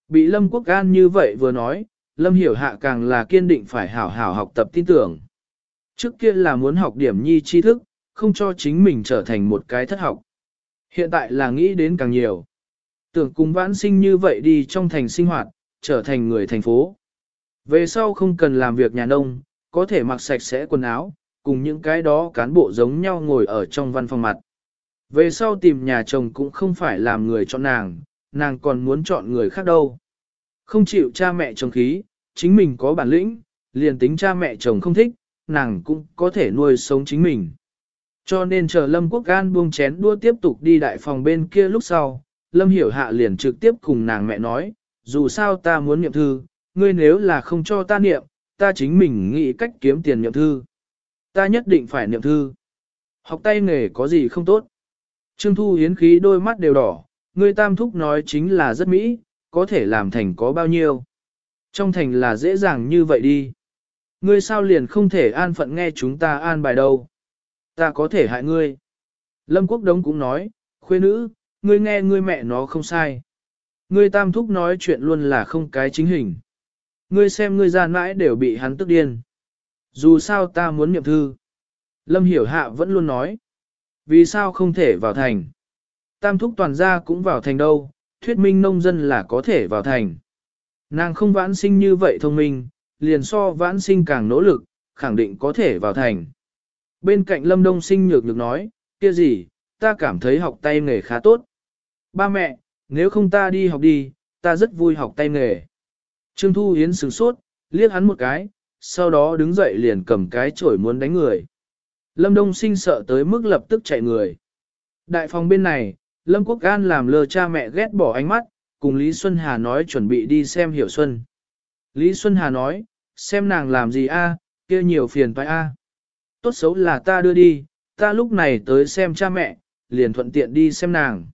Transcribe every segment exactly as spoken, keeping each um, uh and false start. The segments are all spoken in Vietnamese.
Bị Lâm Quốc An như vậy vừa nói, Lâm Hiểu Hạ càng là kiên định phải hảo hảo học tập tin tưởng. Trước kia là muốn học điểm nhi tri thức, không cho chính mình trở thành một cái thất học. Hiện tại là nghĩ đến càng nhiều. Tưởng cùng vãn sinh như vậy đi trong thành sinh hoạt, trở thành người thành phố. Về sau không cần làm việc nhà nông, có thể mặc sạch sẽ quần áo, cùng những cái đó cán bộ giống nhau ngồi ở trong văn phòng mặt. Về sau tìm nhà chồng cũng không phải làm người chọn nàng, nàng còn muốn chọn người khác đâu. Không chịu cha mẹ chồng khí, chính mình có bản lĩnh, liền tính cha mẹ chồng không thích, nàng cũng có thể nuôi sống chính mình. Cho nên chờ Lâm Quốc An buông chén đua tiếp tục đi đại phòng bên kia lúc sau, Lâm Hiểu Hạ liền trực tiếp cùng nàng mẹ nói, dù sao ta muốn niệm thư, ngươi nếu là không cho ta niệm, ta chính mình nghĩ cách kiếm tiền niệm thư. Ta nhất định phải niệm thư. Học tay nghề có gì không tốt. Trương Thu Hiến khí đôi mắt đều đỏ, ngươi tam thúc nói chính là rất mỹ, có thể làm thành có bao nhiêu. Trong thành là dễ dàng như vậy đi. Ngươi sao liền không thể an phận nghe chúng ta an bài đâu. Ta có thể hại ngươi. Lâm Quốc Đống cũng nói, khuê nữ, ngươi nghe ngươi mẹ nó không sai. Ngươi tam thúc nói chuyện luôn là không cái chính hình. Ngươi xem ngươi gian mãi đều bị hắn tức điên. Dù sao ta muốn niệm thư. Lâm Hiểu Hạ vẫn luôn nói. Vì sao không thể vào thành? Tam thúc toàn gia cũng vào thành đâu, thuyết minh nông dân là có thể vào thành. Nàng không vãn sinh như vậy thông minh, liền so vãn sinh càng nỗ lực, khẳng định có thể vào thành. Bên cạnh Lâm Đông Sinh nhược nhược nói, kia gì, ta cảm thấy học tay nghề khá tốt. Ba mẹ, nếu không ta đi học đi, ta rất vui học tay nghề. Trương Thu Hiến sửng sốt, liếc hắn một cái, sau đó đứng dậy liền cầm cái chổi muốn đánh người. Lâm Đông Sinh sợ tới mức lập tức chạy người. Đại phòng bên này, Lâm Quốc An làm lơ cha mẹ ghét bỏ ánh mắt, cùng Lý Xuân Hà nói chuẩn bị đi xem Hiểu Xuân. Lý Xuân Hà nói, xem nàng làm gì a, kia nhiều phiền toái a. Tốt xấu là ta đưa đi, ta lúc này tới xem cha mẹ, liền thuận tiện đi xem nàng.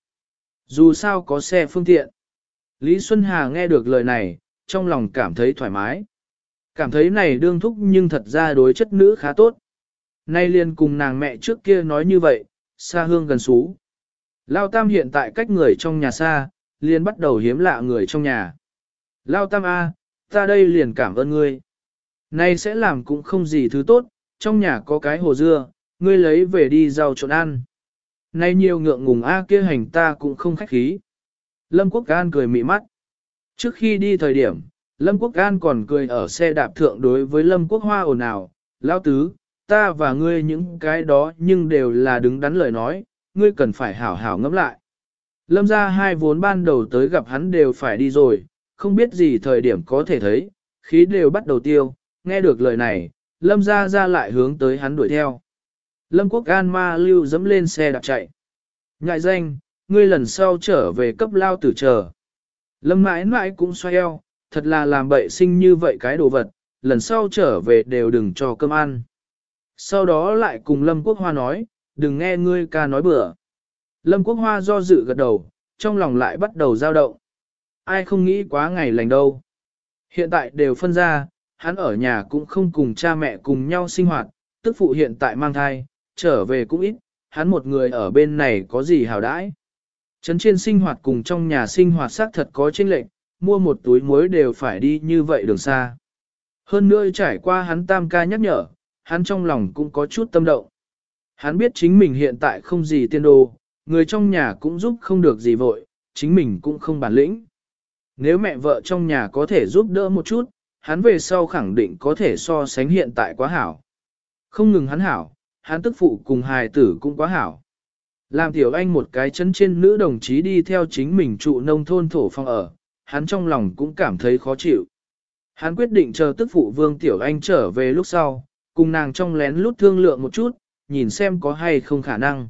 Dù sao có xe phương tiện. Lý Xuân Hà nghe được lời này, trong lòng cảm thấy thoải mái. Cảm thấy này đương thúc nhưng thật ra đối chất nữ khá tốt. Nay liền cùng nàng mẹ trước kia nói như vậy, xa hương gần xú. Lao Tam hiện tại cách người trong nhà xa, liền bắt đầu hiếm lạ người trong nhà. Lao Tam A, ta đây liền cảm ơn ngươi. Nay sẽ làm cũng không gì thứ tốt, trong nhà có cái hồ dưa, ngươi lấy về đi rau trộn ăn. Nay nhiều ngượng ngùng A kia hành ta cũng không khách khí. Lâm Quốc An cười mị mắt. Trước khi đi thời điểm, Lâm Quốc An còn cười ở xe đạp thượng đối với Lâm Quốc Hoa ồn ào, Lao Tứ, ta và ngươi những cái đó nhưng đều là đứng đắn lời nói, ngươi cần phải hảo hảo ngẫm lại. Lâm ra hai vốn ban đầu tới gặp hắn đều phải đi rồi, không biết gì thời điểm có thể thấy, khí đều bắt đầu tiêu, nghe được lời này, Lâm ra ra lại hướng tới hắn đuổi theo. Lâm Quốc An ma lưu dẫm lên xe đạp chạy. Ngại danh, ngươi lần sau trở về cấp lao tử chờ. Lâm mãi mãi cũng xoay eo, thật là làm bậy sinh như vậy cái đồ vật, lần sau trở về đều đừng cho cơm ăn. Sau đó lại cùng Lâm Quốc Hoa nói, đừng nghe ngươi ca nói bừa. Lâm Quốc Hoa do dự gật đầu, trong lòng lại bắt đầu dao động. Ai không nghĩ quá ngày lành đâu. Hiện tại đều phân ra, hắn ở nhà cũng không cùng cha mẹ cùng nhau sinh hoạt, tức phụ hiện tại mang thai, trở về cũng ít, hắn một người ở bên này có gì hào đãi. Trấn trên sinh hoạt cùng trong nhà sinh hoạt xác thật có chênh lệch, mua một túi muối đều phải đi như vậy đường xa. Hơn nữa trải qua hắn tam ca nhắc nhở, hắn trong lòng cũng có chút tâm động. Hắn biết chính mình hiện tại không gì tiên đồ, người trong nhà cũng giúp không được gì vội, chính mình cũng không bản lĩnh. Nếu mẹ vợ trong nhà có thể giúp đỡ một chút, hắn về sau khẳng định có thể so sánh hiện tại quá hảo. Không ngừng hắn hảo, hắn tức phụ cùng hài tử cũng quá hảo. Làm tiểu anh một cái chân trên nữ đồng chí đi theo chính mình trụ nông thôn thổ phong ở, hắn trong lòng cũng cảm thấy khó chịu. Hắn quyết định chờ tức phụ Vương Tiểu Anh trở về lúc sau, cùng nàng trong lén lút thương lượng một chút, nhìn xem có hay không khả năng.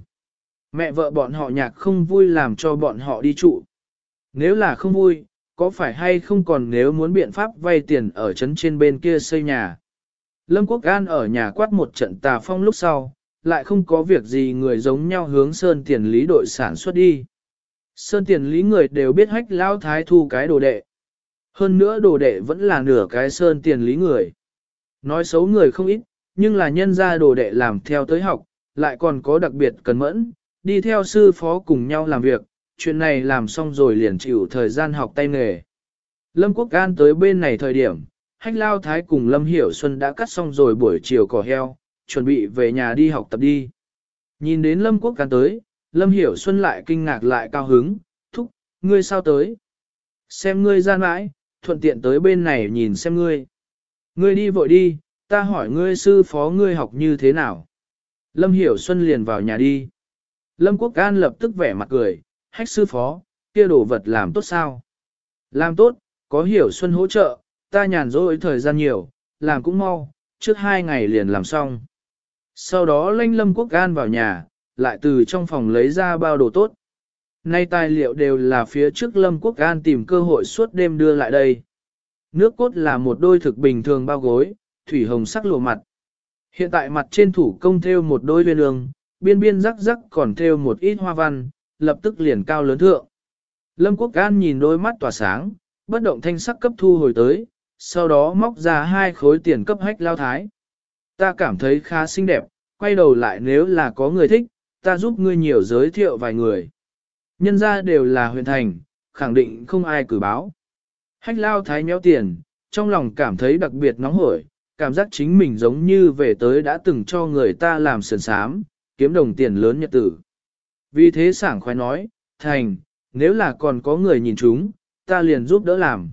Mẹ vợ bọn họ nhạc không vui làm cho bọn họ đi trụ. Nếu là không vui, có phải hay không còn nếu muốn biện pháp vay tiền ở trấn trên bên kia xây nhà. Lâm Quốc An ở nhà quát một trận tà phong lúc sau, lại không có việc gì người giống nhau hướng Sơn Tiền Lý đội sản xuất đi. Sơn Tiền Lý người đều biết hách lão thái thu cái đồ đệ. Hơn nữa đồ đệ vẫn là nửa cái Sơn Tiền Lý người. Nói xấu người không ít, nhưng là nhân gia đồ đệ làm theo tới học, lại còn có đặc biệt cần mẫn, đi theo sư phó cùng nhau làm việc, chuyện này làm xong rồi liền chịu thời gian học tay nghề. Lâm Quốc An tới bên này thời điểm, Hách Lao Thái cùng Lâm Hiểu Xuân đã cắt xong rồi buổi chiều cỏ heo, chuẩn bị về nhà đi học tập đi. Nhìn đến Lâm Quốc An tới, Lâm Hiểu Xuân lại kinh ngạc lại cao hứng, thúc, ngươi sao tới? Xem ngươi gian mãi, thuận tiện tới bên này nhìn xem ngươi. Ngươi đi vội đi, ta hỏi ngươi sư phó ngươi học như thế nào? Lâm Hiểu Xuân liền vào nhà đi. Lâm Quốc An lập tức vẻ mặt cười, Hách sư phó, kia đồ vật làm tốt sao? Làm tốt, có Hiểu Xuân hỗ trợ, ta nhàn rỗi thời gian nhiều, làm cũng mau, trước hai ngày liền làm xong. Sau đó lãnh Lâm Quốc An vào nhà, lại từ trong phòng lấy ra bao đồ tốt. Nay tài liệu đều là phía trước Lâm Quốc An tìm cơ hội suốt đêm đưa lại đây. Nước cốt là một đôi thực bình thường bao gối, thủy hồng sắc lụa mặt. Hiện tại mặt trên thủ công thêu một đôi viên ương, biên biên rắc rắc còn thêu một ít hoa văn, lập tức liền cao lớn thượng. Lâm Quốc An nhìn đôi mắt tỏa sáng, bất động thanh sắc cấp thu hồi tới, sau đó móc ra hai khối tiền cấp Hách Lao Thái. Ta cảm thấy khá xinh đẹp, quay đầu lại nếu là có người thích, ta giúp ngươi nhiều giới thiệu vài người. Nhân ra đều là huyện thành, khẳng định không ai cử báo. Hách Lao Thái nhéo tiền, trong lòng cảm thấy đặc biệt nóng hổi, cảm giác chính mình giống như về tới đã từng cho người ta làm sườn sám, kiếm đồng tiền lớn nhật tử. Vì thế sảng khoái nói, thành, nếu là còn có người nhìn chúng, ta liền giúp đỡ làm.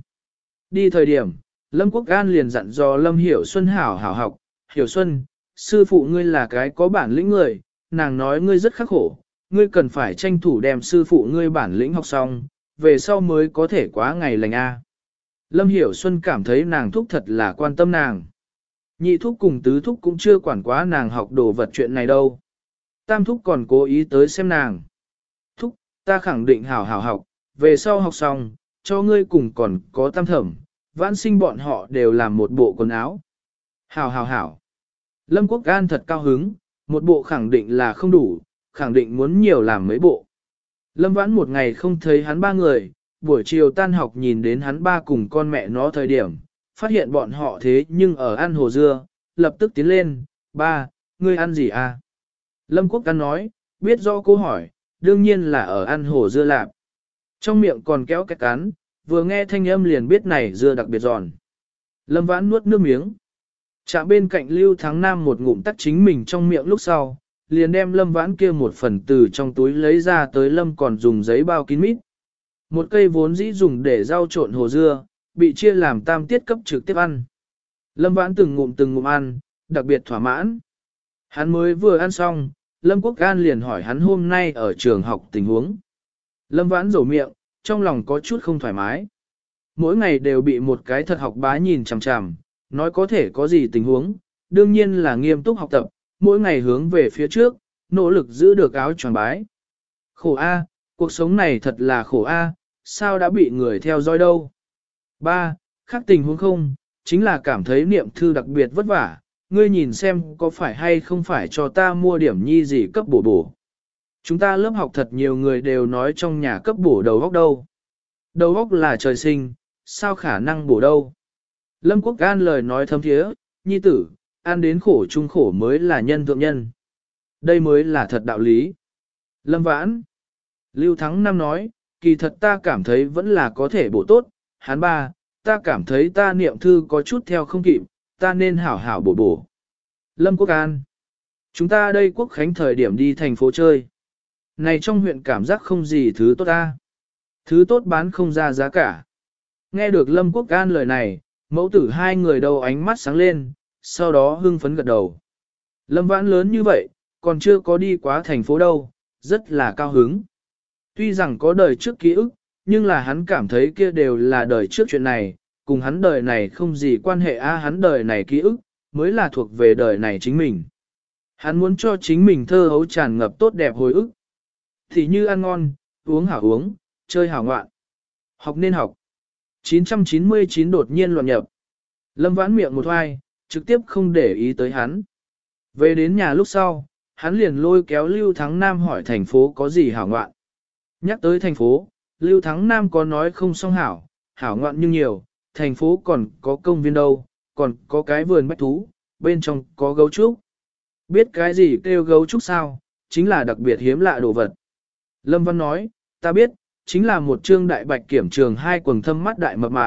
Đi thời điểm, Lâm Quốc An liền dặn dò Lâm Hiểu Xuân hảo hảo học, Hiểu Xuân, sư phụ ngươi là cái có bản lĩnh người, nàng nói ngươi rất khắc khổ, ngươi cần phải tranh thủ đem sư phụ ngươi bản lĩnh học xong, về sau mới có thể quá ngày lành A. Lâm Hiểu Xuân cảm thấy nàng thúc thật là quan tâm nàng. Nhị thúc cùng tứ thúc cũng chưa quản quá nàng học đồ vật chuyện này đâu. Tam thúc còn cố ý tới xem nàng. Thúc, ta khẳng định hảo hảo học, về sau học xong, cho ngươi cùng còn có tam thẩm, vãn sinh bọn họ đều làm một bộ quần áo. Hảo hảo hảo. Lâm Quốc An thật cao hứng, một bộ khẳng định là không đủ, khẳng định muốn nhiều làm mấy bộ. Lâm Vãn một ngày không thấy hắn ba người, buổi chiều tan học nhìn đến hắn ba cùng con mẹ nó thời điểm, phát hiện bọn họ thế nhưng ở ăn hồ dưa, lập tức tiến lên, ba, ngươi ăn gì à? Lâm Quốc An nói, biết rõ câu hỏi, đương nhiên là ở ăn hồ dưa lạp. Trong miệng còn kéo cái cắn, vừa nghe thanh âm liền biết này dưa đặc biệt giòn. Lâm Vãn nuốt nước miếng. Chạm bên cạnh Lưu Thắng Nam một ngụm tắt chính mình trong miệng lúc sau, liền đem Lâm Vãn kia một phần từ trong túi lấy ra tới Lâm còn dùng giấy bao kín mít. Một cây vốn dĩ dùng để rau trộn hồ dưa, bị chia làm tam tiết cấp trực tiếp ăn. Lâm Vãn từng ngụm từng ngụm ăn, đặc biệt thỏa mãn. Hắn mới vừa ăn xong, Lâm Quốc An liền hỏi hắn hôm nay ở trường học tình huống. Lâm Vãn rầu miệng, trong lòng có chút không thoải mái. Mỗi ngày đều bị một cái thật học bá nhìn chằm chằm, nói có thể có gì tình huống, đương nhiên là nghiêm túc học tập, mỗi ngày hướng về phía trước, nỗ lực giữ được áo choàng bái. Khổ A, cuộc sống này thật là khổ A, sao đã bị người theo dõi đâu. Ba, khác tình huống không, chính là cảm thấy niệm thư đặc biệt vất vả, ngươi nhìn xem có phải hay không phải cho ta mua điểm nhi gì cấp bổ bổ. Chúng ta lớp học thật nhiều người đều nói trong nhà cấp bổ đầu óc đâu. Đầu óc là trời sinh, sao khả năng bổ đâu. Lâm Quốc An lời nói thâm thiế, nhi tử, ăn đến khổ chung khổ mới là nhân thượng nhân. Đây mới là thật đạo lý. Lâm Vãn. Lưu Thắng Năm nói, kỳ thật ta cảm thấy vẫn là có thể bổ tốt. Hắn ba, ta cảm thấy ta niệm thư có chút theo không kịp, ta nên hảo hảo bổ bổ. Lâm Quốc An. Chúng ta đây quốc khánh thời điểm đi thành phố chơi. Này trong huyện cảm giác không gì thứ tốt ta. Thứ tốt bán không ra giá cả. Nghe được Lâm Quốc An lời này, mẫu tử hai người đầu ánh mắt sáng lên, sau đó hưng phấn gật đầu. Lâm Vãn lớn như vậy, còn chưa có đi quá thành phố đâu, rất là cao hứng. Tuy rằng có đời trước ký ức, nhưng là hắn cảm thấy kia đều là đời trước chuyện này, cùng hắn đời này không gì quan hệ a, hắn đời này ký ức, mới là thuộc về đời này chính mình. Hắn muốn cho chính mình thơ hấu tràn ngập tốt đẹp hồi ức. Thì như ăn ngon, uống hảo uống, chơi hảo ngoạn. Học nên học. chín trăm chín mươi chín đột nhiên loạn nhập. Lâm Vãn miệng một hoài, trực tiếp không để ý tới hắn. Về đến nhà lúc sau, hắn liền lôi kéo Lưu Thắng Nam hỏi thành phố có gì hảo ngoạn. Nhắc tới thành phố, Lưu Thắng Nam có nói không xong hảo, hảo ngoạn nhưng nhiều, thành phố còn có công viên đâu, còn có cái vườn bách thú, bên trong có gấu trúc. Biết cái gì kêu gấu trúc sao, chính là đặc biệt hiếm lạ đồ vật. Lâm Văn nói, ta biết, chính là một trương đại bạch kiểm trường hai quần thâm mắt đại mập mạp,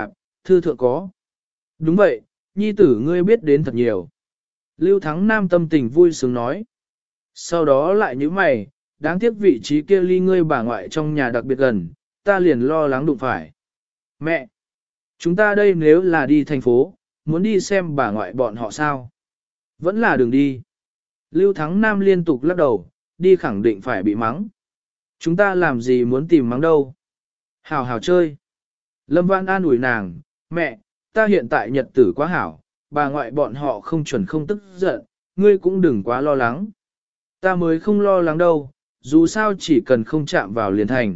thư thượng có. Đúng vậy, nhi tử ngươi biết đến thật nhiều. Lưu Thắng Nam tâm tình vui sướng nói. Sau đó lại như mày, đáng tiếc vị trí kia ly ngươi bà ngoại trong nhà đặc biệt gần, ta liền lo lắng đụng phải. Mẹ! Chúng ta đây nếu là đi thành phố, muốn đi xem bà ngoại bọn họ sao? Vẫn là đường đi. Lưu Thắng Nam liên tục lắc đầu, đi khẳng định phải bị mắng. Chúng ta làm gì muốn tìm mắng đâu? Hảo hảo chơi. Lâm Vãn an ủi nàng, mẹ, ta hiện tại nhật tử quá hảo, bà ngoại bọn họ không chuẩn không tức giận, ngươi cũng đừng quá lo lắng. Ta mới không lo lắng đâu, dù sao chỉ cần không chạm vào liền thành.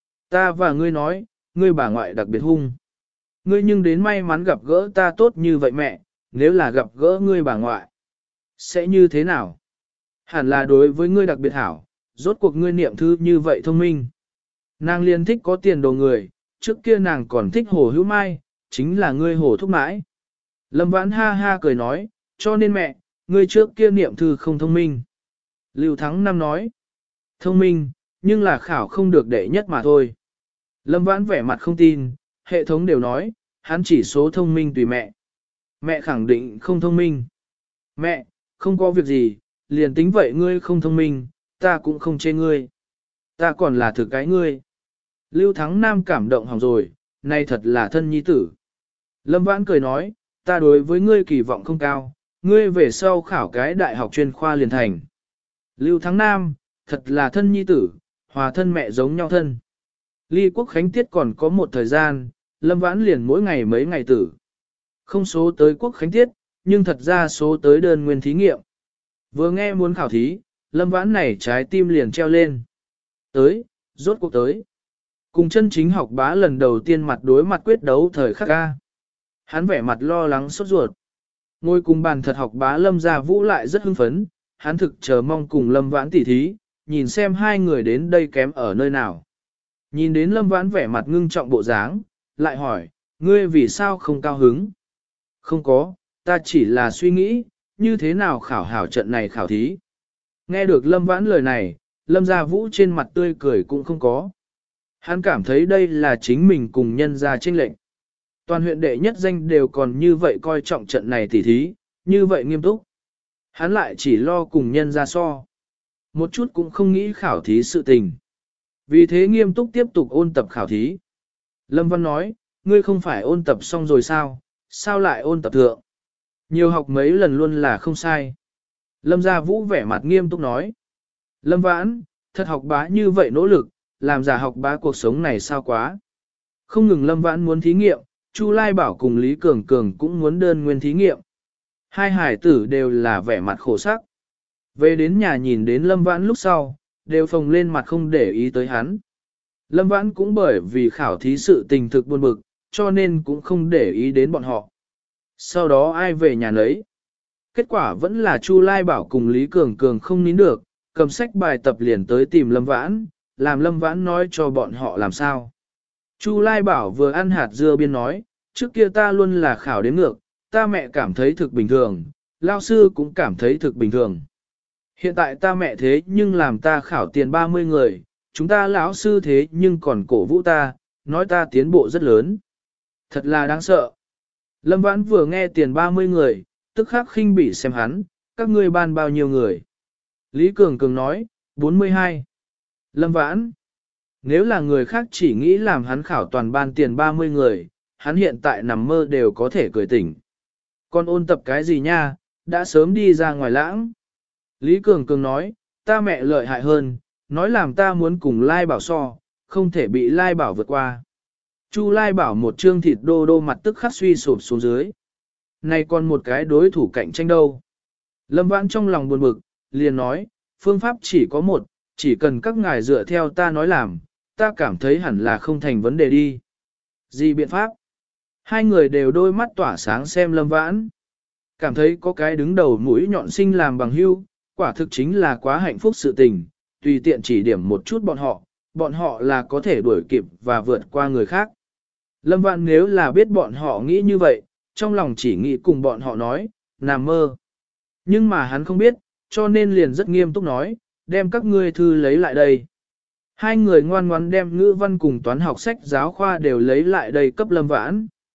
Ta và ngươi nói, ngươi bà ngoại đặc biệt hung. Ngươi nhưng đến may mắn gặp gỡ ta tốt như vậy mẹ, nếu là gặp gỡ ngươi bà ngoại. Sẽ như thế nào? Hẳn là đối với ngươi đặc biệt hảo, rốt cuộc ngươi niệm thư như vậy thông minh. Nàng liền thích có tiền đồ người, trước kia nàng còn thích hồ hữu mai, chính là ngươi hồ thúc mãi. Lâm Vãn ha ha cười nói, cho nên mẹ, ngươi trước kia niệm thư không thông minh. Lưu Thắng Nam nói, thông minh, nhưng là khảo không được đệ nhất mà thôi. Lâm Vãn vẻ mặt không tin, hệ thống đều nói, hắn chỉ số thông minh tùy mẹ. Mẹ khẳng định không thông minh. Mẹ, không có việc gì, liền tính vậy ngươi không thông minh, ta cũng không chê ngươi. Ta còn là thực cái ngươi. Lưu Thắng Nam cảm động hỏng rồi, nay thật là thân nhi tử. Lâm Vãn cười nói, ta đối với ngươi kỳ vọng không cao, ngươi về sau khảo cái đại học chuyên khoa liền thành. Lưu Thắng Nam, thật là thân nhi tử, hòa thân mẹ giống nhau thân. Ly Quốc Khánh Tiết còn có một thời gian, Lâm Vãn liền mỗi ngày mấy ngày tử. Không số tới Quốc Khánh Tiết, nhưng thật ra số tới đơn nguyên thí nghiệm. Vừa nghe muốn khảo thí, Lâm Vãn này trái tim liền treo lên. Tới, rốt cuộc tới. Cùng chân chính học bá lần đầu tiên mặt đối mặt quyết đấu thời khắc ca. Hắn vẻ mặt lo lắng sốt ruột. Ngồi cùng bàn thật học bá Lâm Gia Vũ lại rất hưng phấn, hắn thực chờ mong cùng Lâm Vãn tỉ thí, nhìn xem hai người đến đây kém ở nơi nào. Nhìn đến Lâm Vãn vẻ mặt ngưng trọng bộ dáng, lại hỏi, ngươi vì sao không cao hứng? Không có, ta chỉ là suy nghĩ, như thế nào khảo hảo trận này khảo thí. Nghe được Lâm Vãn lời này, Lâm Gia Vũ trên mặt tươi cười cũng không có. Hắn cảm thấy đây là chính mình cùng nhân gia chênh lệnh. Toàn huyện đệ nhất danh đều còn như vậy coi trọng trận này tỉ thí, như vậy nghiêm túc. Hắn lại chỉ lo cùng nhân gia so. Một chút cũng không nghĩ khảo thí sự tình. Vì thế nghiêm túc tiếp tục ôn tập khảo thí. Lâm Văn nói, ngươi không phải ôn tập xong rồi sao, sao lại ôn tập thượng? Nhiều học mấy lần luôn là không sai. Lâm Gia Vũ vẻ mặt nghiêm túc nói. Lâm Vãn, thật học bá như vậy nỗ lực, làm giả học bá cuộc sống này sao quá. Không ngừng Lâm Vãn muốn thí nghiệm, Chu Lai Bảo cùng Lý Cường Cường cũng muốn đơn nguyên thí nghiệm. Hai hải tử đều là vẻ mặt khổ sắc. Về đến nhà nhìn đến Lâm Vãn lúc sau, đều phồng lên mặt không để ý tới hắn. Lâm Vãn cũng bởi vì khảo thí sự tình thực buồn bực, cho nên cũng không để ý đến bọn họ. Sau đó ai về nhà nấy. Kết quả vẫn là Chu Lai Bảo cùng Lý Cường Cường không nín được, cầm sách bài tập liền tới tìm Lâm Vãn, làm Lâm Vãn nói cho bọn họ làm sao. Chu Lai Bảo vừa ăn hạt dưa biên nói, trước kia ta luôn là khảo đến ngược, ta mẹ cảm thấy thực bình thường, lao sư cũng cảm thấy thực bình thường. Hiện tại ta mẹ thế nhưng làm ta khảo tiền ba mươi người, chúng ta lão sư thế nhưng còn cổ vũ ta, nói ta tiến bộ rất lớn. Thật là đáng sợ. Lâm Vãn vừa nghe tiền ba mươi người, tức khắc khinh bỉ xem hắn, các ngươi ban bao nhiêu người. Lý Cường Cường nói, bốn mươi hai. Lâm Vãn, nếu là người khác chỉ nghĩ làm hắn khảo toàn ban tiền ba mươi người, hắn hiện tại nằm mơ đều có thể cười tỉnh. Còn ôn tập cái gì nha, đã sớm đi ra ngoài lãng. Lý Cường Cường nói, ta mẹ lợi hại hơn, nói làm ta muốn cùng Lai Bảo so, không thể bị Lai Bảo vượt qua. Chu Lai Bảo một trương thịt đô đô mặt tức khắc suy sụp xuống dưới. Này còn một cái đối thủ cạnh tranh đâu. Lâm Vãn trong lòng buồn bực, liền nói, phương pháp chỉ có một, chỉ cần các ngài dựa theo ta nói làm, ta cảm thấy hẳn là không thành vấn đề đi. Gì biện pháp? Hai người đều đôi mắt tỏa sáng xem Lâm Vãn. Cảm thấy có cái đứng đầu mũi nhọn sinh làm bằng hưu, quả thực chính là quá hạnh phúc sự tình, tùy tiện chỉ điểm một chút bọn họ, bọn họ là có thể đuổi kịp và vượt qua người khác. Lâm Vãn nếu là biết bọn họ nghĩ như vậy, trong lòng chỉ nghĩ cùng bọn họ nói, nằm mơ. Nhưng mà hắn không biết, cho nên liền rất nghiêm túc nói, đem các ngươi thư lấy lại đây. Hai người ngoan ngoãn đem ngữ văn cùng toán học sách giáo khoa đều lấy lại đây cấp Lâm Vãn.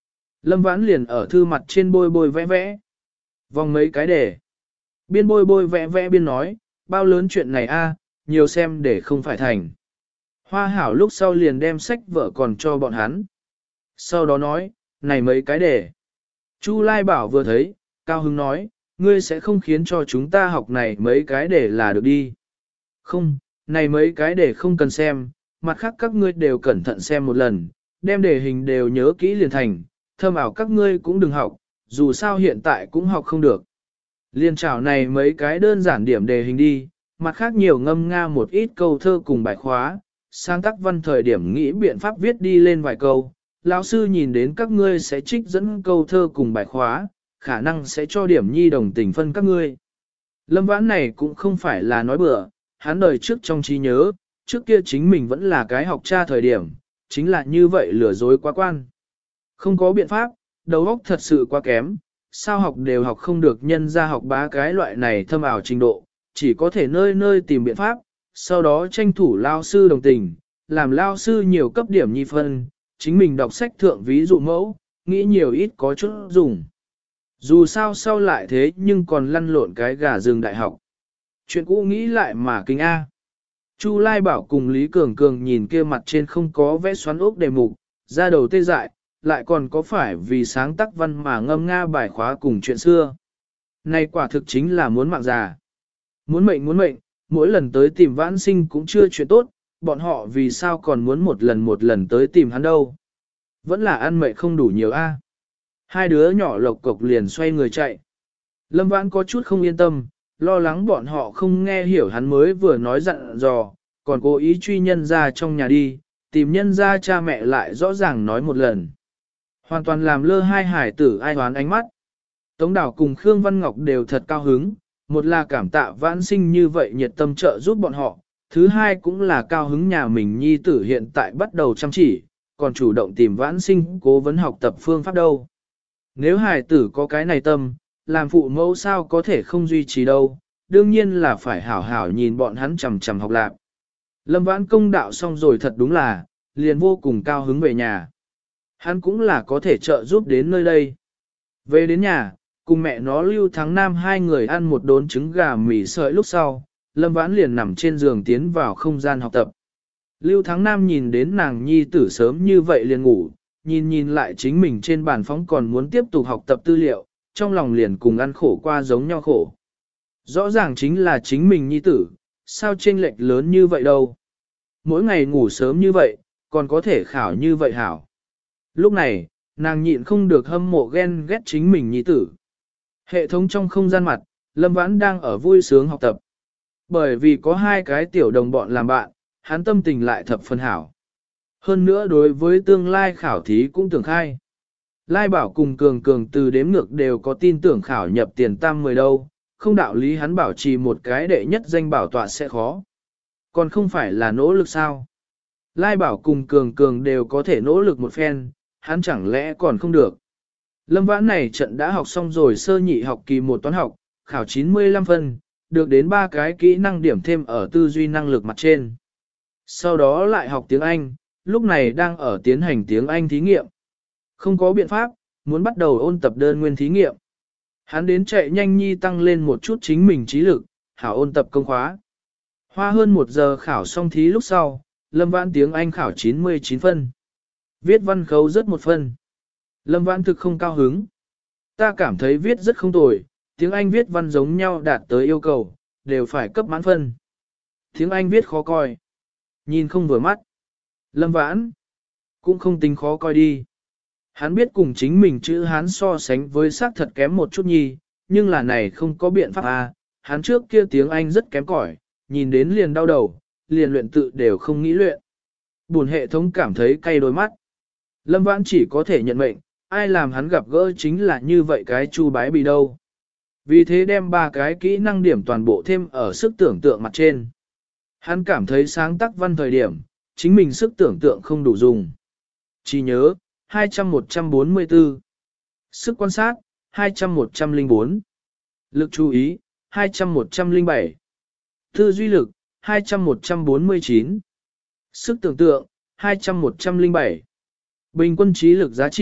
Lâm Vãn liền ở thư mặt trên bôi bôi vẽ vẽ. Vòng mấy cái để. Biên bôi bôi vẽ vẽ biên nói, bao lớn chuyện này a, nhiều xem để không phải thành. Hoa hảo lúc sau liền đem sách vở còn cho bọn hắn. Sau đó nói, này mấy cái để. Chu Lai Bảo vừa thấy, Cao Hứng nói, ngươi sẽ không khiến cho chúng ta học này mấy cái để là được đi. Không, này mấy cái để không cần xem, mặt khác các ngươi đều cẩn thận xem một lần, đem đề hình đều nhớ kỹ liền thành, thơm ảo các ngươi cũng đừng học, dù sao hiện tại cũng học không được. Liên trảo này mấy cái đơn giản điểm đề hình đi, mặt khác nhiều ngâm nga một ít câu thơ cùng bài khóa, sáng tác văn thời điểm nghĩ biện pháp viết đi lên vài câu. Lão sư nhìn đến các ngươi sẽ trích dẫn câu thơ cùng bài khóa, khả năng sẽ cho điểm nhi đồng tình phân các ngươi. Lâm Vãn này cũng không phải là nói bừa, hắn đời trước trong trí nhớ, trước kia chính mình vẫn là cái học cha thời điểm, chính là như vậy lừa dối quá quan. Không có biện pháp, đầu óc thật sự quá kém, sao học đều học không được nhân ra học bá cái loại này thâm ảo trình độ, chỉ có thể nơi nơi tìm biện pháp, sau đó tranh thủ lao sư đồng tình, làm lao sư nhiều cấp điểm nhi phân, chính mình đọc sách thượng ví dụ mẫu, nghĩ nhiều ít có chút dùng. Dù sao sau lại thế nhưng còn lăn lộn cái gà rừng đại học. Chuyện cũ nghĩ lại mà kinh A. Chu Lai Bảo cùng Lý Cường Cường nhìn kia mặt trên không có vẽ xoắn ốc đề mục, ra đầu tê dại, lại còn có phải vì sáng tác văn mà ngâm nga bài khóa cùng chuyện xưa. Này quả thực chính là muốn mạng già. Muốn mệnh muốn mệnh, mỗi lần tới tìm Vãn Sinh cũng chưa chuyện tốt, bọn họ vì sao còn muốn một lần một lần tới tìm hắn đâu. Vẫn là ăn mệnh không đủ nhiều a. Hai đứa nhỏ lộc cộc liền xoay người chạy. Lâm Vãn có chút không yên tâm, lo lắng bọn họ không nghe hiểu hắn mới vừa nói dặn dò, còn cố ý truy nhân ra trong nhà đi, tìm nhân ra cha mẹ lại rõ ràng nói một lần. Hoàn toàn làm lơ hai hải tử ai hoán ánh mắt. Tống Đảo cùng Khương Văn Ngọc đều thật cao hứng, một là cảm tạ Vãn Sinh như vậy nhiệt tâm trợ giúp bọn họ, thứ hai cũng là cao hứng nhà mình nhi tử hiện tại bắt đầu chăm chỉ, còn chủ động tìm Vãn Sinh cố vấn học tập phương pháp đâu. Nếu hải tử có cái này tâm, làm phụ mẫu sao có thể không duy trì đâu, đương nhiên là phải hảo hảo nhìn bọn hắn chằm chằm học lạc. Lâm Vãn công đạo xong rồi thật đúng là, liền vô cùng cao hứng về nhà. Hắn cũng là có thể trợ giúp đến nơi đây. Về đến nhà, cùng mẹ nó Lưu Thắng Nam hai người ăn một đốn trứng gà mì sợi lúc sau, Lâm Vãn liền nằm trên giường tiến vào không gian học tập. Lưu Thắng Nam nhìn đến nàng nhi tử sớm như vậy liền ngủ, nhìn nhìn lại chính mình trên bàn phóng còn muốn tiếp tục học tập tư liệu, trong lòng liền cùng ăn khổ qua giống nhau khổ. Rõ ràng chính là chính mình nhi tử, sao chênh lệch lớn như vậy đâu. Mỗi ngày ngủ sớm như vậy, còn có thể khảo như vậy hảo. Lúc này, nàng nhịn không được hâm mộ ghen ghét chính mình nhi tử. Hệ thống trong không gian mặt, Lâm Vãn đang ở vui sướng học tập. Bởi vì có hai cái tiểu đồng bọn làm bạn, hắn tâm tình lại thập phân hảo. Hơn nữa đối với tương lai khảo thí cũng tưởng khai. Lai Bảo cùng Cường Cường từ đếm ngược đều có tin tưởng khảo nhập tiền tam mười đâu, không đạo lý hắn bảo trì một cái đệ nhất danh bảo tọa sẽ khó. Còn không phải là nỗ lực sao? Lai Bảo cùng Cường Cường đều có thể nỗ lực một phen, hắn chẳng lẽ còn không được. Lâm Vãn này trận đã học xong rồi sơ nhị học kỳ một toán học, khảo chín mươi lăm phân, được đến ba cái kỹ năng điểm thêm ở tư duy năng lực mặt trên. Sau đó lại học tiếng Anh, lúc này đang ở tiến hành tiếng Anh thí nghiệm. Không có biện pháp, muốn bắt đầu ôn tập đơn nguyên thí nghiệm. Hắn đến chạy nhanh nhi tăng lên một chút chính mình trí lực, hảo ôn tập công khóa. Hoa hơn một giờ khảo xong thí lúc sau, Lâm Vãn tiếng Anh khảo chín mươi chín phân. Viết văn khấu rất một phân. Lâm Vãn thực không cao hứng. Ta cảm thấy viết rất không tồi, tiếng Anh viết văn giống nhau đạt tới yêu cầu, đều phải cấp mãn phân. Tiếng Anh viết khó coi. Nhìn không vừa mắt. Lâm Vãn cũng không tính khó coi đi. Hắn biết cùng chính mình chữ Hán so sánh với xác thật kém một chút nhi, nhưng là này không có biện pháp à, hắn trước kia tiếng Anh rất kém cỏi, nhìn đến liền đau đầu, liền luyện tự đều không nghĩ luyện. Buồn hệ thống cảm thấy cay đôi mắt. Lâm Vãn chỉ có thể nhận mệnh, ai làm hắn gặp gỡ chính là như vậy cái chu bái bị đâu. Vì thế đem ba cái kỹ năng điểm toàn bộ thêm ở sức tưởng tượng mặt trên. Hắn cảm thấy sáng tác văn thời điểm, chính mình sức tưởng tượng không đủ dùng. Chỉ nhớ, hai trăm một trăm bốn mươi tư. Sức quan sát, hai trăm một trăm lẻ bốn. Lực chú ý, hai trăm một trăm lẻ bảy. Tư duy lực, hai trăm một trăm bốn mươi chín. Sức tưởng tượng, hai trăm một trăm lẻ bảy. Bình quân trí lực giá trị,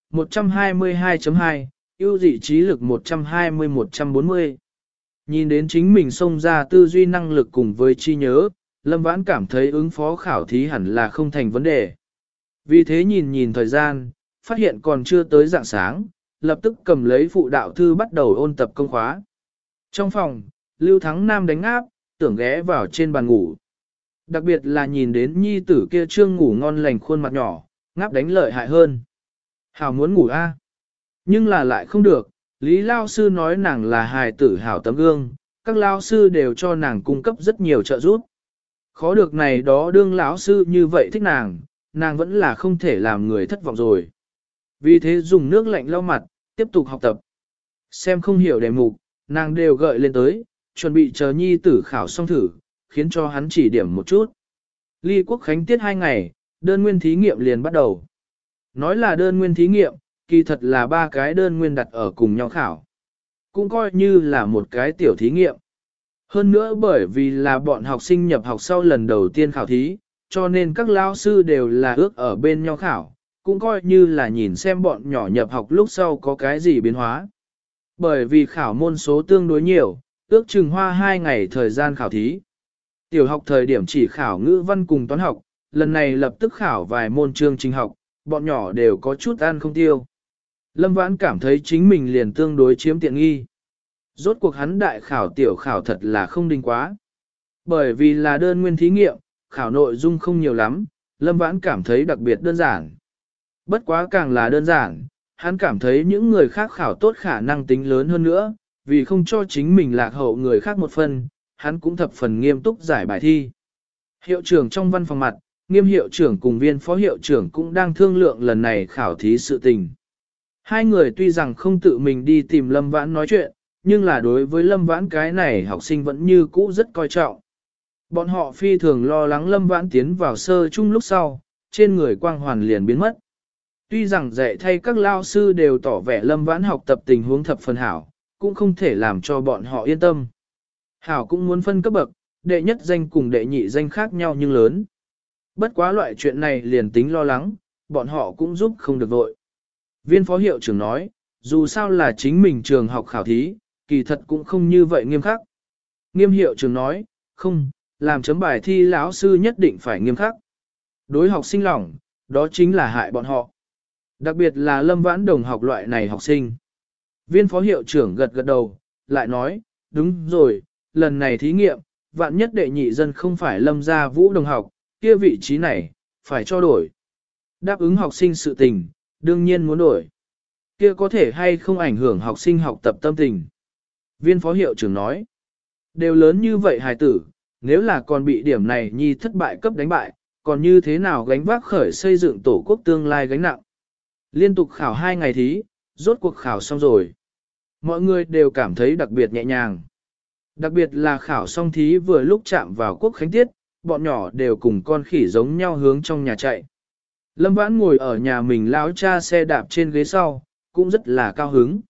một trăm hai mươi hai chấm hai, ưu dị trí lực một trăm hai mươi một trăm bốn mươi. Nhìn đến chính mình xông ra tư duy năng lực cùng với trí nhớ, Lâm Vãn cảm thấy ứng phó khảo thí hẳn là không thành vấn đề. Vì thế nhìn nhìn thời gian, phát hiện còn chưa tới rạng sáng, lập tức cầm lấy phụ đạo thư bắt đầu ôn tập công khóa. Trong phòng, Lưu Thắng Nam đánh áp, tưởng ghé vào trên bàn ngủ. Đặc biệt là nhìn đến nhi tử kia trương ngủ ngon lành khuôn mặt nhỏ, ngáp đánh lợi hại hơn. Hảo muốn ngủ a, nhưng là lại không được, Lý Lao Sư nói nàng là hài tử hảo tấm gương, các Lao Sư đều cho nàng cung cấp rất nhiều trợ giúp. Khó được này đó đương lão sư như vậy thích nàng, nàng vẫn là không thể làm người thất vọng rồi. Vì thế dùng nước lạnh lau mặt, tiếp tục học tập. Xem không hiểu đề mục, nàng đều gợi lên tới, chuẩn bị chờ nhi tử khảo xong thử, khiến cho hắn chỉ điểm một chút. Ly Quốc Khánh tiết hai ngày, đơn nguyên thí nghiệm liền bắt đầu. Nói là đơn nguyên thí nghiệm, kỳ thật là ba cái đơn nguyên đặt ở cùng nhau khảo. Cũng coi như là một cái tiểu thí nghiệm. Hơn nữa bởi vì là bọn học sinh nhập học sau lần đầu tiên khảo thí, cho nên các lao sư đều là ước ở bên nhau khảo, cũng coi như là nhìn xem bọn nhỏ nhập học lúc sau có cái gì biến hóa. Bởi vì khảo môn số tương đối nhiều, ước chừng hoa hai ngày thời gian khảo thí. Tiểu học thời điểm chỉ khảo ngữ văn cùng toán học, lần này lập tức khảo vài môn chương trình học, bọn nhỏ đều có chút ăn không tiêu. Lâm Vãn cảm thấy chính mình liền tương đối chiếm tiện nghi. Rốt cuộc hắn đại khảo tiểu khảo thật là không đinh quá. Bởi vì là đơn nguyên thí nghiệm, khảo nội dung không nhiều lắm, Lâm Vãn cảm thấy đặc biệt đơn giản. Bất quá càng là đơn giản, hắn cảm thấy những người khác khảo tốt khả năng tính lớn hơn nữa, vì không cho chính mình lạc hậu người khác một phần, hắn cũng thập phần nghiêm túc giải bài thi. Hiệu trưởng trong văn phòng mặt, Nghiêm hiệu trưởng cùng viên phó hiệu trưởng cũng đang thương lượng lần này khảo thí sự tình. Hai người tuy rằng không tự mình đi tìm Lâm Vãn nói chuyện, nhưng là đối với Lâm Vãn cái này học sinh vẫn như cũ rất coi trọng. Bọn họ phi thường lo lắng Lâm Vãn tiến vào sơ chung lúc sau, trên người quang hoàn liền biến mất. Tuy rằng dạy thay các lao sư đều tỏ vẻ Lâm Vãn học tập tình huống thập phần hảo, cũng không thể làm cho bọn họ yên tâm. Hảo cũng muốn phân cấp bậc, đệ nhất danh cùng đệ nhị danh khác nhau nhưng lớn. Bất quá loại chuyện này liền tính lo lắng, bọn họ cũng giúp không được vội. Viên phó hiệu trưởng nói, dù sao là chính mình trường học khảo thí, kỳ thật cũng không như vậy nghiêm khắc. Nghiêm hiệu trưởng nói, không, làm chấm bài thi lão sư nhất định phải nghiêm khắc. Đối học sinh lỏng, đó chính là hại bọn họ. Đặc biệt là Lâm Vãn đồng học loại này học sinh. Viên phó hiệu trưởng gật gật đầu, lại nói, đúng rồi, lần này thí nghiệm, vạn nhất đệ nhị dân không phải Lâm gia Vũ đồng học, kia vị trí này, phải cho đổi. Đáp ứng học sinh sự tình, đương nhiên muốn đổi. Kia có thể hay không ảnh hưởng học sinh học tập tâm tình. Viên phó hiệu trưởng nói, đều lớn như vậy hài tử, nếu là còn bị điểm này nhi thất bại cấp đánh bại, còn như thế nào gánh vác khởi xây dựng tổ quốc tương lai gánh nặng. Liên tục khảo hai ngày thí, rốt cuộc khảo xong rồi. Mọi người đều cảm thấy đặc biệt nhẹ nhàng. Đặc biệt là khảo xong thí vừa lúc chạm vào quốc khánh tiết, bọn nhỏ đều cùng con khỉ giống nhau hướng trong nhà chạy. Lâm Vãn ngồi ở nhà mình lão cha xe đạp trên ghế sau, cũng rất là cao hứng.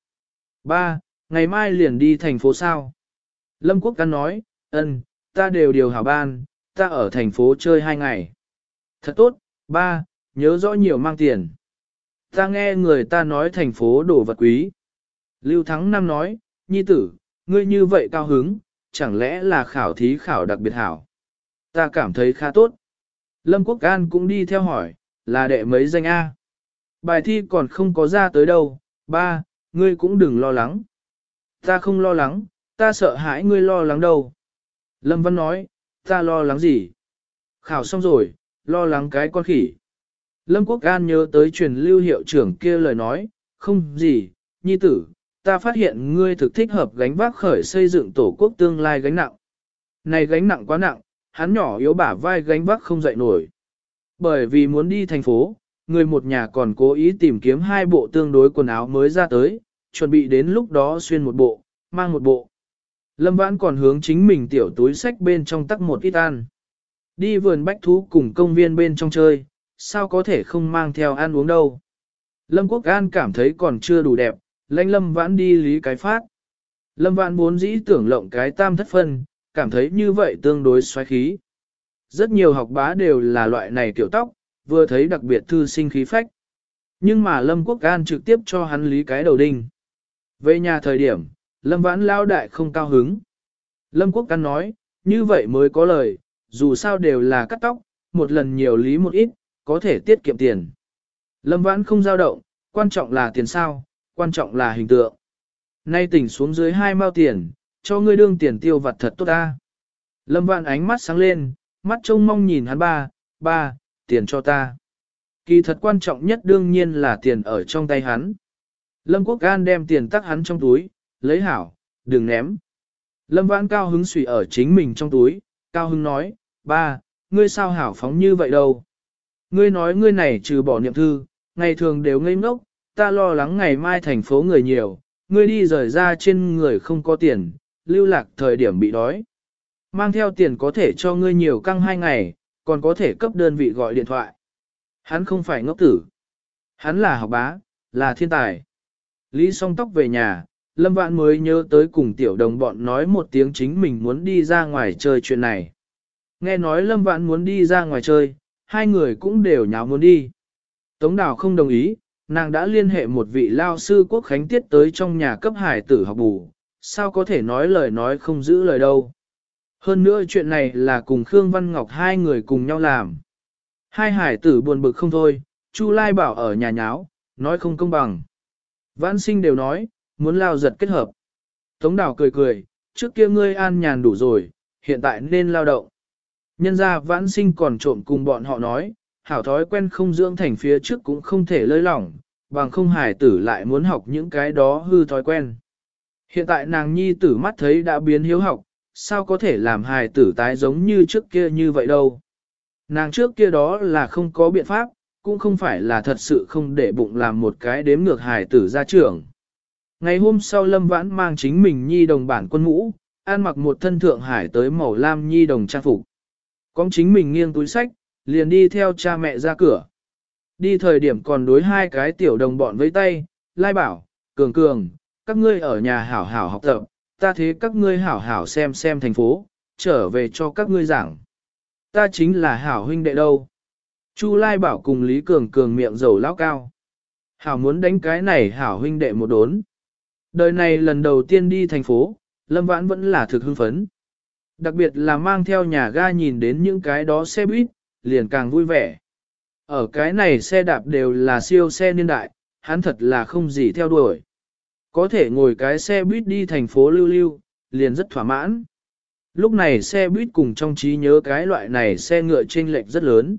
Ba, ngày mai liền đi thành phố sao? Lâm Quốc Căn nói, ân, ta đều điều hảo ban, ta ở thành phố chơi hai ngày. Thật tốt, ba, nhớ rõ nhiều mang tiền. Ta nghe người ta nói thành phố đồ vật quý. Lưu Thắng Nam nói, nhi tử, ngươi như vậy cao hứng, chẳng lẽ là khảo thí khảo đặc biệt hảo? Ta cảm thấy khá tốt. Lâm Quốc An cũng đi theo hỏi, là đệ mấy danh A? Bài thi còn không có ra tới đâu, ba, ngươi cũng đừng lo lắng. Ta không lo lắng, ta sợ hãi ngươi lo lắng đâu. Lâm Văn nói, ta lo lắng gì? Khảo xong rồi, lo lắng cái con khỉ. Lâm Quốc An nhớ tới truyền lưu hiệu trưởng kia lời nói, không gì, nhi tử, ta phát hiện ngươi thực thích hợp gánh vác khởi xây dựng tổ quốc tương lai gánh nặng. Này gánh nặng quá nặng, hắn nhỏ yếu bả vai gánh vác không dậy nổi. Bởi vì muốn đi thành phố, người một nhà còn cố ý tìm kiếm hai bộ tương đối quần áo mới ra tới, chuẩn bị đến lúc đó xuyên một bộ, mang một bộ. Lâm Vãn còn hướng chính mình tiểu túi sách bên trong tắc một ít ăn. Đi vườn bách thú cùng công viên bên trong chơi, sao có thể không mang theo ăn uống đâu. Lâm Quốc An cảm thấy còn chưa đủ đẹp, lãnh Lâm Vãn đi lý cái phát. Lâm Vãn vốn dĩ tưởng lộng cái tam thất phân, cảm thấy như vậy tương đối xoáy khí. Rất nhiều học bá đều là loại này kiểu tóc, vừa thấy đặc biệt thư sinh khí phách. Nhưng mà Lâm Quốc An trực tiếp cho hắn lý cái đầu đinh. Về nhà thời điểm, Lâm Vãn lao đại không cao hứng. Lâm Quốc An nói, như vậy mới có lời, dù sao đều là cắt tóc, một lần nhiều lý một ít, có thể tiết kiệm tiền. Lâm Vãn không dao động, quan trọng là tiền sao, quan trọng là hình tượng. Nay tỉnh xuống dưới hai mao tiền, cho ngươi đương tiền tiêu vặt thật tốt ta. Lâm Vãn ánh mắt sáng lên, mắt trông mong nhìn hắn ba, ba, tiền cho ta. Kỳ thật quan trọng nhất đương nhiên là tiền ở trong tay hắn. Lâm Quốc An đem tiền tắc hắn trong túi, lấy hảo, đừng ném. Lâm Vãn cao hứng xùy ở chính mình trong túi, cao hứng nói, ba, ngươi sao hảo phóng như vậy đâu. Ngươi nói ngươi này trừ bỏ niệm thư, ngày thường đều ngây ngốc, ta lo lắng ngày mai thành phố người nhiều, ngươi đi rời ra trên người không có tiền, lưu lạc thời điểm bị đói. Mang theo tiền có thể cho ngươi nhiều căng hai ngày, còn có thể cấp đơn vị gọi điện thoại. Hắn không phải ngốc tử. Hắn là học bá, là thiên tài. Lý song tóc về nhà, Lâm Vãn mới nhớ tới cùng tiểu đồng bọn nói một tiếng chính mình muốn đi ra ngoài chơi chuyện này. Nghe nói Lâm Vãn muốn đi ra ngoài chơi, hai người cũng đều nháo muốn đi. Tống Đào không đồng ý, nàng đã liên hệ một vị lao sư Quốc Khánh Tiết tới trong nhà cấp hải tử học bù, sao có thể nói lời nói không giữ lời đâu. Hơn nữa chuyện này là cùng Khương Văn Ngọc hai người cùng nhau làm. Hai hải tử buồn bực không thôi, Chu Lai bảo ở nhà nháo, nói không công bằng. Vãn sinh đều nói, muốn lao giật kết hợp. Tống Đào cười cười, trước kia ngươi an nhàn đủ rồi, hiện tại nên lao động. Nhân ra vãn sinh còn trộm cùng bọn họ nói, hảo thói quen không dưỡng thành phía trước cũng không thể lơi lỏng, bằng không hải tử lại muốn học những cái đó hư thói quen. Hiện tại nàng nhi tử mắt thấy đã biến hiếu học, sao có thể làm hài tử tái giống như trước kia như vậy đâu. Nàng trước kia đó là không có biện pháp, cũng không phải là thật sự không để bụng làm một cái đếm ngược hài tử ra trưởng. Ngày hôm sau Lâm Vãn mang chính mình nhi đồng bản quân mũ, ăn mặc một thân thượng hải tới màu lam nhi đồng trang phục. Con chính mình nghiêng túi sách, liền đi theo cha mẹ ra cửa. Đi thời điểm còn đối hai cái tiểu đồng bọn với tay, lai bảo, cường cường, các ngươi ở nhà hảo hảo học tập, ta thế các ngươi hảo hảo xem xem thành phố, trở về cho các ngươi giảng. Ta chính là hảo huynh đệ đâu. Chu Lai bảo cùng Lý Cường Cường miệng dầu lão cao. Hảo muốn đánh cái này hảo huynh đệ một đốn. Đời này lần đầu tiên đi thành phố, Lâm Vãn vẫn là thực hưng phấn. Đặc biệt là mang theo nhà ga nhìn đến những cái đó xe buýt, liền càng vui vẻ. Ở cái này xe đạp đều là siêu xe niên đại, hắn thật là không gì theo đuổi. Có thể ngồi cái xe buýt đi thành phố lưu lưu, liền rất thỏa mãn. Lúc này xe buýt cùng trong trí nhớ cái loại này xe ngựa chênh lệch rất lớn.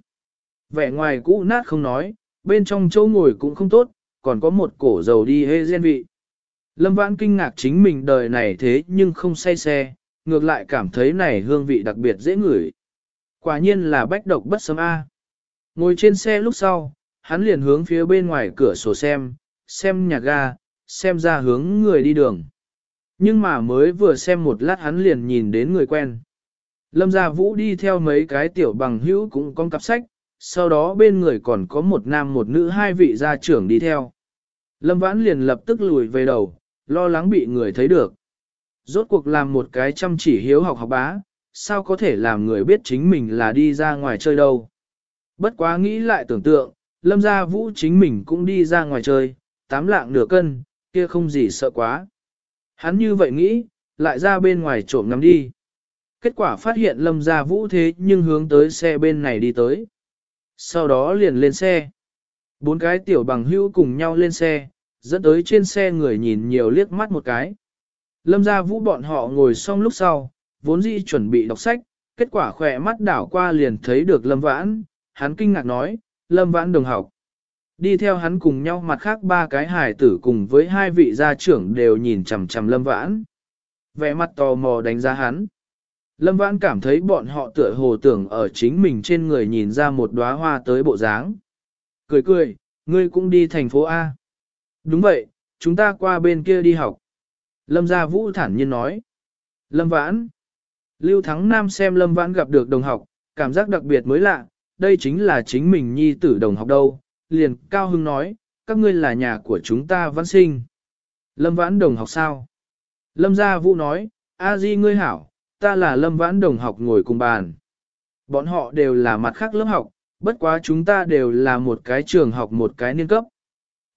Vẻ ngoài cũ nát không nói, bên trong chỗ ngồi cũng không tốt, còn có một cổ dầu đi hê gen vị. Lâm Vãn kinh ngạc chính mình đời này thế nhưng không say xe, ngược lại cảm thấy này hương vị đặc biệt dễ ngửi. Quả nhiên là bách độc bất xâm A. Ngồi trên xe lúc sau, hắn liền hướng phía bên ngoài cửa sổ xem, xem nhà ga, xem ra hướng người đi đường. Nhưng mà mới vừa xem một lát hắn liền nhìn đến người quen. Lâm Gia Vũ đi theo mấy cái tiểu bằng hữu cũng có cặp sách, sau đó bên người còn có một nam một nữ hai vị gia trưởng đi theo. Lâm Vãn liền lập tức lùi về đầu, lo lắng bị người thấy được. Rốt cuộc làm một cái chăm chỉ hiếu học học bá, sao có thể làm người biết chính mình là đi ra ngoài chơi đâu. Bất quá nghĩ lại tưởng tượng, Lâm Gia Vũ chính mình cũng đi ra ngoài chơi, tám lạng nửa cân, kia không gì sợ quá. Hắn như vậy nghĩ, lại ra bên ngoài trộm ngắm đi. Kết quả phát hiện Lâm Gia Vũ thế nhưng hướng tới xe bên này đi tới. Sau đó liền lên xe. Bốn cái tiểu bằng hữu cùng nhau lên xe, dẫn tới trên xe người nhìn nhiều liếc mắt một cái. Lâm Gia Vũ bọn họ ngồi xong lúc sau, vốn dĩ chuẩn bị đọc sách, kết quả khỏe mắt đảo qua liền thấy được Lâm Vãn, hắn kinh ngạc nói, Lâm Vãn đồng học. Đi theo hắn cùng nhau mặt khác ba cái hài tử cùng với hai vị gia trưởng đều nhìn chằm chằm Lâm Vãn. Vẻ mặt tò mò đánh giá hắn. Lâm Vãn cảm thấy bọn họ tựa hồ tưởng ở chính mình trên người nhìn ra một đóa hoa tới bộ dáng. Cười cười, ngươi cũng đi thành phố A. Đúng vậy, chúng ta qua bên kia đi học. Lâm Gia Vũ thản nhiên nói. Lâm Vãn. Lưu Thắng Nam xem Lâm Vãn gặp được đồng học, cảm giác đặc biệt mới lạ, đây chính là chính mình nhi tử đồng học đâu. Liền cao hưng nói, các ngươi là nhà của chúng ta Vãn sinh. Lâm Vãn đồng học sao? Lâm Gia Vũ nói, A Di ngươi hảo, ta là Lâm Vãn đồng học ngồi cùng bàn. Bọn họ đều là mặt khác lớp học, bất quá chúng ta đều là một cái trường học một cái niên cấp.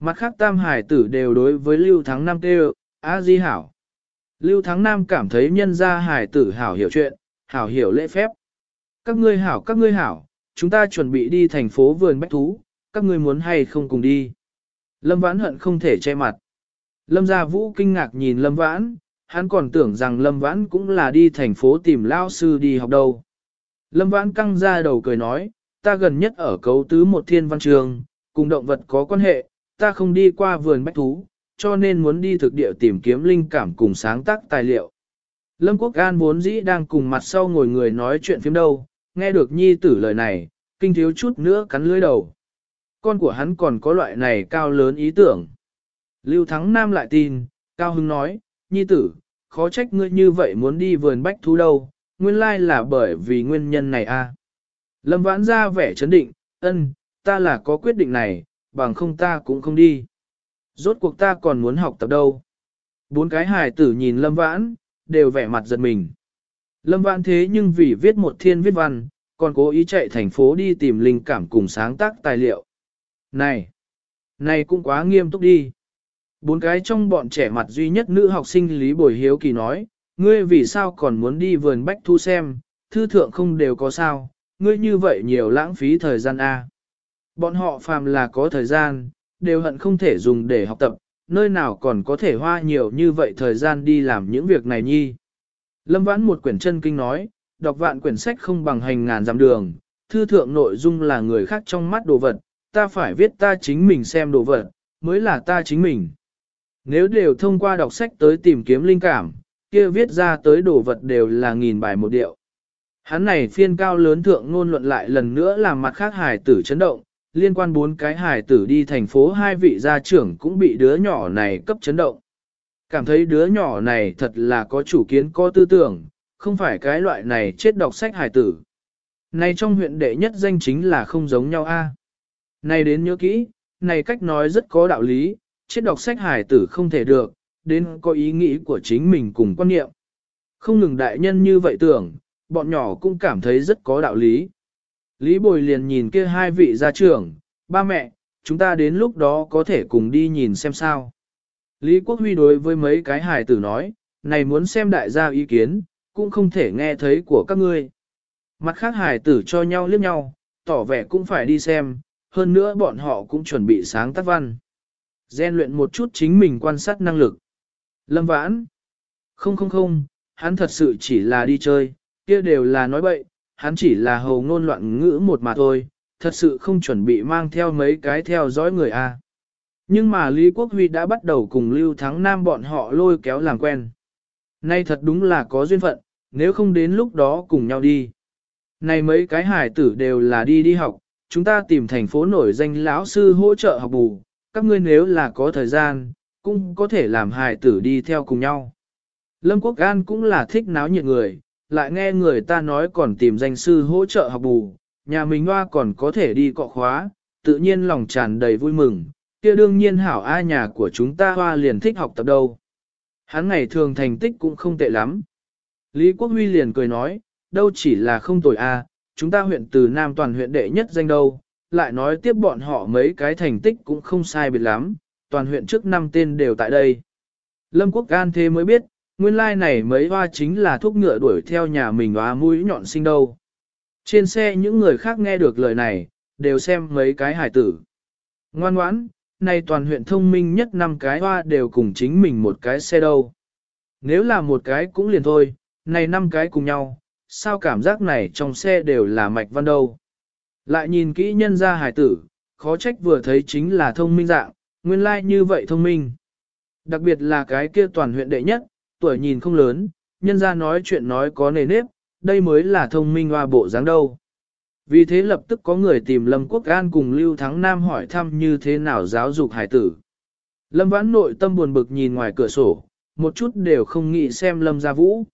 Mặt khác tam hải tử đều đối với Lưu Thắng Nam kêu, A Di hảo. Lưu Thắng Nam cảm thấy nhân gia hải tử hảo hiểu chuyện, hảo hiểu lễ phép. Các ngươi hảo các ngươi hảo, chúng ta chuẩn bị đi thành phố vườn bách thú, các ngươi muốn hay không cùng đi. Lâm Vãn hận không thể che mặt. Lâm Gia Vũ kinh ngạc nhìn Lâm Vãn, hắn còn tưởng rằng Lâm Vãn cũng là đi thành phố tìm lao sư đi học đâu. Lâm Vãn căng ra đầu cười nói, ta gần nhất ở cấu tứ một thiên văn trường, cùng động vật có quan hệ, ta không đi qua vườn bách thú, cho nên muốn đi thực địa tìm kiếm linh cảm cùng sáng tác tài liệu. Lâm Quốc An vốn dĩ đang cùng mặt sau ngồi người nói chuyện phím đâu, nghe được nhi tử lời này, kinh thiếu chút nữa cắn lưỡi đầu. Con của hắn còn có loại này cao lớn ý tưởng. Lưu Thắng Nam lại tin, Cao Hưng nói, nhi tử, khó trách ngươi như vậy muốn đi vườn bách thú đâu, nguyên lai là bởi vì nguyên nhân này a. À. Lâm Vãn ra vẻ chấn định, ân, ta là có quyết định này, bằng không ta cũng không đi. Rốt cuộc ta còn muốn học tập đâu. Bốn cái hài tử nhìn Lâm Vãn, đều vẻ mặt giật mình. Lâm Vãn thế nhưng vì viết một thiên viết văn, còn cố ý chạy thành phố đi tìm linh cảm cùng sáng tác tài liệu. Này, này cũng quá nghiêm túc đi. Bốn cái trong bọn trẻ mặt duy nhất nữ học sinh Lý Bồi Hiếu Kỳ nói, ngươi vì sao còn muốn đi vườn bách thu xem, thư thượng không đều có sao, ngươi như vậy nhiều lãng phí thời gian a. Bọn họ phàm là có thời gian, đều hận không thể dùng để học tập, nơi nào còn có thể hoa nhiều như vậy thời gian đi làm những việc này nhi. Lâm Vãn một quyển chân kinh nói, đọc vạn quyển sách không bằng hành ngàn dặm đường, thư thượng nội dung là người khác trong mắt đồ vật, ta phải viết ta chính mình xem đồ vật, mới là ta chính mình. Nếu đều thông qua đọc sách tới tìm kiếm linh cảm, kia viết ra tới đồ vật đều là nghìn bài một điệu. Hắn này phiên cao lớn thượng ngôn luận lại lần nữa làm mặt khác hài tử chấn động, liên quan bốn cái hài tử đi thành phố hai vị gia trưởng cũng bị đứa nhỏ này cấp chấn động. Cảm thấy đứa nhỏ này thật là có chủ kiến có tư tưởng, không phải cái loại này chết đọc sách hài tử. Này trong huyện đệ nhất danh chính là không giống nhau a. Này đến nhớ kỹ, này cách nói rất có đạo lý, chết đọc sách hài tử không thể được, đến có ý nghĩ của chính mình cùng quan niệm. Không ngừng đại nhân như vậy tưởng, bọn nhỏ cũng cảm thấy rất có đạo lý. Lý Bồi liền nhìn kia hai vị gia trưởng, ba mẹ, chúng ta đến lúc đó có thể cùng đi nhìn xem sao. Lý Quốc Huy đối với mấy cái hài tử nói, này muốn xem đại gia ý kiến, cũng không thể nghe thấy của các ngươi. Mặt khác hài tử cho nhau liếc nhau, tỏ vẻ cũng phải đi xem, hơn nữa bọn họ cũng chuẩn bị sáng tác văn. Gen luyện một chút chính mình quan sát năng lực. Lâm Vãn. Không không không, hắn thật sự chỉ là đi chơi, kia đều là nói bậy, hắn chỉ là hầu ngôn loạn ngữ một mà thôi, thật sự không chuẩn bị mang theo mấy cái theo dõi người a. Nhưng mà Lý Quốc Huy đã bắt đầu cùng Lưu Thắng Nam bọn họ lôi kéo làm quen. Nay thật đúng là có duyên phận, nếu không đến lúc đó cùng nhau đi. Này mấy cái hải tử đều là đi đi học, chúng ta tìm thành phố nổi danh lão sư hỗ trợ học bù, các ngươi nếu là có thời gian, cũng có thể làm hải tử đi theo cùng nhau. Lâm Quốc An cũng là thích náo nhiệt người, lại nghe người ta nói còn tìm danh sư hỗ trợ học bù, nhà mình hoa còn có thể đi cọ khóa, tự nhiên lòng tràn đầy vui mừng, kia đương nhiên hảo ai nhà của chúng ta hoa liền thích học tập đâu. Hắn ngày thường thành tích cũng không tệ lắm. Lý Quốc Huy liền cười nói, đâu chỉ là không tồi a, chúng ta huyện từ Nam toàn huyện đệ nhất danh đâu, lại nói tiếp bọn họ mấy cái thành tích cũng không sai biệt lắm, toàn huyện trước năm tên đều tại đây. Lâm Quốc An thế mới biết, nguyên lai like này mấy hoa chính là thuốc ngựa đuổi theo nhà mình hoa mũi nhọn sinh đâu. Trên xe những người khác nghe được lời này, đều xem mấy cái hải tử. Ngoan ngoãn, này toàn huyện thông minh nhất năm cái hoa đều cùng chính mình một cái xe đâu. Nếu là một cái cũng liền thôi, này năm cái cùng nhau, sao cảm giác này trong xe đều là mạch văn đâu. Lại nhìn kỹ nhân ra hải tử, khó trách vừa thấy chính là thông minh dạng, nguyên lai like như vậy thông minh. Đặc biệt là cái kia toàn huyện đệ nhất, tuổi nhìn không lớn, nhân ra nói chuyện nói có nề nếp, đây mới là thông minh hoa bộ dáng đâu. Vì thế lập tức có người tìm Lâm Quốc An cùng Lưu Thắng Nam hỏi thăm như thế nào giáo dục hải tử. Lâm Vãn nội tâm buồn bực nhìn ngoài cửa sổ, một chút đều không nghĩ xem Lâm Gia Vũ.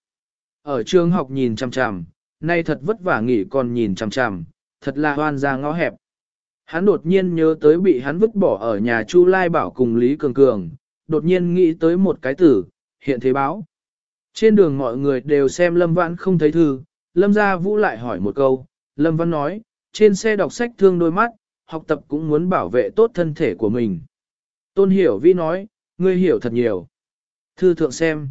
Ở trường học nhìn chằm chằm, nay thật vất vả nghỉ còn nhìn chằm chằm, thật là hoan ra ngõ hẹp. Hắn đột nhiên nhớ tới bị hắn vứt bỏ ở nhà Chu Lai Bảo cùng Lý Cường Cường, đột nhiên nghĩ tới một cái tử, hiện thế báo. Trên đường mọi người đều xem Lâm Vãn không thấy thư, Lâm Gia Vũ lại hỏi một câu, Lâm Vãn nói, trên xe đọc sách thương đôi mắt, học tập cũng muốn bảo vệ tốt thân thể của mình. Tôn Hiểu Vi nói, ngươi hiểu thật nhiều. Thư thượng xem.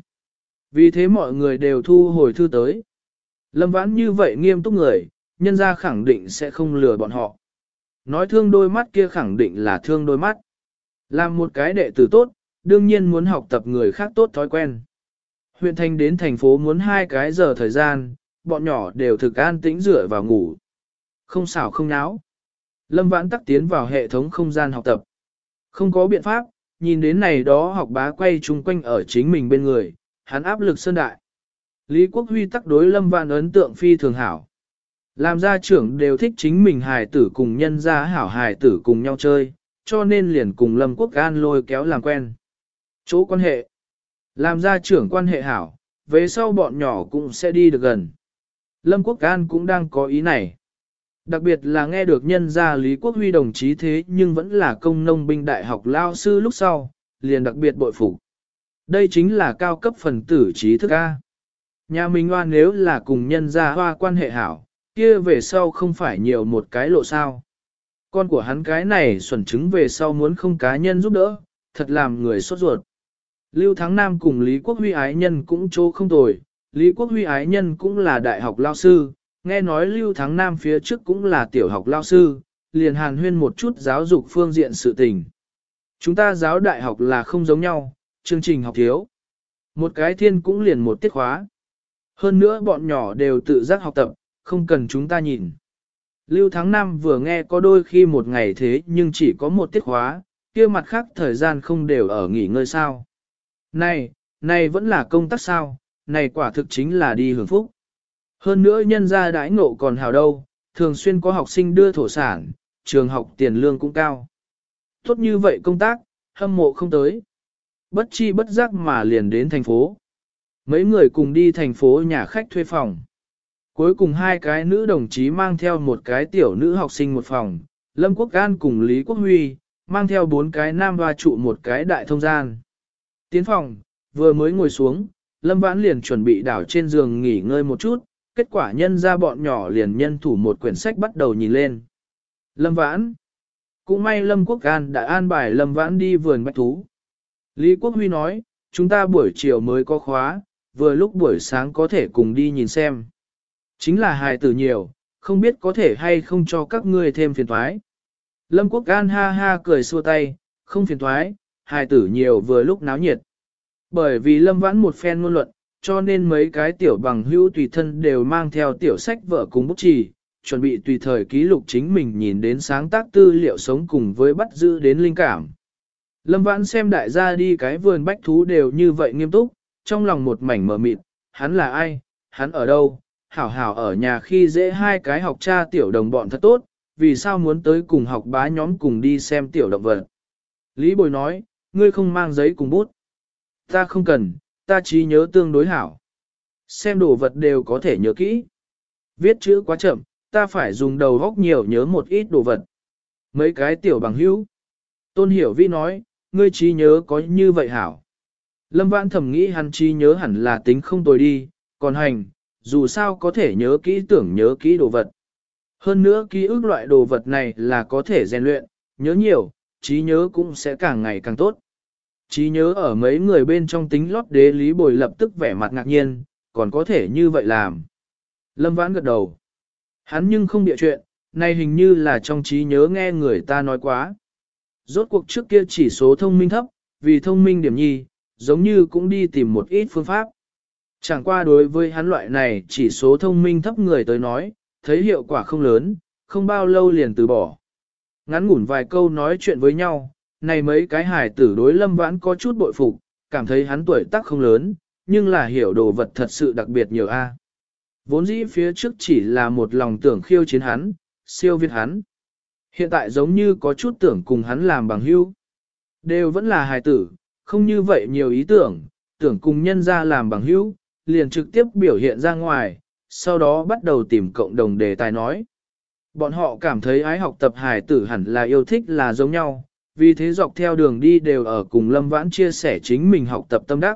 Vì thế mọi người đều thu hồi thư tới. Lâm Vãn như vậy nghiêm túc người, nhân ra khẳng định sẽ không lừa bọn họ. Nói thương đôi mắt kia khẳng định là thương đôi mắt. Làm một cái đệ tử tốt, đương nhiên muốn học tập người khác tốt thói quen. Huyện thành đến thành phố muốn hai cái giờ thời gian, bọn nhỏ đều thực an tĩnh rửa vào ngủ. Không xảo không náo. Lâm Vãn tắc tiến vào hệ thống không gian học tập. Không có biện pháp, nhìn đến này đó học bá quay chung quanh ở chính mình bên người, hắn áp lực sơn đại. Lý Quốc Huy tắc đối Lâm Vãn ấn tượng phi thường hảo. Làm gia trưởng đều thích chính mình hài tử cùng nhân gia hảo hài tử cùng nhau chơi, cho nên liền cùng Lâm Quốc An lôi kéo làm quen. Chỗ quan hệ. Làm gia trưởng quan hệ hảo, về sau bọn nhỏ cũng sẽ đi được gần. Lâm Quốc An cũng đang có ý này. Đặc biệt là nghe được nhân gia Lý Quốc Huy đồng chí thế nhưng vẫn là công nông binh đại học lao sư lúc sau, liền đặc biệt bội phục. Đây chính là cao cấp phần tử trí thức A. Nhà mình hoa nếu là cùng nhân gia hoa quan hệ hảo, kia về sau không phải nhiều một cái lộ sao. Con của hắn cái này xuẩn trứng về sau muốn không cá nhân giúp đỡ, thật làm người sốt ruột. Lưu Thắng Nam cùng Lý Quốc Huy ái nhân cũng chỗ không tồi, Lý Quốc Huy ái nhân cũng là đại học lao sư, nghe nói Lưu Thắng Nam phía trước cũng là tiểu học lao sư, liền hàn huyên một chút giáo dục phương diện sự tình. Chúng ta giáo đại học là không giống nhau, chương trình học thiếu. Một cái thiên cũng liền một tiết khóa. Hơn nữa bọn nhỏ đều tự giác học tập, không cần chúng ta nhìn. Lưu Thắng Nam vừa nghe có đôi khi một ngày thế nhưng chỉ có một tiết khóa, kia mặt khác thời gian không đều ở nghỉ ngơi sao. Này, này vẫn là công tác sao, này quả thực chính là đi hưởng phúc. Hơn nữa nhân gia đãi ngộ còn hào đâu, thường xuyên có học sinh đưa thổ sản, trường học tiền lương cũng cao. Tốt như vậy công tác, hâm mộ không tới. Bất chi bất giác mà liền đến thành phố. Mấy người cùng đi thành phố nhà khách thuê phòng. Cuối cùng hai cái nữ đồng chí mang theo một cái tiểu nữ học sinh một phòng, Lâm Quốc An cùng Lý Quốc Huy, mang theo bốn cái nam hoa trụ một cái đại thông gian. Tiến phòng, vừa mới ngồi xuống, Lâm Vãn liền chuẩn bị đảo trên giường nghỉ ngơi một chút, kết quả nhân ra bọn nhỏ liền nhân thủ một quyển sách bắt đầu nhìn lên. Lâm Vãn. Cũng may Lâm Quốc An đã an bài Lâm Vãn đi vườn bách thú. Lý Quốc Huy nói, chúng ta buổi chiều mới có khóa, vừa lúc buổi sáng có thể cùng đi nhìn xem. Chính là hài tử nhiều, không biết có thể hay không cho các ngươi thêm phiền toái. Lâm Quốc An ha ha cười xua tay, không phiền toái, hài tử nhiều vừa lúc náo nhiệt. Bởi vì Lâm Vãn một phen ngôn luận, cho nên mấy cái tiểu bằng hữu tùy thân đều mang theo tiểu sách vở cùng bút chì, chuẩn bị tùy thời ký lục chính mình nhìn đến sáng tác tư liệu sống cùng với bắt giữ đến linh cảm. Lâm Vãn xem đại gia đi cái vườn bách thú đều như vậy nghiêm túc, trong lòng một mảnh mờ mịt, hắn là ai, hắn ở đâu, hảo hảo ở nhà khi dễ hai cái học cha tiểu đồng bọn thật tốt, vì sao muốn tới cùng học bá nhóm cùng đi xem tiểu động vật. Lý Bồi nói, ngươi không mang giấy cùng bút. Ta không cần, ta trí nhớ tương đối hảo. Xem đồ vật đều có thể nhớ kỹ. Viết chữ quá chậm, ta phải dùng đầu góc nhiều nhớ một ít đồ vật. Mấy cái tiểu bằng hữu. Tôn Hiểu Vi nói, ngươi trí nhớ có như vậy hảo. Lâm Vãn thầm nghĩ hắn trí nhớ hẳn là tính không tồi đi, còn hành, dù sao có thể nhớ kỹ tưởng nhớ kỹ đồ vật. Hơn nữa ký ức loại đồ vật này là có thể rèn luyện, nhớ nhiều, trí nhớ cũng sẽ càng ngày càng tốt. Trí nhớ ở mấy người bên trong tính lót đế Lý Bồi lập tức vẻ mặt ngạc nhiên, còn có thể như vậy làm. Lâm Vãn gật đầu. Hắn nhưng không bịa chuyện, này hình như là trong trí nhớ nghe người ta nói quá. Rốt cuộc trước kia chỉ số thông minh thấp, vì thông minh điểm nhi, giống như cũng đi tìm một ít phương pháp. Chẳng qua đối với hắn loại này chỉ số thông minh thấp người tới nói, thấy hiệu quả không lớn, không bao lâu liền từ bỏ. Ngắn ngủn vài câu nói chuyện với nhau, này mấy cái hài tử đối Lâm Vãn có chút bội phục, cảm thấy hắn tuổi tác không lớn, nhưng là hiểu đồ vật thật sự đặc biệt nhiều a. Vốn dĩ phía trước chỉ là một lòng tưởng khiêu chiến hắn, siêu việt hắn. Hiện tại giống như có chút tưởng cùng hắn làm bằng hữu. Đều vẫn là hài tử, không như vậy nhiều ý tưởng, tưởng cùng nhân ra làm bằng hữu, liền trực tiếp biểu hiện ra ngoài, sau đó bắt đầu tìm cộng đồng đề tài nói. Bọn họ cảm thấy ái học tập hài tử hẳn là yêu thích là giống nhau, vì thế dọc theo đường đi đều ở cùng Lâm Vãn chia sẻ chính mình học tập tâm đắc.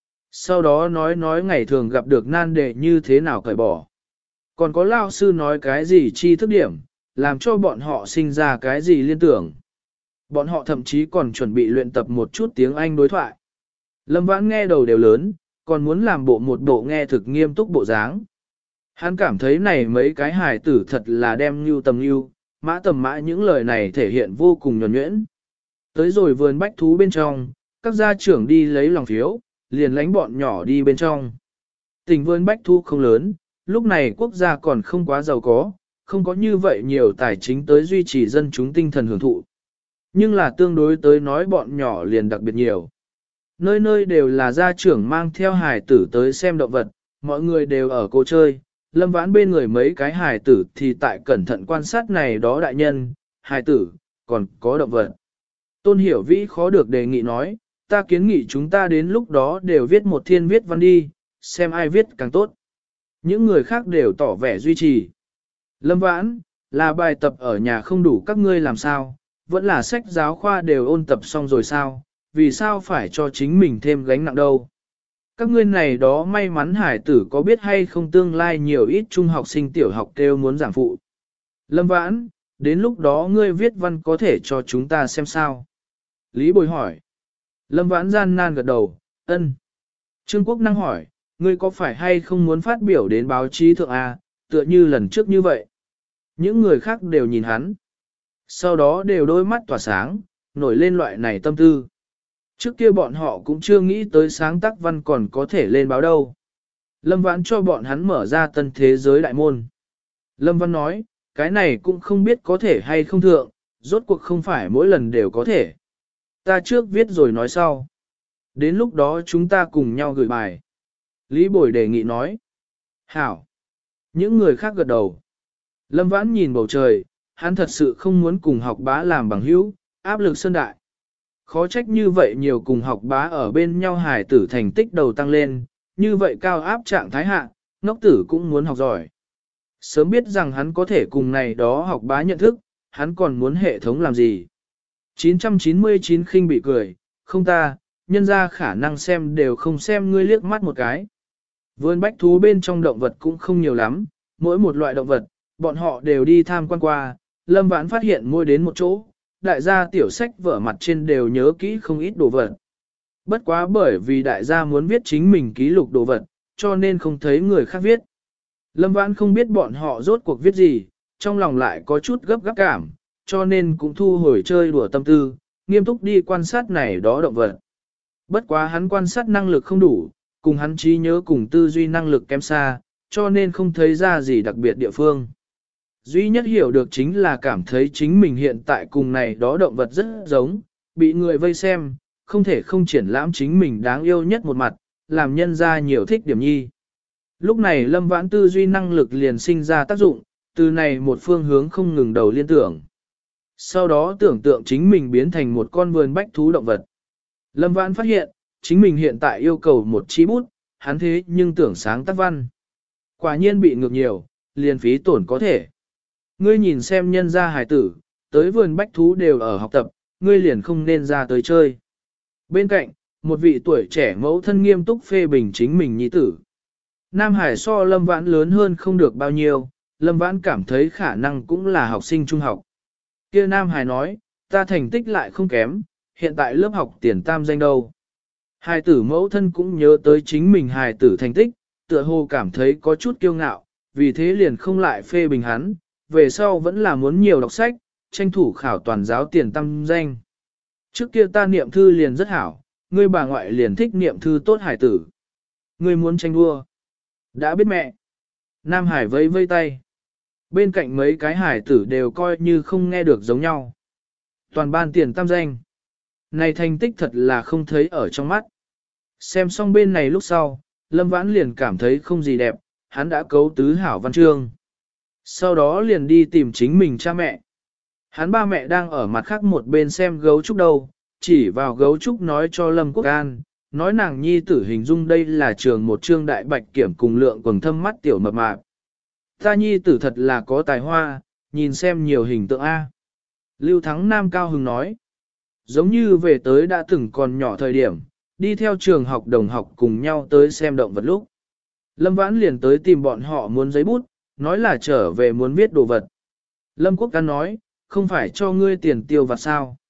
Sau đó nói nói ngày thường gặp được nan đề như thế nào cởi bỏ. Còn có lao sư nói cái gì chi thức điểm, làm cho bọn họ sinh ra cái gì liên tưởng. Bọn họ thậm chí còn chuẩn bị luyện tập một chút tiếng Anh đối thoại. Lâm Vãn nghe đầu đều lớn, còn muốn làm bộ một bộ nghe thực nghiêm túc bộ dáng. Hắn cảm thấy này mấy cái hài tử thật là đem như tầm như, mã tầm mã những lời này thể hiện vô cùng nhuần nhuyễn. Tới rồi vườn bách thú bên trong, các gia trưởng đi lấy lòng phiếu, liền lánh bọn nhỏ đi bên trong. Tỉnh vườn bách thú không lớn, lúc này quốc gia còn không quá giàu có, không có như vậy nhiều tài chính tới duy trì dân chúng tinh thần hưởng thụ. Nhưng là tương đối tới nói bọn nhỏ liền đặc biệt nhiều. Nơi nơi đều là gia trưởng mang theo hài tử tới xem động vật, mọi người đều ở cô chơi. Lâm Vãn bên người mấy cái hài tử thì tại cẩn thận quan sát này đó đại nhân, hài tử, còn có động vật. Tôn Hiểu Vĩ khó được đề nghị nói, ta kiến nghị chúng ta đến lúc đó đều viết một thiên viết văn đi, xem ai viết càng tốt. Những người khác đều tỏ vẻ duy trì. Lâm Vãn, là bài tập ở nhà không đủ các ngươi làm sao, vẫn là sách giáo khoa đều ôn tập xong rồi sao, vì sao phải cho chính mình thêm gánh nặng đâu. Các ngươi này đó may mắn hải tử có biết hay không tương lai nhiều ít trung học sinh tiểu học kêu muốn giảng phụ. Lâm Vãn, đến lúc đó ngươi viết văn có thể cho chúng ta xem sao. Lý Bồi hỏi. Lâm Vãn gian nan gật đầu, ân. Trương Quốc Năng hỏi, ngươi có phải hay không muốn phát biểu đến báo chí thượng A, tựa như lần trước như vậy. Những người khác đều nhìn hắn. Sau đó đều đôi mắt tỏa sáng, nổi lên loại này tâm tư. Trước kia bọn họ cũng chưa nghĩ tới sáng tác văn còn có thể lên báo đâu. Lâm Vãn cho bọn hắn mở ra tân thế giới đại môn. Lâm Văn nói, cái này cũng không biết có thể hay không thượng, rốt cuộc không phải mỗi lần đều có thể. Ta trước viết rồi nói sau. Đến lúc đó chúng ta cùng nhau gửi bài. Lý Bồi đề nghị nói. Hảo. Những người khác gật đầu. Lâm Vãn nhìn bầu trời, hắn thật sự không muốn cùng học bá làm bằng hữu, áp lực sơn đại. Khó trách như vậy nhiều cùng học bá ở bên nhau hài tử thành tích đầu tăng lên, như vậy cao áp trạng thái hạ, ngốc tử cũng muốn học giỏi. Sớm biết rằng hắn có thể cùng này đó học bá nhận thức, hắn còn muốn hệ thống làm gì. chín trăm chín mươi chín khinh bị cười, không ta, nhân ra khả năng xem đều không xem ngươi liếc mắt một cái. Vườn bách thú bên trong động vật cũng không nhiều lắm, mỗi một loại động vật, bọn họ đều đi tham quan qua, Lâm Vãn phát hiện môi đến một chỗ, đại gia tiểu sách vở mặt trên đều nhớ kỹ không ít đồ vật. Bất quá bởi vì đại gia muốn viết chính mình ký lục đồ vật, cho nên không thấy người khác viết. Lâm Vãn không biết bọn họ rốt cuộc viết gì, trong lòng lại có chút gấp gáp cảm, cho nên cũng thu hồi chơi đùa tâm tư, nghiêm túc đi quan sát này đó động vật. Bất quá hắn quan sát năng lực không đủ, cùng hắn trí nhớ cùng tư duy năng lực kém xa, cho nên không thấy ra gì đặc biệt địa phương. Duy nhất hiểu được chính là cảm thấy chính mình hiện tại cùng này đó động vật rất giống, bị người vây xem, không thể không triển lãm chính mình đáng yêu nhất một mặt, làm nhân ra nhiều thích điểm nhi. Lúc này Lâm Vãn tư duy năng lực liền sinh ra tác dụng, từ này một phương hướng không ngừng đầu liên tưởng. Sau đó tưởng tượng chính mình biến thành một con vườn bách thú động vật. Lâm Vãn phát hiện, chính mình hiện tại yêu cầu một chi bút, hắn thế nhưng tưởng sáng tác văn. Quả nhiên bị ngược nhiều, liền phí tổn có thể. Ngươi nhìn xem nhân gia hài tử, tới vườn bách thú đều ở học tập, ngươi liền không nên ra tới chơi. Bên cạnh, một vị tuổi trẻ mẫu thân nghiêm túc phê bình chính mình nhi tử. Nam Hải so Lâm Vãn lớn hơn không được bao nhiêu, Lâm Vãn cảm thấy khả năng cũng là học sinh trung học. Kia Nam Hải nói, ta thành tích lại không kém, hiện tại lớp học tiền tam danh đâu. Hài tử mẫu thân cũng nhớ tới chính mình hài tử thành tích, tựa hồ cảm thấy có chút kiêu ngạo, vì thế liền không lại phê bình hắn, về sau vẫn là muốn nhiều đọc sách, tranh thủ khảo toàn giáo tiền tam danh. Trước kia ta niệm thư liền rất hảo, ngươi bà ngoại liền thích niệm thư tốt hải tử. Ngươi muốn tranh đua. Đã biết mẹ. Nam Hải vây vây tay. Bên cạnh mấy cái hải tử đều coi như không nghe được giống nhau. Toàn ban tiền tam danh. Này thành tích thật là không thấy ở trong mắt. Xem xong bên này lúc sau, Lâm Vãn liền cảm thấy không gì đẹp, hắn đã cấu tứ hảo văn chương. Sau đó liền đi tìm chính mình cha mẹ. Hắn ba mẹ đang ở mặt khác một bên xem gấu trúc đâu, chỉ vào gấu trúc nói cho Lâm Quốc An, nói nàng nhi tử hình dung đây là trường một trương đại bạch kiểm cùng lượng quần thâm mắt tiểu mập mạp. Ta nhi tử thật là có tài hoa, nhìn xem nhiều hình tượng A. Lưu Thắng Nam cao hứng nói, giống như về tới đã từng còn nhỏ thời điểm, đi theo trường học đồng học cùng nhau tới xem động vật lúc. Lâm Vãn liền tới tìm bọn họ muốn giấy bút, nói là trở về muốn viết đồ vật. Lâm Quốc An nói, không phải cho ngươi tiền tiêu vặt sao.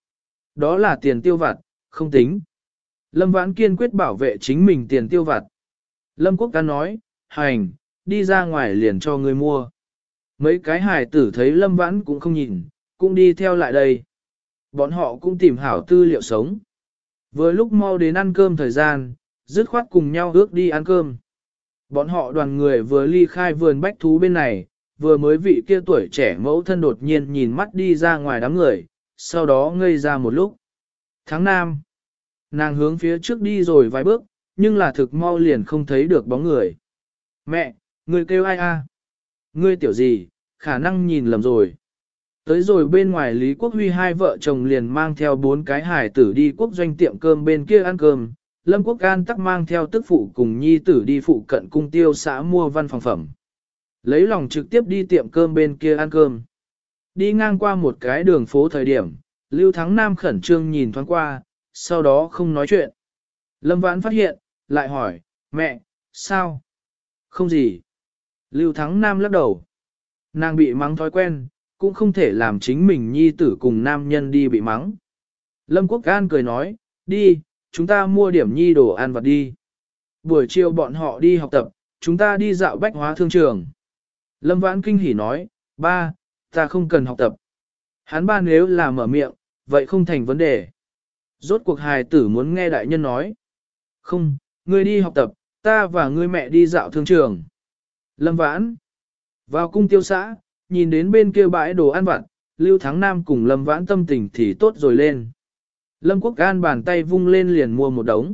Đó là tiền tiêu vặt, không tính. Lâm Vãn kiên quyết bảo vệ chính mình tiền tiêu vặt. Lâm Quốc Can nói, hành, đi ra ngoài liền cho người mua. Mấy cái hài tử thấy Lâm Vãn cũng không nhìn, cũng đi theo lại đây. Bọn họ cũng tìm hảo tư liệu sống. Vừa lúc mau đến ăn cơm thời gian, dứt khoát cùng nhau ước đi ăn cơm. Bọn họ đoàn người vừa ly khai vườn bách thú bên này, vừa mới vị kia tuổi trẻ mẫu thân đột nhiên nhìn mắt đi ra ngoài đám người, sau đó ngây ra một lúc. Tháng Nam, nàng hướng phía trước đi rồi vài bước, nhưng là thực mau liền không thấy được bóng người. Mẹ, người kêu ai a? Ngươi tiểu gì, khả năng nhìn lầm rồi. Tới rồi bên ngoài Lý Quốc Huy hai vợ chồng liền mang theo bốn cái hải tử đi quốc doanh tiệm cơm bên kia ăn cơm. Lâm Quốc Can tắc mang theo tức phụ cùng nhi tử đi phụ cận cung tiêu xã mua văn phòng phẩm. Lấy lòng trực tiếp đi tiệm cơm bên kia ăn cơm. Đi ngang qua một cái đường phố thời điểm, Lưu Thắng Nam khẩn trương nhìn thoáng qua, sau đó không nói chuyện. Lâm Vãn phát hiện, lại hỏi, mẹ, sao? Không gì. Lưu Thắng Nam lắc đầu. Nàng bị mắng thói quen, cũng không thể làm chính mình nhi tử cùng nam nhân đi bị mắng. Lâm Quốc An cười nói, đi, chúng ta mua điểm nhi đồ ăn vặt đi. Buổi chiều bọn họ đi học tập, chúng ta đi dạo bách hóa thương trường. Lâm Vãn kinh hỉ nói, ba, ta không cần học tập. Hắn ba nếu là mở miệng, vậy không thành vấn đề. Rốt cuộc hài tử muốn nghe đại nhân nói. Không, ngươi đi học tập, ta và ngươi mẹ đi dạo thương trường. Lâm Vãn vào cung tiêu xã, nhìn đến bên kia bãi đồ ăn vặt, Lưu Thắng Nam cùng Lâm Vãn tâm tình thì tốt rồi lên. Lâm Quốc An bàn tay vung lên liền mua một đống.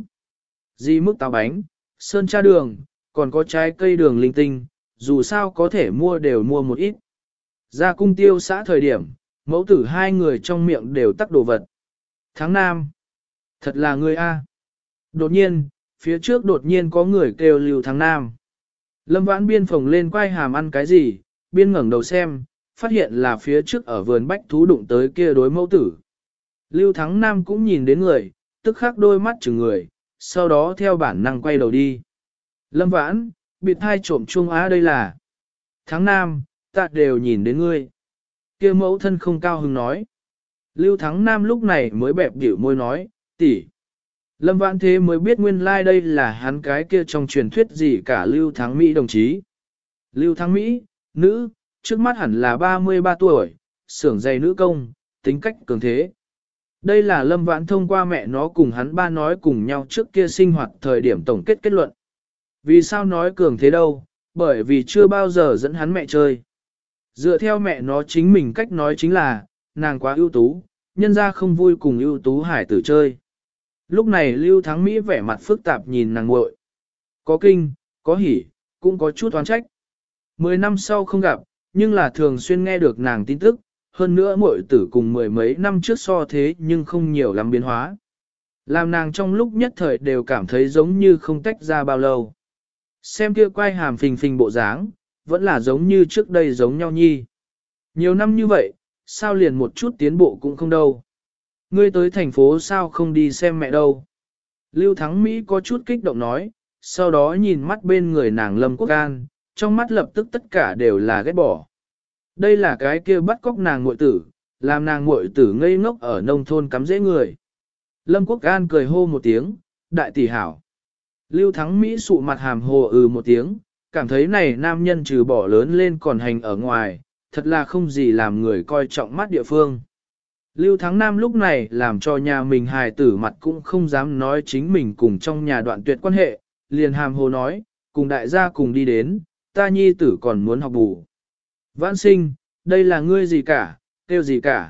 Di mức táo bánh, sơn cha đường, còn có trái cây đường linh tinh, dù sao có thể mua đều mua một ít. Ra cung tiêu xã thời điểm, mẫu tử hai người trong miệng đều tắc đồ vật. Tháng Nam, thật là người A. Đột nhiên, phía trước đột nhiên có người kêu Lưu Thắng Nam. Lâm Vãn biên phồng lên quay hàm ăn cái gì, biên ngẩng đầu xem, phát hiện là phía trước ở vườn bách thú đụng tới kia đối mẫu tử. Lưu Thắng Nam cũng nhìn đến người, tức khắc đôi mắt chừng người, sau đó theo bản năng quay đầu đi. Lâm Vãn, biệt hai trộm chuông á đây là. Thắng Nam, ta đều nhìn đến ngươi. Kia mẫu thân không cao hứng nói. Lưu Thắng Nam lúc này mới bẹp biểu môi nói, tỷ. Lâm Vãn thế mới biết nguyên lai like đây là hắn cái kia trong truyền thuyết gì cả Lưu Thắng Mỹ đồng chí. Lưu Thắng Mỹ, nữ, trước mắt hẳn là ba mươi ba tuổi, xưởng giày nữ công, tính cách cường thế. Đây là Lâm Vãn thông qua mẹ nó cùng hắn ba nói cùng nhau trước kia sinh hoạt thời điểm tổng kết kết luận. Vì sao nói cường thế đâu? Bởi vì chưa bao giờ dẫn hắn mẹ chơi. Dựa theo mẹ nó chính mình cách nói chính là, nàng quá ưu tú, nhân ra không vui cùng ưu tú hải tử chơi. Lúc này Lưu Thắng Mỹ vẻ mặt phức tạp nhìn nàng muội, có kinh, có hỉ, cũng có chút oán trách. Mười năm sau không gặp, nhưng là thường xuyên nghe được nàng tin tức, hơn nữa muội tử cùng mười mấy năm trước so thế nhưng không nhiều lắm biến hóa. Làm nàng trong lúc nhất thời đều cảm thấy giống như không tách ra bao lâu. Xem kia quay hàm phình phình bộ dáng, vẫn là giống như trước đây giống nhau nhi. Nhiều năm như vậy, sao liền một chút tiến bộ cũng không đâu. Ngươi tới thành phố sao không đi xem mẹ đâu. Lưu Thắng Mỹ có chút kích động nói, sau đó nhìn mắt bên người nàng Lâm Quốc An, trong mắt lập tức tất cả đều là ghét bỏ. Đây là cái kia bắt cóc nàng muội tử, làm nàng muội tử ngây ngốc ở nông thôn cắm dễ người. Lâm Quốc An cười hô một tiếng, đại tỷ hảo. Lưu Thắng Mỹ sụ mặt hàm hồ ừ một tiếng, cảm thấy này nam nhân trừ bỏ lớn lên còn hành ở ngoài, thật là không gì làm người coi trọng mắt địa phương. Lưu Thắng Nam lúc này làm cho nhà mình hài tử mặt cũng không dám nói chính mình cùng trong nhà đoạn tuyệt quan hệ, liền hàm hồ nói, cùng đại gia cùng đi đến, ta nhi tử còn muốn học bù. Vãn sinh, đây là ngươi gì cả, kêu gì cả.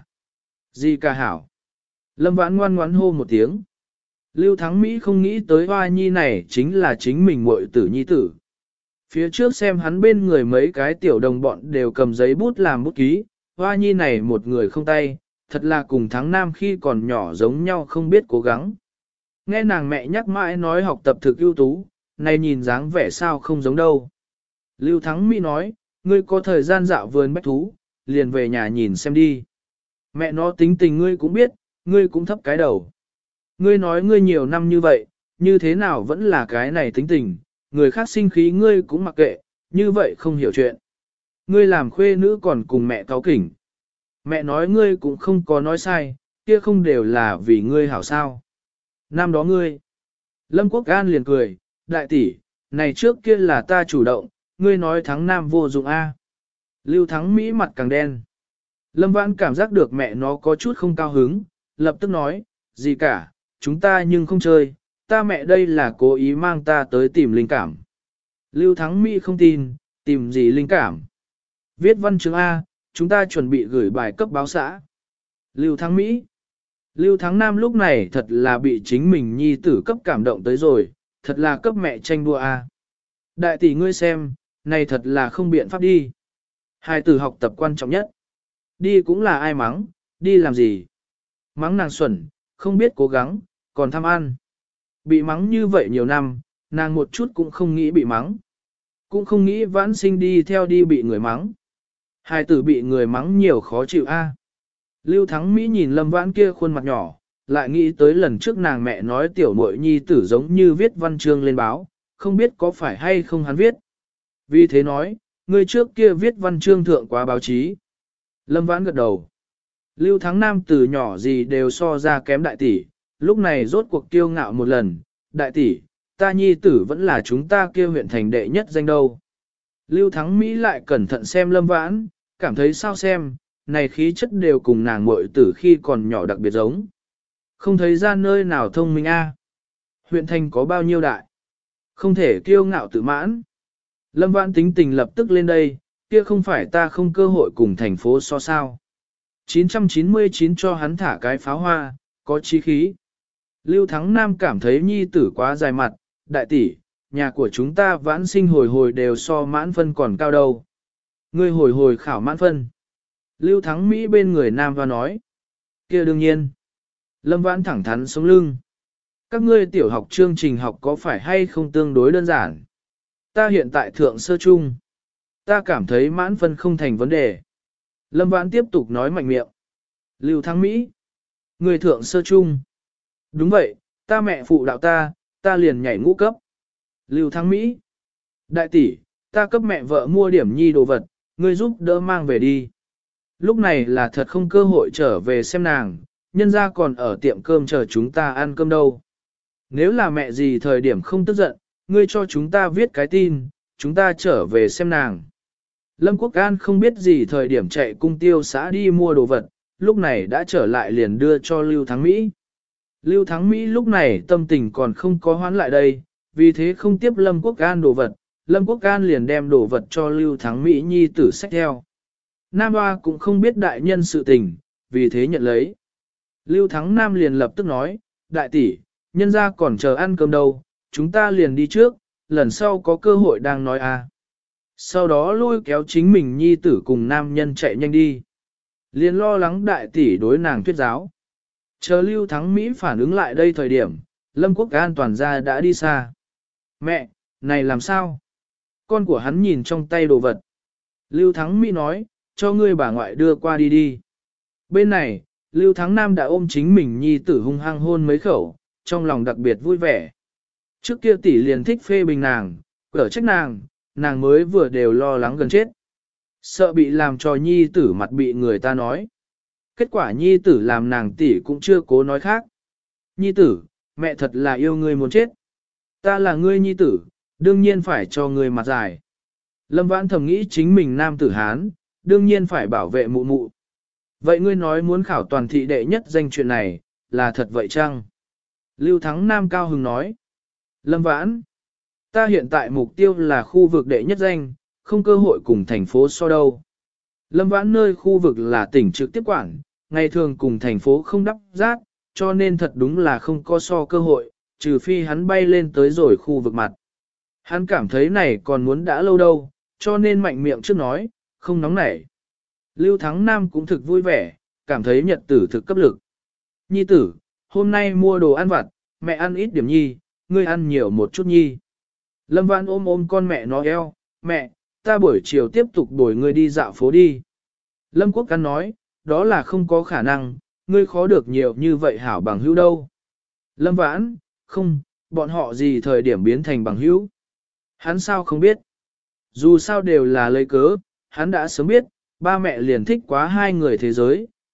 Gì cả hảo. Lâm Vãn ngoan ngoãn hô một tiếng. Lưu Thắng Mỹ không nghĩ tới hoa nhi này chính là chính mình muội tử nhi tử. Phía trước xem hắn bên người mấy cái tiểu đồng bọn đều cầm giấy bút làm bút ký, hoa nhi này một người không tay, thật là cùng Thắng Nam khi còn nhỏ giống nhau không biết cố gắng. Nghe nàng mẹ nhắc mãi nói học tập thực ưu tú, này nhìn dáng vẻ sao không giống đâu. Lưu Thắng Mỹ nói, ngươi có thời gian dạo vườn bách thú, liền về nhà nhìn xem đi. Mẹ nó tính tình ngươi cũng biết, ngươi cũng thấp cái đầu. Ngươi nói ngươi nhiều năm như vậy, như thế nào vẫn là cái này tính tình, người khác sinh khí ngươi cũng mặc kệ, như vậy không hiểu chuyện. Ngươi làm khuê nữ còn cùng mẹ cáu kỉnh. Mẹ nói ngươi cũng không có nói sai, kia không đều là vì ngươi hảo sao. Năm đó ngươi. Lâm Quốc An liền cười, đại tỷ, này trước kia là ta chủ động, ngươi nói thắng nam vô dụng A. Lưu Thắng Mỹ mặt càng đen. Lâm Vãn cảm giác được mẹ nó có chút không cao hứng, lập tức nói, gì cả, chúng ta nhưng không chơi, ta mẹ đây là cố ý mang ta tới tìm linh cảm. Lưu Thắng Mỹ không tin, tìm gì linh cảm. Viết văn chương A, chúng ta chuẩn bị gửi bài cấp báo xã. Lưu Thắng Mỹ. Lưu Thắng Nam lúc này thật là bị chính mình nhi tử cấp cảm động tới rồi, thật là cấp mẹ tranh đua A. Đại tỷ ngươi xem, này thật là không biện pháp đi. Hai từ học tập quan trọng nhất. Đi cũng là ai mắng, đi làm gì? Mắng nàng xuẩn, không biết cố gắng, còn tham ăn. Bị mắng như vậy nhiều năm, nàng một chút cũng không nghĩ bị mắng. Cũng không nghĩ vãn sinh đi theo đi bị người mắng. Hai tử bị người mắng nhiều khó chịu a. Lưu Thắng Mỹ nhìn Lâm Vãn kia khuôn mặt nhỏ, lại nghĩ tới lần trước nàng mẹ nói tiểu muội nhi tử giống như viết văn chương lên báo, không biết có phải hay không hắn viết. Vì thế nói, người trước kia viết văn chương thượng quá báo chí. Lâm Vãn gật đầu. Lưu Thắng Nam từ nhỏ gì đều so ra kém đại tỷ, lúc này rốt cuộc kiêu ngạo một lần, đại tỷ, ta nhi tử vẫn là chúng ta kia huyện thành đệ nhất danh đâu. Lưu Thắng Mỹ lại cẩn thận xem Lâm Vãn, cảm thấy sao xem, này khí chất đều cùng nàng muội tử khi còn nhỏ đặc biệt giống. Không thấy ra nơi nào thông minh a. Huyện thành có bao nhiêu đại? Không thể kiêu ngạo tự mãn. Lâm Vãn tính tình lập tức lên đây, kia không phải ta không cơ hội cùng thành phố so sao. chín trăm chín mươi chín cho hắn thả cái pháo hoa, có chí khí. Lưu Thắng Nam cảm thấy nhi tử quá dài mặt, đại tỷ, nhà của chúng ta vãn sinh hồi hồi đều so mãn phân còn cao đâu. Ngươi hồi hồi khảo mãn phân. Lưu Thắng Mỹ bên người Nam Hoa nói. Kia đương nhiên. Lâm Vãn thẳng thắn sống lưng. Các ngươi tiểu học chương trình học có phải hay không tương đối đơn giản? Ta hiện tại thượng sơ trung. Ta cảm thấy mãn phân không thành vấn đề. Lâm Vãn tiếp tục nói mạnh miệng. Lưu Thắng Mỹ. Người thượng sơ trung. Đúng vậy, ta mẹ phụ đạo ta, ta liền nhảy ngũ cấp. Lưu Thắng Mỹ. Đại tỷ, ta cấp mẹ vợ mua điểm nhi đồ vật, ngươi giúp đỡ mang về đi. Lúc này là thật không cơ hội trở về xem nàng, nhân ra còn ở tiệm cơm chờ chúng ta ăn cơm đâu. Nếu là mẹ gì thời điểm không tức giận, ngươi cho chúng ta viết cái tin, chúng ta trở về xem nàng. Lâm Quốc An không biết gì thời điểm chạy cung tiêu xã đi mua đồ vật, lúc này đã trở lại liền đưa cho Lưu Thắng Mỹ. Lưu Thắng Mỹ lúc này tâm tình còn không có hoán lại đây, vì thế không tiếp Lâm Quốc An đồ vật, Lâm Quốc An liền đem đồ vật cho Lưu Thắng Mỹ nhi tử xách theo. Nam Hoa cũng không biết đại nhân sự tình, vì thế nhận lấy. Lưu Thắng Nam liền lập tức nói, đại tỷ, nhân ra còn chờ ăn cơm đâu, chúng ta liền đi trước, lần sau có cơ hội đang nói à. Sau đó lôi kéo chính mình nhi tử cùng nam nhân chạy nhanh đi. Liền lo lắng đại tỷ đối nàng thuyết giáo. Chờ Lưu Thắng Mỹ phản ứng lại đây thời điểm, Lâm Quốc An toàn ra đã đi xa. Mẹ, này làm sao? Con của hắn nhìn trong tay đồ vật. Lưu Thắng Mỹ nói, cho ngươi bà ngoại đưa qua đi đi. Bên này, Lưu Thắng Nam đã ôm chính mình nhi tử hung hăng hôn mấy khẩu, trong lòng đặc biệt vui vẻ. Trước kia tỷ liền thích phê bình nàng, cở trách nàng, nàng mới vừa đều lo lắng gần chết. Sợ bị làm cho nhi tử mặt bị người ta nói. Kết quả nhi tử làm nàng tỷ cũng chưa cố nói khác. Nhi tử, mẹ thật là yêu ngươi muốn chết. Ta là ngươi nhi tử, đương nhiên phải cho ngươi mặt dài. Lâm Vãn thầm nghĩ chính mình nam tử Hán, đương nhiên phải bảo vệ mụ mụ. Vậy ngươi nói muốn khảo toàn thị đệ nhất danh chuyện này, là thật vậy chăng? Lưu Thắng Nam cao hứng nói. Lâm Vãn, ta hiện tại mục tiêu là khu vực đệ nhất danh, không cơ hội cùng thành phố so đâu. Lâm Vãn nơi khu vực là tỉnh trực tiếp quản, ngày thường cùng thành phố không đắp rát, cho nên thật đúng là không có so cơ hội, trừ phi hắn bay lên tới rồi khu vực mặt. Hắn cảm thấy này còn muốn đã lâu đâu, cho nên mạnh miệng trước nói, không nóng nảy. Lưu Thắng Nam cũng thực vui vẻ, cảm thấy nhật tử thực cấp lực. Nhi tử, hôm nay mua đồ ăn vặt, mẹ ăn ít điểm nhi, ngươi ăn nhiều một chút nhi. Lâm Vãn ôm ôm con mẹ nó eo, mẹ, ta buổi chiều tiếp tục đuổi ngươi đi dạo phố đi. Lâm Quốc Căn nói, đó là không có khả năng, ngươi khó được nhiều như vậy hảo bằng hữu đâu. Lâm Vãn, không, bọn họ gì thời điểm biến thành bằng hữu. Hắn sao không biết. Dù sao đều là lấy cớ, hắn đã sớm biết, ba mẹ liền thích quá hai người thế giới,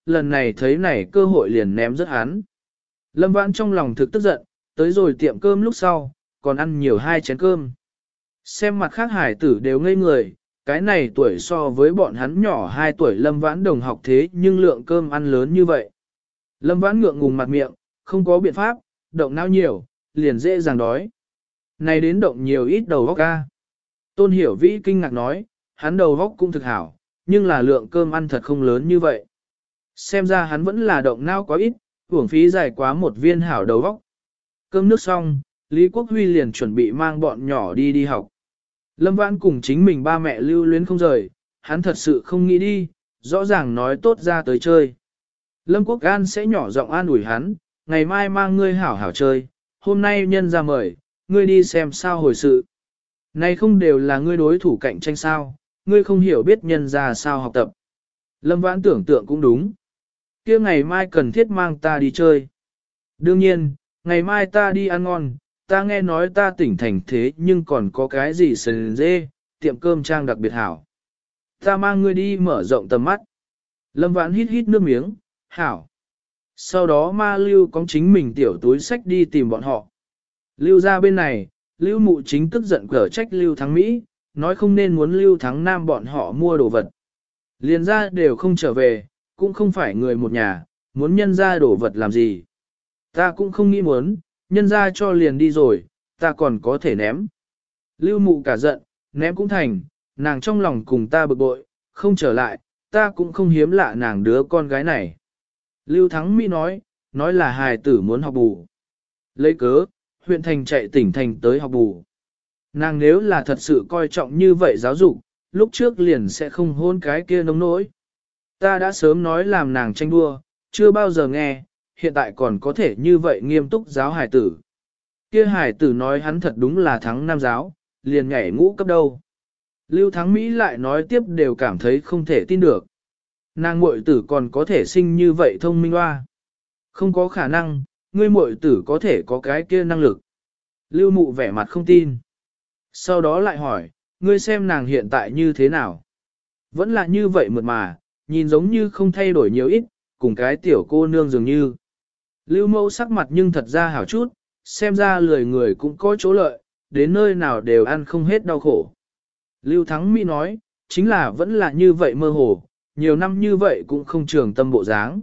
lần này thấy này cơ hội liền ném rất hắn. Lâm Vãn trong lòng thực tức giận, tới rồi tiệm cơm lúc sau, còn ăn nhiều hai chén cơm. Xem mặt khác hải tử đều ngây người, cái này tuổi so với bọn hắn nhỏ hai tuổi Lâm Vãn đồng học thế nhưng lượng cơm ăn lớn như vậy. Lâm Vãn ngượng ngùng mặt miệng, không có biện pháp, động não nhiều, liền dễ dàng đói. Này đến động nhiều ít đầu vóc ca. Tôn Hiểu Vĩ kinh ngạc nói, hắn đầu vóc cũng thực hảo, nhưng là lượng cơm ăn thật không lớn như vậy. Xem ra hắn vẫn là động não quá ít, uổng phí dài quá một viên hảo đầu vóc. Cơm nước xong, Lý Quốc Huy liền chuẩn bị mang bọn nhỏ đi đi học. Lâm Vãn cùng chính mình ba mẹ lưu luyến không rời, hắn thật sự không nghĩ đi, rõ ràng nói tốt ra tới chơi. Lâm Quốc An sẽ nhỏ giọng an ủi hắn, ngày mai mang ngươi hảo hảo chơi, hôm nay nhân ra mời, ngươi đi xem sao hồi sự. Này không đều là ngươi đối thủ cạnh tranh sao, ngươi không hiểu biết nhân ra sao học tập. Lâm Vãn tưởng tượng cũng đúng. Kia ngày mai cần thiết mang ta đi chơi. Đương nhiên, ngày mai ta đi ăn ngon, ta nghe nói ta tỉnh thành thế nhưng còn có cái gì sần dê, tiệm cơm trang đặc biệt hảo. Ta mang ngươi đi mở rộng tầm mắt. Lâm Vãn hít hít nước miếng, hảo. Sau đó ma lưu có chính mình tiểu túi sách đi tìm bọn họ. Lưu ra bên này, Lưu Mụ chính tức giận cở trách Lưu Thắng Mỹ, nói không nên muốn Lưu Thắng Nam bọn họ mua đồ vật. Liền ra đều không trở về, cũng không phải người một nhà, muốn nhân ra đồ vật làm gì. Ta cũng không nghĩ muốn, nhân ra cho liền đi rồi, ta còn có thể ném. Lưu Mụ cả giận, ném cũng thành, nàng trong lòng cùng ta bực bội, không trở lại, ta cũng không hiếm lạ nàng đứa con gái này. Lưu Thắng Mỹ nói, nói là hài tử muốn học bù. Lấy cớ, huyện thành chạy tỉnh thành tới học bù. Nàng nếu là thật sự coi trọng như vậy giáo dục, lúc trước liền sẽ không hôn cái kia nông nỗi. Ta đã sớm nói làm nàng tranh đua, chưa bao giờ nghe, hiện tại còn có thể như vậy nghiêm túc giáo hải tử. Kia hải tử nói hắn thật đúng là thắng nam giáo, liền nhảy ngũ cấp đâu. Lưu Thắng Mỹ lại nói tiếp đều cảm thấy không thể tin được. Nàng muội tử còn có thể sinh như vậy thông minh hoa. Không có khả năng, ngươi muội tử có thể có cái kia năng lực. Lưu Mụ vẻ mặt không tin. Sau đó lại hỏi, ngươi xem nàng hiện tại như thế nào? Vẫn là như vậy mượt mà, nhìn giống như không thay đổi nhiều ít, cùng cái tiểu cô nương dường như. Lưu Mẫu sắc mặt nhưng thật ra hảo chút, xem ra lười người cũng có chỗ lợi, đến nơi nào đều ăn không hết đau khổ. Lưu Thắng Mỹ nói, chính là vẫn là như vậy mơ hồ, nhiều năm như vậy cũng không trường tâm bộ dáng.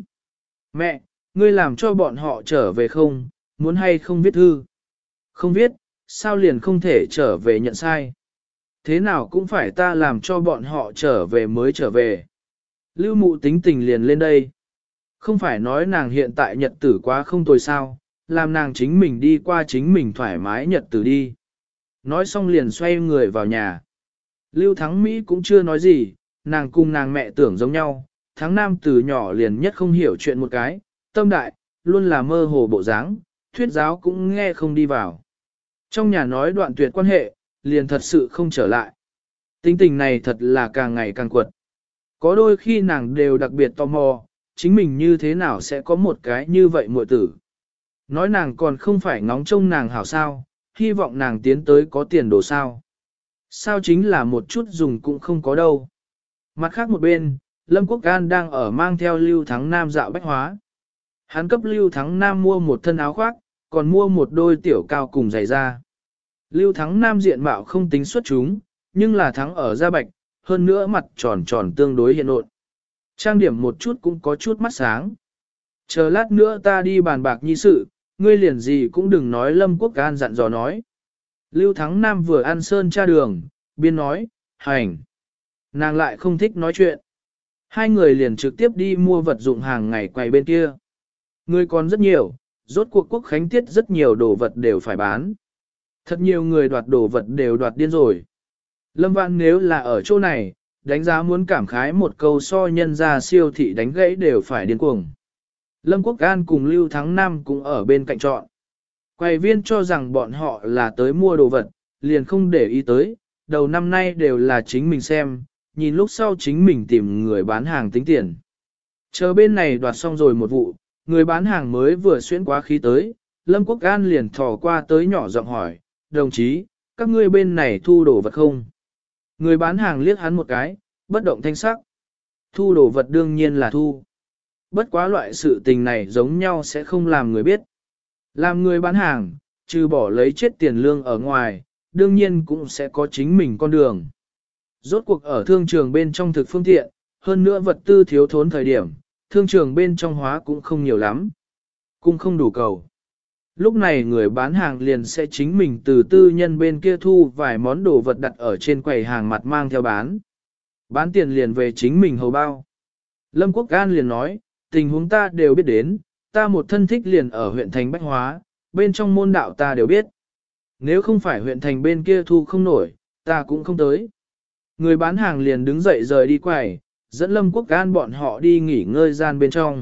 Mẹ, ngươi làm cho bọn họ trở về không, muốn hay không viết thư? Không viết, sao liền không thể trở về nhận sai? Thế nào cũng phải ta làm cho bọn họ trở về mới trở về. Lưu Mụ tính tình liền lên đây. Không phải nói nàng hiện tại nhật tử quá không tồi sao, làm nàng chính mình đi qua chính mình thoải mái nhật tử đi. Nói xong liền xoay người vào nhà. Lưu Thắng Mỹ cũng chưa nói gì, nàng cùng nàng mẹ tưởng giống nhau, Thắng Nam từ nhỏ liền nhất không hiểu chuyện một cái, tâm đại, luôn là mơ hồ bộ dáng, thuyết giáo cũng nghe không đi vào. Trong nhà nói đoạn tuyệt quan hệ, liền thật sự không trở lại. Tính tình này thật là càng ngày càng quật. Có đôi khi nàng đều đặc biệt tò mò, chính mình như thế nào sẽ có một cái như vậy muội tử. Nói nàng còn không phải ngóng trông nàng hảo sao, hy vọng nàng tiến tới có tiền đồ sao. Sao chính là một chút dùng cũng không có đâu. Mặt khác một bên, Lâm Quốc An đang ở mang theo Lưu Thắng Nam dạo bách hóa. Hắn cấp Lưu Thắng Nam mua một thân áo khoác, còn mua một đôi tiểu cao cùng giày da. Lưu Thắng Nam diện mạo không tính xuất chúng, nhưng là thắng ở da bạch, hơn nữa mặt tròn tròn tương đối hiện nộn. Trang điểm một chút cũng có chút mắt sáng. Chờ lát nữa ta đi bàn bạc nhi sự, ngươi liền gì cũng đừng nói Lâm Quốc An dặn dò nói. Lưu Thắng Nam vừa ăn sơn tra đường, biên nói, hành. Nàng lại không thích nói chuyện. Hai người liền trực tiếp đi mua vật dụng hàng ngày quầy bên kia. Người còn rất nhiều, rốt cuộc quốc khánh tiết rất nhiều đồ vật đều phải bán. Thật nhiều người đoạt đồ vật đều đoạt điên rồi. Lâm Vãn nếu là ở chỗ này, đánh giá muốn cảm khái một câu so nhân ra siêu thị đánh gãy đều phải điên cuồng. Lâm Quốc An cùng Lưu Thắng Nam cũng ở bên cạnh chọn. Quầy viên cho rằng bọn họ là tới mua đồ vật, liền không để ý tới, đầu năm nay đều là chính mình xem, nhìn lúc sau chính mình tìm người bán hàng tính tiền. Chờ bên này đoạt xong rồi một vụ, người bán hàng mới vừa xuyên quá khí tới, Lâm Quốc An liền thò qua tới nhỏ giọng hỏi, đồng chí, các ngươi bên này thu đồ vật không? Người bán hàng liếc hắn một cái, bất động thanh sắc. Thu đồ vật đương nhiên là thu. Bất quá loại sự tình này giống nhau sẽ không làm người biết. Làm người bán hàng, trừ bỏ lấy chết tiền lương ở ngoài, đương nhiên cũng sẽ có chính mình con đường. Rốt cuộc ở thương trường bên trong thực phương tiện, hơn nữa vật tư thiếu thốn thời điểm, thương trường bên trong hóa cũng không nhiều lắm. Cũng không đủ cầu. Lúc này người bán hàng liền sẽ chính mình từ tư nhân bên kia thu vài món đồ vật đặt ở trên quầy hàng mặt mang theo bán. Bán tiền liền về chính mình hầu bao. Lâm Quốc An liền nói, tình huống ta đều biết đến, ta một thân thích liền ở huyện thành Bách Hóa, bên trong môn đạo ta đều biết. Nếu không phải huyện thành bên kia thu không nổi, ta cũng không tới. Người bán hàng liền đứng dậy rời đi quầy, dẫn Lâm Quốc An bọn họ đi nghỉ ngơi gian bên trong.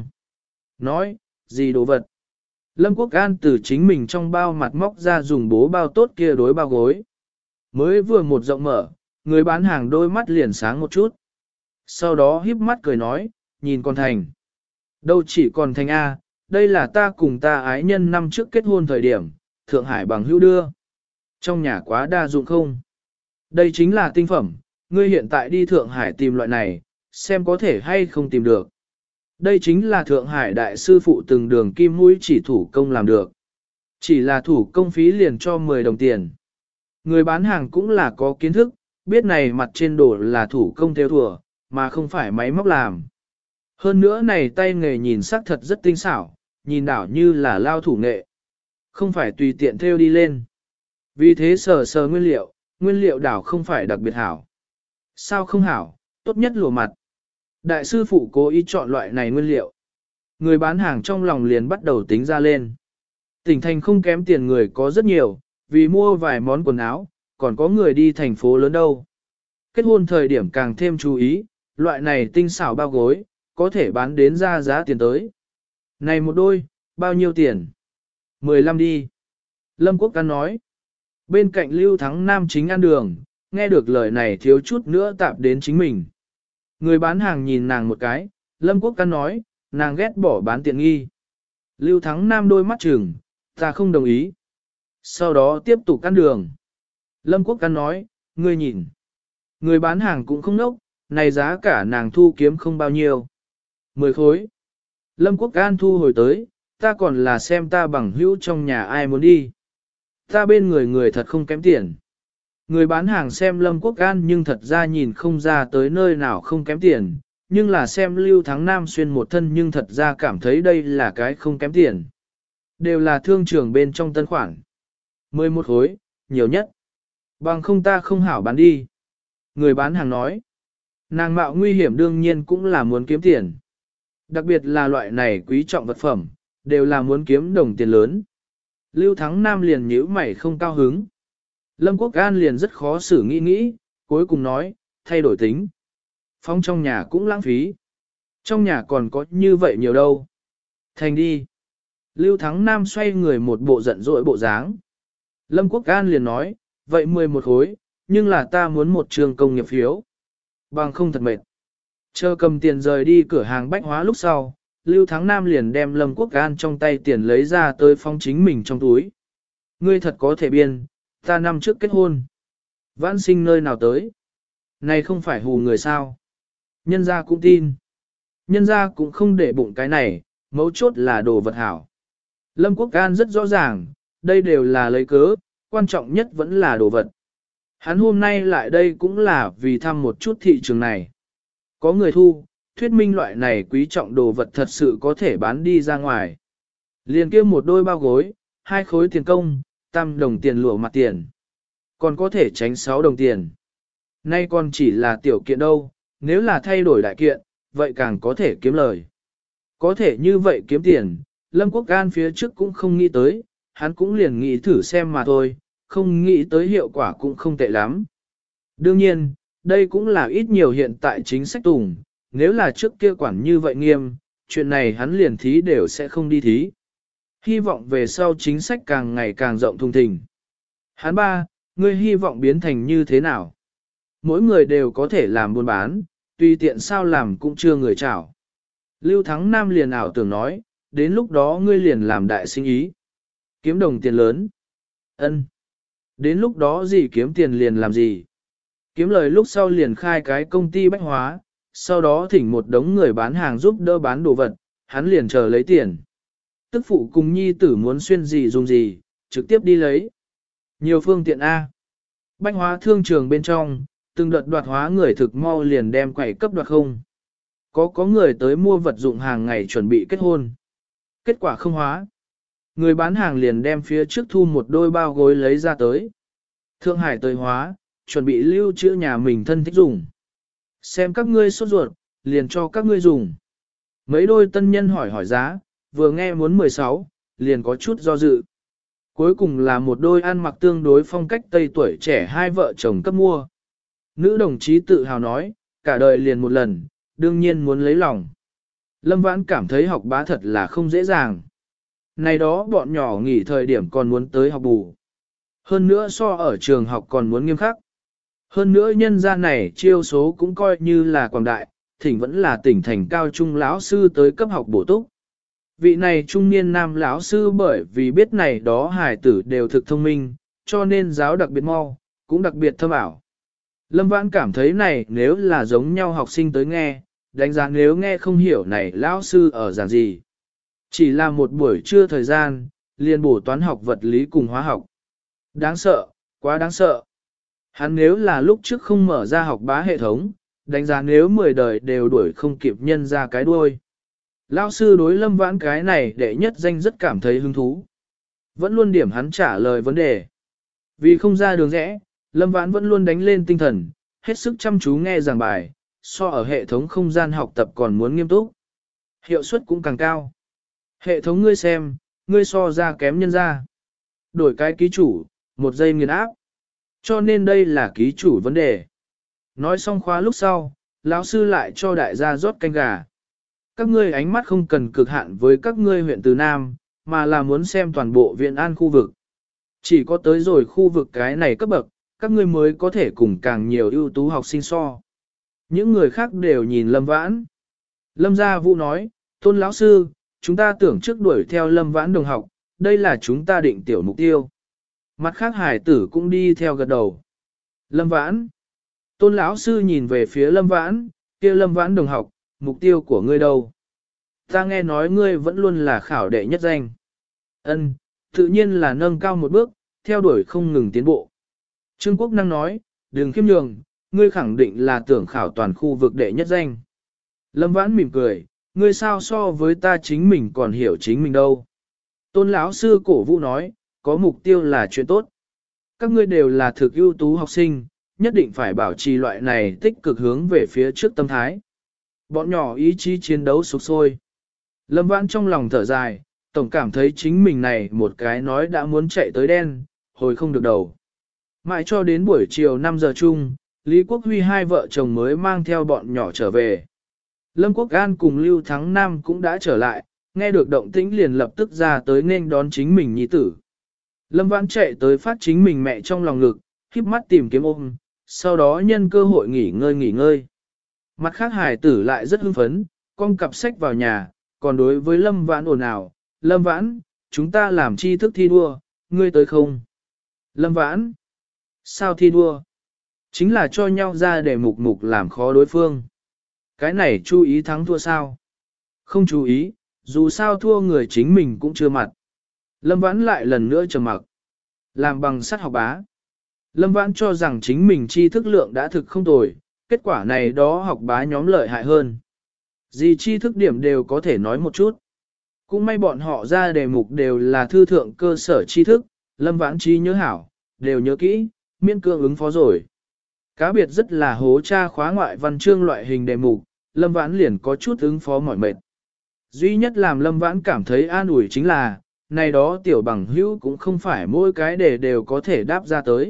Nói, gì đồ vật? Lâm Quốc An từ chính mình trong bao mặt móc ra dùng bố bao tốt kia đối bao gối. Mới vừa một rộng mở, người bán hàng đôi mắt liền sáng một chút. Sau đó híp mắt cười nói, nhìn con thành. Đâu chỉ còn thành A, đây là ta cùng ta ái nhân năm trước kết hôn thời điểm, Thượng Hải bằng hữu đưa. Trong nhà quá đa dụng không? Đây chính là tinh phẩm, ngươi hiện tại đi Thượng Hải tìm loại này, xem có thể hay không tìm được. Đây chính là Thượng Hải đại sư phụ từng đường kim mũi chỉ thủ công làm được. Chỉ là thủ công phí liền cho mười đồng tiền. Người bán hàng cũng là có kiến thức, biết này mặt trên đồ là thủ công theo thùa, mà không phải máy móc làm. Hơn nữa này tay nghề nhìn sắc thật rất tinh xảo, nhìn đảo như là lao thủ nghệ. Không phải tùy tiện theo đi lên. Vì thế sờ sờ nguyên liệu, nguyên liệu đảo không phải đặc biệt hảo. Sao không hảo, tốt nhất lùa mặt. Đại sư phụ cố ý chọn loại này nguyên liệu. Người bán hàng trong lòng liền bắt đầu tính ra lên. Tỉnh thành không kém tiền người có rất nhiều, vì mua vài món quần áo, còn có người đi thành phố lớn đâu. Kết hôn thời điểm càng thêm chú ý, loại này tinh xảo bao gối, có thể bán đến ra giá tiền tới. Này một đôi, bao nhiêu tiền? mười lăm đi. Lâm Quốc Căn nói. Bên cạnh Lưu Thắng Nam chính ăn đường, nghe được lời này thiếu chút nữa tạp đến chính mình. Người bán hàng nhìn nàng một cái, Lâm Quốc Căn nói, nàng ghét bỏ bán tiện nghi. Lưu Thắng Nam đôi mắt trừng, ta không đồng ý. Sau đó tiếp tục ăn đường. Lâm Quốc Căn nói, ngươi nhìn. Người bán hàng cũng không nốc, này giá cả nàng thu kiếm không bao nhiêu. Mười khối. Lâm Quốc An thu hồi tới, ta còn là xem ta bằng hữu trong nhà ai muốn đi. Ta bên người người thật không kém tiền. Người bán hàng xem Lâm Quốc An nhưng thật ra nhìn không ra tới nơi nào không kém tiền, nhưng là xem Lưu Thắng Nam xuyên một thân nhưng thật ra cảm thấy đây là cái không kém tiền. Đều là thương trường bên trong tân khoản. Mười một khối, nhiều nhất. Bằng không ta không hảo bán đi. Người bán hàng nói. Nàng mạo nguy hiểm đương nhiên cũng là muốn kiếm tiền. Đặc biệt là loại này quý trọng vật phẩm, đều là muốn kiếm đồng tiền lớn. Lưu Thắng Nam liền nhíu mày không cao hứng. Lâm Quốc An liền rất khó xử nghĩ nghĩ, cuối cùng nói, thay đổi tính. Phong trong nhà cũng lãng phí. Trong nhà còn có như vậy nhiều đâu. Thành đi. Lưu Thắng Nam xoay người một bộ giận dỗi bộ dáng. Lâm Quốc An liền nói, vậy mười một khối, nhưng là ta muốn một trường công nghiệp phiếu. Bằng không thật mệt. Chờ cầm tiền rời đi cửa hàng bách hóa lúc sau, Lưu Thắng Nam liền đem Lâm Quốc An trong tay tiền lấy ra tới phong chính mình trong túi. Ngươi thật có thể biên, ta năm trước kết hôn. Vãn sinh nơi nào tới? Này không phải hù người sao? Nhân gia cũng tin. Nhân gia cũng không để bụng cái này, mấu chốt là đồ vật hảo. Lâm Quốc An rất rõ ràng, đây đều là lấy cớ, quan trọng nhất vẫn là đồ vật. Hắn hôm nay lại đây cũng là vì thăm một chút thị trường này. Có người thu, thuyết minh loại này quý trọng đồ vật thật sự có thể bán đi ra ngoài. Liền kia một đôi bao gối, hai khối tiền công, tam đồng tiền lụa mặt tiền. Còn có thể tránh sáu đồng tiền. Nay còn chỉ là tiểu kiện đâu, nếu là thay đổi đại kiện, vậy càng có thể kiếm lời. Có thể như vậy kiếm tiền, Lâm Quốc An phía trước cũng không nghĩ tới, hắn cũng liền nghĩ thử xem mà thôi, không nghĩ tới hiệu quả cũng không tệ lắm. Đương nhiên, đây cũng là ít nhiều hiện tại chính sách tùng, nếu là trước kia quản như vậy nghiêm, chuyện này hắn liền thí đều sẽ không đi thí. Hy vọng về sau chính sách càng ngày càng rộng thùng thình. Hắn ba, ngươi hy vọng biến thành như thế nào? Mỗi người đều có thể làm buôn bán, tùy tiện sao làm cũng chưa người chảo. Lưu Thắng Nam liền ảo tưởng nói, đến lúc đó ngươi liền làm đại sinh ý. Kiếm đồng tiền lớn. Ân. Đến lúc đó gì kiếm tiền liền làm gì. Kiếm lời lúc sau liền khai cái công ty bách hóa, sau đó thỉnh một đống người bán hàng giúp đỡ bán đồ vật, hắn liền chờ lấy tiền. Tức phụ cùng nhi tử muốn xuyên gì dùng gì, trực tiếp đi lấy. Nhiều phương tiện A. Bách hóa thương trường bên trong, từng đợt đoạt hóa người thực mau liền đem quẩy cấp đoạt không. Có có người tới mua vật dụng hàng ngày chuẩn bị kết hôn. Kết quả không hóa. Người bán hàng liền đem phía trước thu một đôi bao gối lấy ra tới. Thượng Hải tới hóa, chuẩn bị lưu trữ nhà mình thân thích dùng. Xem các ngươi sốt ruột, liền cho các ngươi dùng. Mấy đôi tân nhân hỏi hỏi giá, vừa nghe muốn mười sáu, liền có chút do dự. Cuối cùng là một đôi ăn mặc tương đối phong cách Tây tuổi trẻ hai vợ chồng cấp mua. Nữ đồng chí tự hào nói, cả đời liền một lần, đương nhiên muốn lấy lòng. Lâm Vãn cảm thấy học bá thật là không dễ dàng. Này đó bọn nhỏ nghỉ thời điểm còn muốn tới học bù. Hơn nữa so ở trường học còn muốn nghiêm khắc. Hơn nữa nhân gia này chiêu số cũng coi như là quảng đại, thỉnh vẫn là tỉnh thành cao trung lão sư tới cấp học bổ túc. Vị này trung niên nam lão sư bởi vì biết này đó hài tử đều thực thông minh, cho nên giáo đặc biệt mau, cũng đặc biệt thâm ảo. Lâm Vãn cảm thấy này nếu là giống nhau học sinh tới nghe, đánh giá nếu nghe không hiểu này lão sư ở giảng gì. Chỉ là một buổi trưa thời gian, liền bổ toán học vật lý cùng hóa học. Đáng sợ, quá đáng sợ. Hắn nếu là lúc trước không mở ra học bá hệ thống, đánh giá nếu mười đời đều đuổi không kịp nhân ra cái đuôi. Lão sư đối Lâm Vãn cái này đệ nhất danh rất cảm thấy hứng thú. Vẫn luôn điểm hắn trả lời vấn đề. Vì không ra đường rẽ, Lâm Vãn vẫn luôn đánh lên tinh thần, hết sức chăm chú nghe giảng bài, so ở hệ thống không gian học tập còn muốn nghiêm túc. Hiệu suất cũng càng cao. Hệ thống ngươi xem, ngươi so ra kém nhân ra. Đổi cái ký chủ, một giây nghiền áp. Cho nên đây là ký chủ vấn đề. Nói xong khóa lúc sau, lão sư lại cho đại gia rót canh gà. Các ngươi ánh mắt không cần cực hạn với các ngươi huyện Từ Nam, mà là muốn xem toàn bộ viện an khu vực. Chỉ có tới rồi khu vực cái này cấp bậc, các ngươi mới có thể cùng càng nhiều ưu tú học sinh so. Những người khác đều nhìn Lâm Vãn. Lâm Gia Vũ nói, Tôn lão sư, chúng ta tưởng trước đuổi theo Lâm Vãn đồng học, đây là chúng ta định tiểu mục tiêu. Mặt khác hải tử cũng đi theo gật đầu. Lâm Vãn. Tôn lão sư nhìn về phía Lâm Vãn, kia Lâm Vãn đồng học, mục tiêu của ngươi đâu? Ta nghe nói ngươi vẫn luôn là khảo đệ nhất danh. Ân, tự nhiên là nâng cao một bước, theo đuổi không ngừng tiến bộ. Trương Quốc Năng nói, đừng khiêm nhường, ngươi khẳng định là tưởng khảo toàn khu vực đệ nhất danh. Lâm Vãn mỉm cười, ngươi sao so với ta chính mình còn hiểu chính mình đâu. Tôn lão sư cổ vũ nói, có mục tiêu là chuyện tốt. Các ngươi đều là thực ưu tú học sinh, nhất định phải bảo trì loại này tích cực hướng về phía trước tâm thái. Bọn nhỏ ý chí chiến đấu sục sôi. Lâm Vãn trong lòng thở dài, tổng cảm thấy chính mình này một cái nói đã muốn chạy tới đen, hồi không được đầu. Mãi cho đến buổi chiều năm giờ chung, Lý Quốc Huy hai vợ chồng mới mang theo bọn nhỏ trở về. Lâm Quốc An cùng Lưu Thắng Nam cũng đã trở lại, nghe được động tĩnh liền lập tức ra tới nên đón chính mình nhi tử. Lâm Vãn chạy tới phát chính mình mẹ trong lòng ngực, khép mắt tìm kiếm ôm, sau đó nhân cơ hội nghỉ ngơi nghỉ ngơi. Mặt khác hải tử lại rất hưng phấn, con cặp sách vào nhà, còn đối với Lâm Vãn ồn ào, Lâm Vãn, chúng ta làm tri thức thi đua, ngươi tới không? Lâm Vãn, sao thi đua? Chính là cho nhau ra để mục mục làm khó đối phương. Cái này chú ý thắng thua sao? Không chú ý, dù sao thua người chính mình cũng chưa mặt. Lâm Vãn lại lần nữa trầm mặc. Làm bằng sắt học bá. Lâm Vãn cho rằng chính mình tri thức lượng đã thực không tồi, kết quả này đó học bá nhóm lợi hại hơn. Gì tri thức điểm đều có thể nói một chút. Cũng may bọn họ ra đề mục đều là thư thượng cơ sở tri thức, Lâm Vãn trí nhớ hảo, đều nhớ kỹ, miễn cưỡng ứng phó rồi. Cá biệt rất là hố tra khóa ngoại văn chương loại hình đề mục, Lâm Vãn liền có chút ứng phó mỏi mệt. Duy nhất làm Lâm Vãn cảm thấy an ủi chính là, này đó tiểu bằng hữu cũng không phải mỗi cái đề đều có thể đáp ra tới.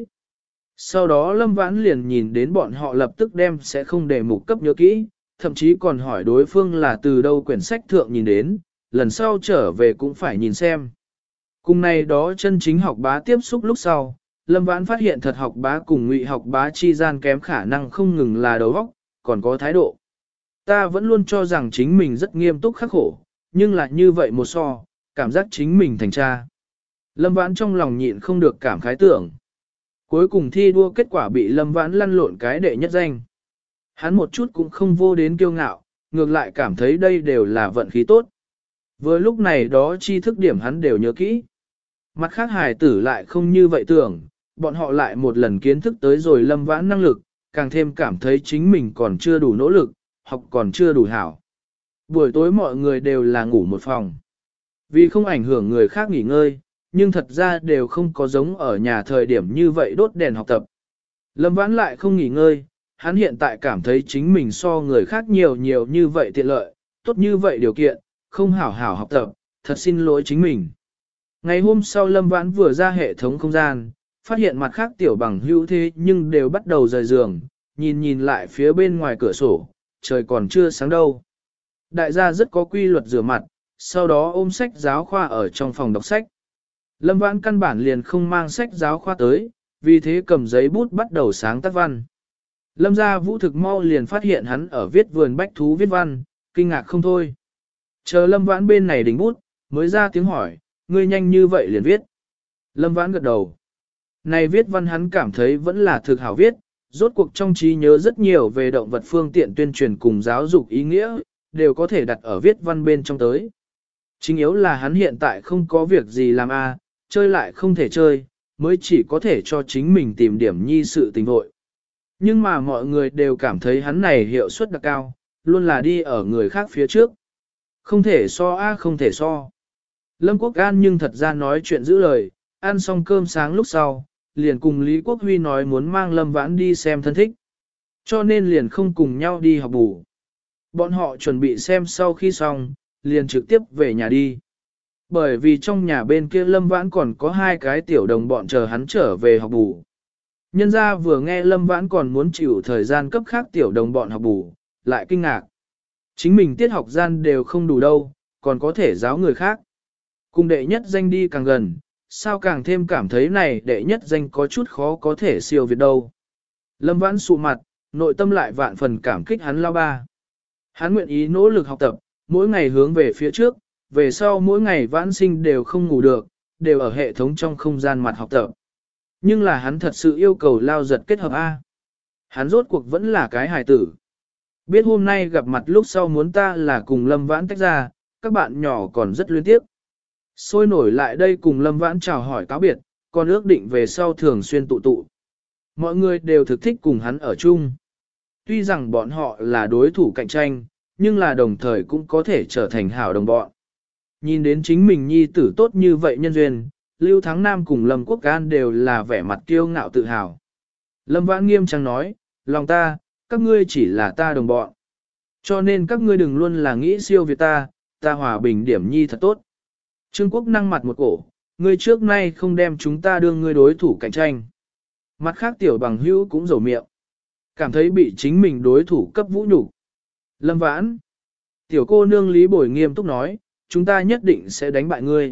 Sau đó Lâm Vãn liền nhìn đến bọn họ lập tức đem sẽ không đề mục cấp nhớ kỹ, thậm chí còn hỏi đối phương là từ đâu quyển sách thượng nhìn đến, lần sau trở về cũng phải nhìn xem. Cùng này đó chân chính học bá tiếp xúc lúc sau, Lâm Vãn phát hiện thật học bá cùng ngụy học bá chi gian kém khả năng không ngừng là đầu óc, còn có thái độ. Ta vẫn luôn cho rằng chính mình rất nghiêm túc khắc khổ, nhưng lại như vậy một so, cảm giác chính mình thành cha. Lâm Vãn trong lòng nhịn không được cảm khái tưởng. Cuối cùng thi đua kết quả bị Lâm Vãn lăn lộn cái đệ nhất danh. Hắn một chút cũng không vô đến kiêu ngạo, ngược lại cảm thấy đây đều là vận khí tốt. Vừa lúc này đó tri thức điểm hắn đều nhớ kỹ. Mặt khác hài tử lại không như vậy tưởng, bọn họ lại một lần kiến thức tới rồi Lâm Vãn năng lực, càng thêm cảm thấy chính mình còn chưa đủ nỗ lực, học còn chưa đủ hảo. Buổi tối mọi người đều là ngủ một phòng. Vì không ảnh hưởng người khác nghỉ ngơi, nhưng thật ra đều không có giống ở nhà thời điểm như vậy đốt đèn học tập. Lâm Vãn lại không nghỉ ngơi, hắn hiện tại cảm thấy chính mình so người khác nhiều nhiều như vậy tiện lợi, tốt như vậy điều kiện, không hảo hảo học tập, thật xin lỗi chính mình. Ngày hôm sau Lâm Vãn vừa ra hệ thống không gian, phát hiện mặt khác tiểu bằng hữu thế nhưng đều bắt đầu rời giường, nhìn nhìn lại phía bên ngoài cửa sổ, trời còn chưa sáng đâu. Đại gia rất có quy luật rửa mặt, sau đó ôm sách giáo khoa ở trong phòng đọc sách. Lâm Vãn căn bản liền không mang sách giáo khoa tới, vì thế cầm giấy bút bắt đầu sáng tác văn. Lâm gia Vũ thực mau liền phát hiện hắn ở viết vườn bách thú viết văn, kinh ngạc không thôi. Chờ Lâm Vãn bên này đỉnh bút, mới ra tiếng hỏi, ngươi nhanh như vậy liền viết. Lâm Vãn gật đầu. Này viết văn hắn cảm thấy vẫn là thực hảo viết, rốt cuộc trong trí nhớ rất nhiều về động vật phương tiện tuyên truyền cùng giáo dục ý nghĩa, đều có thể đặt ở viết văn bên trong tới. Chính yếu là hắn hiện tại không có việc gì làm a, chơi lại không thể chơi, mới chỉ có thể cho chính mình tìm điểm nhi sự tình vội. Nhưng mà mọi người đều cảm thấy hắn này hiệu suất đặc cao, luôn là đi ở người khác phía trước. Không thể so a không thể so. Lâm Quốc An nhưng thật ra nói chuyện giữ lời, ăn xong cơm sáng lúc sau, liền cùng Lý Quốc Huy nói muốn mang Lâm Vãn đi xem thân thích. Cho nên liền không cùng nhau đi học bù. Bọn họ chuẩn bị xem sau khi xong, liền trực tiếp về nhà đi. Bởi vì trong nhà bên kia Lâm Vãn còn có hai cái tiểu đồng bọn chờ hắn trở về học bù. Nhân ra vừa nghe Lâm Vãn còn muốn chịu thời gian cấp khác tiểu đồng bọn học bù, lại kinh ngạc. Chính mình tiết học gian đều không đủ đâu, còn có thể giáo người khác. Cùng đệ nhất danh đi càng gần, sao càng thêm cảm thấy này đệ nhất danh có chút khó có thể siêu việt đâu. Lâm Vãn sụ mặt, nội tâm lại vạn phần cảm kích hắn lao ba. Hắn nguyện ý nỗ lực học tập, mỗi ngày hướng về phía trước, về sau mỗi ngày Vãn sinh đều không ngủ được, đều ở hệ thống trong không gian mặt học tập. Nhưng là hắn thật sự yêu cầu lao giật kết hợp A. Hắn rốt cuộc vẫn là cái hài tử. Biết hôm nay gặp mặt lúc sau muốn ta là cùng Lâm Vãn tách ra, các bạn nhỏ còn rất luyến tiếc. Sôi nổi lại đây cùng Lâm Vãn chào hỏi cáo biệt, còn ước định về sau thường xuyên tụ tụ. Mọi người đều thực thích cùng hắn ở chung. Tuy rằng bọn họ là đối thủ cạnh tranh, nhưng là đồng thời cũng có thể trở thành hảo đồng bọn. Nhìn đến chính mình nhi tử tốt như vậy nhân duyên, Lưu Thắng Nam cùng Lâm Quốc An đều là vẻ mặt kiêu ngạo tự hào. Lâm Vãn nghiêm trang nói, lòng ta, các ngươi chỉ là ta đồng bọn. Cho nên các ngươi đừng luôn là nghĩ siêu việt ta, ta hòa bình điểm nhi thật tốt. Trương Quốc năng mặt một cổ, ngươi trước nay không đem chúng ta đương ngươi đối thủ cạnh tranh. Mặt khác tiểu bằng hữu cũng rầu miệng. Cảm thấy bị chính mình đối thủ cấp vũ nhục. Lâm Vãn. Tiểu cô nương Lý Bồi nghiêm túc nói, chúng ta nhất định sẽ đánh bại ngươi.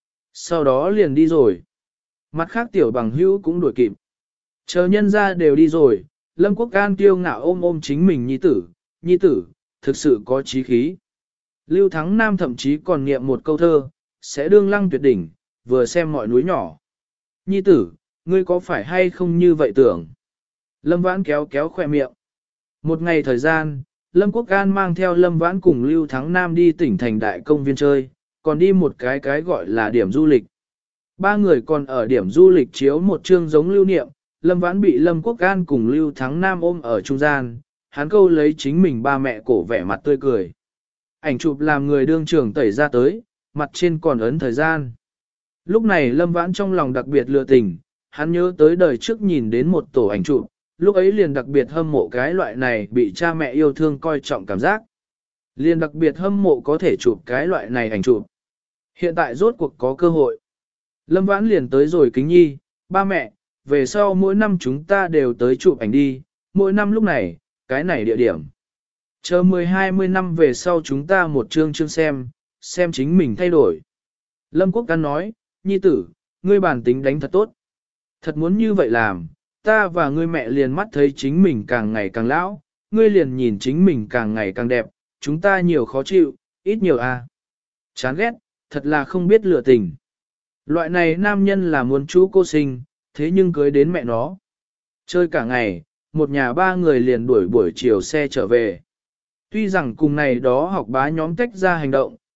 Sau đó liền đi rồi. Mặt khác tiểu bằng hữu cũng đuổi kịp. Chờ nhân ra đều đi rồi, Lâm Quốc An kiêu ngạo ôm ôm chính mình nhi tử, nhi tử, thực sự có chí khí. Lưu Thắng Nam thậm chí còn niệm một câu thơ, sẽ đương lăng tuyệt đỉnh, vừa xem mọi núi nhỏ. Nhi tử, ngươi có phải hay không như vậy tưởng? Lâm Vãn kéo kéo khoe miệng. Một ngày thời gian, Lâm Quốc An mang theo Lâm Vãn cùng Lưu Thắng Nam đi tỉnh thành đại công viên chơi, còn đi một cái cái gọi là điểm du lịch. Ba người còn ở điểm du lịch chiếu một chương giống lưu niệm, Lâm Vãn bị Lâm Quốc An cùng Lưu Thắng Nam ôm ở trung gian, hắn câu lấy chính mình ba mẹ cổ vẻ mặt tươi cười. Ảnh chụp làm người đương trường tẩy ra tới, mặt trên còn ấn thời gian. Lúc này Lâm Vãn trong lòng đặc biệt lựa tình, hắn nhớ tới đời trước nhìn đến một tổ ảnh chụp, lúc ấy liền đặc biệt hâm mộ cái loại này bị cha mẹ yêu thương coi trọng cảm giác. Liền đặc biệt hâm mộ có thể chụp cái loại này ảnh chụp. Hiện tại rốt cuộc có cơ hội. Lâm Vãn liền tới rồi kính nhi, ba mẹ, về sau mỗi năm chúng ta đều tới chụp ảnh đi, mỗi năm lúc này, cái này địa điểm. Chờ mười hai mươi năm về sau chúng ta một chương chương xem, xem chính mình thay đổi. Lâm Quốc Căn nói, nhi tử, ngươi bản tính đánh thật tốt. Thật muốn như vậy làm, ta và ngươi mẹ liền mắt thấy chính mình càng ngày càng lão, ngươi liền nhìn chính mình càng ngày càng đẹp, chúng ta nhiều khó chịu, ít nhiều à. Chán ghét, thật là không biết lựa tình. Loại này nam nhân là muốn chú cô sinh, thế nhưng cưới đến mẹ nó. Chơi cả ngày, một nhà ba người liền đuổi buổi chiều xe trở về. Tuy rằng cùng này đó học bá nhóm tách ra hành động,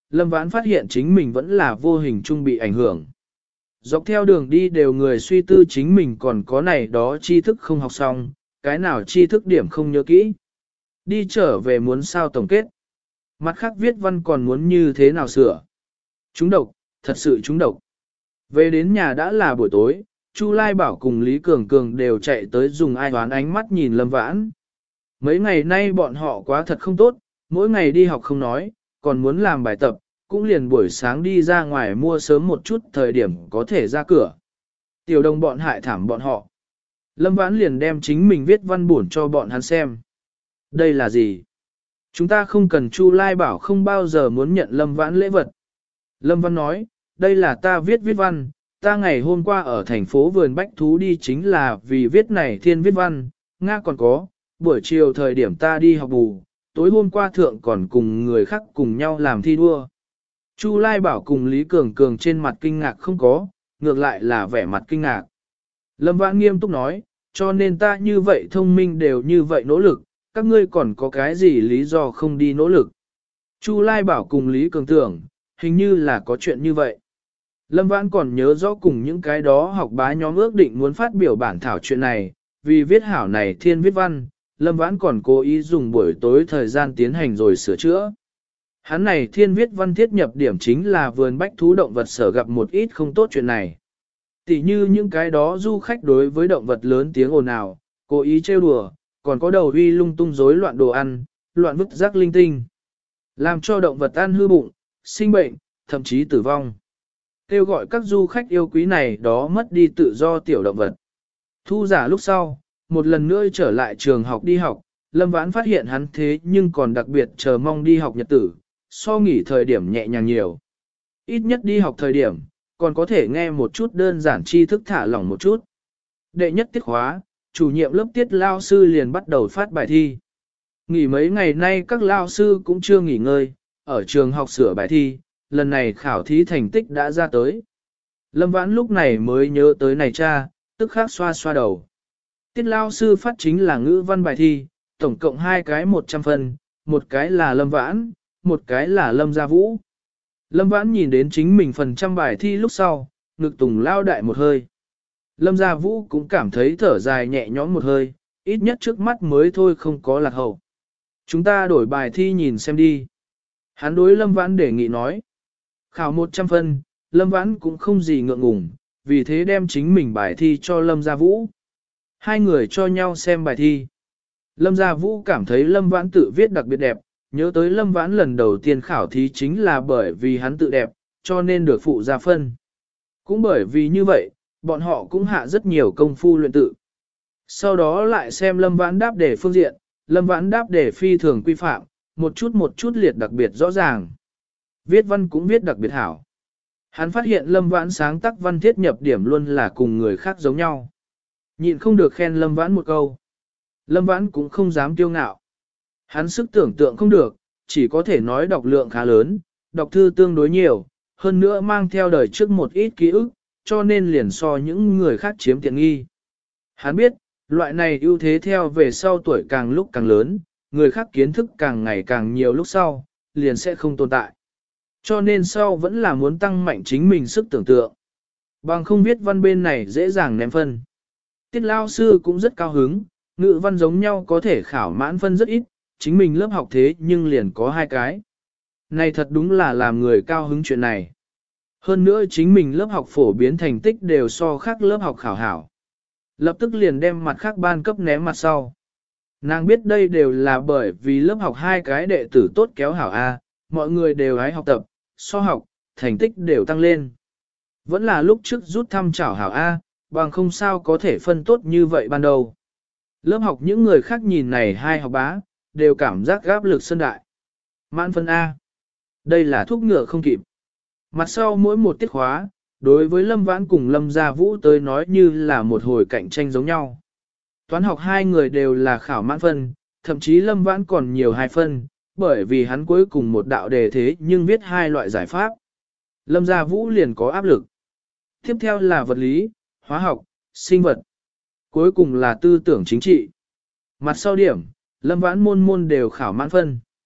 Lâm Vãn phát hiện chính mình vẫn là vô hình trung bị ảnh hưởng. Dọc theo đường đi đều người suy tư chính mình còn có này đó tri thức không học xong, cái nào tri thức điểm không nhớ kỹ. Đi trở về muốn sao tổng kết. Mặt khác viết văn còn muốn như thế nào sửa. Trúng độc, thật sự trúng độc. Về đến nhà đã là buổi tối, Chu Lai Bảo cùng Lý Cường Cường đều chạy tới dùng ai đoán ánh mắt nhìn Lâm Vãn. Mấy ngày nay bọn họ quá thật không tốt, mỗi ngày đi học không nói, còn muốn làm bài tập, cũng liền buổi sáng đi ra ngoài mua sớm một chút thời điểm có thể ra cửa. Tiểu đồng bọn hại thảm bọn họ. Lâm Vãn liền đem chính mình viết văn buồn cho bọn hắn xem. Đây là gì? Chúng ta không cần Chu Lai Bảo không bao giờ muốn nhận Lâm Vãn lễ vật. Lâm Văn nói, đây là ta viết viết văn, ta ngày hôm qua ở thành phố vườn bách thú đi chính là vì viết này thiên viết văn, Nga còn có, buổi chiều thời điểm ta đi học bù, tối hôm qua thượng còn cùng người khác cùng nhau làm thi đua. Chu Lai Bảo cùng Lý Cường Cường trên mặt kinh ngạc không có, ngược lại là vẻ mặt kinh ngạc. Lâm Vãn nghiêm túc nói, cho nên ta như vậy thông minh đều như vậy nỗ lực, các ngươi còn có cái gì lý do không đi nỗ lực. Chu Lai Bảo cùng Lý Cường tưởng, hình như là có chuyện như vậy. Lâm Vãn còn nhớ rõ cùng những cái đó học bá nhóm ước định muốn phát biểu bản thảo chuyện này, vì viết hảo này thiên viết văn, Lâm Vãn còn cố ý dùng buổi tối thời gian tiến hành rồi sửa chữa. Hắn này thiên viết văn thiết nhập điểm chính là vườn bách thú động vật sở gặp một ít không tốt chuyện này. Tỷ như những cái đó du khách đối với động vật lớn tiếng ồn ào, cố ý trêu đùa, còn có đầu uy lung tung rối loạn đồ ăn, loạn vứt rác linh tinh. Làm cho động vật ăn hư bụng, sinh bệnh, thậm chí tử vong. Kêu gọi các du khách yêu quý này đó mất đi tự do tiểu động vật. Thu giả lúc sau, một lần nữa trở lại trường học đi học, Lâm Vãn phát hiện hắn thế nhưng còn đặc biệt chờ mong đi học nhật tử, so nghỉ thời điểm nhẹ nhàng nhiều. Ít nhất đi học thời điểm, còn có thể nghe một chút đơn giản tri thức thả lỏng một chút. Đệ nhất tiết khóa, chủ nhiệm lớp tiết lao sư liền bắt đầu phát bài thi. Nghỉ mấy ngày nay các lao sư cũng chưa nghỉ ngơi, ở trường học sửa bài thi, lần này khảo thí thành tích đã ra tới. Lâm Vãn lúc này mới nhớ tới này cha, tức khắc xoa xoa đầu. Tiết lao sư phát chính là ngữ văn bài thi, tổng cộng hai cái một trăm phân, một cái là Lâm Vãn, một cái là Lâm Gia Vũ. Lâm Vãn nhìn đến chính mình phần trăm bài thi lúc sau, ngực tùng lao đại một hơi. Lâm Gia Vũ cũng cảm thấy thở dài nhẹ nhõm một hơi, ít nhất trước mắt mới thôi không có lạc hậu. Chúng ta đổi bài thi nhìn xem đi. Hắn đối Lâm Vãn đề nghị nói. Khảo một trăm phân, Lâm Vãn cũng không gì ngượng ngùng, vì thế đem chính mình bài thi cho Lâm Gia Vũ. Hai người cho nhau xem bài thi. Lâm Gia Vũ cảm thấy Lâm Vãn tự viết đặc biệt đẹp, nhớ tới Lâm Vãn lần đầu tiên khảo thí chính là bởi vì hắn tự đẹp, cho nên được phụ ra phân. Cũng bởi vì như vậy, bọn họ cũng hạ rất nhiều công phu luyện tự. Sau đó lại xem Lâm Vãn đáp đề phương diện, Lâm Vãn đáp đề phi thường quy phạm, một chút một chút liệt đặc biệt rõ ràng. Viết văn cũng viết đặc biệt hảo. Hắn phát hiện Lâm Vãn sáng tác văn thiết nhập điểm luôn là cùng người khác giống nhau. Nhịn không được khen Lâm Vãn một câu. Lâm Vãn cũng không dám kiêu ngạo. Hắn sức tưởng tượng không được, chỉ có thể nói đọc lượng khá lớn, đọc thư tương đối nhiều, hơn nữa mang theo đời trước một ít ký ức, cho nên liền so những người khác chiếm tiện nghi. Hắn biết, loại này ưu thế theo về sau tuổi càng lúc càng lớn, người khác kiến thức càng ngày càng nhiều lúc sau, liền sẽ không tồn tại. Cho nên sau vẫn là muốn tăng mạnh chính mình sức tưởng tượng. Bằng không viết văn bên này dễ dàng ném phân. Tiết lao sư cũng rất cao hứng, ngữ văn giống nhau có thể khảo mãn phân rất ít, chính mình lớp học thế nhưng liền có hai cái. Này thật đúng là làm người cao hứng chuyện này. Hơn nữa chính mình lớp học phổ biến thành tích đều so khác lớp học khảo hảo. Lập tức liền đem mặt khác ban cấp ném mặt sau. Nàng biết đây đều là bởi vì lớp học hai cái đệ tử tốt kéo hảo A, mọi người đều hái học tập, so học, thành tích đều tăng lên. Vẫn là lúc trước rút thăm chảo hảo A, bằng không sao có thể phân tốt như vậy ban đầu. Lớp học những người khác nhìn này hai học bá, đều cảm giác gáp lực sân đại. Mãn phân A. Đây là thuốc ngựa không kịp. Mặt sau mỗi một tiết khóa, đối với Lâm Vãn cùng Lâm Gia Vũ tới nói như là một hồi cạnh tranh giống nhau. Toán học hai người đều là khảo mãn phân, thậm chí Lâm Vãn còn nhiều hai phân, bởi vì hắn cuối cùng một đạo đề thế nhưng viết hai loại giải pháp. Lâm Gia Vũ liền có áp lực. Tiếp theo là vật lý, hóa học, sinh vật. Cuối cùng là tư tưởng chính trị. Mặt sau điểm, Lâm Vãn môn môn đều khảo mãn phân.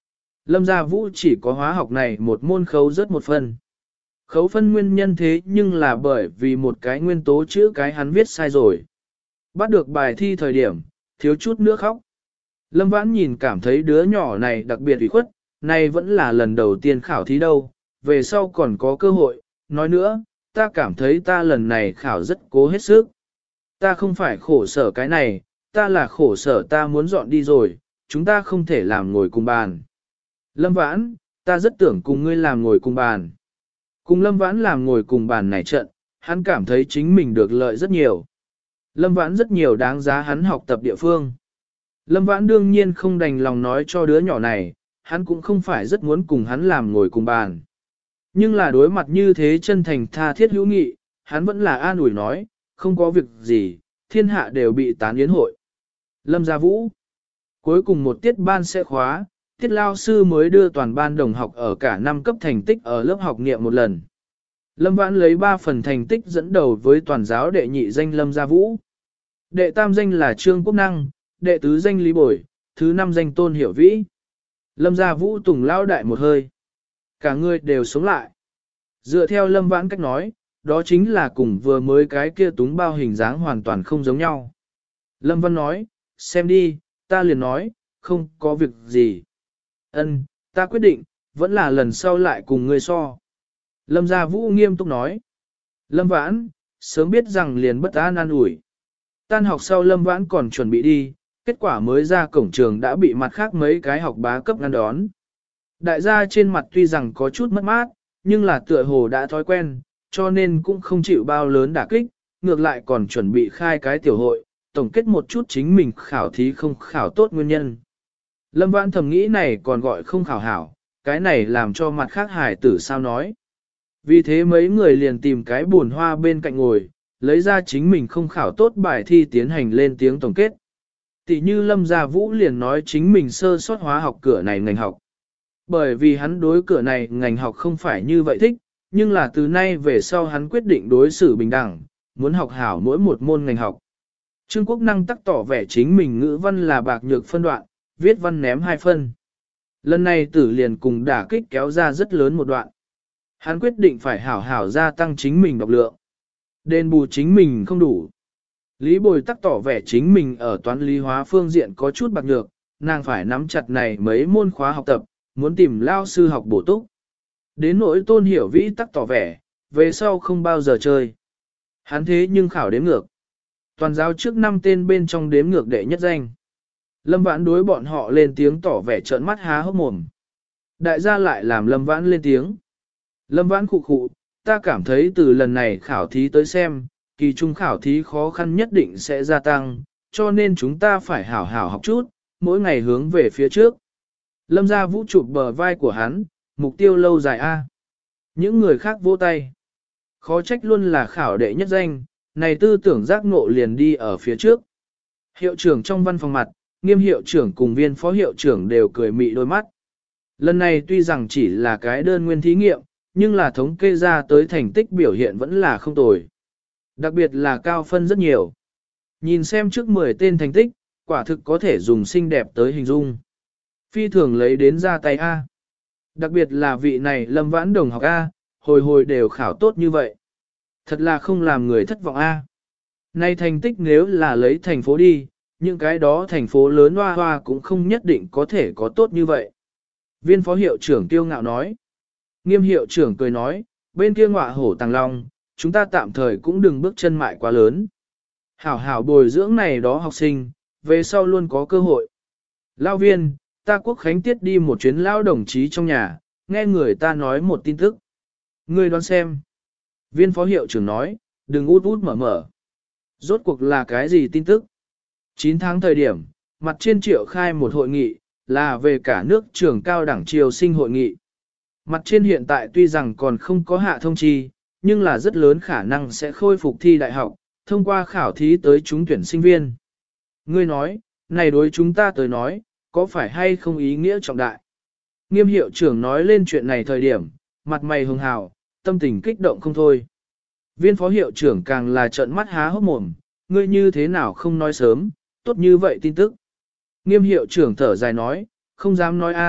Lâm Gia Vũ chỉ có hóa học này một môn khấu rớt một phần. Khấu phân nguyên nhân thế nhưng là bởi vì một cái nguyên tố chữ cái hắn viết sai rồi. Bắt được bài thi thời điểm, thiếu chút nữa khóc. Lâm Vãn nhìn cảm thấy đứa nhỏ này đặc biệt ủy khuất, này vẫn là lần đầu tiên khảo thí đâu, về sau còn có cơ hội. Nói nữa, ta cảm thấy ta lần này khảo rất cố hết sức. Ta không phải khổ sở cái này, ta là khổ sở ta muốn dọn đi rồi, chúng ta không thể làm ngồi cùng bàn. Lâm Vãn, ta rất tưởng cùng ngươi làm ngồi cùng bàn. Cùng Lâm Vãn làm ngồi cùng bàn này trận, hắn cảm thấy chính mình được lợi rất nhiều. Lâm Vãn rất nhiều đáng giá hắn học tập địa phương. Lâm Vãn đương nhiên không đành lòng nói cho đứa nhỏ này, hắn cũng không phải rất muốn cùng hắn làm ngồi cùng bàn. Nhưng là đối mặt như thế chân thành tha thiết hữu nghị, hắn vẫn là an ủi nói, không có việc gì, thiên hạ đều bị tán yến hội. Lâm Gia Vũ. Cuối cùng một tiết ban sẽ khóa, tiết lao sư mới đưa toàn ban đồng học ở cả năm cấp thành tích ở lớp học niệm một lần. Lâm Vãn lấy ba phần thành tích dẫn đầu với toàn giáo đệ nhị danh Lâm Gia Vũ. Đệ tam danh là Trương Quốc Năng, đệ tứ danh Lý Bồi, thứ năm danh Tôn Hiểu Vĩ. Lâm Gia Vũ tùng lao đại một hơi. Cả người đều sống lại. Dựa theo Lâm Vãn cách nói, đó chính là cùng vừa mới cái kia túng bao hình dáng hoàn toàn không giống nhau. Lâm Văn nói, xem đi, ta liền nói, không có việc gì. Ân, ta quyết định, vẫn là lần sau lại cùng ngươi so. Lâm Gia Vũ nghiêm túc nói. Lâm Vãn, sớm biết rằng liền bất an an ủi. Tan học sau Lâm Vãn còn chuẩn bị đi, kết quả mới ra cổng trường đã bị mặt khác mấy cái học bá cấp ngăn đón. Đại gia trên mặt tuy rằng có chút mất mát, nhưng là tựa hồ đã thói quen, cho nên cũng không chịu bao lớn đả kích, ngược lại còn chuẩn bị khai cái tiểu hội, tổng kết một chút chính mình khảo thí không khảo tốt nguyên nhân. Lâm Vãn thầm nghĩ này còn gọi không khảo hảo, cái này làm cho mặt khác hải tử sao nói. Vì thế mấy người liền tìm cái buồn hoa bên cạnh ngồi, lấy ra chính mình không khảo tốt bài thi tiến hành lên tiếng tổng kết. Tỷ như Lâm Gia Vũ liền nói chính mình sơ sót hóa học cửa này ngành học. Bởi vì hắn đối cửa này ngành học không phải như vậy thích, nhưng là từ nay về sau hắn quyết định đối xử bình đẳng, muốn học hảo mỗi một môn ngành học. Trương Quốc Năng tắc tỏ vẻ chính mình ngữ văn là bạc nhược phân đoạn, viết văn ném hai phân. Lần này tử liền cùng đả kích kéo ra rất lớn một đoạn. Hắn quyết định phải hảo hảo gia tăng chính mình độc lượng. Đền bù chính mình không đủ. Lý Bồi tắc tỏ vẻ chính mình ở toán lý hóa phương diện có chút bạc nhược, nàng phải nắm chặt này mấy môn khóa học tập, muốn tìm lao sư học bổ túc. Đến nỗi Tôn Hiểu Vĩ tắc tỏ vẻ, về sau không bao giờ chơi. Hắn thế nhưng khảo đếm ngược. Toàn giáo trước năm tên bên trong đếm ngược đệ nhất danh. Lâm Vãn đối bọn họ lên tiếng tỏ vẻ trợn mắt há hốc mồm. Đại gia lại làm Lâm Vãn lên tiếng. Lâm Vãn khụ khụ, ta cảm thấy từ lần này khảo thí tới xem, kỳ trung khảo thí khó khăn nhất định sẽ gia tăng, cho nên chúng ta phải hảo hảo học chút, mỗi ngày hướng về phía trước. Lâm Gia Vũ chụp bờ vai của hắn, mục tiêu lâu dài A. Những người khác vỗ tay. Khó trách luôn là khảo đệ nhất danh, này tư tưởng giác ngộ liền đi ở phía trước. Hiệu trưởng trong văn phòng mặt, Nghiêm hiệu trưởng cùng viên phó hiệu trưởng đều cười mị đôi mắt. Lần này tuy rằng chỉ là cái đơn nguyên thí nghiệm, nhưng là thống kê ra tới thành tích biểu hiện vẫn là không tồi. Đặc biệt là cao phân rất nhiều. Nhìn xem trước mười tên thành tích, quả thực có thể dùng xinh đẹp tới hình dung. Phi thường lấy đến ra tay A. Đặc biệt là vị này Lâm Vãn đồng học A, hồi hồi đều khảo tốt như vậy. Thật là không làm người thất vọng A. Này thành tích nếu là lấy thành phố đi, những cái đó thành phố lớn hoa hoa cũng không nhất định có thể có tốt như vậy. Viên phó hiệu trưởng tiêu ngạo nói. Nghiêm hiệu trưởng cười nói, bên kia ngọa hổ tàng long, chúng ta tạm thời cũng đừng bước chân mại quá lớn. Hảo hảo bồi dưỡng này đó học sinh, về sau luôn có cơ hội. Lao viên, ta quốc khánh tiết đi một chuyến lao đồng chí trong nhà, nghe người ta nói một tin tức. Ngươi đoán xem. Viên phó hiệu trưởng nói, đừng út út mở mở. Rốt cuộc là cái gì tin tức? chín tháng thời điểm, mặt trên triệu khai một hội nghị, là về cả nước trường cao đẳng triều sinh hội nghị. Mặt trên hiện tại tuy rằng còn không có hạ thông chi, nhưng là rất lớn khả năng sẽ khôi phục thi đại học, thông qua khảo thí tới trúng tuyển sinh viên. Ngươi nói, này đối chúng ta tới nói, có phải hay không ý nghĩa trọng đại? Nghiêm hiệu trưởng nói lên chuyện này thời điểm, mặt mày hường hào, tâm tình kích động không thôi. Viên phó hiệu trưởng càng là trợn mắt há hốc mồm, ngươi như thế nào không nói sớm, tốt như vậy tin tức. Nghiêm hiệu trưởng thở dài nói, không dám nói a,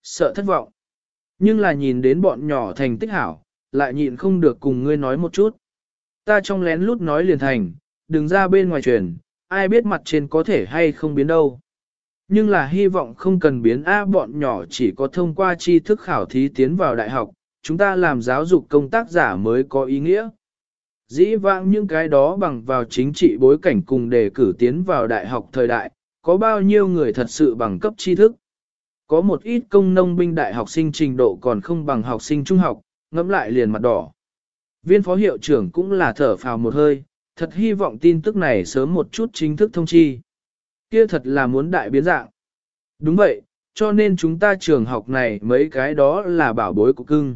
sợ thất vọng. Nhưng là nhìn đến bọn nhỏ thành tích hảo, lại nhịn không được cùng ngươi nói một chút. Ta trong lén lút nói liền thành, đừng ra bên ngoài truyền, ai biết mặt trên có thể hay không biến đâu. Nhưng là hy vọng không cần biến A, bọn nhỏ chỉ có thông qua tri thức khảo thí tiến vào đại học, chúng ta làm giáo dục công tác giả mới có ý nghĩa. Dĩ vãng những cái đó bằng vào chính trị bối cảnh cùng đề cử tiến vào đại học thời đại, có bao nhiêu người thật sự bằng cấp tri thức. Có một ít công nông binh đại học sinh trình độ còn không bằng học sinh trung học, ngẫm lại liền mặt đỏ. Viên phó hiệu trưởng cũng là thở phào một hơi, thật hy vọng tin tức này sớm một chút chính thức thông chi. Kia thật là muốn đại biến dạng. Đúng vậy, cho nên chúng ta trường học này mấy cái đó là bảo bối của cưng.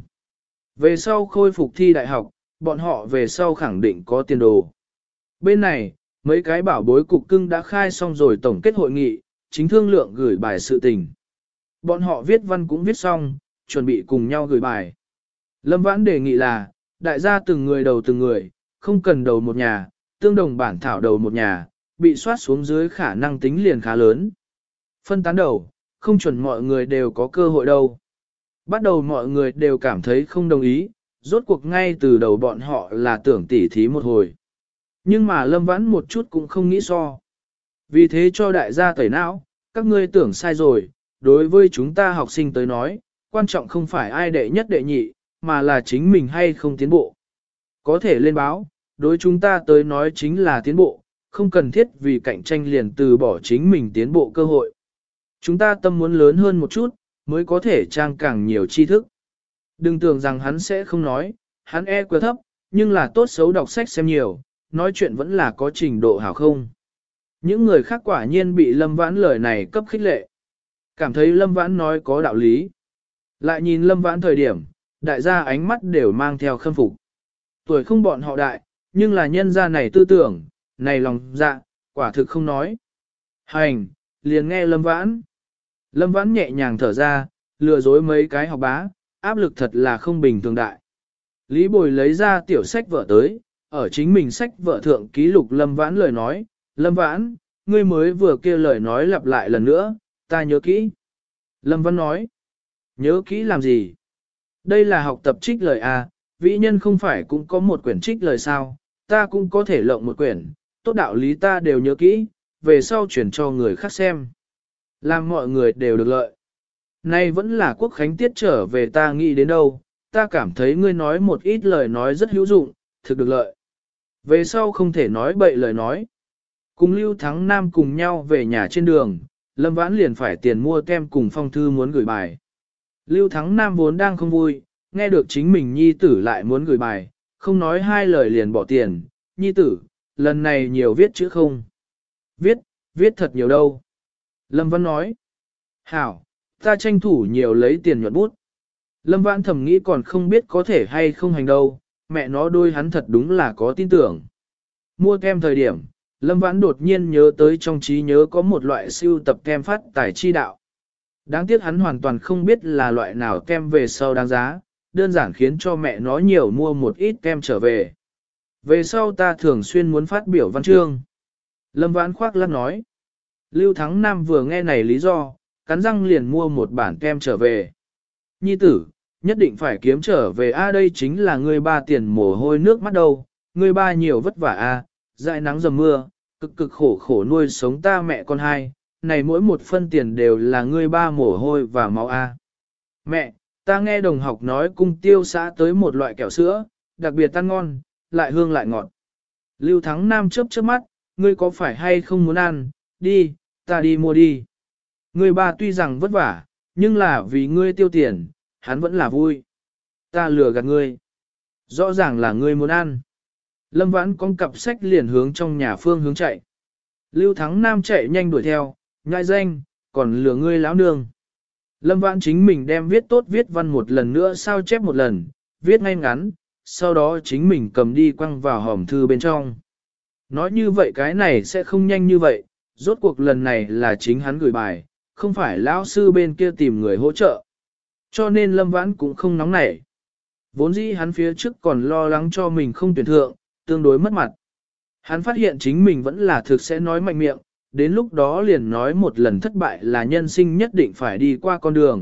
Về sau khôi phục thi đại học, bọn họ về sau khẳng định có tiền đồ. Bên này, mấy cái bảo bối cục cưng đã khai xong rồi tổng kết hội nghị, chính thương lượng gửi bài sự tình. Bọn họ viết văn cũng viết xong, chuẩn bị cùng nhau gửi bài. Lâm Vãn đề nghị là, đại gia từng người đầu từng người, không cần đầu một nhà, tương đồng bản thảo đầu một nhà, bị soát xuống dưới khả năng tính liền khá lớn. Phân tán đầu, không chuẩn mọi người đều có cơ hội đâu. Bắt đầu mọi người đều cảm thấy không đồng ý, rốt cuộc ngay từ đầu bọn họ là tưởng tỉ thí một hồi. Nhưng mà Lâm Vãn một chút cũng không nghĩ so. Vì thế cho đại gia tẩy não, các ngươi tưởng sai rồi, đối với chúng ta học sinh tới nói, quan trọng không phải ai đệ nhất đệ nhị, mà là chính mình hay không tiến bộ. Có thể lên báo, đối chúng ta tới nói chính là tiến bộ, không cần thiết vì cạnh tranh liền từ bỏ chính mình tiến bộ cơ hội. Chúng ta tâm muốn lớn hơn một chút, mới có thể trang càng nhiều tri thức. Đừng tưởng rằng hắn sẽ không nói, hắn e quá thấp, nhưng là tốt xấu đọc sách xem nhiều, nói chuyện vẫn là có trình độ hảo không. Những người khác quả nhiên bị Lâm Vãn lời này cấp khích lệ. Cảm thấy Lâm Vãn nói có đạo lý. Lại nhìn Lâm Vãn thời điểm, đại gia ánh mắt đều mang theo khâm phục. Tuổi không bọn họ đại, nhưng là nhân gia này tư tưởng, này lòng dạ, quả thực không nói. Hành, liền nghe Lâm Vãn. Lâm Vãn nhẹ nhàng thở ra, lừa dối mấy cái học bá, áp lực thật là không bình thường đại. Lý Bồi lấy ra tiểu sách vở tới, ở chính mình sách vở thượng ký lục Lâm Vãn lời nói. Lâm Vãn, ngươi mới vừa kia lời nói lặp lại lần nữa, ta nhớ kỹ. Lâm Vãn nói, nhớ kỹ làm gì? Đây là học tập trích lời à, vĩ nhân không phải cũng có một quyển trích lời sao, ta cũng có thể lộng một quyển, tốt đạo lý ta đều nhớ kỹ, về sau chuyển cho người khác xem. Làm mọi người đều được lợi. Nay vẫn là quốc khánh tiết trở về ta nghĩ đến đâu, ta cảm thấy ngươi nói một ít lời nói rất hữu dụng, thực được lợi. Về sau không thể nói bậy lời nói. Cùng Lưu Thắng Nam cùng nhau về nhà trên đường, Lâm Vãn liền phải tiền mua kem cùng phong thư muốn gửi bài. Lưu Thắng Nam vốn đang không vui, nghe được chính mình nhi tử lại muốn gửi bài, không nói hai lời liền bỏ tiền. Nhi tử, lần này nhiều viết chữ không? Viết, viết thật nhiều đâu. Lâm Vãn nói. Hảo, ta tranh thủ nhiều lấy tiền nhuận bút. Lâm Vãn thầm nghĩ còn không biết có thể hay không hành đâu, mẹ nó đôi hắn thật đúng là có tin tưởng. Mua kem thời điểm, Lâm Vãn đột nhiên nhớ tới trong trí nhớ có một loại siêu tập kem phát tài chi đạo. Đáng tiếc hắn hoàn toàn không biết là loại nào kem về sau đáng giá, đơn giản khiến cho mẹ nó nhiều mua một ít kem trở về. Về sau ta thường xuyên muốn phát biểu văn chương. Lâm Vãn khoác lắc nói. Lưu Thắng Nam vừa nghe này lý do, cắn răng liền mua một bản kem trở về. Nhi tử, nhất định phải kiếm trở về a, đây chính là ngươi ba tiền mồ hôi nước mắt đâu, ngươi ba nhiều vất vả a, dại nắng dầm mưa, cực cực khổ khổ nuôi sống ta mẹ con hai, này mỗi một phân tiền đều là ngươi ba mồ hôi và máu a. Mẹ, ta nghe đồng học nói cung tiêu xã tới một loại kẹo sữa, đặc biệt ăn ngon, lại hương lại ngọt. Lưu Thắng Nam chớp chớp mắt, ngươi có phải hay không muốn ăn, đi, ta đi mua đi. Ngươi ba tuy rằng vất vả, nhưng là vì ngươi tiêu tiền, hắn vẫn là vui. Ta lừa gạt ngươi. Rõ ràng là ngươi muốn ăn. Lâm Vãn con cặp sách liền hướng trong nhà phương hướng chạy. Lưu Thắng Nam chạy nhanh đuổi theo, nhai danh, còn lừa ngươi lão nương. Lâm Vãn chính mình đem viết tốt viết văn một lần nữa sao chép một lần, viết ngay ngắn, sau đó chính mình cầm đi quăng vào hòm thư bên trong. Nói như vậy cái này sẽ không nhanh như vậy, rốt cuộc lần này là chính hắn gửi bài, không phải lão sư bên kia tìm người hỗ trợ. Cho nên Lâm Vãn cũng không nóng nảy. Vốn dĩ hắn phía trước còn lo lắng cho mình không tuyển thượng, tương đối mất mặt. Hắn phát hiện chính mình vẫn là thực sẽ nói mạnh miệng, đến lúc đó liền nói một lần thất bại là nhân sinh nhất định phải đi qua con đường,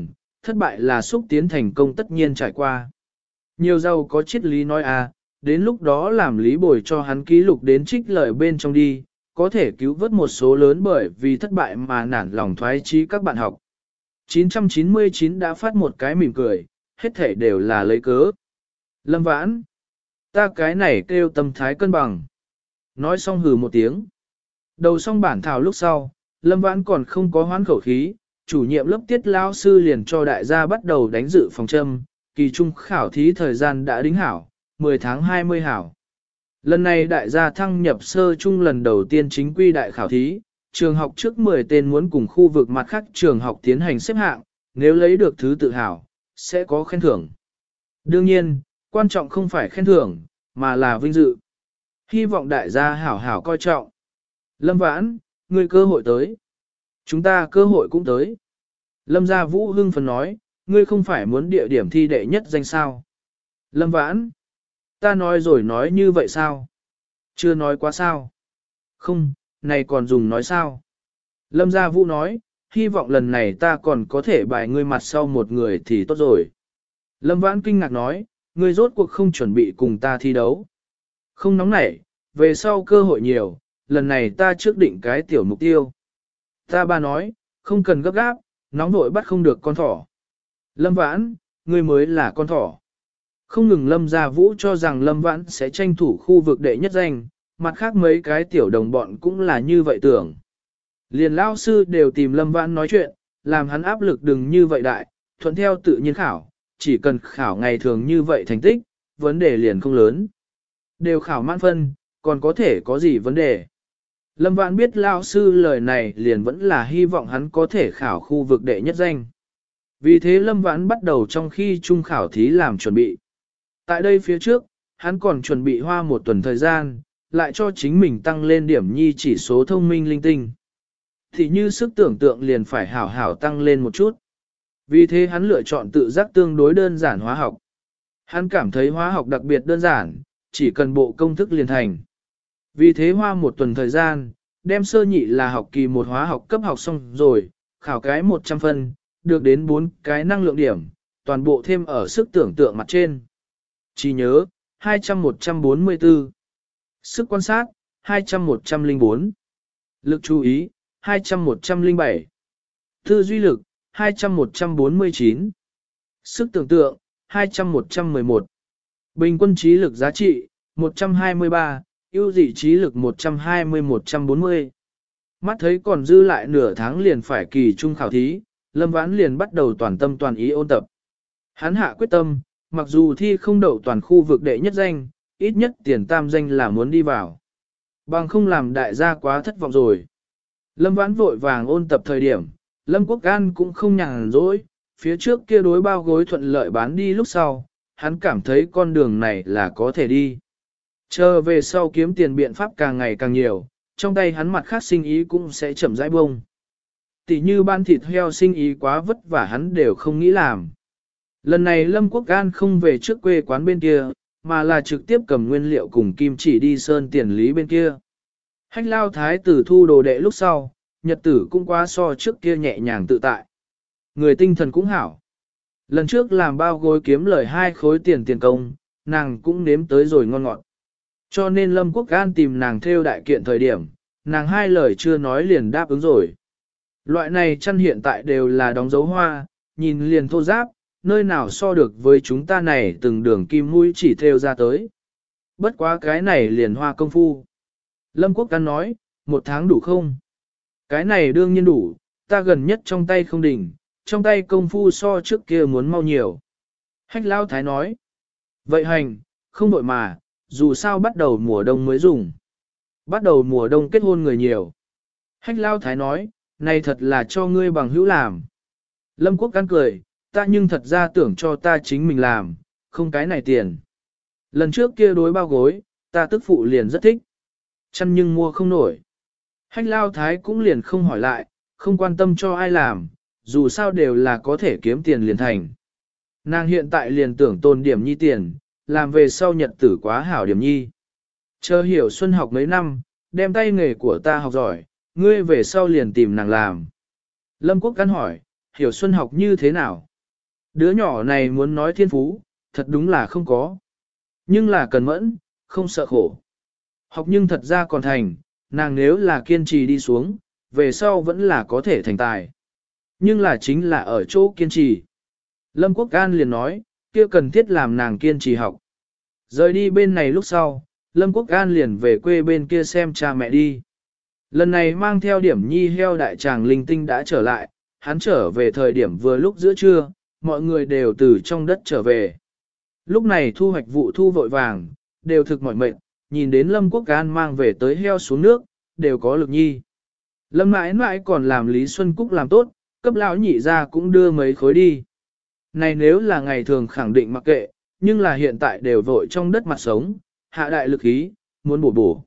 thất bại là xúc tiến thành công tất nhiên trải qua. Nhiều giàu có triết lý nói à, đến lúc đó làm lý bồi cho hắn ký lục đến trích lợi bên trong đi, có thể cứu vớt một số lớn bởi vì thất bại mà nản lòng thoái chí các bạn học. chín trăm chín mươi chín đã phát một cái mỉm cười, hết thể đều là lấy cớ. Lâm Vãn, ta cái này kêu tâm thái cân bằng. Nói xong hừ một tiếng. Đầu xong bản thảo lúc sau, Lâm Vãn còn không có hoán khẩu khí, chủ nhiệm lớp tiết lao sư liền cho đại gia bắt đầu đánh dự phòng châm, kỳ trung khảo thí thời gian đã đính hảo, mười tháng hai mươi hảo. Lần này đại gia thăng nhập sơ trung lần đầu tiên chính quy đại khảo thí, trường học trước mười tên muốn cùng khu vực mặt khác trường học tiến hành xếp hạng, nếu lấy được thứ tự hảo, sẽ có khen thưởng. Đương nhiên, quan trọng không phải khen thưởng, mà là vinh dự. Hy vọng đại gia hảo hảo coi trọng. Lâm Vãn, ngươi cơ hội tới. Chúng ta cơ hội cũng tới. Lâm Gia Vũ hưng phấn nói, ngươi không phải muốn địa điểm thi đệ nhất danh sao. Lâm Vãn, ta nói rồi nói như vậy sao? Chưa nói quá sao? Không, này còn dùng nói sao? Lâm Gia Vũ nói, hy vọng lần này ta còn có thể bài ngươi mặt sau một người thì tốt rồi. Lâm Vãn kinh ngạc nói, ngươi rốt cuộc không chuẩn bị cùng ta thi đấu. Không nóng nảy, về sau cơ hội nhiều, lần này ta trước định cái tiểu mục tiêu. Ta ba nói, không cần gấp gáp, nóng vội bắt không được con thỏ. Lâm Vãn, ngươi mới là con thỏ. Không ngừng Lâm Gia Vũ cho rằng Lâm Vãn sẽ tranh thủ khu vực đệ nhất danh, mặt khác mấy cái tiểu đồng bọn cũng là như vậy tưởng. Liền lao sư đều tìm Lâm Vãn nói chuyện, làm hắn áp lực đừng như vậy đại, thuận theo tự nhiên khảo, chỉ cần khảo ngày thường như vậy thành tích, vấn đề liền không lớn. Đều khảo mãn phân, còn có thể có gì vấn đề. Lâm Vãn biết lao sư lời này liền vẫn là hy vọng hắn có thể khảo khu vực đệ nhất danh. Vì thế Lâm Vãn bắt đầu trong khi trung khảo thí làm chuẩn bị. Tại đây phía trước, hắn còn chuẩn bị hoa một tuần thời gian, lại cho chính mình tăng lên điểm nhi chỉ số thông minh linh tinh. Thì như sức tưởng tượng liền phải hảo hảo tăng lên một chút. Vì thế hắn lựa chọn tự giác tương đối đơn giản hóa học. Hắn cảm thấy hóa học đặc biệt đơn giản, chỉ cần bộ công thức liền thành. Vì thế hoa một tuần thời gian, đem sơ nhị là học kỳ một hóa học cấp học xong rồi, khảo cái một trăm phân, được đến bốn cái năng lượng điểm, toàn bộ thêm ở sức tưởng tượng mặt trên. Chỉ nhớ, hai trăm một trăm bốn mươi tư. Sức quan sát, hai trăm một trăm lẻ bốn. Lực chú ý, hai trăm một trăm lẻ bảy. Tư duy lực, hai trăm một trăm bốn mươi chín. Sức tưởng tượng, hai trăm một trăm mười một. Bình quân trí lực giá trị, một trăm hai mươi ba, ưu dị trí lực một trăm hai mươi một trăm bốn mươi. Mắt thấy còn dư lại nửa tháng liền phải kỳ trung khảo thí, Lâm Vãn liền bắt đầu toàn tâm toàn ý ôn tập. Hắn hạ quyết tâm, mặc dù thi không đậu toàn khu vực đệ nhất danh, ít nhất tiền tam danh là muốn đi vào. Bằng không làm đại gia quá thất vọng rồi. Lâm Vãn vội vàng ôn tập thời điểm, Lâm Quốc An cũng không nhàn rỗi, phía trước kia đối bao gối thuận lợi bán đi lúc sau, hắn cảm thấy con đường này là có thể đi. Chờ về sau kiếm tiền biện pháp càng ngày càng nhiều, trong tay hắn mặt khác sinh ý cũng sẽ chậm rãi bông. Tỷ như ban thịt heo sinh ý quá vất vả hắn đều không nghĩ làm. Lần này Lâm Quốc An không về trước quê quán bên kia, mà là trực tiếp cầm nguyên liệu cùng kim chỉ đi sơn tiền lý bên kia. Hách lao thái tử thu đồ đệ lúc sau, nhật tử cũng quá so trước kia nhẹ nhàng tự tại. Người tinh thần cũng hảo. Lần trước làm bao gối kiếm lời hai khối tiền tiền công, nàng cũng nếm tới rồi ngon ngọt. Cho nên Lâm Quốc An tìm nàng theo đại kiện thời điểm, nàng hai lời chưa nói liền đáp ứng rồi. Loại này chăn hiện tại đều là đóng dấu hoa, nhìn liền thô giáp, nơi nào so được với chúng ta này từng đường kim mũi chỉ theo ra tới. Bất quá cái này liền hoa công phu. Lâm Quốc An nói, một tháng đủ không? Cái này đương nhiên đủ, ta gần nhất trong tay không đỉnh, trong tay công phu so trước kia muốn mau nhiều. Hách Lao Thái nói, vậy hành, không đội mà, dù sao bắt đầu mùa đông mới dùng. Bắt đầu mùa đông kết hôn người nhiều. Hách Lao Thái nói, này thật là cho ngươi bằng hữu làm. Lâm Quốc An cười, ta nhưng thật ra tưởng cho ta chính mình làm, không cái này tiền. Lần trước kia đối bao gối, ta tức phụ liền rất thích. Chăn nhưng mua không nổi. Hách Lao Thái cũng liền không hỏi lại, không quan tâm cho ai làm, dù sao đều là có thể kiếm tiền liền thành. Nàng hiện tại liền tưởng tồn điểm nhi tiền, làm về sau nhật tử quá hảo điểm nhi. Chờ hiểu Xuân học mấy năm, đem tay nghề của ta học giỏi, ngươi về sau liền tìm nàng làm. Lâm Quốc Căn hỏi, hiểu Xuân học như thế nào? Đứa nhỏ này muốn nói thiên phú, thật đúng là không có. Nhưng là cần mẫn, không sợ khổ. Học nhưng thật ra còn thành, nàng nếu là kiên trì đi xuống, về sau vẫn là có thể thành tài. Nhưng là chính là ở chỗ kiên trì. Lâm Quốc An liền nói, kia cần thiết làm nàng kiên trì học. Rời đi bên này lúc sau, Lâm Quốc An liền về quê bên kia xem cha mẹ đi. Lần này mang theo điểm nhi heo đại tràng linh tinh đã trở lại, hắn trở về thời điểm vừa lúc giữa trưa, mọi người đều từ trong đất trở về. Lúc này thu hoạch vụ thu vội vàng, đều thực mỏi mệt, nhìn đến Lâm Quốc An mang về tới heo xuống nước, đều có lực nhi. Lâm mãi mãi còn làm Lý Xuân Cúc làm tốt, cấp lão nhị ra cũng đưa mấy khối đi. Này nếu là ngày thường khẳng định mặc kệ, nhưng là hiện tại đều vội trong đất mặt sống, hạ đại lực ý, muốn bổ bổ.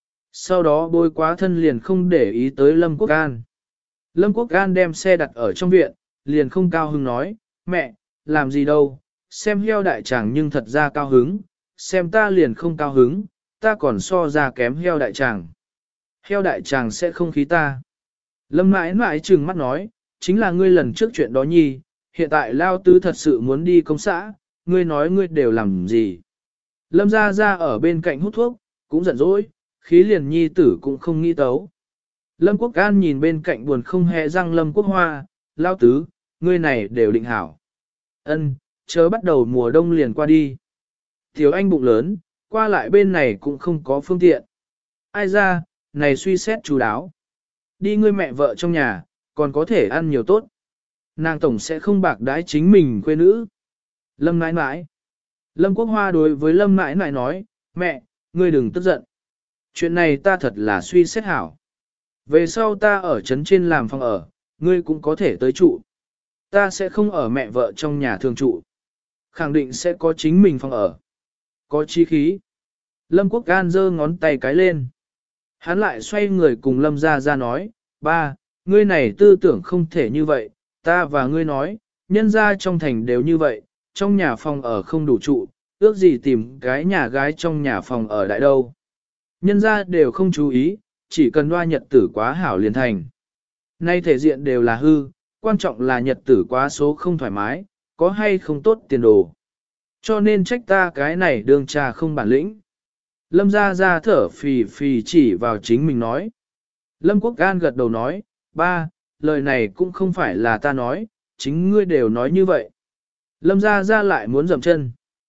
Sau đó bôi quá thân liền không để ý tới Lâm Quốc An. Lâm Quốc An đem xe đặt ở trong viện, liền không cao hứng nói, mẹ, làm gì đâu, xem heo đại tràng nhưng thật ra cao hứng, xem ta liền không cao hứng, ta còn so ra kém heo đại tràng. Heo đại tràng sẽ không khí ta. Lâm mãi mãi trừng mắt nói, chính là ngươi lần trước chuyện đó nhi, hiện tại lao tứ thật sự muốn đi công xã, ngươi nói ngươi đều làm gì. Lâm ra ra ở bên cạnh hút thuốc, cũng giận dỗi, khí liền nhi tử cũng không nghĩ tấu. Lâm Quốc An nhìn bên cạnh buồn không hề răng Lâm Quốc Hoa, lao tứ, ngươi này đều định hảo. Ân, chớ bắt đầu mùa đông liền qua đi. Tiểu anh bụng lớn, qua lại bên này cũng không có phương tiện. Ai ra, này suy xét chú đáo. Đi ngươi mẹ vợ trong nhà, còn có thể ăn nhiều tốt. Nàng tổng sẽ không bạc đái chính mình quê nữ. Lâm nãi nãi. Lâm Quốc Hoa đối với Lâm nãi nãi nói, mẹ, ngươi đừng tức giận. Chuyện này ta thật là suy xét hảo. Về sau ta ở trấn trên làm phòng ở, ngươi cũng có thể tới trụ. Ta sẽ không ở mẹ vợ trong nhà thường trụ. Khẳng định sẽ có chính mình phòng ở. Có chi khí. Lâm Quốc An giơ ngón tay cái lên. Hắn lại xoay người cùng Lâm ra ra nói, ba, ngươi này tư tưởng không thể như vậy, ta và ngươi nói, nhân ra trong thành đều như vậy, trong nhà phòng ở không đủ trụ, ước gì tìm cái nhà gái trong nhà phòng ở đại đâu. Nhân ra đều không chú ý, chỉ cần đoa nhật tử quá hảo liền thành. Nay thể diện đều là hư, quan trọng là nhật tử quá số không thoải mái, có hay không tốt tiền đồ. Cho nên trách ta cái này đương trà không bản lĩnh. Lâm ra ra thở phì phì chỉ vào chính mình nói. Lâm Quốc An gật đầu nói, ba, lời này cũng không phải là ta nói, chính ngươi đều nói như vậy. Lâm ra ra lại muốn dậm chân.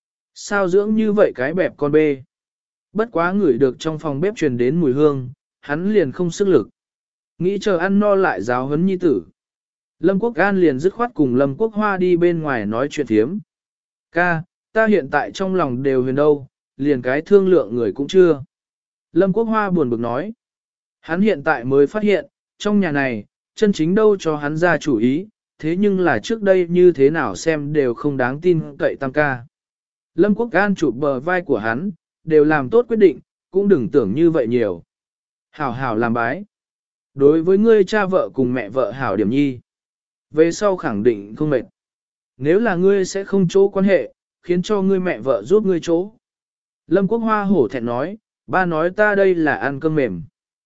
Sao dưỡng như vậy cái bẹp con bê? Bất quá ngửi được trong phòng bếp truyền đến mùi hương, hắn liền không sức lực. Nghĩ chờ ăn no lại giáo huấn nhi tử. Lâm Quốc An liền dứt khoát cùng Lâm Quốc Hoa đi bên ngoài nói chuyện thiếm. Ca, ta hiện tại trong lòng đều huyền đâu, liền cái thương lượng người cũng chưa. Lâm Quốc Hoa buồn bực nói. Hắn hiện tại mới phát hiện, trong nhà này, chân chính đâu cho hắn ra chủ ý, thế nhưng là trước đây như thế nào xem đều không đáng tin cậy tam ca. Lâm Quốc An chụp bờ vai của hắn, đều làm tốt quyết định, cũng đừng tưởng như vậy nhiều. Hảo hảo làm bái. Đối với ngươi cha vợ cùng mẹ vợ hảo điểm nhi. Về sau khẳng định không mệt. Nếu là ngươi sẽ không chỗ quan hệ, khiến cho ngươi mẹ vợ giúp ngươi chỗ. Lâm Quốc Hoa hổ thẹn nói, ba nói ta đây là ăn cơm mềm.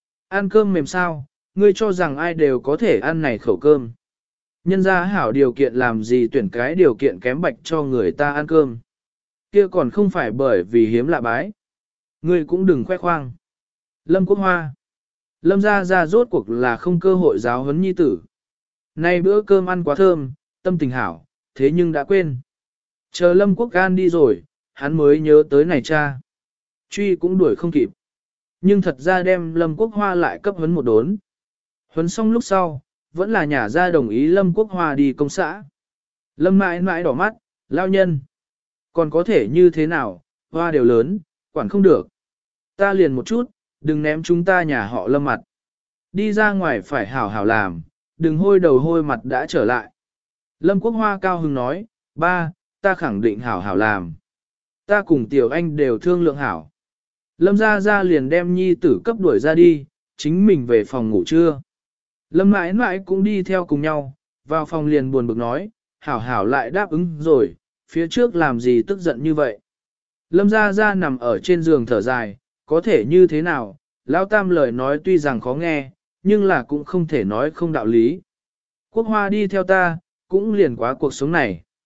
Ăn cơm mềm sao, ngươi cho rằng ai đều có thể ăn này khẩu cơm. Nhân ra hảo điều kiện làm gì tuyển cái điều kiện kém bạch cho người ta ăn cơm. Kia còn không phải bởi vì hiếm lạ bái. Ngươi cũng đừng khoe khoang. Lâm Quốc Hoa. Lâm ra ra rốt cuộc là không cơ hội giáo huấn nhi tử. Nay bữa cơm ăn quá thơm, tâm tình hảo, thế nhưng đã quên. Chờ Lâm Quốc An đi rồi, hắn mới nhớ tới này cha. Truy cũng đuổi không kịp. Nhưng thật ra đem Lâm Quốc Hoa lại cấp huấn một đốn. Huấn xong lúc sau, vẫn là nhà ra đồng ý Lâm Quốc Hoa đi công xã. Lâm mãi mãi đỏ mắt, lao nhân. Còn có thể như thế nào, hoa đều lớn, quản không được. Ta liền một chút, đừng ném chúng ta nhà họ Lâm mặt. Đi ra ngoài phải hảo hảo làm, đừng hôi đầu hôi mặt đã trở lại. Lâm Quốc Hoa cao hứng nói, ba, ta khẳng định hảo hảo làm. Ta cùng Tiểu Anh đều thương lượng hảo. Lâm ra ra liền đem nhi tử cấp đuổi ra đi, chính mình về phòng ngủ trưa. Lâm mãi mãi cũng đi theo cùng nhau, vào phòng liền buồn bực nói, hảo hảo lại đáp ứng rồi, phía trước làm gì tức giận như vậy. Lâm ra ra nằm ở trên giường thở dài, có thể như thế nào, Lão Tam lời nói tuy rằng khó nghe, nhưng là cũng không thể nói không đạo lý. Quốc Hoa đi theo ta, cũng liền quá cuộc sống này.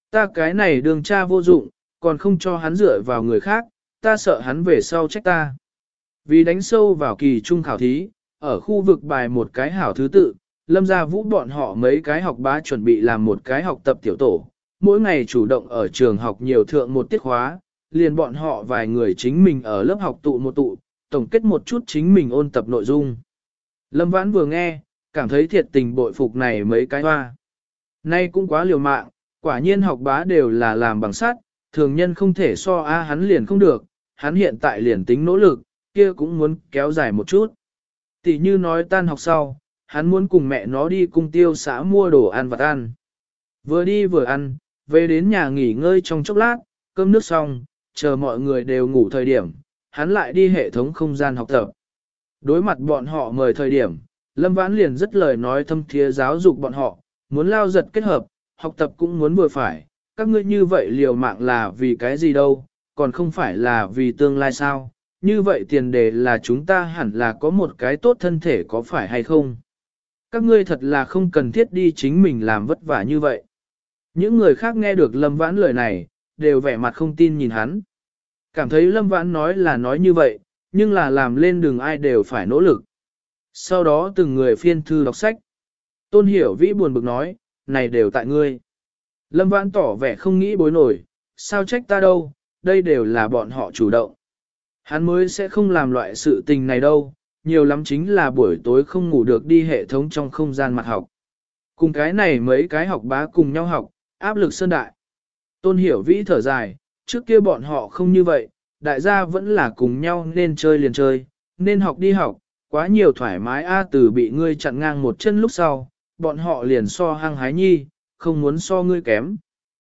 Ta cái này đường cha vô dụng, còn không cho hắn dựa vào người khác, ta sợ hắn về sau trách ta. Vì đánh sâu vào kỳ trung khảo thí, ở khu vực bài một cái hảo thứ tự, Lâm Gia Vũ bọn họ mấy cái học bá chuẩn bị làm một cái học tập tiểu tổ, mỗi ngày chủ động ở trường học nhiều thượng một tiết khóa, liền bọn họ vài người chính mình ở lớp học tụ một tụ, tổng kết một chút chính mình ôn tập nội dung. Lâm Vãn vừa nghe, cảm thấy thiệt tình bội phục này mấy cái hoa. Nay cũng quá liều mạng, quả nhiên học bá đều là làm bằng sắt, thường nhân không thể so a hắn liền không được, hắn hiện tại liền tính nỗ lực, kia cũng muốn kéo dài một chút. Tỷ như nói tan học sau, hắn muốn cùng mẹ nó đi cung tiêu xã mua đồ ăn vặt ăn. Vừa đi vừa ăn, về đến nhà nghỉ ngơi trong chốc lát, cơm nước xong, chờ mọi người đều ngủ thời điểm, hắn lại đi hệ thống không gian học tập. Đối mặt bọn họ mời thời điểm, Lâm Vãn liền rất lời nói thâm thiế giáo dục bọn họ, muốn lao giật kết hợp, học tập cũng muốn vừa phải, các ngươi như vậy liều mạng là vì cái gì đâu, còn không phải là vì tương lai sao, như vậy tiền đề là chúng ta hẳn là có một cái tốt thân thể có phải hay không. Các ngươi thật là không cần thiết đi chính mình làm vất vả như vậy. Những người khác nghe được Lâm Vãn lời này, đều vẻ mặt không tin nhìn hắn. Cảm thấy Lâm Vãn nói là nói như vậy, nhưng là làm lên đường ai đều phải nỗ lực. Sau đó từng người phiên thư đọc sách. Tôn Hiểu Vĩ buồn bực nói, này đều tại ngươi. Lâm Vãn tỏ vẻ không nghĩ bối nổi, sao trách ta đâu, đây đều là bọn họ chủ động. Hắn mới sẽ không làm loại sự tình này đâu, nhiều lắm chính là buổi tối không ngủ được đi hệ thống trong không gian mặt học. Cùng cái này mấy cái học bá cùng nhau học, áp lực sơn đại. Tôn Hiểu Vĩ thở dài, trước kia bọn họ không như vậy, đại gia vẫn là cùng nhau nên chơi liền chơi, nên học đi học, quá nhiều thoải mái a từ bị ngươi chặn ngang một chân lúc sau, bọn họ liền so hăng hái nhi, không muốn so ngươi kém.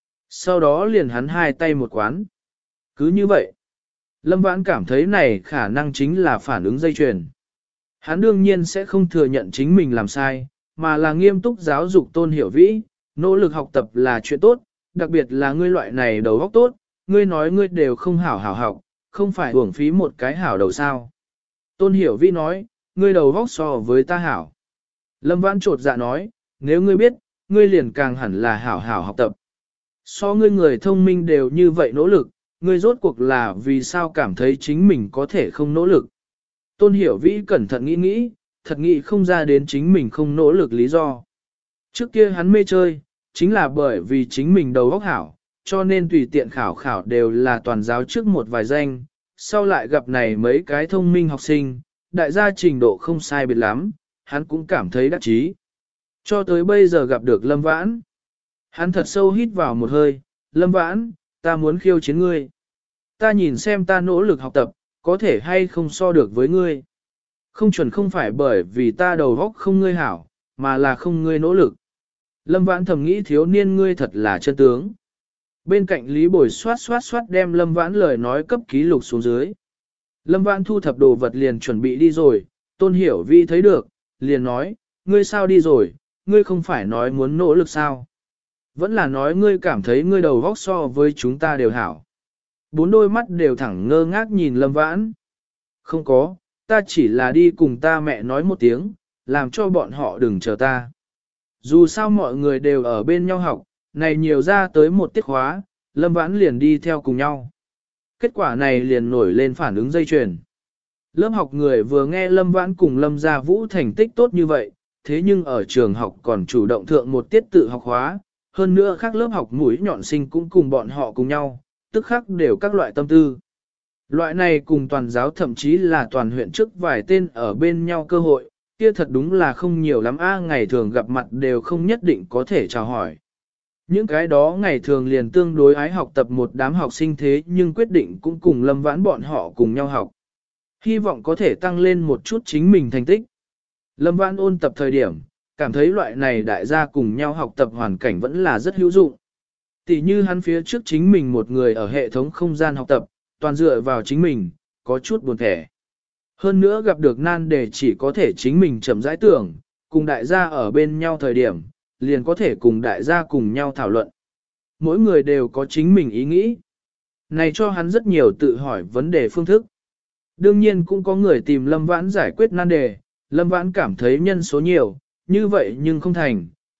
Sau đó liền hắn hai tay một quán. Cứ như vậy, Lâm Vãn cảm thấy này khả năng chính là phản ứng dây chuyền. Hắn đương nhiên sẽ không thừa nhận chính mình làm sai, mà là nghiêm túc giáo dục Tôn Hiểu Vĩ, nỗ lực học tập là chuyện tốt, đặc biệt là ngươi loại này đầu óc tốt, ngươi nói ngươi đều không hảo hảo học, không phải uổng phí một cái hảo đầu sao. Tôn Hiểu Vĩ nói, ngươi đầu óc so với ta hảo. Lâm Vãn trột dạ nói, nếu ngươi biết, ngươi liền càng hẳn là hảo hảo học tập. So ngươi người thông minh đều như vậy nỗ lực, ngươi rốt cuộc là vì sao cảm thấy chính mình có thể không nỗ lực. Tôn Hiểu Vĩ cẩn thận nghĩ nghĩ, thật nghĩ không ra đến chính mình không nỗ lực lý do. Trước kia hắn mê chơi, chính là bởi vì chính mình đầu óc hảo, cho nên tùy tiện khảo khảo đều là toàn giáo trước một vài danh, sau lại gặp này mấy cái thông minh học sinh, đại gia trình độ không sai biệt lắm, hắn cũng cảm thấy đắc chí. Cho tới bây giờ gặp được Lâm Vãn, hắn thật sâu hít vào một hơi, Lâm Vãn, ta muốn khiêu chiến ngươi. Ta nhìn xem ta nỗ lực học tập, có thể hay không so được với ngươi. Không chuẩn không phải bởi vì ta đầu óc không ngươi hảo, mà là không ngươi nỗ lực. Lâm Vãn thầm nghĩ thiếu niên ngươi thật là chân tướng. Bên cạnh Lý Bồi xoát xoát xoát đem Lâm Vãn lời nói cấp ký lục xuống dưới. Lâm Vãn thu thập đồ vật liền chuẩn bị đi rồi, Tôn Hiểu Vi thấy được, liền nói, ngươi sao đi rồi, ngươi không phải nói muốn nỗ lực sao. Vẫn là nói ngươi cảm thấy ngươi đầu vóc so với chúng ta đều hảo. Bốn đôi mắt đều thẳng ngơ ngác nhìn Lâm Vãn. Không có, ta chỉ là đi cùng ta mẹ nói một tiếng, làm cho bọn họ đừng chờ ta. Dù sao mọi người đều ở bên nhau học, này nhiều ra tới một tiết khóa, Lâm Vãn liền đi theo cùng nhau. Kết quả này liền nổi lên phản ứng dây chuyền. Lớp học người vừa nghe Lâm Vãn cùng Lâm Gia Vũ thành tích tốt như vậy, thế nhưng ở trường học còn chủ động thượng một tiết tự học khóa, hơn nữa khác lớp học mũi nhọn sinh cũng cùng bọn họ cùng nhau, tức khác đều các loại tâm tư. Loại này cùng toàn giáo thậm chí là toàn huyện trước vài tên ở bên nhau cơ hội, kia thật đúng là không nhiều lắm a ngày thường gặp mặt đều không nhất định có thể chào hỏi. Những cái đó ngày thường liền tương đối ái học tập một đám học sinh thế nhưng quyết định cũng cùng Lâm Vãn bọn họ cùng nhau học. Hy vọng có thể tăng lên một chút chính mình thành tích. Lâm Vãn ôn tập thời điểm, cảm thấy loại này đại gia cùng nhau học tập hoàn cảnh vẫn là rất hữu dụng. Tỷ như hắn phía trước chính mình một người ở hệ thống không gian học tập, toàn dựa vào chính mình, có chút buồn thẻ. Hơn nữa gặp được nan đề chỉ có thể chính mình chậm rãi tưởng, cùng đại gia ở bên nhau thời điểm, liền có thể cùng đại gia cùng nhau thảo luận. Mỗi người đều có chính mình ý nghĩ. Này cho hắn rất nhiều tự hỏi vấn đề phương thức. Đương nhiên cũng có người tìm Lâm Vãn giải quyết nan đề, Lâm Vãn cảm thấy nhân số nhiều, như vậy nhưng không thành,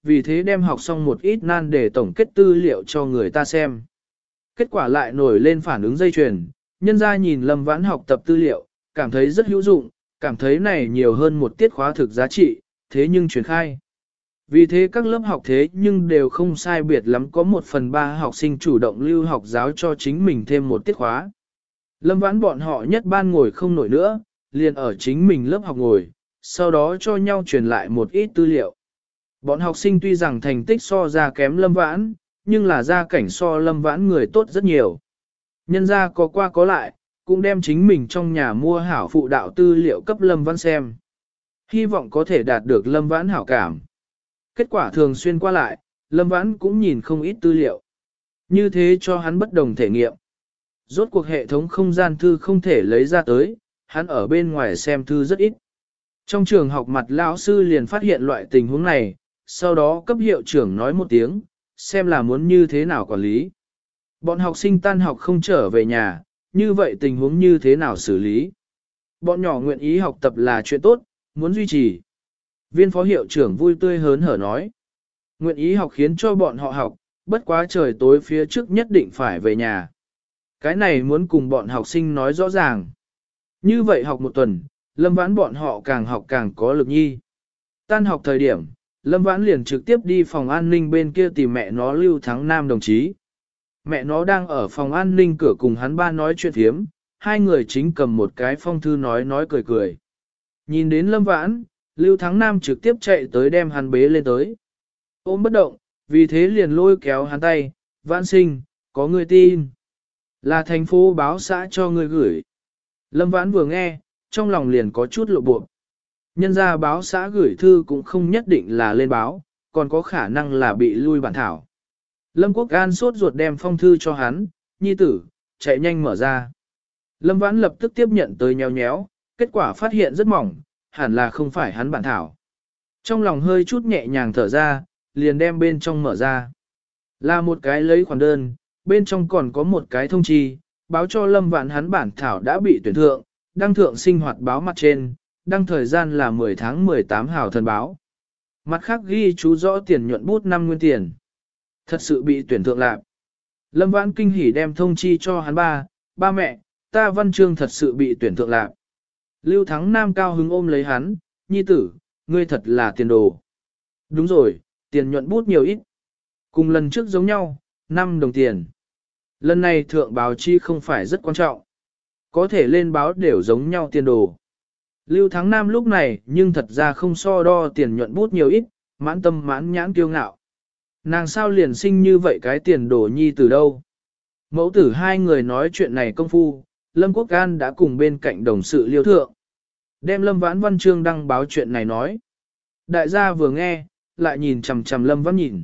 vì thế đem học xong một ít nan để tổng kết tư liệu cho người ta xem. Kết quả lại nổi lên phản ứng dây chuyền, nhân ra nhìn Lâm Vãn học tập tư liệu, cảm thấy rất hữu dụng, cảm thấy này nhiều hơn một tiết khóa thực giá trị, thế nhưng truyền khai. Vì thế các lớp học thế nhưng đều không sai biệt lắm, có một phần ba học sinh chủ động lưu học giáo cho chính mình thêm một tiết khóa. Lâm Vãn bọn họ nhất ban ngồi không nổi nữa, liền ở chính mình lớp học ngồi, sau đó cho nhau truyền lại một ít tư liệu. Bọn học sinh tuy rằng thành tích so ra kém Lâm Vãn, nhưng là gia cảnh so Lâm Vãn người tốt rất nhiều. Nhân gia có qua có lại, cũng đem chính mình trong nhà mua hảo phụ đạo tư liệu cấp Lâm Vãn xem. Hy vọng có thể đạt được Lâm Vãn hảo cảm. Kết quả thường xuyên qua lại, Lâm Vãn cũng nhìn không ít tư liệu. Như thế cho hắn bất đồng thể nghiệm. Rốt cuộc hệ thống không gian thư không thể lấy ra tới, hắn ở bên ngoài xem thư rất ít. Trong trường học mặt lão sư liền phát hiện loại tình huống này, sau đó cấp hiệu trưởng nói một tiếng, xem là muốn như thế nào quản lý. Bọn học sinh tan học không trở về nhà, như vậy tình huống như thế nào xử lý? Bọn nhỏ nguyện ý học tập là chuyện tốt, muốn duy trì. Viên phó hiệu trưởng vui tươi hớn hở nói. Nguyện ý học khiến cho bọn họ học, bất quá trời tối phía trước nhất định phải về nhà. Cái này muốn cùng bọn học sinh nói rõ ràng. Như vậy học một tuần, Lâm Vãn bọn họ càng học càng có lực nhi. Tan học thời điểm, Lâm Vãn liền trực tiếp đi phòng an ninh bên kia tìm mẹ nó Lưu Thắng Nam đồng chí. Mẹ nó đang ở phòng an ninh cửa cùng hắn ba nói chuyện thiếm, hai người chính cầm một cái phong thư nói nói cười cười. Nhìn đến Lâm Vãn, Lưu Thắng Nam trực tiếp chạy tới đem hắn bế lên tới. Ôm bất động, vì thế liền lôi kéo hắn tay, Vãn sinh, có người tin. Là thành phố báo xã cho người gửi. Lâm Vãn vừa nghe, trong lòng liền có chút lộ bộ. Nhân ra báo xã gửi thư cũng không nhất định là lên báo, còn có khả năng là bị lui bản thảo. Lâm Quốc An sốt ruột đem phong thư cho hắn, nhi tử, chạy nhanh mở ra. Lâm Vãn lập tức tiếp nhận tới nhéo nhéo, kết quả phát hiện rất mỏng, hẳn là không phải hắn bản thảo. Trong lòng hơi chút nhẹ nhàng thở ra, liền đem bên trong mở ra. Là một cái lấy khoản đơn, bên trong còn có một cái thông chi, báo cho Lâm Vãn hắn bản thảo đã bị tuyển thượng, đăng thượng sinh hoạt báo mặt trên, đăng thời gian là mười tháng mười tám hào thần báo. Mặt khác ghi chú rõ tiền nhuận bút năm nguyên tiền. Thật sự bị tuyển thượng lạc. Lâm Vãn kinh hỉ đem thông chi cho hắn ba, ba mẹ, ta văn chương thật sự bị tuyển thượng lạc. Lưu Thắng Nam cao hứng ôm lấy hắn, nhi tử, ngươi thật là tiền đồ. Đúng rồi, tiền nhuận bút nhiều ít. Cùng lần trước giống nhau, năm đồng tiền. Lần này thượng báo chi không phải rất quan trọng. Có thể lên báo đều giống nhau tiền đồ. Lưu Thắng Nam lúc này nhưng thật ra không so đo tiền nhuận bút nhiều ít, mãn tâm mãn nhãn kiêu ngạo. Nàng sao liền sinh như vậy cái tiền đồ nhi từ đâu? Mẫu tử hai người nói chuyện này công phu, Lâm Quốc An đã cùng bên cạnh đồng sự liêu thượng. Đem Lâm Vãn Văn Chương đăng báo chuyện này nói. Đại gia vừa nghe, lại nhìn chằm chằm Lâm Vãn nhìn.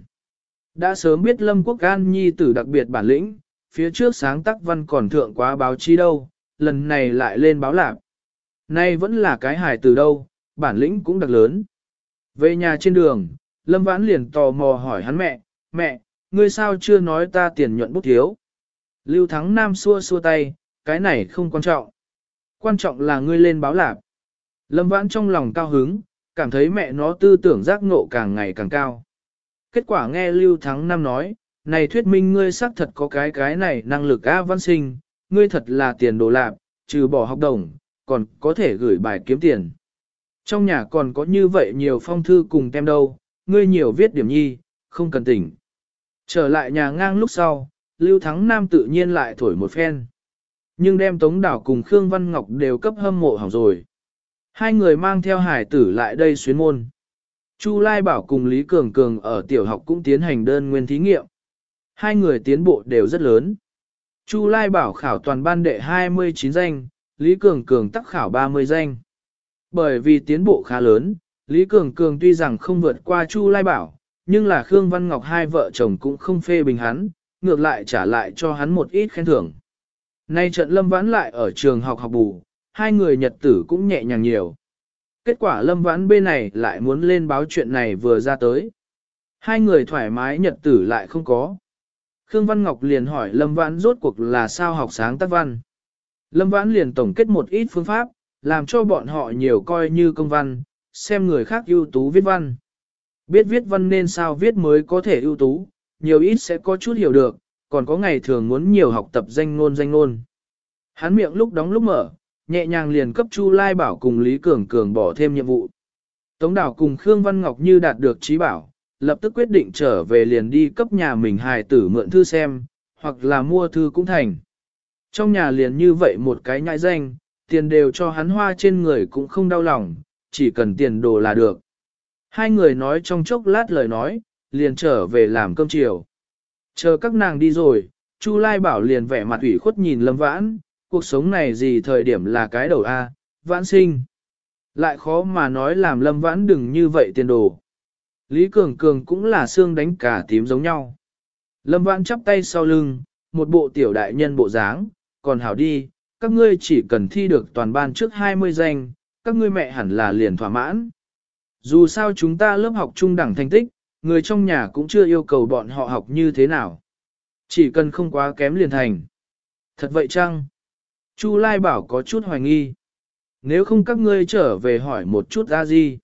Đã sớm biết Lâm Quốc An nhi tử đặc biệt bản lĩnh, phía trước sáng tác văn còn thượng quá báo chí đâu, lần này lại lên báo lạc. Nay vẫn là cái hài từ đâu, bản lĩnh cũng đặc lớn. Về nhà trên đường, Lâm Vãn liền tò mò hỏi hắn mẹ, mẹ, ngươi sao chưa nói ta tiền nhuận bút thiếu? Lưu Thắng Nam xua xua tay, cái này không quan trọng. Quan trọng là ngươi lên báo lạc. Lâm Vãn trong lòng cao hứng, cảm thấy mẹ nó tư tưởng giác ngộ càng ngày càng cao. Kết quả nghe Lưu Thắng Nam nói, này thuyết minh ngươi xác thật có cái cái này năng lực A Văn sinh, ngươi thật là tiền đồ lạc, trừ bỏ học đồng, còn có thể gửi bài kiếm tiền. Trong nhà còn có như vậy nhiều phong thư cùng tem đâu, ngươi nhiều viết điểm nhi, không cần tỉnh. Trở lại nhà ngang lúc sau, Lưu Thắng Nam tự nhiên lại thổi một phen. Nhưng đem Tống Đảo cùng Khương Văn Ngọc đều cấp hâm mộ hỏng rồi. Hai người mang theo hải tử lại đây xuyến môn. Chu Lai Bảo cùng Lý Cường Cường ở tiểu học cũng tiến hành đơn nguyên thí nghiệm. Hai người tiến bộ đều rất lớn. Chu Lai Bảo khảo toàn ban đệ hai mươi chín danh, Lý Cường Cường tắc khảo ba mươi danh. Bởi vì tiến bộ khá lớn, Lý Cường Cường tuy rằng không vượt qua Chu Lai Bảo, nhưng là Khương Văn Ngọc hai vợ chồng cũng không phê bình hắn, ngược lại trả lại cho hắn một ít khen thưởng. Nay trận Lâm Vãn lại ở trường học học bù, hai người nhật tử cũng nhẹ nhàng nhiều. Kết quả Lâm Vãn bên này lại muốn lên báo chuyện này vừa ra tới. Hai người thoải mái nhật tử lại không có. Khương Văn Ngọc liền hỏi Lâm Vãn rốt cuộc là sao học sáng tác văn. Lâm Vãn liền tổng kết một ít phương pháp, làm cho bọn họ nhiều coi như công văn, xem người khác ưu tú viết văn. Biết viết văn nên sao viết mới có thể ưu tú, nhiều ít sẽ có chút hiểu được, còn có ngày thường muốn nhiều học tập danh ngôn danh ngôn. Hắn miệng lúc đóng lúc mở, nhẹ nhàng liền cấp Chu Lai Bảo cùng Lý Cường Cường bỏ thêm nhiệm vụ. Tống Đảo cùng Khương Văn Ngọc như đạt được trí bảo, lập tức quyết định trở về liền đi cấp nhà mình hài tử mượn thư xem, hoặc là mua thư cũng thành. Trong nhà liền như vậy một cái nhãi danh, tiền đều cho hắn hoa trên người cũng không đau lòng, chỉ cần tiền đồ là được. Hai người nói trong chốc lát lời nói, liền trở về làm cơm chiều. Chờ các nàng đi rồi, Chu Lai Bảo liền vẻ mặt ủy khuất nhìn Lâm Vãn, cuộc sống này gì thời điểm là cái đầu A, Vãn sinh. Lại khó mà nói làm Lâm Vãn đừng như vậy tiền đồ. Lý Cường Cường cũng là xương đánh cả tím giống nhau. Lâm Vãn chắp tay sau lưng, một bộ tiểu đại nhân bộ dáng, còn hảo đi, các ngươi chỉ cần thi được toàn ban trước hai mươi danh, các ngươi mẹ hẳn là liền thỏa mãn. Dù sao chúng ta lớp học trung đẳng thành tích, người trong nhà cũng chưa yêu cầu bọn họ học như thế nào. Chỉ cần không quá kém liền thành. Thật vậy chăng? Chu Lai Bảo có chút hoài nghi. Nếu không các ngươi trở về hỏi một chút a di.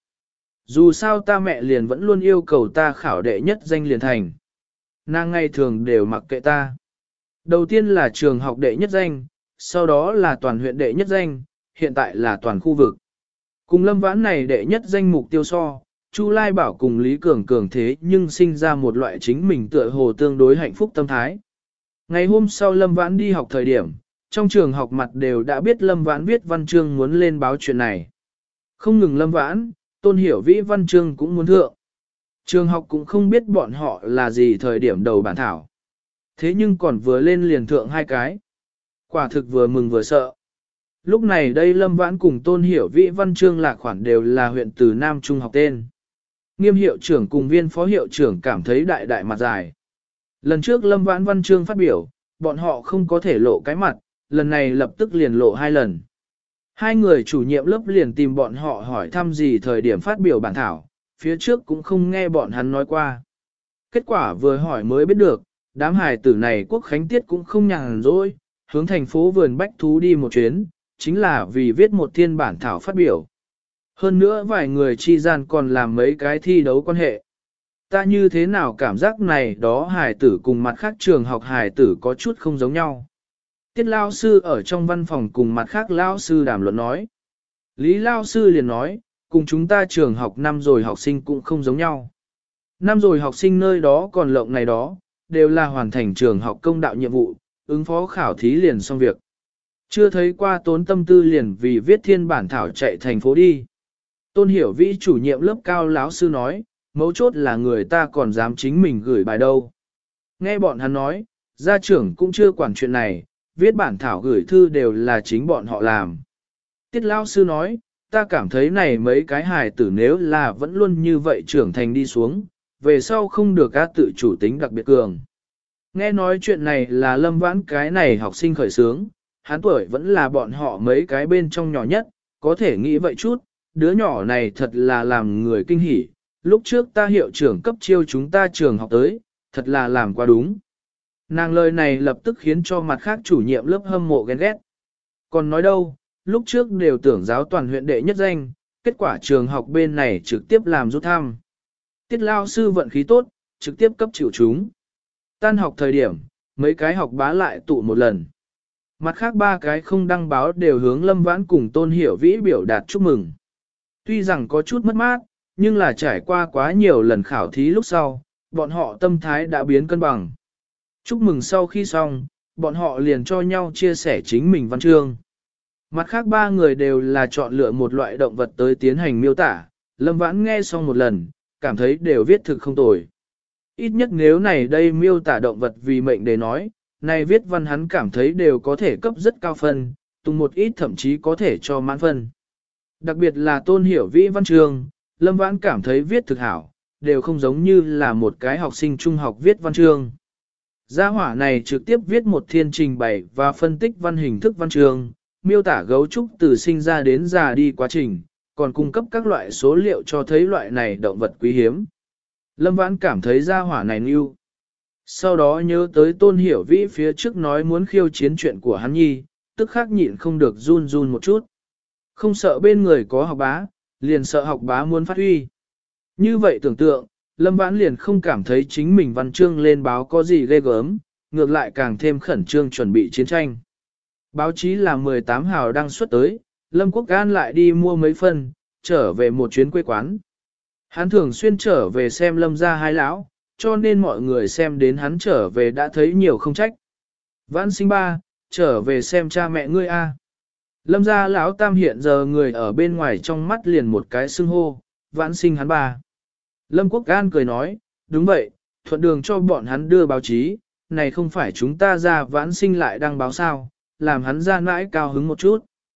Dù sao ta mẹ liền vẫn luôn yêu cầu ta khảo đệ nhất danh liền thành. Nàng ngày thường đều mặc kệ ta. Đầu tiên là trường học đệ nhất danh, sau đó là toàn huyện đệ nhất danh, hiện tại là toàn khu vực. Cùng Lâm Vãn này đệ nhất danh mục tiêu so, Chu Lai Bảo cùng Lý Cường Cường thế nhưng sinh ra một loại chính mình tựa hồ tương đối hạnh phúc tâm thái. Ngày hôm sau Lâm Vãn đi học thời điểm, trong trường học mặt đều đã biết Lâm Vãn viết văn chương muốn lên báo chuyện này. Không ngừng Lâm Vãn, Tôn Hiểu Vĩ văn chương cũng muốn thượng. Trường học cũng không biết bọn họ là gì thời điểm đầu bản thảo. Thế nhưng còn vừa lên liền thượng hai cái. Quả thực vừa mừng vừa sợ. Lúc này đây Lâm Vãn cùng Tôn Hiểu Vĩ văn chương lạc khoản đều là huyện từ Nam Trung học tên. Nghiêm hiệu trưởng cùng viên phó hiệu trưởng cảm thấy đại đại mặt dài. Lần trước Lâm Vãn văn chương phát biểu, bọn họ không có thể lộ cái mặt, lần này lập tức liền lộ hai lần. Hai người chủ nhiệm lớp liền tìm bọn họ hỏi thăm gì thời điểm phát biểu bản thảo, phía trước cũng không nghe bọn hắn nói qua. Kết quả vừa hỏi mới biết được, đám hài tử này Quốc Khánh Tiết cũng không nhàn rỗi, hướng thành phố vườn bách thú đi một chuyến, chính là vì viết một thiên bản thảo phát biểu. Hơn nữa vài người chi gian còn làm mấy cái thi đấu quan hệ. Ta như thế nào cảm giác này đó hài tử cùng mặt khác trường học hài tử có chút không giống nhau. Tiết lao sư ở trong văn phòng cùng mặt khác lao sư đàm luận nói. Lý lao sư liền nói, cùng chúng ta trường học năm rồi học sinh cũng không giống nhau. Năm rồi học sinh nơi đó còn lộng này đó, đều là hoàn thành trường học công đạo nhiệm vụ, ứng phó khảo thí liền xong việc. Chưa thấy qua tốn tâm tư liền vì viết thiên bản thảo chạy thành phố đi. Tôn Hiểu Vĩ chủ nhiệm lớp cao lão sư nói, mấu chốt là người ta còn dám chính mình gửi bài đâu. Nghe bọn hắn nói, gia trưởng cũng chưa quản chuyện này, viết bản thảo gửi thư đều là chính bọn họ làm. Tiết lão sư nói, ta cảm thấy này mấy cái hài tử nếu là vẫn luôn như vậy trưởng thành đi xuống, về sau không được các tự chủ tính đặc biệt cường. Nghe nói chuyện này là Lâm Vãn cái này học sinh khởi sướng, hắn tuổi vẫn là bọn họ mấy cái bên trong nhỏ nhất, có thể nghĩ vậy chút, đứa nhỏ này thật là làm người kinh hỉ. Lúc trước ta hiệu trưởng cấp chiêu chúng ta trường học tới, thật là làm quá đúng. Nàng lời này lập tức khiến cho mặt khác chủ nhiệm lớp hâm mộ ghen ghét. Còn nói đâu, lúc trước đều tưởng giáo toàn huyện đệ nhất danh, kết quả trường học bên này trực tiếp làm rút thăm. Tiết lao sư vận khí tốt, trực tiếp cấp chịu chúng. Tan học thời điểm, mấy cái học bá lại tụ một lần. Mặt khác ba cái không đăng báo đều hướng Lâm Vãn cùng Tôn Hiểu Vĩ biểu đạt chúc mừng. Tuy rằng có chút mất mát, nhưng là trải qua quá nhiều lần khảo thí lúc sau, bọn họ tâm thái đã biến cân bằng. Chúc mừng sau khi xong, bọn họ liền cho nhau chia sẻ chính mình văn chương. Mặt khác ba người đều là chọn lựa một loại động vật tới tiến hành miêu tả, Lâm Vãn nghe xong một lần, cảm thấy đều viết thực không tồi. Ít nhất nếu này đây miêu tả động vật vì mệnh để nói, này viết văn hắn cảm thấy đều có thể cấp rất cao phân, tùng một ít thậm chí có thể cho mãn phân. Đặc biệt là Tôn Hiểu Vĩ văn chương, Lâm Vãn cảm thấy viết thực hảo, đều không giống như là một cái học sinh trung học viết văn chương. Gia hỏa này trực tiếp viết một thiên trình bày và phân tích văn hình thức văn chương, miêu tả gấu trúc từ sinh ra đến già đi quá trình, còn cung cấp các loại số liệu cho thấy loại này động vật quý hiếm. Lâm Vãn cảm thấy gia hỏa này nưu. Sau đó nhớ tới Tôn Hiểu Vĩ phía trước nói muốn khiêu chiến chuyện của hắn nhi, tức khắc nhịn không được run run một chút. Không sợ bên người có học bá, liền sợ học bá muốn phát huy. Như vậy tưởng tượng, Lâm Vãn liền không cảm thấy chính mình văn chương lên báo có gì ghê gớm, ngược lại càng thêm khẩn trương chuẩn bị chiến tranh. Báo chí là mười tám hào đăng xuất tới, Lâm Quốc An lại đi mua mấy phân, trở về một chuyến quê quán. Hắn thường xuyên trở về xem Lâm gia hai lão, cho nên mọi người xem đến hắn trở về đã thấy nhiều không trách. Vãn sinh ba, trở về xem cha mẹ ngươi a. Lâm gia lão tam hiện giờ người ở bên ngoài trong mắt liền một cái xưng hô, vãn sinh hắn ba. Lâm Quốc An cười nói, đúng vậy, thuận đường cho bọn hắn đưa báo chí, này không phải chúng ta ra vãn sinh lại đăng báo sao, làm hắn ra nãi cao hứng một chút.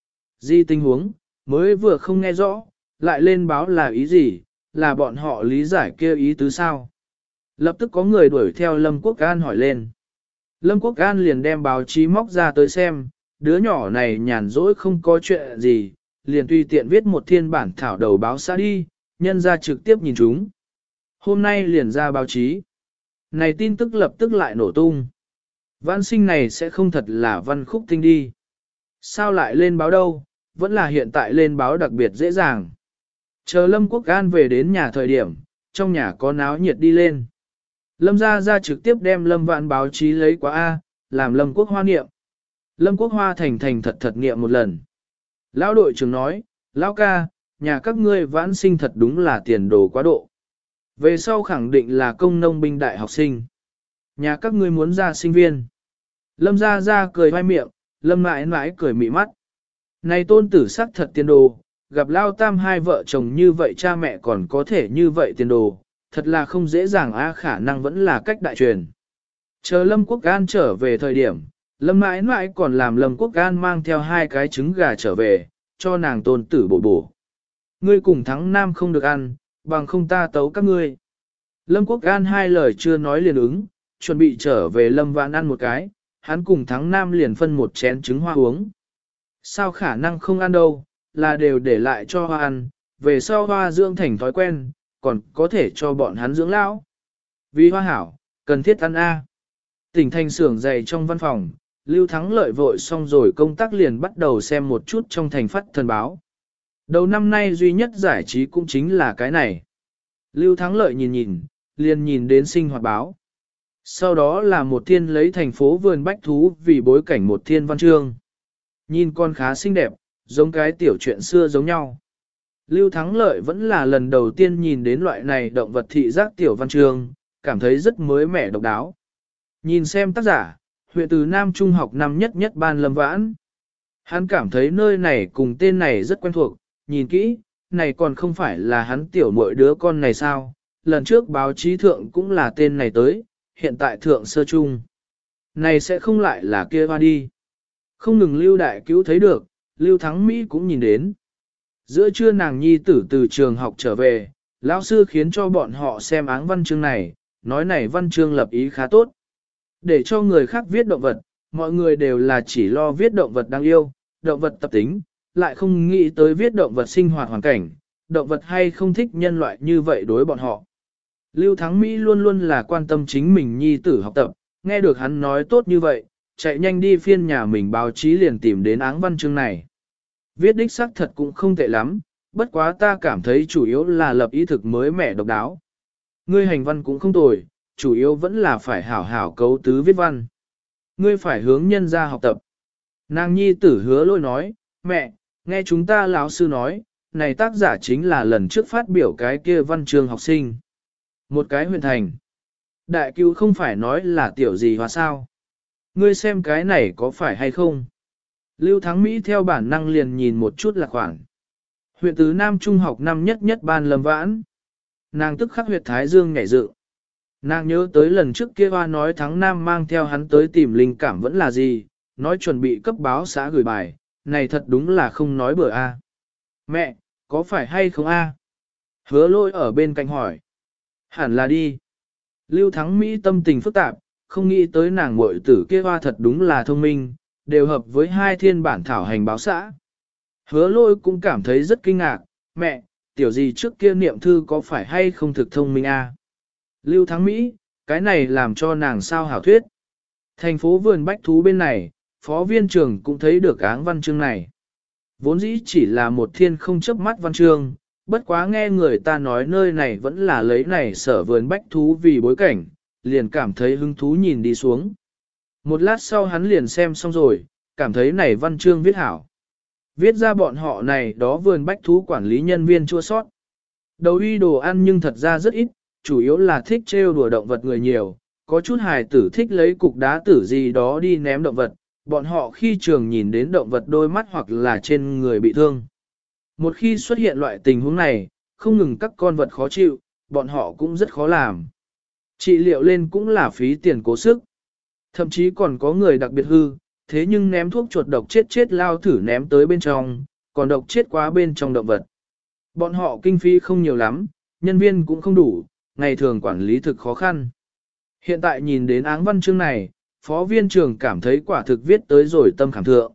Di tình huống, mới vừa không nghe rõ, lại lên báo là ý gì, là bọn họ lý giải kia ý tứ sao. Lập tức có người đuổi theo Lâm Quốc An hỏi lên. Lâm Quốc An liền đem báo chí móc ra tới xem, đứa nhỏ này nhàn rỗi không có chuyện gì, liền tùy tiện viết một thiên bản thảo đầu báo xã đi, nhân ra trực tiếp nhìn chúng. Hôm nay liền ra báo chí. Này tin tức lập tức lại nổ tung. Vãn sinh này sẽ không thật là văn khúc tinh đi. Sao lại lên báo đâu, vẫn là hiện tại lên báo đặc biệt dễ dàng. Chờ Lâm Quốc An về đến nhà thời điểm, trong nhà có náo nhiệt đi lên. Lâm gia ra trực tiếp đem Lâm Vãn báo chí lấy qua A, làm Lâm Quốc Hoa niệm. Lâm Quốc Hoa thành thành thật thật niệm một lần. Lão đội trưởng nói, Lão ca, nhà các ngươi vãn sinh thật đúng là tiền đồ quá độ. Về sau khẳng định là công nông binh đại học sinh. Nhà các ngươi muốn ra sinh viên. Lâm gia ra cười hoai miệng, Lâm mãi mãi cười mị mắt. Này tôn tử sắc thật tiền đồ, gặp Lao Tam hai vợ chồng như vậy cha mẹ còn có thể như vậy tiền đồ, thật là không dễ dàng a, khả năng vẫn là cách đại truyền. Chờ Lâm Quốc An trở về thời điểm, Lâm mãi mãi còn làm Lâm Quốc An mang theo hai cái trứng gà trở về, cho nàng tôn tử bổ bổ. Ngươi cùng thắng nam không được ăn, bằng không ta tấu các ngươi. Lâm Quốc An hai lời chưa nói liền ứng, chuẩn bị trở về Lâm Vãn ăn một cái, hắn cùng thắng nam liền phân một chén trứng hoa uống. Sao khả năng không ăn đâu, là đều để lại cho hoa ăn, về sau hoa dưỡng thành thói quen, còn có thể cho bọn hắn dưỡng lão. Vì hoa hảo, cần thiết ăn A. Tỉnh thành xưởng dày trong văn phòng, Lưu Thắng Lợi vội xong rồi công tác liền bắt đầu xem một chút trong thành phát thần báo. Đầu năm nay duy nhất giải trí cũng chính là cái này. Lưu Thắng Lợi nhìn nhìn, liền nhìn đến sinh hoạt báo. Sau đó là một thiên lấy thành phố vườn bách thú vì bối cảnh một thiên văn chương. Nhìn con khá xinh đẹp, giống cái tiểu chuyện xưa giống nhau. Lưu Thắng Lợi vẫn là lần đầu tiên nhìn đến loại này động vật thị giác tiểu văn chương, cảm thấy rất mới mẻ độc đáo. Nhìn xem tác giả, huyện từ Nam Trung học năm nhất nhất ban Lâm Vãn. Hắn cảm thấy nơi này cùng tên này rất quen thuộc, nhìn kỹ, này còn không phải là hắn tiểu muội đứa con này sao, lần trước báo chí thượng cũng là tên này tới, hiện tại thượng sơ trung. Này sẽ không lại là kia hoa đi. Không ngừng Lưu Đại Cứu thấy được, Lưu Thắng Mỹ cũng nhìn đến. Giữa trưa nàng nhi tử từ trường học trở về, lão sư khiến cho bọn họ xem áng văn chương này, nói này văn chương lập ý khá tốt. Để cho người khác viết động vật, mọi người đều là chỉ lo viết động vật đáng yêu, động vật tập tính, lại không nghĩ tới viết động vật sinh hoạt hoàn cảnh, động vật hay không thích nhân loại như vậy đối bọn họ. Lưu Thắng Mỹ luôn luôn là quan tâm chính mình nhi tử học tập, nghe được hắn nói tốt như vậy, chạy nhanh đi phiên nhà mình báo chí liền tìm đến áng văn chương này. Viết đích xác thật cũng không tệ lắm, bất quá ta cảm thấy chủ yếu là lập ý thực mới mẻ độc đáo. Ngươi hành văn cũng không tồi, chủ yếu vẫn là phải hảo hảo cấu tứ viết văn. Ngươi phải hướng nhân ra học tập. Nàng nhi tử hứa lôi nói, mẹ, nghe chúng ta lão sư nói, này tác giả chính là lần trước phát biểu cái kia văn chương học sinh. Một cái huyện thành. Đại cứu không phải nói là tiểu gì hoặc sao. Ngươi xem cái này có phải hay không? Lưu Thắng Mỹ theo bản năng liền nhìn một chút là khoảng. Huyện tứ Nam Trung học năm nhất nhất ban Lâm Vãn. Nàng tức khắc huyệt Thái Dương nhảy dự. Nàng nhớ tới lần trước kia hoa nói Thắng Nam mang theo hắn tới tìm linh cảm vẫn là gì, nói chuẩn bị cấp báo xã gửi bài, này thật đúng là không nói bừa a. Mẹ, có phải hay không a? Hứa lôi ở bên cạnh hỏi. Hẳn là đi. Lưu Thắng Mỹ tâm tình phức tạp, không nghĩ tới nàng muội tử kia hoa thật đúng là thông minh, đều hợp với hai thiên bản thảo hành báo xã. Hứa lôi cũng cảm thấy rất kinh ngạc, mẹ, tiểu gì trước kia niệm thư có phải hay không thực thông minh a? Lưu Thắng Mỹ, cái này làm cho nàng sao hảo thuyết. Thành phố vườn bách thú bên này, phó viên trưởng cũng thấy được áng văn chương này. Vốn dĩ chỉ là một thiên không chớp mắt văn chương, bất quá nghe người ta nói nơi này vẫn là lấy này sở vườn bách thú vì bối cảnh, liền cảm thấy hứng thú nhìn đi xuống. Một lát sau hắn liền xem xong rồi, cảm thấy này văn chương viết hảo. Viết ra bọn họ này đó vườn bách thú quản lý nhân viên chua sót. Đầu uy đồ ăn nhưng thật ra rất ít, chủ yếu là thích trêu đùa động vật người nhiều, có chút hài tử thích lấy cục đá tử gì đó đi ném động vật, bọn họ khi trường nhìn đến động vật đôi mắt hoặc là trên người bị thương. Một khi xuất hiện loại tình huống này, không ngừng các con vật khó chịu, bọn họ cũng rất khó làm. Trị liệu lên cũng là phí tiền cố sức. Thậm chí còn có người đặc biệt hư, thế nhưng ném thuốc chuột độc chết chết lao thử ném tới bên trong, còn độc chết quá bên trong động vật. Bọn họ kinh phí không nhiều lắm, nhân viên cũng không đủ, ngày thường quản lý thực khó khăn. Hiện tại nhìn đến áng văn chương này, phó viên trưởng cảm thấy quả thực viết tới rồi tâm khảm thượng.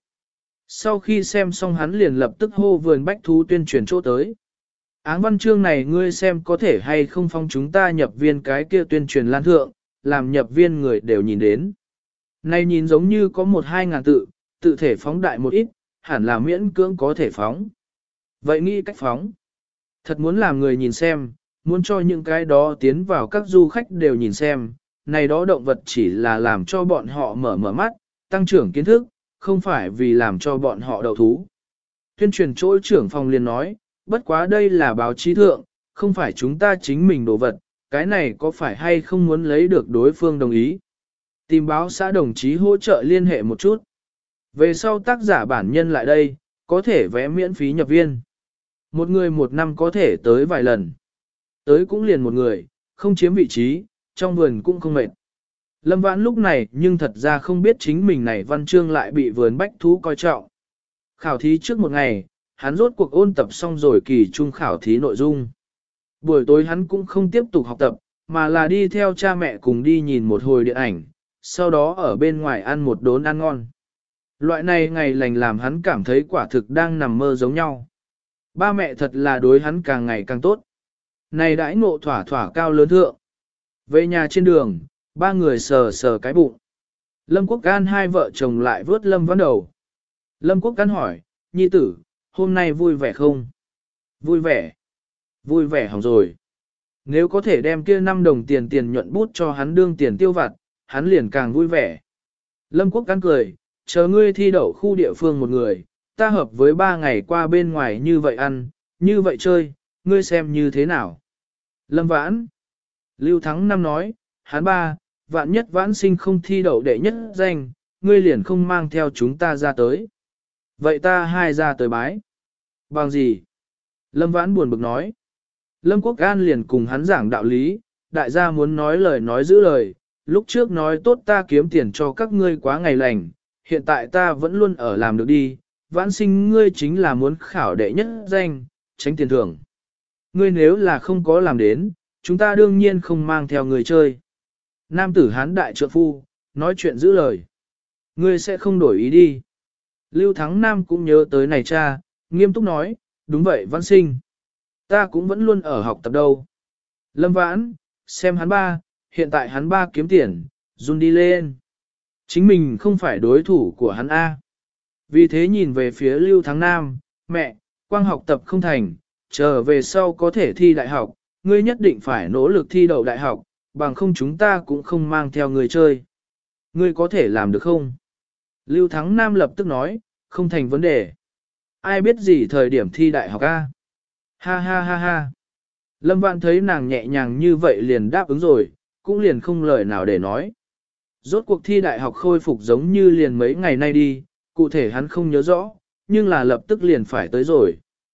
Sau khi xem xong hắn liền lập tức hô vườn bách thú tuyên truyền chỗ tới. Áng văn chương này ngươi xem có thể hay không phong chúng ta nhập viên cái kia tuyên truyền lan thượng, làm nhập viên người đều nhìn đến. Này nhìn giống như có một hai ngàn tự, tự thể phóng đại một ít, hẳn là miễn cưỡng có thể phóng. Vậy nghĩ cách phóng. Thật muốn làm người nhìn xem, muốn cho những cái đó tiến vào các du khách đều nhìn xem, này đó động vật chỉ là làm cho bọn họ mở mở mắt, tăng trưởng kiến thức, không phải vì làm cho bọn họ đậu thú. Tuyên truyền chỗ trưởng phòng liền nói, bất quá đây là báo chí thượng, không phải chúng ta chính mình đồ vật, cái này có phải hay không muốn lấy được đối phương đồng ý. Tìm báo xã đồng chí hỗ trợ liên hệ một chút. Về sau tác giả bản nhân lại đây, có thể vé miễn phí nhập viên. Một người một năm có thể tới vài lần. Tới cũng liền một người, không chiếm vị trí, trong vườn cũng không mệt. Lâm Vãn lúc này nhưng thật ra không biết chính mình này văn chương lại bị vườn bách thú coi trọng. Khảo thí trước một ngày, hắn rốt cuộc ôn tập xong rồi kỳ trung khảo thí nội dung. Buổi tối hắn cũng không tiếp tục học tập, mà là đi theo cha mẹ cùng đi nhìn một hồi điện ảnh, sau đó ở bên ngoài ăn một đốn ăn ngon. Loại này ngày lành làm hắn cảm thấy quả thực đang nằm mơ giống nhau. Ba mẹ thật là đối hắn càng ngày càng tốt. Này đãi ngộ thỏa thỏa cao lớn thượng. Về nhà trên đường, ba người sờ sờ cái bụng. Lâm Quốc Can hai vợ chồng lại vớt Lâm Vãn đầu. Lâm Quốc Can hỏi, nhi tử, hôm nay vui vẻ không? Vui vẻ. Vui vẻ hỏng rồi. Nếu có thể đem kia năm đồng tiền tiền nhuận bút cho hắn đương tiền tiêu vặt, hắn liền càng vui vẻ. Lâm Quốc Can cười, chờ ngươi thi đậu khu địa phương một người, ta hợp với ba ngày qua bên ngoài như vậy ăn, như vậy chơi, ngươi xem như thế nào? Lâm Vãn. Lưu Thắng Năm nói, hắn ba, vạn nhất Vãn sinh không thi đậu đệ nhất danh, ngươi liền không mang theo chúng ta ra tới. Vậy ta hai ra tới bái. Bằng gì? Lâm Vãn buồn bực nói. Lâm Quốc An liền cùng hắn giảng đạo lý, đại gia muốn nói lời nói giữ lời, lúc trước nói tốt ta kiếm tiền cho các ngươi quá ngày lành, hiện tại ta vẫn luôn ở làm được đi, Vãn sinh ngươi chính là muốn khảo đệ nhất danh, tránh tiền thưởng. Ngươi nếu là không có làm đến, chúng ta đương nhiên không mang theo người chơi. Nam tử hán đại trượng phu, nói chuyện giữ lời. Ngươi sẽ không đổi ý đi. Lưu Thắng Nam cũng nhớ tới này cha, nghiêm túc nói, đúng vậy Vãn sinh. Ta cũng vẫn luôn ở học tập đâu. Lâm Vãn, xem hắn ba, hiện tại hắn ba kiếm tiền, run đi lên. Chính mình không phải đối thủ của hắn A. Vì thế nhìn về phía Lưu Thắng Nam, mẹ, quang học tập không thành, trở về sau có thể thi đại học, ngươi nhất định phải nỗ lực thi đậu đại học, bằng không chúng ta cũng không mang theo người chơi. Ngươi có thể làm được không? Lưu Thắng Nam lập tức nói, không thành vấn đề. Ai biết gì thời điểm thi đại học A? Ha ha ha ha. Lâm Vãn thấy nàng nhẹ nhàng như vậy liền đáp ứng rồi, cũng liền không lời nào để nói. Rốt cuộc thi đại học khôi phục giống như liền mấy ngày nay đi, cụ thể hắn không nhớ rõ, nhưng là lập tức liền phải tới rồi.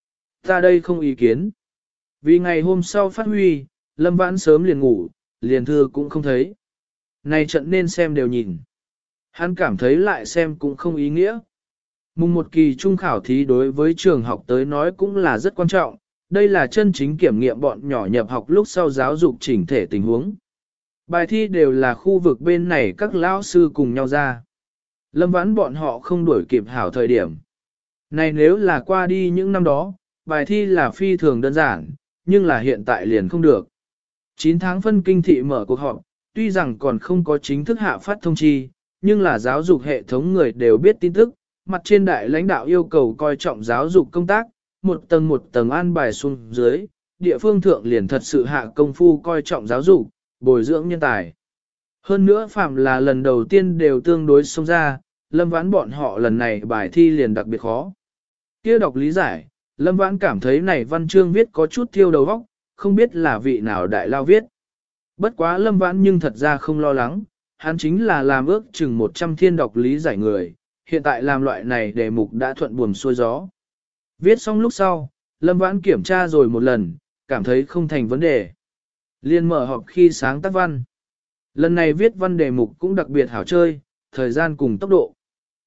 Ta đây không ý kiến. Vì ngày hôm sau phát huy, Lâm Vãn sớm liền ngủ, liền thư cũng không thấy. Này trận nên xem đều nhìn. Hắn cảm thấy lại xem cũng không ý nghĩa. Mùng một kỳ trung khảo thí đối với trường học tới nói cũng là rất quan trọng, đây là chân chính kiểm nghiệm bọn nhỏ nhập học lúc sau giáo dục chỉnh thể tình huống. Bài thi đều là khu vực bên này các lão sư cùng nhau ra. Lâm Vãn bọn họ không đuổi kịp hảo thời điểm. Này nếu là qua đi những năm đó, bài thi là phi thường đơn giản, nhưng là hiện tại liền không được. chín tháng phân kinh thị mở cuộc họp, tuy rằng còn không có chính thức hạ phát thông chi, nhưng là giáo dục hệ thống người đều biết tin tức, mặt trên đại lãnh đạo yêu cầu coi trọng giáo dục công tác, một tầng một tầng an bài xuống dưới, địa phương thượng liền thật sự hạ công phu coi trọng giáo dục, bồi dưỡng nhân tài. Hơn nữa phạm là lần đầu tiên đều tương đối xông ra, Lâm Vãn bọn họ lần này bài thi liền đặc biệt khó. Kia đọc lý giải, Lâm Vãn cảm thấy này văn chương viết có chút thiêu đầu óc, không biết là vị nào đại lao viết. Bất quá Lâm Vãn nhưng thật ra không lo lắng, hắn chính là làm ước chừng một trăm thiên đọc lý giải người, hiện tại làm loại này đề mục đã thuận buồm xuôi gió. Viết xong lúc sau, Lâm Vãn kiểm tra rồi một lần, cảm thấy không thành vấn đề. Liên mở họp khi sáng tác văn. Lần này viết văn đề mục cũng đặc biệt hảo chơi, thời gian cùng tốc độ.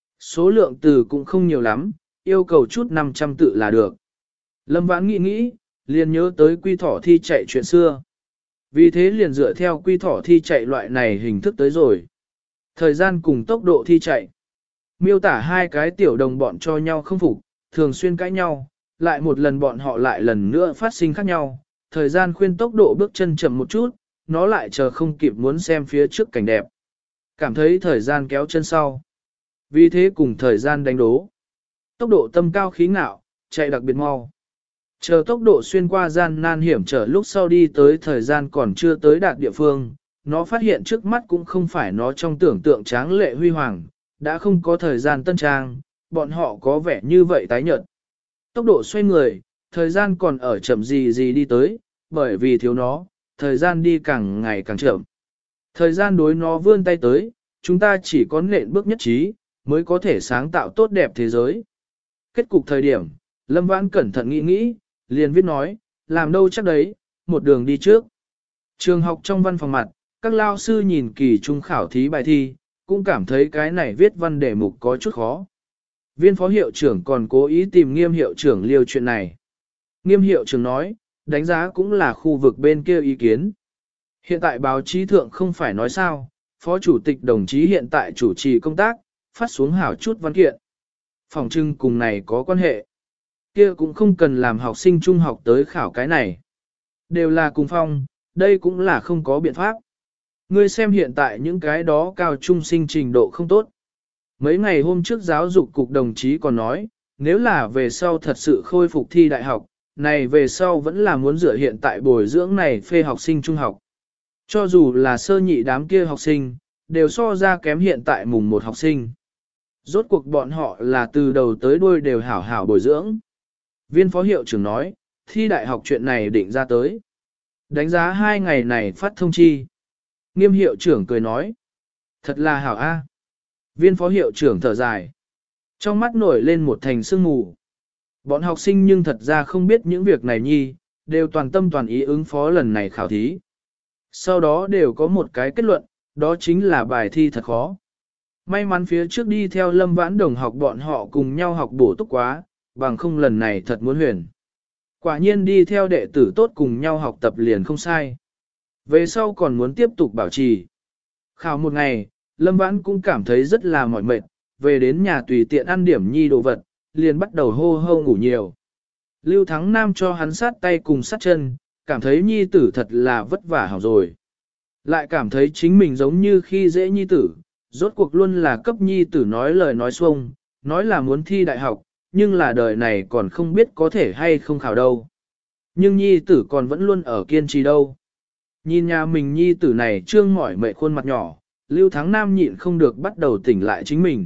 Số lượng từ cũng không nhiều lắm, yêu cầu chút năm trăm tự là được. Lâm Vãn nghĩ nghĩ, liền nhớ tới quy thỏ thi chạy chuyện xưa. Vì thế liền dựa theo quy thỏ thi chạy loại này hình thức tới rồi. Thời gian cùng tốc độ thi chạy. Miêu tả hai cái tiểu đồng bọn cho nhau không phục, thường xuyên cãi nhau, lại một lần bọn họ lại lần nữa phát sinh khác nhau. Thời gian khuyên tốc độ bước chân chậm một chút, nó lại chờ không kịp muốn xem phía trước cảnh đẹp. Cảm thấy thời gian kéo chân sau. Vì thế cùng thời gian đánh đố. Tốc độ tâm cao khí ngạo, chạy đặc biệt mau. Chờ tốc độ xuyên qua gian nan hiểm trở lúc sau đi tới thời gian còn chưa tới đạt địa phương, nó phát hiện trước mắt cũng không phải nó trong tưởng tượng tráng lệ huy hoàng, đã không có thời gian tân trang, bọn họ có vẻ như vậy tái nhợt. Tốc độ xoay người, thời gian còn ở chậm gì gì đi tới, bởi vì thiếu nó, thời gian đi càng ngày càng chậm. Thời gian đối nó vươn tay tới, chúng ta chỉ có nện bước nhất trí, mới có thể sáng tạo tốt đẹp thế giới. Kết cục thời điểm, Lâm Vãn cẩn thận nghĩ nghĩ, liền viết nói, làm đâu chắc đấy, một đường đi trước. Trường học trong văn phòng mặt, các lao sư nhìn kỳ trung khảo thí bài thi, cũng cảm thấy cái này viết văn đề mục có chút khó. Viên phó hiệu trưởng còn cố ý tìm nghiêm hiệu trưởng liêu chuyện này. Nghiêm hiệu trưởng nói, đánh giá cũng là khu vực bên kia ý kiến. Hiện tại báo chí thượng không phải nói sao, phó chủ tịch đồng chí hiện tại chủ trì công tác, phát xuống hảo chút văn kiện. Phòng trưng cùng này có quan hệ. Kia cũng không cần làm học sinh trung học tới khảo cái này. Đều là cùng phong, đây cũng là không có biện pháp. Ngươi xem hiện tại những cái đó cao trung sinh trình độ không tốt. Mấy ngày hôm trước giáo dục cục đồng chí còn nói, nếu là về sau thật sự khôi phục thi đại học, này về sau vẫn là muốn dựa hiện tại bồi dưỡng này phê học sinh trung học. Cho dù là sơ nhị đám kia học sinh, đều so ra kém hiện tại mùng một học sinh. Rốt cuộc bọn họ là từ đầu tới đuôi đều hảo hảo bồi dưỡng. Viên phó hiệu trưởng nói, thi đại học chuyện này định ra tới. Đánh giá hai ngày này phát thông chi. Nghiêm hiệu trưởng cười nói, thật là hảo a. Viên phó hiệu trưởng thở dài. Trong mắt nổi lên một thành sương mù. Bọn học sinh nhưng thật ra không biết những việc này nhi, đều toàn tâm toàn ý ứng phó lần này khảo thí. Sau đó đều có một cái kết luận, đó chính là bài thi thật khó. May mắn phía trước đi theo Lâm Vãn đồng học bọn họ cùng nhau học bổ túc quá, bằng không lần này thật muốn huyền. Quả nhiên đi theo đệ tử tốt cùng nhau học tập liền không sai. Về sau còn muốn tiếp tục bảo trì. Khảo một ngày, Lâm Vãn cũng cảm thấy rất là mỏi mệt, về đến nhà tùy tiện ăn điểm nhi đồ vật, liền bắt đầu hô hô ngủ nhiều. Lưu Thắng Nam cho hắn sát tay cùng sát chân, cảm thấy nhi tử thật là vất vả hỏng rồi. Lại cảm thấy chính mình giống như khi dễ nhi tử, rốt cuộc luôn là cấp nhi tử nói lời nói xuông, nói là muốn thi đại học, nhưng là đời này còn không biết có thể hay không khảo đâu. Nhưng nhi tử còn vẫn luôn ở kiên trì đâu. Nhìn nhà mình nhi tử này trương mỏi mệt khuôn mặt nhỏ, Lưu Thắng Nam nhịn không được bắt đầu tỉnh lại chính mình.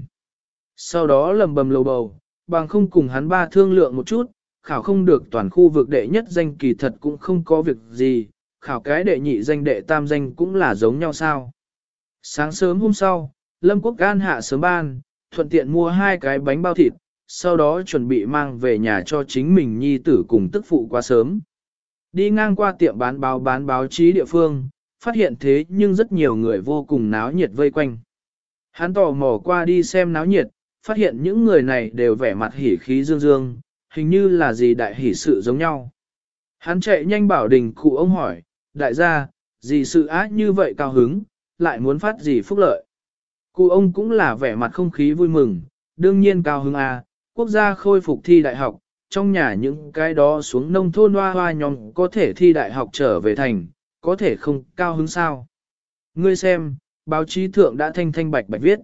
Sau đó lầm bầm lầu bầu, bằng không cùng hắn ba thương lượng một chút, khảo không được toàn khu vực đệ nhất danh kỳ thật cũng không có việc gì, khảo cái đệ nhị danh đệ tam danh cũng là giống nhau sao. Sáng sớm hôm sau, Lâm Quốc Gan hạ sớm ban, thuận tiện mua hai cái bánh bao thịt, sau đó chuẩn bị mang về nhà cho chính mình nhi tử cùng tức phụ quá sớm. Đi ngang qua tiệm bán báo bán báo chí địa phương, phát hiện thế nhưng rất nhiều người vô cùng náo nhiệt vây quanh. Hắn tò mò qua đi xem náo nhiệt, phát hiện những người này đều vẻ mặt hỉ khí dương dương, hình như là gì đại hỉ sự giống nhau. Hắn chạy nhanh bảo đình cụ ông hỏi, đại gia, gì sự ác như vậy cao hứng, lại muốn phát gì phúc lợi. Cụ ông cũng là vẻ mặt không khí vui mừng, đương nhiên cao hứng à, quốc gia khôi phục thi đại học, trong nhà những cái đó xuống nông thôn hoa hoa nhóm có thể thi đại học trở về thành, có thể không cao hứng sao. Ngươi xem, báo chí thượng đã thanh thanh bạch bạch viết.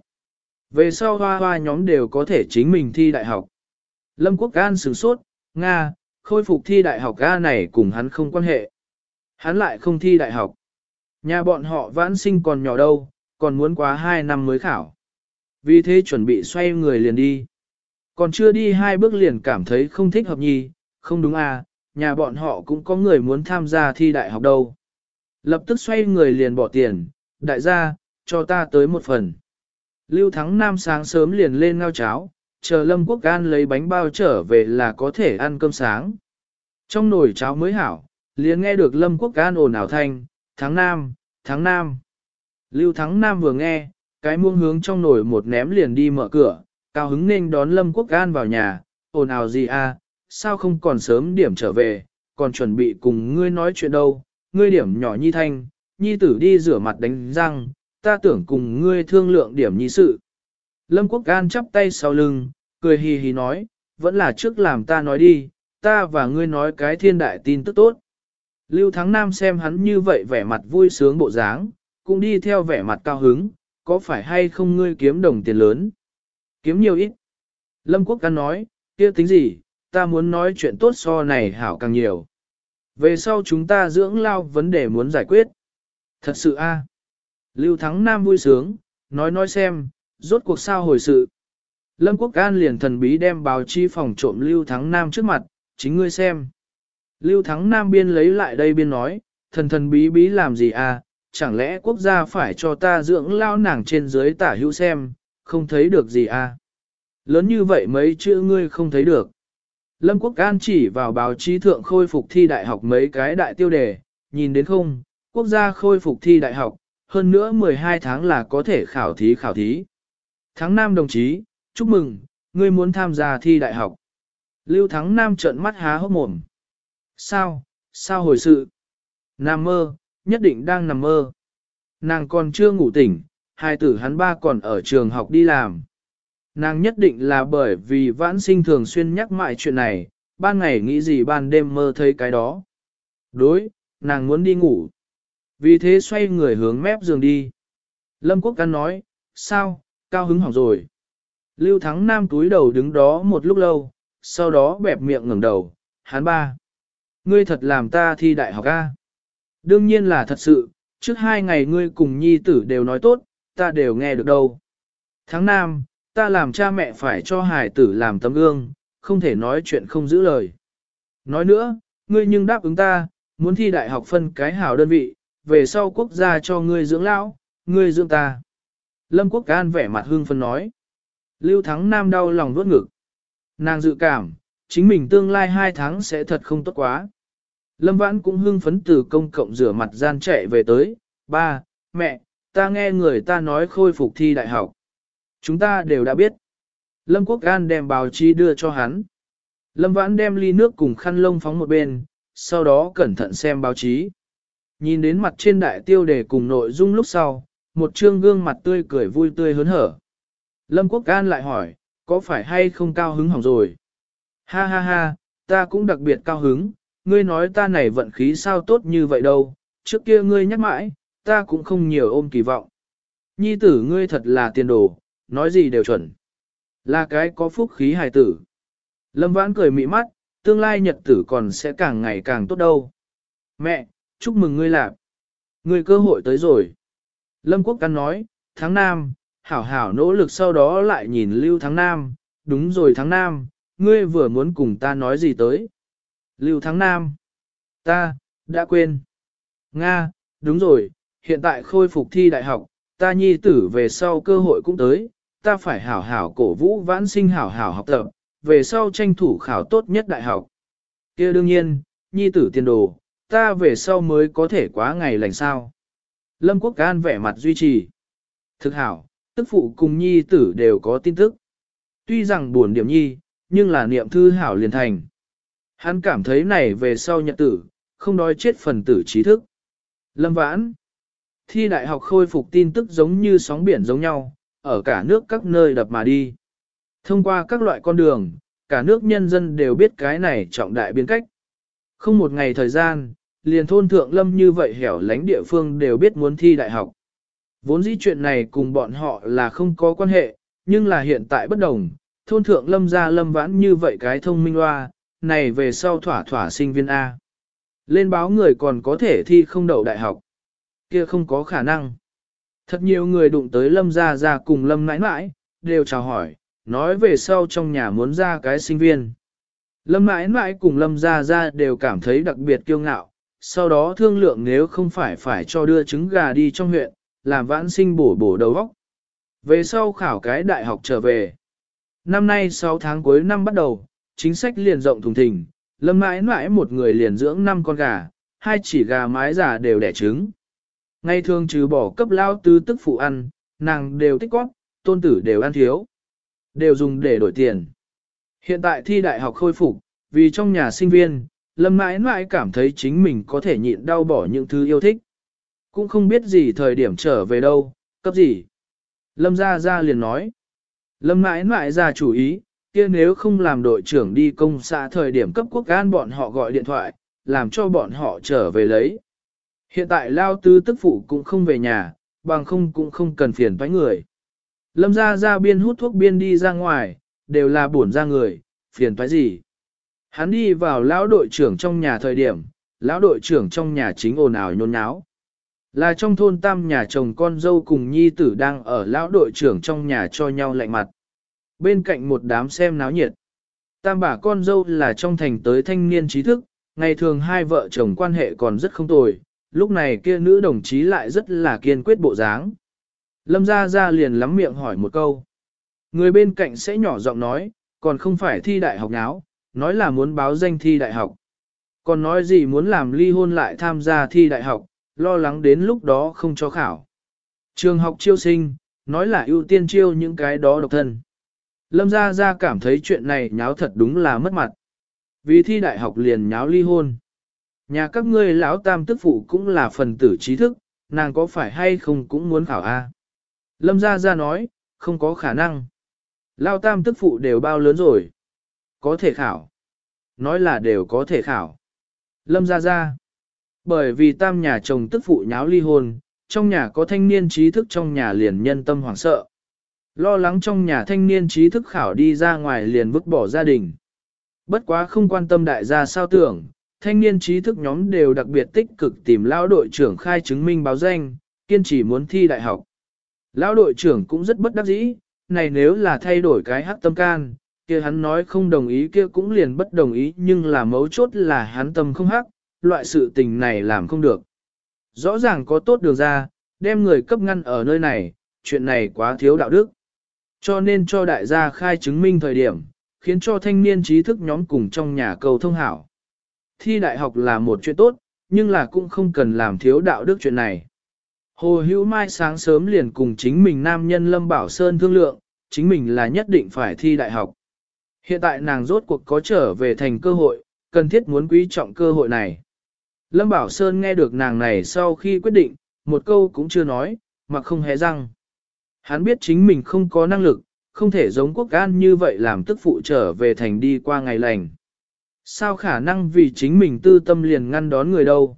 Về sau hoa hoa nhóm đều có thể chính mình thi đại học. Lâm Quốc An sửng sốt, Nga, khôi phục thi đại học A này cùng hắn không quan hệ. Hắn lại không thi đại học. Nhà bọn họ vãn sinh còn nhỏ đâu, còn muốn quá hai năm mới khảo. Vì thế chuẩn bị xoay người liền đi. Còn chưa đi hai bước liền cảm thấy không thích hợp nhì, không đúng à, nhà bọn họ cũng có người muốn tham gia thi đại học đâu. Lập tức xoay người liền bỏ tiền, đại gia, cho ta tới một phần. Lưu Thắng Nam sáng sớm liền lên ngao cháo, chờ Lâm Quốc An lấy bánh bao trở về là có thể ăn cơm sáng. Trong nồi cháo mới hảo, liền nghe được Lâm Quốc An ồn ào thanh, Thắng Nam, Thắng Nam. Lưu Thắng Nam vừa nghe, cái muông hướng trong nồi một ném liền đi mở cửa, cao hứng nên đón Lâm Quốc An vào nhà, ồn ào gì à, sao không còn sớm điểm trở về, còn chuẩn bị cùng ngươi nói chuyện đâu, ngươi điểm nhỏ nhi thanh, nhi tử đi rửa mặt đánh răng, ta tưởng cùng ngươi thương lượng điểm nhi sự. Lâm Quốc An chắp tay sau lưng, cười hì hì nói, vẫn là trước làm ta nói đi, ta và ngươi nói cái thiên đại tin tức tốt. Lưu Thắng Nam xem hắn như vậy vẻ mặt vui sướng bộ dáng, cũng đi theo vẻ mặt cao hứng, có phải hay không ngươi kiếm đồng tiền lớn? Kiếm nhiều ít. Lâm Quốc An nói, kia tính gì, ta muốn nói chuyện tốt so này hảo càng nhiều. Về sau chúng ta dưỡng lao vấn đề muốn giải quyết. Thật sự a. Lưu Thắng Nam vui sướng, nói nói xem, rốt cuộc sao hồi sự. Lâm Quốc An liền thần bí đem báo chí phòng trộm Lưu Thắng Nam trước mặt, chính ngươi xem. Lưu Thắng Nam biên lấy lại đây biên nói, thần thần bí bí làm gì à, chẳng lẽ quốc gia phải cho ta dưỡng lao nàng trên dưới tả hữu xem, không thấy được gì à. Lớn như vậy mấy chữ ngươi không thấy được. Lâm Quốc An chỉ vào báo chí thượng khôi phục thi đại học mấy cái đại tiêu đề, nhìn đến không, quốc gia khôi phục thi đại học, hơn nữa mười hai tháng là có thể khảo thí khảo thí. Thắng Nam đồng chí, chúc mừng, ngươi muốn tham gia thi đại học. Lưu Thắng Nam trợn mắt há hốc mồm. Sao, sao hồi sự? Nằm mơ, nhất định đang nằm mơ. Nàng còn chưa ngủ tỉnh, hai tử hắn ba còn ở trường học đi làm. Nàng nhất định là bởi vì vãn sinh thường xuyên nhắc mãi chuyện này, ban ngày nghĩ gì ban đêm mơ thấy cái đó. Đối, nàng muốn đi ngủ. Vì thế xoay người hướng mép giường đi. Lâm Quốc Căn nói, sao, cao hứng hỏng rồi. Lưu Thắng Nam túi đầu đứng đó một lúc lâu, sau đó bẹp miệng ngẩng đầu, hắn ba. Ngươi thật làm ta thi đại học A. Đương nhiên là thật sự, trước hai ngày ngươi cùng nhi tử đều nói tốt, ta đều nghe được đâu. Tháng Nam, ta làm cha mẹ phải cho hải tử làm tấm gương, không thể nói chuyện không giữ lời. Nói nữa, ngươi nhưng đáp ứng ta, muốn thi đại học phân cái hảo đơn vị, về sau quốc gia cho ngươi dưỡng lão, ngươi dưỡng ta. Lâm Quốc An vẻ mặt hưng phấn nói. Lưu Thắng Nam đau lòng vuốt ngực. Nàng dự cảm, chính mình tương lai hai tháng sẽ thật không tốt quá. Lâm Vãn cũng hưng phấn từ công cộng rửa mặt gian chạy về tới, ba, mẹ, ta nghe người ta nói khôi phục thi đại học. Chúng ta đều đã biết. Lâm Quốc An đem báo chí đưa cho hắn. Lâm Vãn đem ly nước cùng khăn lông phóng một bên, sau đó cẩn thận xem báo chí. Nhìn đến mặt trên đại tiêu đề cùng nội dung lúc sau, một trương gương mặt tươi cười vui tươi hớn hở. Lâm Quốc An lại hỏi, có phải hay không cao hứng hỏng rồi? Ha ha ha, ta cũng đặc biệt cao hứng, ngươi nói ta này vận khí sao tốt như vậy đâu, trước kia ngươi nhắc mãi, ta cũng không nhiều ôm kỳ vọng. Nhi tử ngươi thật là tiền đồ, nói gì đều chuẩn. Là cái có phúc khí hài tử. Lâm Vãn cười mị mắt, tương lai nhật tử còn sẽ càng ngày càng tốt đâu. Mẹ, chúc mừng ngươi lạp. Ngươi cơ hội tới rồi. Lâm Quốc Căn nói, tháng Nam, hảo hảo nỗ lực sau đó lại nhìn Lưu Tháng Nam, đúng rồi Tháng Nam, ngươi vừa muốn cùng ta nói gì tới. Lưu Tháng Nam, ta, đã quên. Nga, đúng rồi, hiện tại khôi phục thi đại học, ta nhi tử về sau cơ hội cũng tới, ta phải hảo hảo cổ vũ vãn sinh hảo hảo học tập, về sau tranh thủ khảo tốt nhất đại học. Kia đương nhiên, nhi tử tiền đồ, ta về sau mới có thể quá ngày lành sao. Lâm Quốc An vẻ mặt duy trì. Thực hảo, tức phụ cùng nhi tử đều có tin tức. Tuy rằng buồn điểm nhi, nhưng là niệm thư hảo liền thành. Hắn cảm thấy này về sau nhật tử, không đói chết phần tử trí thức. Lâm Vãn. Thi đại học khôi phục tin tức giống như sóng biển giống nhau, ở cả nước các nơi đập mà đi. Thông qua các loại con đường, cả nước nhân dân đều biết cái này trọng đại biến cách. Không một ngày thời gian, liền thôn Thượng Lâm như vậy hẻo lánh địa phương đều biết muốn thi đại học. Vốn dĩ chuyện này cùng bọn họ là không có quan hệ, nhưng là hiện tại bất đồng, thôn Thượng Lâm ra Lâm Vãn như vậy cái thông minh loa, này về sau thỏa thỏa sinh viên A. Lên báo người còn có thể thi không đậu đại học. Kia không có khả năng. Thật nhiều người đụng tới Lâm Gia Gia cùng Lâm nãi nãi, đều chào hỏi, nói về sau trong nhà muốn ra cái sinh viên. Lâm nãi nãi cùng Lâm Gia Gia đều cảm thấy đặc biệt kiêu ngạo, sau đó thương lượng nếu không phải phải cho đưa trứng gà đi trong huyện, làm vãn sinh bổ bổ đầu óc. Về sau khảo cái đại học trở về. Năm nay sáu tháng cuối năm bắt đầu, chính sách liền rộng thùng thình, Lâm mãi mãi một người liền dưỡng năm con gà, hai chỉ gà mái già đều đẻ trứng. Ngày thường trừ bỏ cấp lao tứ tức phụ ăn, nàng đều tích góp, tôn tử đều ăn thiếu. Đều dùng để đổi tiền. Hiện tại thi đại học khôi phục, vì trong nhà sinh viên, Lâm mãi mãi cảm thấy chính mình có thể nhịn đau bỏ những thứ yêu thích. Cũng không biết gì thời điểm trở về đâu, cấp gì. Lâm Gia Gia liền nói. Lâm mãi mãi ra chủ ý, kia nếu không làm đội trưởng đi công xã thời điểm cấp quốc an bọn họ gọi điện thoại, làm cho bọn họ trở về lấy. Hiện tại lao tứ tức phụ cũng không về nhà, bằng không cũng không cần phiền toái người. Lâm Gia Gia biên hút thuốc biên đi ra ngoài, đều là buồn ra người, phiền toái gì. Hắn đi vào lão đội trưởng trong nhà thời điểm, lão đội trưởng trong nhà chính ồn ào nhốn nháo. Là trong thôn tam nhà chồng con dâu cùng nhi tử đang ở lão đội trưởng trong nhà cho nhau lạnh mặt. Bên cạnh một đám xem náo nhiệt. Tam bà con dâu là trong thành tới thanh niên trí thức, ngày thường hai vợ chồng quan hệ còn rất không tồi, lúc này kia nữ đồng chí lại rất là kiên quyết bộ dáng. Lâm Gia Gia liền lắm miệng hỏi một câu. Người bên cạnh sẽ nhỏ giọng nói, còn không phải thi đại học náo, nói là muốn báo danh thi đại học. Còn nói gì muốn làm ly hôn lại tham gia thi đại học, lo lắng đến lúc đó không cho khảo. Trường học chiêu sinh, nói là ưu tiên chiêu những cái đó độc thân. Lâm Gia Gia cảm thấy chuyện này nháo thật đúng là mất mặt. Vì thi đại học liền nháo ly hôn. Nhà các ngươi lão tam tức phụ cũng là phần tử trí thức, nàng có phải hay không cũng muốn khảo a? Lâm Gia Gia nói, không có khả năng. Lão tam tức phụ đều bao lớn rồi. Có thể khảo. Nói là đều có thể khảo. Lâm Gia Gia. Bởi vì tam nhà chồng tức phụ nháo ly hôn, trong nhà có thanh niên trí thức trong nhà liền nhân tâm hoảng sợ. Lo lắng trong nhà thanh niên trí thức khảo đi ra ngoài liền vứt bỏ gia đình. Bất quá không quan tâm đại gia sao tưởng, thanh niên trí thức nhóm đều đặc biệt tích cực tìm lão đội trưởng khai chứng minh báo danh, kiên trì muốn thi đại học. Lão đội trưởng cũng rất bất đắc dĩ, này nếu là thay đổi cái hắc tâm can, kia hắn nói không đồng ý kia cũng liền bất đồng ý, nhưng là mấu chốt là hắn tâm không hắc, loại sự tình này làm không được. Rõ ràng có tốt đường ra, đem người cấp ngăn ở nơi này, chuyện này quá thiếu đạo đức. Cho nên cho đại gia khai chứng minh thời điểm, khiến cho thanh niên trí thức nhóm cùng trong nhà cầu thông hảo. Thi đại học là một chuyện tốt, nhưng là cũng không cần làm thiếu đạo đức chuyện này. Hồ Hữu Mai sáng sớm liền cùng chính mình nam nhân Lâm Bảo Sơn thương lượng, chính mình là nhất định phải thi đại học. Hiện tại nàng rốt cuộc có trở về thành cơ hội, cần thiết muốn quý trọng cơ hội này. Lâm Bảo Sơn nghe được nàng này sau khi quyết định, một câu cũng chưa nói, mà không hé răng. Hắn biết chính mình không có năng lực, không thể giống Quốc An như vậy làm tức phụ trở về thành đi qua ngày lành. Sao khả năng vì chính mình tư tâm liền ngăn đón người đâu.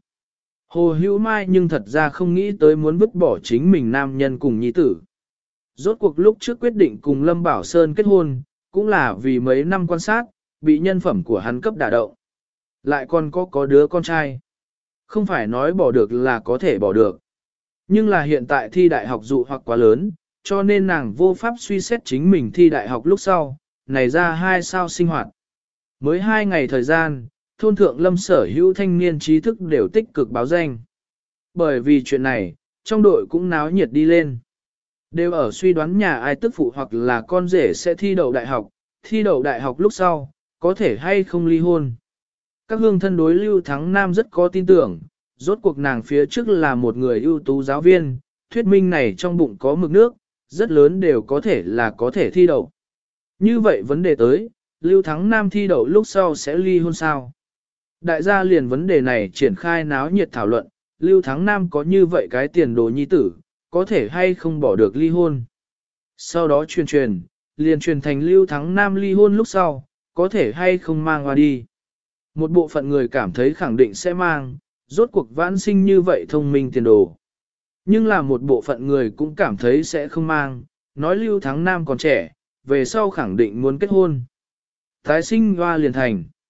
Hồ Hữu Mai nhưng thật ra không nghĩ tới muốn vứt bỏ chính mình nam nhân cùng nhi tử. Rốt cuộc lúc trước quyết định cùng Lâm Bảo Sơn kết hôn, cũng là vì mấy năm quan sát, bị nhân phẩm của hắn cấp đả động. Lại còn có có đứa con trai. Không phải nói bỏ được là có thể bỏ được. Nhưng là hiện tại thi đại học dụ hoặc quá lớn, cho nên nàng vô pháp suy xét chính mình thi đại học lúc sau, này ra hai sao sinh hoạt. Mới hai ngày thời gian, thôn thượng Lâm sở hữu thanh niên trí thức đều tích cực báo danh. Bởi vì chuyện này, trong đội cũng náo nhiệt đi lên. Đều ở suy đoán nhà ai tức phụ hoặc là con rể sẽ thi đậu đại học, thi đậu đại học lúc sau, có thể hay không ly hôn. Các hương thân đối Lưu Thắng Nam rất có tin tưởng, rốt cuộc nàng phía trước là một người ưu tú giáo viên, thuyết minh này trong bụng có mực nước, rất lớn đều có thể là có thể thi đậu. Như vậy vấn đề tới, Lưu Thắng Nam thi đậu lúc sau sẽ ly hôn sao? Đại gia liền vấn đề này triển khai náo nhiệt thảo luận, Lưu Thắng Nam có như vậy cái tiền đồ nhi tử, có thể hay không bỏ được ly hôn. Sau đó truyền truyền, liền truyền thành Lưu Thắng Nam ly hôn lúc sau, có thể hay không mang qua đi. Một bộ phận người cảm thấy khẳng định sẽ mang, rốt cuộc vãn sinh như vậy thông minh tiền đồ. Nhưng là một bộ phận người cũng cảm thấy sẽ không mang, nói Lưu Thắng Nam còn trẻ, về sau khẳng định muốn kết hôn. Tái sinh hoa liền thành.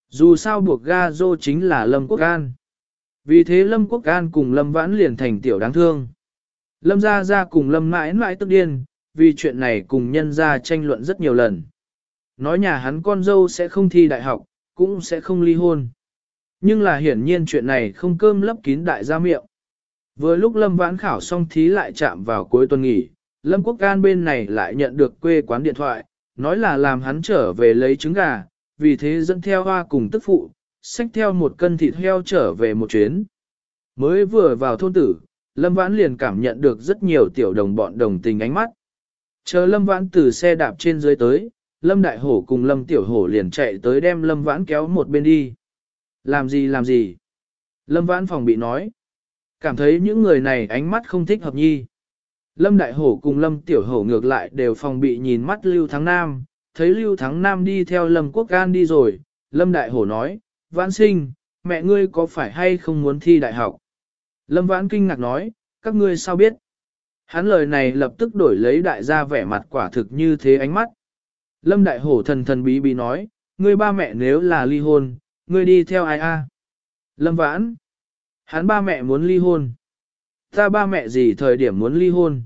Dù sao buộc ga dô chính là Lâm Quốc An. Vì thế Lâm Quốc An cùng Lâm Vãn liền thành tiểu đáng thương. Lâm Gia Gia cùng Lâm mãi mãi tức điên, vì chuyện này cùng nhân gia tranh luận rất nhiều lần. Nói nhà hắn con dâu sẽ không thi đại học, cũng sẽ không ly hôn. Nhưng là hiển nhiên chuyện này không cơm lấp kín đại gia miệng. Vừa lúc Lâm Vãn khảo xong thí lại chạm vào cuối tuần nghỉ, Lâm Quốc An bên này lại nhận được quê quán điện thoại, nói là làm hắn trở về lấy trứng gà, vì thế dẫn theo hoa cùng tức phụ, xách theo một cân thịt heo trở về một chuyến. Mới vừa vào thôn tử, Lâm Vãn liền cảm nhận được rất nhiều tiểu đồng bọn đồng tình ánh mắt. Chờ Lâm Vãn từ xe đạp trên dưới tới, Lâm Đại Hổ cùng Lâm Tiểu Hổ liền chạy tới đem Lâm Vãn kéo một bên đi. Làm gì làm gì? Lâm Vãn phòng bị nói. Cảm thấy những người này ánh mắt không thích hợp nhi. Lâm Đại Hổ cùng Lâm Tiểu Hổ ngược lại đều phòng bị nhìn mắt Lưu Thắng Nam, thấy Lưu Thắng Nam đi theo Lâm Quốc An đi rồi, Lâm Đại Hổ nói, Vãn sinh, mẹ ngươi có phải hay không muốn thi đại học? Lâm Vãn kinh ngạc nói, các ngươi sao biết? Hắn lời này lập tức đổi lấy đại gia vẻ mặt quả thực như thế ánh mắt. Lâm Đại Hổ thần thần bí bí nói, ngươi ba mẹ nếu là ly hôn, ngươi đi theo ai a? Lâm Vãn, hắn ba mẹ muốn ly hôn. Ta ba mẹ gì thời điểm muốn ly hôn?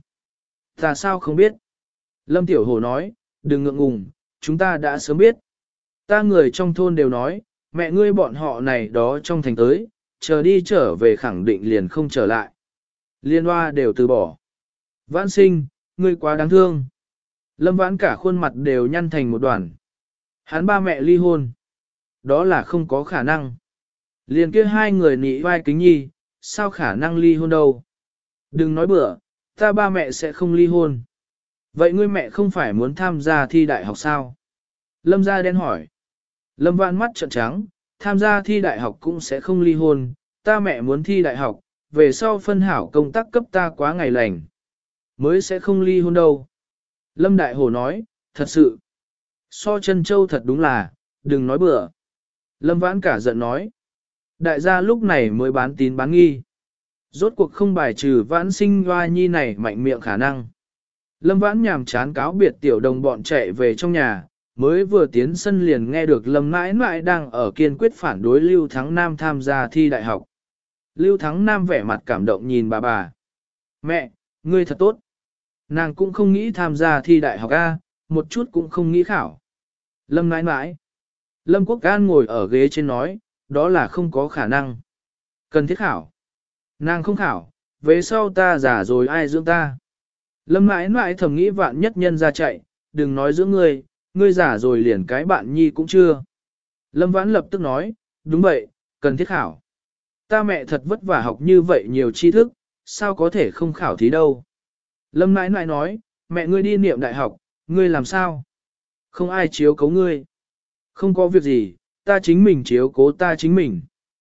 Ta sao không biết? Lâm Tiểu Hổ nói, đừng ngượng ngùng, chúng ta đã sớm biết. Ta người trong thôn đều nói, mẹ ngươi bọn họ này đó trong thành tới, chờ đi trở về khẳng định liền không trở lại. Liên hoa đều từ bỏ. Vãn sinh, ngươi quá đáng thương. Lâm Vãn cả khuôn mặt đều nhăn thành một đoàn. Hắn ba mẹ ly hôn. Đó là không có khả năng. Liền kia hai người nị vai kính nhi, sao khả năng ly hôn đâu. Đừng nói bừa, ta ba mẹ sẽ không ly hôn. Vậy ngươi mẹ không phải muốn tham gia thi đại học sao? Lâm Gia đen hỏi. Lâm Vãn mắt trợn trắng, tham gia thi đại học cũng sẽ không ly hôn, ta mẹ muốn thi đại học, về sau phân hảo công tác cấp ta quá ngày lành. Mới sẽ không ly hôn đâu. Lâm Đại Hổ nói, thật sự. So chân châu thật đúng là, đừng nói bừa. Lâm Vãn cả giận nói. Đại gia lúc này mới bán tín bán nghi. Rốt cuộc không bài trừ Vãn sinh hoa nhi này mạnh miệng khả năng. Lâm Vãn nhàm chán cáo biệt tiểu đồng bọn chạy về trong nhà, mới vừa tiến sân liền nghe được Lâm mãi mãi đang ở kiên quyết phản đối Lưu Thắng Nam tham gia thi đại học. Lưu Thắng Nam vẻ mặt cảm động nhìn bà bà. Mẹ, ngươi thật tốt. Nàng cũng không nghĩ tham gia thi đại học A, một chút cũng không nghĩ khảo. Lâm mãi mãi. Lâm Quốc An ngồi ở ghế trên nói, đó là không có khả năng. Cần thiết khảo. Nàng không khảo, về sau ta già rồi ai dưỡng ta. Lâm mãi mãi thầm nghĩ vạn nhất nhân ra chạy, đừng nói giữa ngươi, ngươi già rồi liền cái bạn nhi cũng chưa. Lâm Vãn lập tức nói, đúng vậy, cần thiết khảo. Ta mẹ thật vất vả học như vậy nhiều tri thức, sao có thể không khảo thí đâu. Lâm mãi mãi nói, mẹ ngươi đi niệm đại học, ngươi làm sao? Không ai chiếu cố ngươi. Không có việc gì, ta chính mình chiếu cố ta chính mình.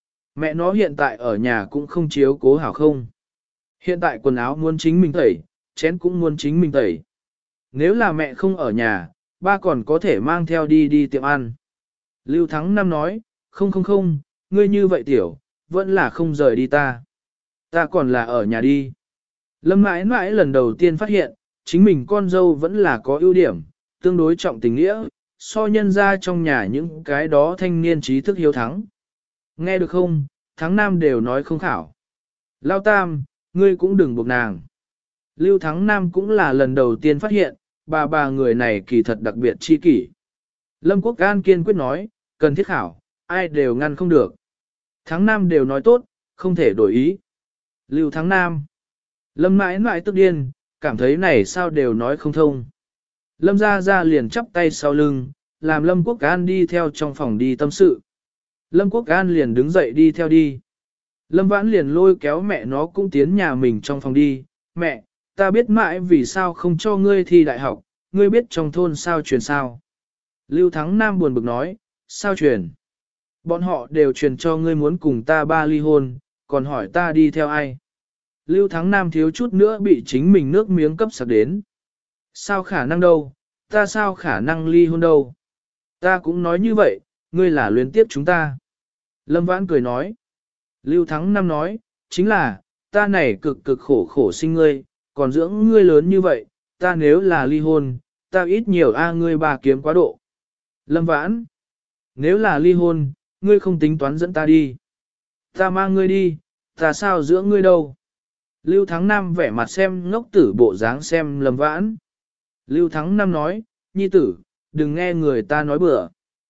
Mẹ nó hiện tại ở nhà cũng không chiếu cố hảo không. Hiện tại quần áo muốn chính mình tẩy, chén cũng muốn chính mình tẩy. Nếu là mẹ không ở nhà, ba còn có thể mang theo đi đi tiệm ăn. Lưu Thắng Nam nói, không không không, ngươi như vậy tiểu, vẫn là không rời đi ta. Ta còn là ở nhà đi. Lâm mãi mãi lần đầu tiên phát hiện, chính mình con dâu vẫn là có ưu điểm, tương đối trọng tình nghĩa, so nhân ra trong nhà những cái đó thanh niên trí thức hiếu thắng. Nghe được không, Thắng Nam đều nói không khảo. Lao Tam, ngươi cũng đừng buộc nàng. Lưu Thắng Nam cũng là lần đầu tiên phát hiện, bà bà người này kỳ thật đặc biệt chi kỷ. Lâm Quốc An kiên quyết nói, cần thiết khảo, ai đều ngăn không được. Thắng Nam đều nói tốt, không thể đổi ý. Lưu Thắng Nam. Lâm mãi mãi tức điên, cảm thấy này sao đều nói không thông. Lâm ra ra liền chắp tay sau lưng, làm Lâm Quốc An đi theo trong phòng đi tâm sự. Lâm Quốc An liền đứng dậy đi theo đi. Lâm Vãn liền lôi kéo mẹ nó cũng tiến nhà mình trong phòng đi. Mẹ, ta biết mãi vì sao không cho ngươi thi đại học, ngươi biết trong thôn sao truyền sao. Lưu Thắng Nam buồn bực nói, sao truyền? Bọn họ đều truyền cho ngươi muốn cùng ta ba ly hôn, còn hỏi ta đi theo ai? Lưu Thắng Nam thiếu chút nữa bị chính mình nước miếng cấp sặc đến. Sao khả năng đâu, ta sao khả năng ly hôn đâu? Ta cũng nói như vậy, ngươi là luyến tiếp chúng ta. Lâm Vãn cười nói. Lưu Thắng Nam nói, chính là, ta này cực cực khổ khổ sinh ngươi, còn dưỡng ngươi lớn như vậy, ta nếu là ly hôn, ta ít nhiều a ngươi bà kiếm quá độ. Lâm Vãn, nếu là ly hôn, ngươi không tính toán dẫn ta đi. Ta mang ngươi đi, ta sao giữa ngươi đâu. Lưu Thắng Nam vẻ mặt xem ngốc tử bộ dáng xem Lâm Vãn. Lưu Thắng Nam nói, nhi tử, đừng nghe người ta nói bừa.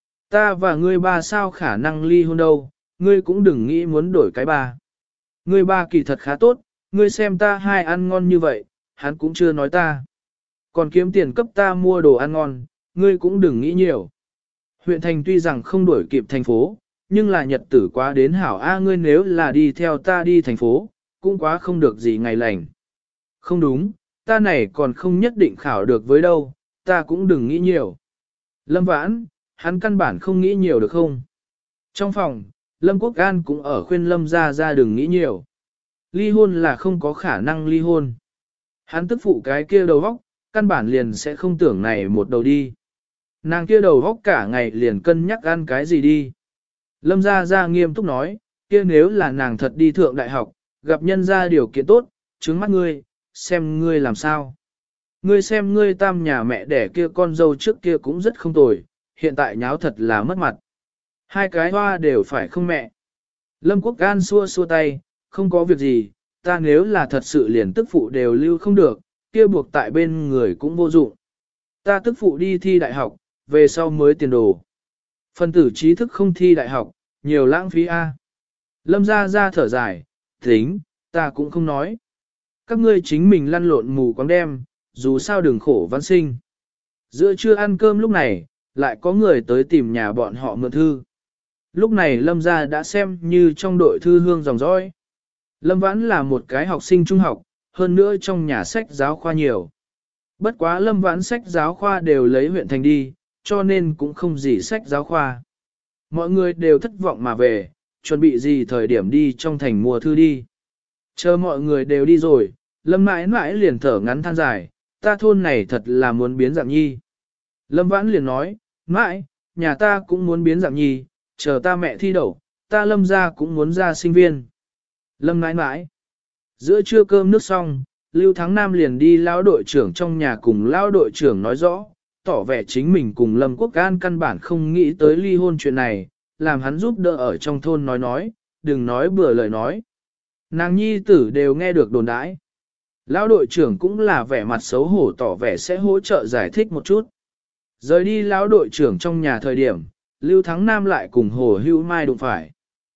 Ta và ngươi ba sao khả năng ly hôn đâu, ngươi cũng đừng nghĩ muốn đổi cái ba. Ngươi ba kỳ thật khá tốt, ngươi xem ta hai ăn ngon như vậy, hắn cũng chưa nói ta. Còn kiếm tiền cấp ta mua đồ ăn ngon, ngươi cũng đừng nghĩ nhiều. Huyện thành tuy rằng không đuổi kịp thành phố, nhưng là nhật tử quá đến hảo a ngươi nếu là đi theo ta đi thành phố, cũng quá không được gì ngày lành. Không đúng, ta này còn không nhất định khảo được với đâu, ta cũng đừng nghĩ nhiều. Lâm Vãn, hắn căn bản không nghĩ nhiều được không? Trong phòng, Lâm Quốc An cũng ở khuyên Lâm ra ra đừng nghĩ nhiều. Ly hôn là không có khả năng ly hôn. Hắn tức phụ cái kia đầu góc, căn bản liền sẽ không tưởng này một đầu đi. Nàng kia đầu góc cả ngày liền cân nhắc ăn cái gì đi. Lâm ra ra nghiêm túc nói, kia nếu là nàng thật đi thượng đại học, gặp nhân ra điều kiện tốt, trứng mắt ngươi, xem ngươi làm sao. Ngươi xem ngươi tam nhà mẹ đẻ kia con dâu trước kia cũng rất không tồi, hiện tại nháo thật là mất mặt. Hai cái hoa đều phải không mẹ. Lâm Quốc An xua xua tay, không có việc gì, ta nếu là thật sự liền tức phụ đều lưu không được, kia buộc tại bên người cũng vô dụng. Ta tức phụ đi thi đại học, về sau mới tiền đồ. Phân tử trí thức không thi đại học, nhiều lãng phí a. Lâm ra ra thở dài, tính, ta cũng không nói. Các ngươi chính mình lăn lộn mù quáng đem, dù sao đừng khổ văn sinh. Giữa trưa ăn cơm lúc này, lại có người tới tìm nhà bọn họ mượn thư. Lúc này Lâm gia đã xem như trong đội thư hương dòng dõi. Lâm Vãn là một cái học sinh trung học, hơn nữa trong nhà sách giáo khoa nhiều. Bất quá Lâm Vãn sách giáo khoa đều lấy huyện thành đi, cho nên cũng không gì sách giáo khoa. Mọi người đều thất vọng mà về, chuẩn bị gì thời điểm đi trong thành mua thư đi. Chờ mọi người đều đi rồi, Lâm mãi mãi liền thở ngắn than dài, ta thôn này thật là muốn biến dạng nhi. Lâm Vãn liền nói, mãi, nhà ta cũng muốn biến dạng nhi, chờ ta mẹ thi đậu, ta Lâm ra cũng muốn ra sinh viên. Lâm mãi mãi, giữa trưa cơm nước xong, Lưu Thắng Nam liền đi lão đội trưởng trong nhà cùng lão đội trưởng nói rõ, tỏ vẻ chính mình cùng Lâm Quốc An căn bản không nghĩ tới ly hôn chuyện này, làm hắn giúp đỡ ở trong thôn nói nói, đừng nói bừa lời nói. Nàng nhi tử đều nghe được đồn đãi. Lão đội trưởng cũng là vẻ mặt xấu hổ tỏ vẻ sẽ hỗ trợ giải thích một chút. Rời đi lão đội trưởng trong nhà thời điểm, Lưu Thắng Nam lại cùng Hồ Hữu Mai đụng phải.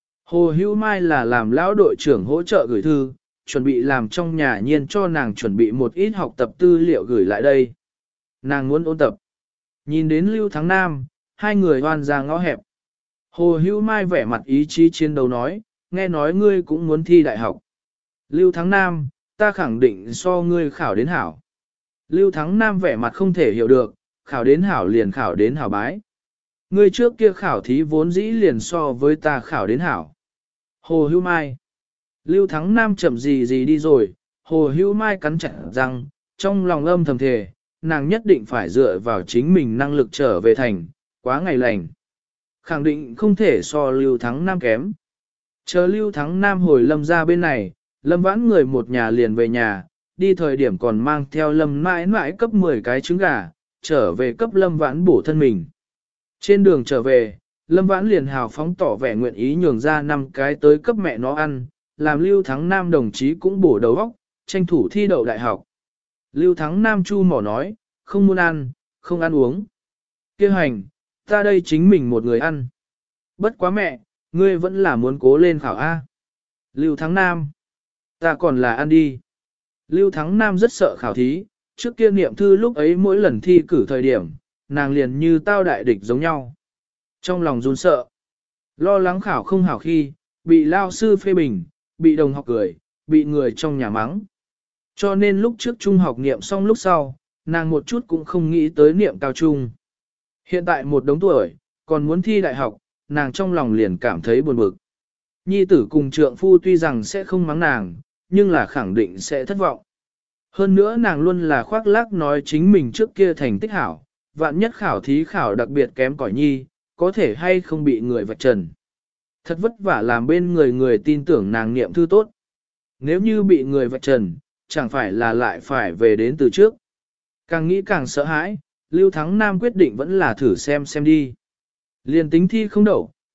Hồ Hữu Mai là làm lão đội trưởng hỗ trợ gửi thư, chuẩn bị làm trong nhà nhiên cho nàng chuẩn bị một ít học tập tư liệu gửi lại đây. Nàng muốn ôn tập. Nhìn đến Lưu Thắng Nam, hai người hoan ra ngõ hẹp. Hồ Hữu Mai vẻ mặt ý chí chiến đấu nói, nghe nói ngươi cũng muốn thi đại học. Lưu Thắng Nam, ta khẳng định so ngươi khảo đến hảo. Lưu Thắng Nam vẻ mặt không thể hiểu được, khảo đến hảo liền khảo đến hảo bái. Ngươi trước kia khảo thí vốn dĩ liền so với ta khảo đến hảo. Hồ Hữu Mai. Lưu Thắng Nam chậm gì gì đi rồi, Hồ Hữu Mai cắn chặt răng, trong lòng âm thầm thề, nàng nhất định phải dựa vào chính mình năng lực trở về thành, quá ngày lành. Khẳng định không thể so Lưu Thắng Nam kém. Chờ Lưu Thắng Nam hồi Lâm ra bên này, Lâm Vãn người một nhà liền về nhà, đi thời điểm còn mang theo Lâm mãi mãi cấp mười cái trứng gà, trở về cấp Lâm Vãn bổ thân mình. Trên đường trở về, Lâm Vãn liền hào phóng tỏ vẻ nguyện ý nhường ra năm cái tới cấp mẹ nó ăn, làm Lưu Thắng Nam đồng chí cũng bổ đầu óc, tranh thủ thi đậu đại học. Lưu Thắng Nam chu mỏ nói, không muốn ăn, không ăn uống. Kêu hành, ta đây chính mình một người ăn. Bất quá mẹ, ngươi vẫn là muốn cố lên khảo A. Lưu Thắng Nam, ta còn là ăn đi. Lưu Thắng Nam rất sợ khảo thí, trước kia niệm thư lúc ấy mỗi lần thi cử thời điểm, nàng liền như tao đại địch giống nhau. Trong lòng run sợ, lo lắng khảo không hảo khi, bị lao sư phê bình, bị đồng học cười, bị người trong nhà mắng. Cho nên lúc trước trung học niệm xong lúc sau, nàng một chút cũng không nghĩ tới niệm cao trung. Hiện tại một đống tuổi, còn muốn thi đại học, nàng trong lòng liền cảm thấy buồn bực. Nhi tử cùng trượng phu tuy rằng sẽ không mắng nàng, nhưng là khẳng định sẽ thất vọng. Hơn nữa nàng luôn là khoác lác nói chính mình trước kia thành tích hảo, vạn nhất khảo thí khảo đặc biệt kém cỏi nhi, có thể hay không bị người vạch trần. Thật vất vả làm bên người người tin tưởng nàng niệm thư tốt. Nếu như bị người vạch trần, chẳng phải là lại phải về đến từ trước. Càng nghĩ càng sợ hãi, Lưu Thắng Nam quyết định vẫn là thử xem xem đi. Liền tính thi không đậu,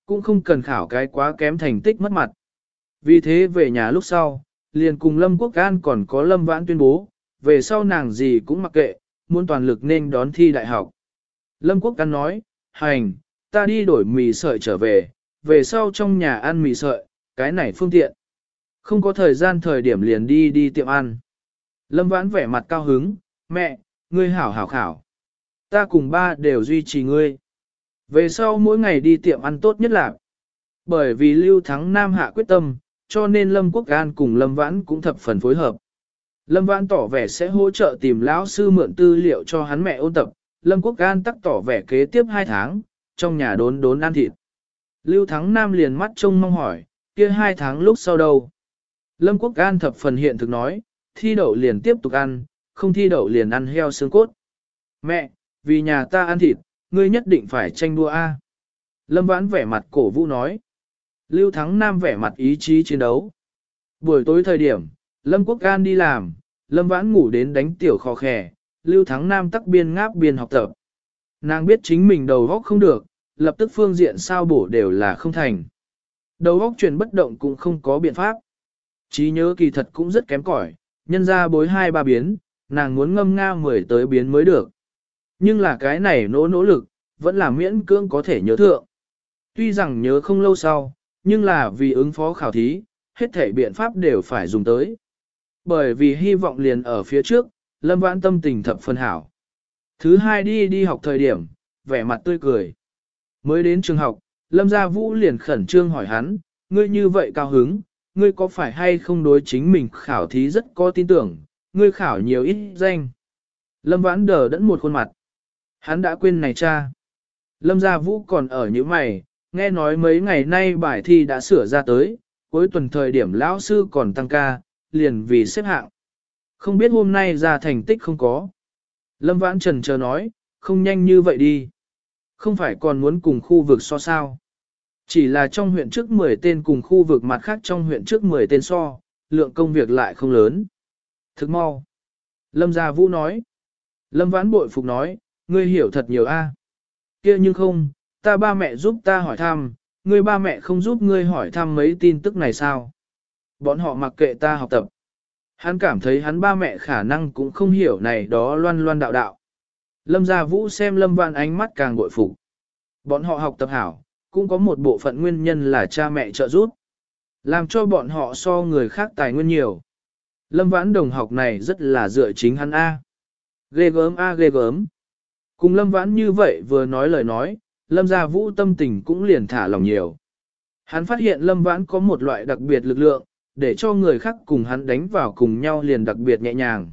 cũng không cần khảo cái quá kém thành tích mất mặt. Vì thế về nhà lúc sau, liền cùng Lâm Quốc An còn có Lâm Vãn tuyên bố, về sau nàng gì cũng mặc kệ, muốn toàn lực nên đón thi đại học. Lâm Quốc An nói, hành, ta đi đổi mì sợi trở về, về sau trong nhà ăn mì sợi, cái này phương tiện. Không có thời gian thời điểm liền đi đi tiệm ăn. Lâm Vãn vẻ mặt cao hứng, mẹ, ngươi hảo hảo khảo. Ta cùng ba đều duy trì ngươi. Về sau mỗi ngày đi tiệm ăn tốt nhất là, bởi vì Lưu Thắng Nam hạ quyết tâm, cho nên Lâm Quốc An cùng Lâm Vãn cũng thập phần phối hợp. Lâm Vãn tỏ vẻ sẽ hỗ trợ tìm lão sư mượn tư liệu cho hắn mẹ ôn tập, Lâm Quốc An tắc tỏ vẻ kế tiếp hai tháng, trong nhà đốn đốn ăn thịt. Lưu Thắng Nam liền mắt trông mong hỏi, kia hai tháng lúc sau đâu? Lâm Quốc An thập phần hiện thực nói, thi đậu liền tiếp tục ăn, không thi đậu liền ăn heo xương cốt. Mẹ, vì nhà ta ăn thịt, ngươi nhất định phải tranh đua A. Lâm Vãn vẻ mặt cổ vũ nói. Lưu Thắng Nam vẻ mặt ý chí chiến đấu. Buổi tối thời điểm, Lâm Quốc An đi làm, Lâm Vãn ngủ đến đánh tiểu khò khè, Lưu Thắng Nam tắc biên ngáp biên học tập. Nàng biết chính mình đầu óc không được, lập tức phương diện sao bổ đều là không thành. Đầu óc chuyển bất động cũng không có biện pháp. Trí nhớ kỳ thật cũng rất kém cỏi, nhân ra bối hai ba biến, nàng muốn ngâm nga mười tới biến mới được. Nhưng là cái này nỗ nỗ lực, vẫn là miễn cưỡng có thể nhớ thượng. Tuy rằng nhớ không lâu sau, nhưng là vì ứng phó khảo thí, hết thể biện pháp đều phải dùng tới. Bởi vì hy vọng liền ở phía trước, Lâm Vãn tâm tình thập phân hảo. Thứ hai đi đi học thời điểm, vẻ mặt tươi cười. Mới đến trường học, Lâm Gia Vũ liền khẩn trương hỏi hắn, ngươi như vậy cao hứng, ngươi có phải hay không đối chính mình khảo thí rất có tin tưởng, ngươi khảo nhiều ít danh. Lâm Vãn đờ đẫn một khuôn mặt. Hắn đã quên này cha. Lâm Gia Vũ còn ở như mày, nghe nói mấy ngày nay bài thi đã sửa ra tới, cuối tuần thời điểm lão sư còn tăng ca, liền vì xếp hạng. Không biết hôm nay ra thành tích không có. Lâm Vãn trần chờ nói, không nhanh như vậy đi. Không phải còn muốn cùng khu vực so sao. Chỉ là trong huyện trước mười tên cùng khu vực mặt khác trong huyện trước mười tên so, lượng công việc lại không lớn. Thức mau. Lâm Gia Vũ nói. Lâm Vãn bội phục nói, ngươi hiểu thật nhiều a. Kia nhưng không, ta ba mẹ giúp ta hỏi thăm, ngươi ba mẹ không giúp ngươi hỏi thăm mấy tin tức này sao? Bọn họ mặc kệ ta học tập. Hắn cảm thấy hắn ba mẹ khả năng cũng không hiểu này đó loan loan đạo đạo. Lâm Gia Vũ xem Lâm Vãn ánh mắt càng bội phục. Bọn họ học tập hảo, cũng có một bộ phận nguyên nhân là cha mẹ trợ giúp. Làm cho bọn họ so người khác tài nguyên nhiều. Lâm Vãn đồng học này rất là dựa chính hắn A. Ghê gớm A ghê gớm. Cùng Lâm Vãn như vậy vừa nói lời nói, Lâm Gia Vũ tâm tình cũng liền thả lòng nhiều. Hắn phát hiện Lâm Vãn có một loại đặc biệt lực lượng, để cho người khác cùng hắn đánh vào cùng nhau liền đặc biệt nhẹ nhàng.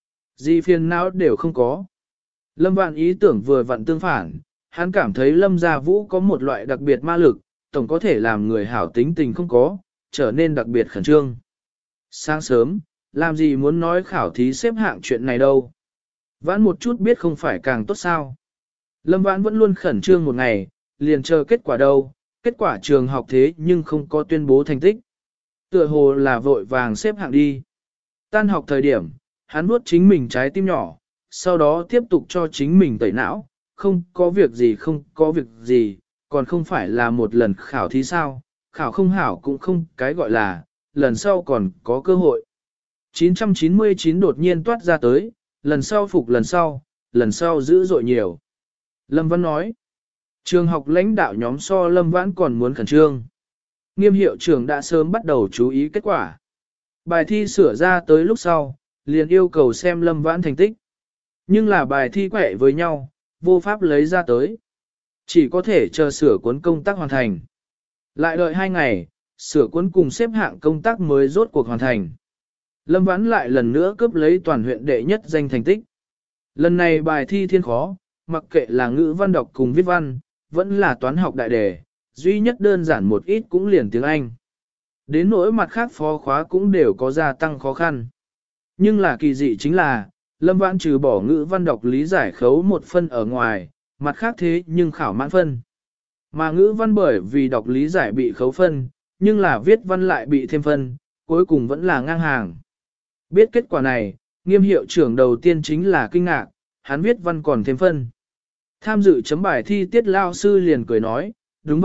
Gì phiền não đều không có. Lâm Vãn ý tưởng vừa vặn tương phản, hắn cảm thấy Lâm Gia Vũ có một loại đặc biệt ma lực, tổng có thể làm người hảo tính tình không có, trở nên đặc biệt khẩn trương. Sáng sớm, làm gì muốn nói khảo thí xếp hạng chuyện này đâu. Vãn một chút biết không phải càng tốt sao. Lâm Vãn vẫn luôn khẩn trương một ngày, liền chờ kết quả đâu, kết quả trường học thế nhưng không có tuyên bố thành tích. Tựa hồ là vội vàng xếp hạng đi. Tan học thời điểm, hắn nuốt chính mình trái tim nhỏ, sau đó tiếp tục cho chính mình tẩy não, không có việc gì không có việc gì, còn không phải là một lần khảo thí sao, khảo không hảo cũng không cái gọi là, lần sau còn có cơ hội. chín trăm chín mươi chín đột nhiên toát ra tới, lần sau phục lần sau, lần sau dữ dội nhiều. Lâm Văn nói, trường học lãnh đạo nhóm so Lâm Vãn còn muốn khẩn trương. Nghiêm hiệu trưởng đã sớm bắt đầu chú ý kết quả. Bài thi sửa ra tới lúc sau, liền yêu cầu xem Lâm Vãn thành tích. Nhưng là bài thi quẹ với nhau, vô pháp lấy ra tới. Chỉ có thể chờ sửa cuốn công tác hoàn thành. Lại đợi hai ngày, sửa cuốn cùng xếp hạng công tác mới rốt cuộc hoàn thành. Lâm Vãn lại lần nữa cướp lấy toàn huyện đệ nhất danh thành tích. Lần này bài thi thiên khó, mặc kệ là ngữ văn đọc cùng viết văn, vẫn là toán học đại đề, duy nhất đơn giản một ít cũng liền tiếng Anh. Đến nỗi mặt khác phó khóa cũng đều có gia tăng khó khăn. Nhưng là kỳ dị chính là, Lâm Vãn trừ bỏ ngữ văn đọc lý giải khấu một phân ở ngoài, mặt khác thế nhưng khảo mãn phân. Mà ngữ văn bởi vì đọc lý giải bị khấu phân, nhưng là viết văn lại bị thêm phân, cuối cùng vẫn là ngang hàng. Biết kết quả này, Nghiêm hiệu trưởng đầu tiên chính là kinh ngạc, hắn viết văn còn thêm phân. Tham dự chấm bài thi tiết lao sư liền cười nói, đúng vậy,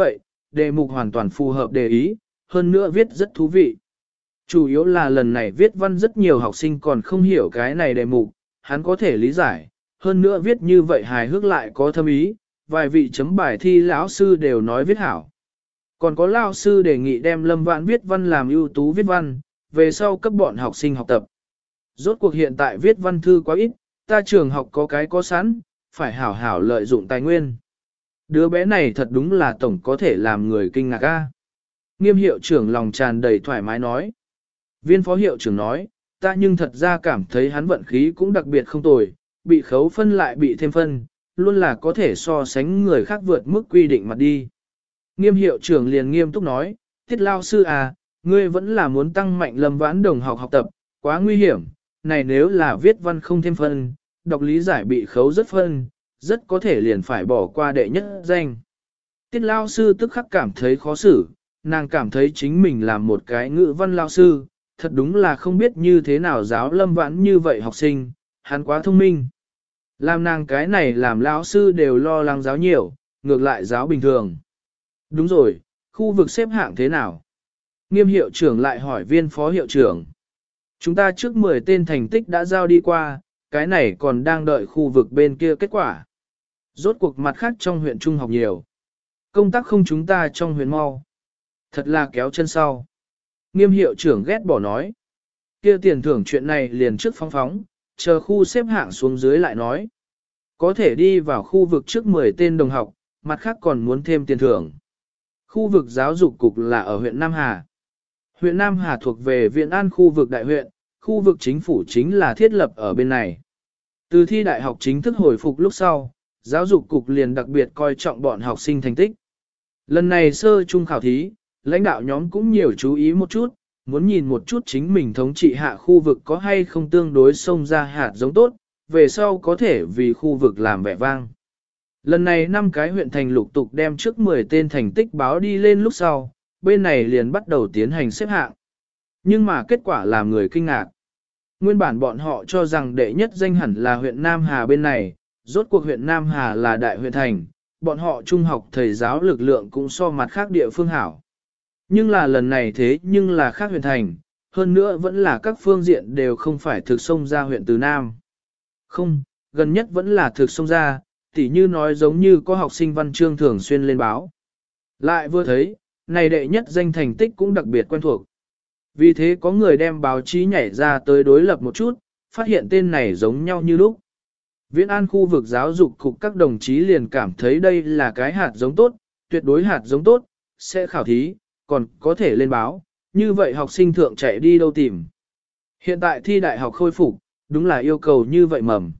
đề mục hoàn toàn phù hợp đề ý, hơn nữa viết rất thú vị. Chủ yếu là lần này viết văn rất nhiều học sinh còn không hiểu cái này đề mục, hắn có thể lý giải, hơn nữa viết như vậy hài hước lại có thâm ý, vài vị chấm bài thi lão sư đều nói viết hảo. Còn có lão sư đề nghị đem Lâm Vãn viết văn làm ưu tú viết văn, về sau cấp bọn học sinh học tập. Rốt cuộc hiện tại viết văn thư quá ít, ta trường học có cái có sẵn, phải hảo hảo lợi dụng tài nguyên. Đứa bé này thật đúng là tổng có thể làm người kinh ngạc a. Nghiêm hiệu trưởng lòng tràn đầy thoải mái nói. Viên phó hiệu trưởng nói, ta nhưng thật ra cảm thấy hắn vận khí cũng đặc biệt không tồi, bị khấu phân lại bị thêm phân, luôn là có thể so sánh người khác vượt mức quy định mặt đi. Nghiêm hiệu trưởng liền nghiêm túc nói, Tiết lao sư à, ngươi vẫn là muốn tăng mạnh Lâm Vãn đồng học học tập, quá nguy hiểm, này nếu là viết văn không thêm phân, đọc lý giải bị khấu rất phân, rất có thể liền phải bỏ qua đệ nhất danh. Tiết lao sư tức khắc cảm thấy khó xử, nàng cảm thấy chính mình là một cái ngữ văn lao sư, thật đúng là không biết như thế nào giáo Lâm Vãn như vậy học sinh, hắn quá thông minh. Làm nàng cái này làm lão sư đều lo lắng giáo nhiều, ngược lại giáo bình thường. Đúng rồi, khu vực xếp hạng thế nào? Nghiêm hiệu trưởng lại hỏi viên phó hiệu trưởng. Chúng ta trước mười tên thành tích đã giao đi qua, cái này còn đang đợi khu vực bên kia kết quả. Rốt cuộc mặt khác trong huyện trung học nhiều. Công tác không chúng ta trong huyện mau. Thật là kéo chân sau. Nghiêm hiệu trưởng ghét bỏ nói. Kia tiền thưởng chuyện này liền trước phóng phóng, chờ khu xếp hạng xuống dưới lại nói. Có thể đi vào khu vực trước mười tên đồng học, mặt khác còn muốn thêm tiền thưởng. Khu vực giáo dục cục là ở huyện Nam Hà. Huyện Nam Hà thuộc về Viện An khu vực đại huyện, khu vực chính phủ chính là thiết lập ở bên này. Từ thi đại học chính thức hồi phục lúc sau, giáo dục cục liền đặc biệt coi trọng bọn học sinh thành tích. Lần này sơ trung khảo thí, lãnh đạo nhóm cũng nhiều chú ý một chút, muốn nhìn một chút chính mình thống trị hạ khu vực có hay không tương đối xông ra hạt giống tốt, về sau có thể vì khu vực làm vẻ vang. Lần này năm cái huyện thành lục tục đem trước mười tên thành tích báo đi lên lúc sau, bên này liền bắt đầu tiến hành xếp hạng. Nhưng mà kết quả làm người kinh ngạc. Nguyên bản bọn họ cho rằng đệ nhất danh hẳn là huyện Nam Hà bên này, rốt cuộc huyện Nam Hà là đại huyện thành, bọn họ trung học thầy giáo lực lượng cũng so mặt khác địa phương hảo. Nhưng là lần này thế nhưng là khác huyện thành, hơn nữa vẫn là các phương diện đều không phải thực sông ra huyện Từ Nam. Không, gần nhất vẫn là thực sông ra, tỉ như nói giống như có học sinh văn chương thường xuyên lên báo. Lại vừa thấy, này đệ nhất danh thành tích cũng đặc biệt quen thuộc. Vì thế có người đem báo chí nhảy ra tới đối lập một chút, phát hiện tên này giống nhau như lúc. Viễn An khu vực giáo dục cục các đồng chí liền cảm thấy đây là cái hạt giống tốt, tuyệt đối hạt giống tốt, sẽ khảo thí, còn có thể lên báo, như vậy học sinh thượng chạy đi đâu tìm. Hiện tại thi đại học khôi phục, đúng là yêu cầu như vậy mầm.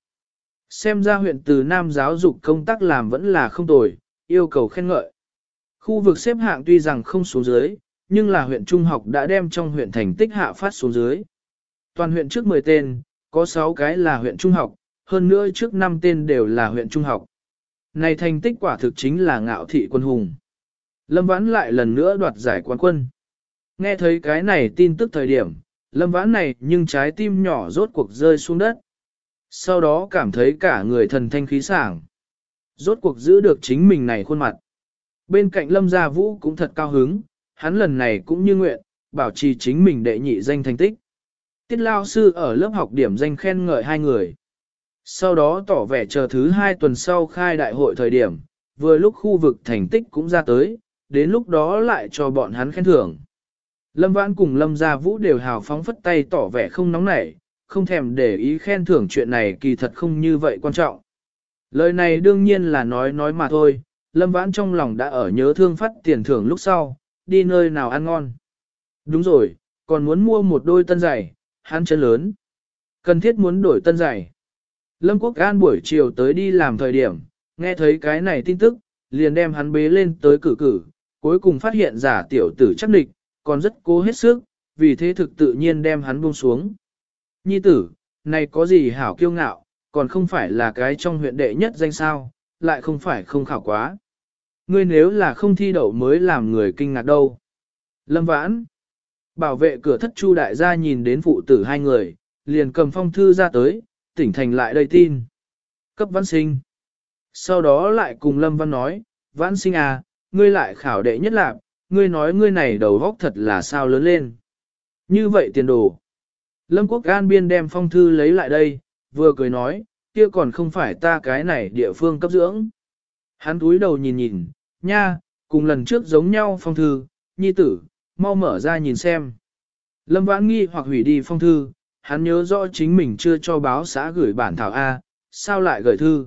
Xem ra huyện Từ Nam giáo dục công tác làm vẫn là không tồi, yêu cầu khen ngợi. Khu vực xếp hạng tuy rằng không xuống dưới, nhưng là huyện trung học đã đem trong huyện thành tích hạ phát xuống dưới. Toàn huyện trước mười tên, có sáu cái là huyện trung học, hơn nữa trước năm tên đều là huyện trung học. Này thành tích quả thực chính là ngạo thị quân hùng. Lâm Vãn lại lần nữa đoạt giải quán quân. Nghe thấy cái này tin tức thời điểm, Lâm Vãn này nhưng trái tim nhỏ rốt cuộc rơi xuống đất. Sau đó cảm thấy cả người thần thanh khí sảng. Rốt cuộc giữ được chính mình này khuôn mặt. Bên cạnh Lâm Gia Vũ cũng thật cao hứng, hắn lần này cũng như nguyện, bảo trì chính mình đệ nhị danh thành tích. Tiết lao sư ở lớp học điểm danh khen ngợi hai người. Sau đó tỏ vẻ chờ thứ hai tuần sau khai đại hội thời điểm, vừa lúc khu vực thành tích cũng ra tới, đến lúc đó lại cho bọn hắn khen thưởng. Lâm Vãn cùng Lâm Gia Vũ đều hào phóng phất tay tỏ vẻ không nóng nảy, không thèm để ý khen thưởng chuyện này kỳ thật không như vậy quan trọng. Lời này đương nhiên là nói nói mà thôi, Lâm Vãn trong lòng đã ở nhớ thương phát tiền thưởng lúc sau, đi nơi nào ăn ngon. Đúng rồi, còn muốn mua một đôi tân giày, hắn chân lớn. Cần thiết muốn đổi tân giày. Lâm Quốc An buổi chiều tới đi làm thời điểm, nghe thấy cái này tin tức, liền đem hắn bế lên tới cử cử, cuối cùng phát hiện giả tiểu tử chắc địch, còn rất cố hết sức, vì thế thực tự nhiên đem hắn buông xuống. Nhi tử, này có gì hảo kiêu ngạo, còn không phải là cái trong huyện đệ nhất danh sao, lại không phải không khảo quá. Ngươi nếu là không thi đậu mới làm người kinh ngạc đâu. Lâm Vãn, bảo vệ cửa thất Chu đại gia nhìn đến phụ tử hai người, liền cầm phong thư ra tới, tỉnh thành lại đây tin. Cấp Vãn Sinh. Sau đó lại cùng Lâm Văn nói, Vãn Sinh à, ngươi lại khảo đệ nhất lạc, ngươi nói ngươi này đầu góc thật là sao lớn lên. Như vậy tiền đồ. Lâm Quốc An biên đem phong thư lấy lại đây, vừa cười nói, kia còn không phải ta cái này địa phương cấp dưỡng. Hắn túi đầu nhìn nhìn, nha, cùng lần trước giống nhau phong thư, nhi tử, mau mở ra nhìn xem. Lâm Vãn nghi hoặc hủy đi phong thư, hắn nhớ rõ chính mình chưa cho báo xã gửi bản thảo A, sao lại gửi thư.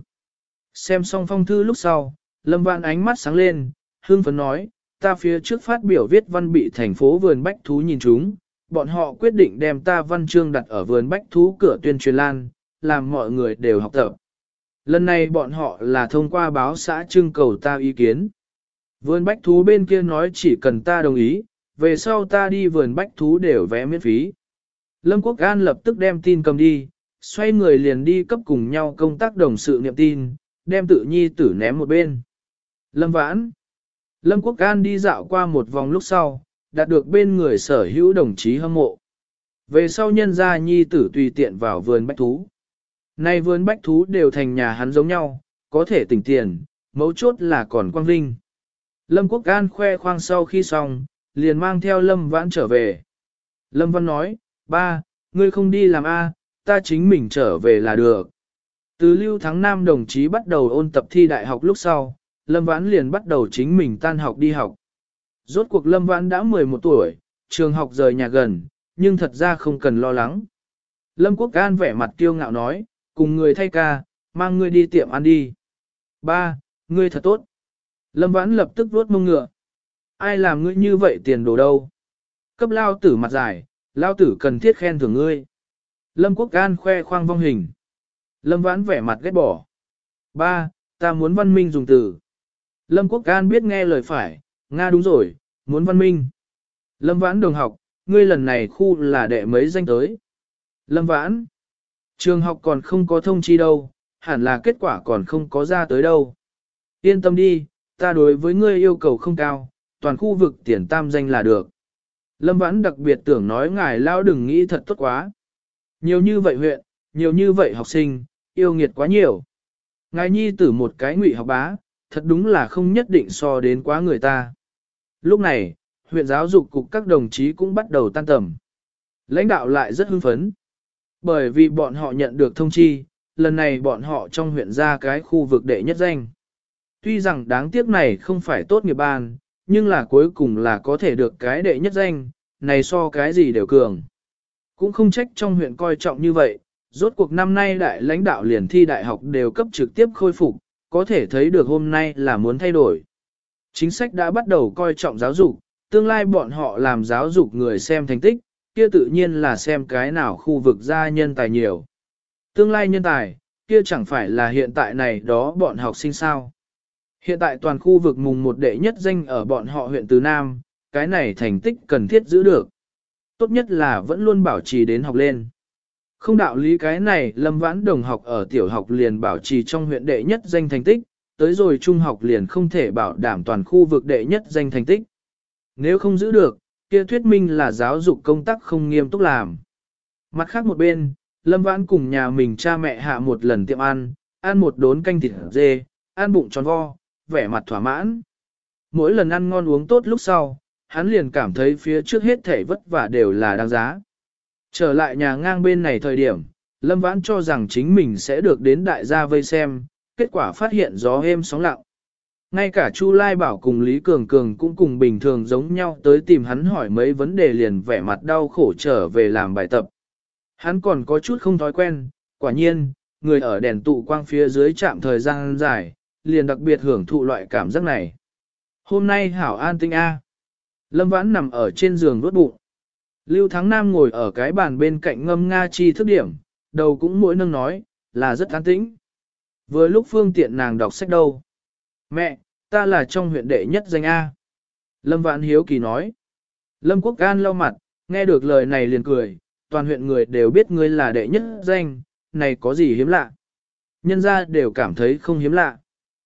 Xem xong phong thư lúc sau, Lâm Vãn ánh mắt sáng lên, hương phấn nói, ta phía trước phát biểu viết văn bị thành phố vườn bách thú nhìn chúng, bọn họ quyết định đem ta văn chương đặt ở vườn bách thú cửa tuyên truyền lan, làm mọi người đều học tập. Lần này bọn họ là thông qua báo xã trưng cầu ta ý kiến. Vườn bách thú bên kia nói chỉ cần ta đồng ý, về sau ta đi vườn bách thú đều vé miễn phí. Lâm Quốc An lập tức đem tin cầm đi, xoay người liền đi cấp cùng nhau công tác đồng sự niệm tin, đem tự nhi tử ném một bên. Lâm Vãn. Lâm Quốc An đi dạo qua một vòng lúc sau, đạt được bên người sở hữu đồng chí hâm mộ. Về sau nhân gia nhi tử tùy tiện vào vườn bách thú. Nay vườn bách thú đều thành nhà hắn giống nhau, có thể tỉnh tiền, mấu chốt là còn quang vinh. Lâm Quốc An khoe khoang sau khi xong, liền mang theo Lâm Vãn trở về. Lâm Văn nói, ba, ngươi không đi làm A, ta chính mình trở về là được. Từ Lưu Thắng Nam đồng chí bắt đầu ôn tập thi đại học lúc sau, Lâm Vãn liền bắt đầu chính mình tan học đi học. Rốt cuộc Lâm Vãn đã mười một tuổi, trường học rời nhà gần, nhưng thật ra không cần lo lắng. Lâm Quốc An vẻ mặt kiêu ngạo nói, cùng người thay ca, mang ngươi đi tiệm ăn đi. Ba, ngươi thật tốt. Lâm Vãn lập tức vuốt mông ngựa. Ai làm ngươi như vậy tiền đồ đâu? Cấp lao tử mặt dài, lao tử cần thiết khen thưởng ngươi. Lâm Quốc An khoe khoang vong hình. Lâm Vãn vẻ mặt ghét bỏ. Ba, ta muốn văn minh dùng từ. Lâm Quốc An biết nghe lời phải, Nga đúng rồi, muốn văn minh. Lâm Vãn đồng học, ngươi lần này khu là đệ mấy danh tới. Lâm Vãn, trường học còn không có thông chi đâu, hẳn là kết quả còn không có ra tới đâu. Yên tâm đi, ta đối với ngươi yêu cầu không cao, toàn khu vực tiền tam danh là được. Lâm Vãn đặc biệt tưởng nói ngài lao đừng nghĩ thật tốt quá. Nhiều như vậy huyện, nhiều như vậy học sinh, yêu nghiệt quá nhiều. Ngài nhi tử một cái ngụy học bá, thật đúng là không nhất định so đến quá người ta. Lúc này, huyện giáo dục cục các đồng chí cũng bắt đầu tan tầm. Lãnh đạo lại rất hưng phấn. Bởi vì bọn họ nhận được thông chi, lần này bọn họ trong huyện ra cái khu vực đệ nhất danh. Tuy rằng đáng tiếc này không phải tốt nghiệp ban, nhưng là cuối cùng là có thể được cái đệ nhất danh, này so cái gì đều cường. Cũng không trách trong huyện coi trọng như vậy, rốt cuộc năm nay đại lãnh đạo liền thi đại học đều cấp trực tiếp khôi phục, có thể thấy được hôm nay là muốn thay đổi. Chính sách đã bắt đầu coi trọng giáo dục, tương lai bọn họ làm giáo dục người xem thành tích, kia tự nhiên là xem cái nào khu vực ra nhân tài nhiều. Tương lai nhân tài, kia chẳng phải là hiện tại này đó bọn học sinh sao. Hiện tại toàn khu vực mùng một đệ nhất danh ở bọn họ huyện Từ Nam, cái này thành tích cần thiết giữ được. Tốt nhất là vẫn luôn bảo trì đến học lên. Không đạo lý cái này Lâm Vãn đồng học ở tiểu học liền bảo trì trong huyện đệ nhất danh thành tích, tới rồi trung học liền không thể bảo đảm toàn khu vực đệ nhất danh thành tích. Nếu không giữ được, kia thuyết minh là giáo dục công tác không nghiêm túc làm. Mặt khác một bên, Lâm Vãn cùng nhà mình cha mẹ hạ một lần tiệm ăn, ăn một đốn canh thịt dê, ăn bụng tròn vo, vẻ mặt thỏa mãn. Mỗi lần ăn ngon uống tốt lúc sau, hắn liền cảm thấy phía trước hết thể vất vả đều là đáng giá. Trở lại nhà ngang bên này thời điểm, Lâm Vãn cho rằng chính mình sẽ được đến đại gia vây xem, kết quả phát hiện gió êm sóng lặng. Ngay cả Chu Lai Bảo cùng Lý Cường Cường cũng cùng bình thường giống nhau tới tìm hắn hỏi mấy vấn đề liền vẻ mặt đau khổ trở về làm bài tập. Hắn còn có chút không thói quen, quả nhiên, người ở đèn tụ quang phía dưới chạm thời gian dài, liền đặc biệt hưởng thụ loại cảm giác này. Hôm nay hảo an tinh A. Lâm Vãn nằm ở trên giường vuốt bụng. Lưu Thắng Nam ngồi ở cái bàn bên cạnh ngâm nga chi thức điểm, đầu cũng mỗi nâng nói, là rất an tĩnh. Vừa lúc phương tiện nàng đọc sách đâu. Mẹ, ta là trong huyện đệ nhất danh A. Lâm Vãn hiếu kỳ nói. Lâm Quốc An lau mặt, nghe được lời này liền cười, toàn huyện người đều biết ngươi là đệ nhất danh, này có gì hiếm lạ. Nhân ra đều cảm thấy không hiếm lạ.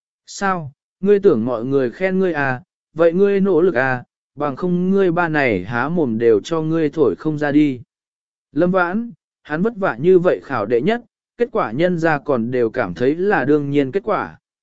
Sao, ngươi tưởng mọi người khen ngươi à, vậy ngươi nỗ lực à, bằng không ngươi ba này há mồm đều cho ngươi thổi không ra đi. Lâm Vãn, hắn vất vả như vậy khảo đệ nhất, kết quả nhân ra còn đều cảm thấy là đương nhiên kết quả.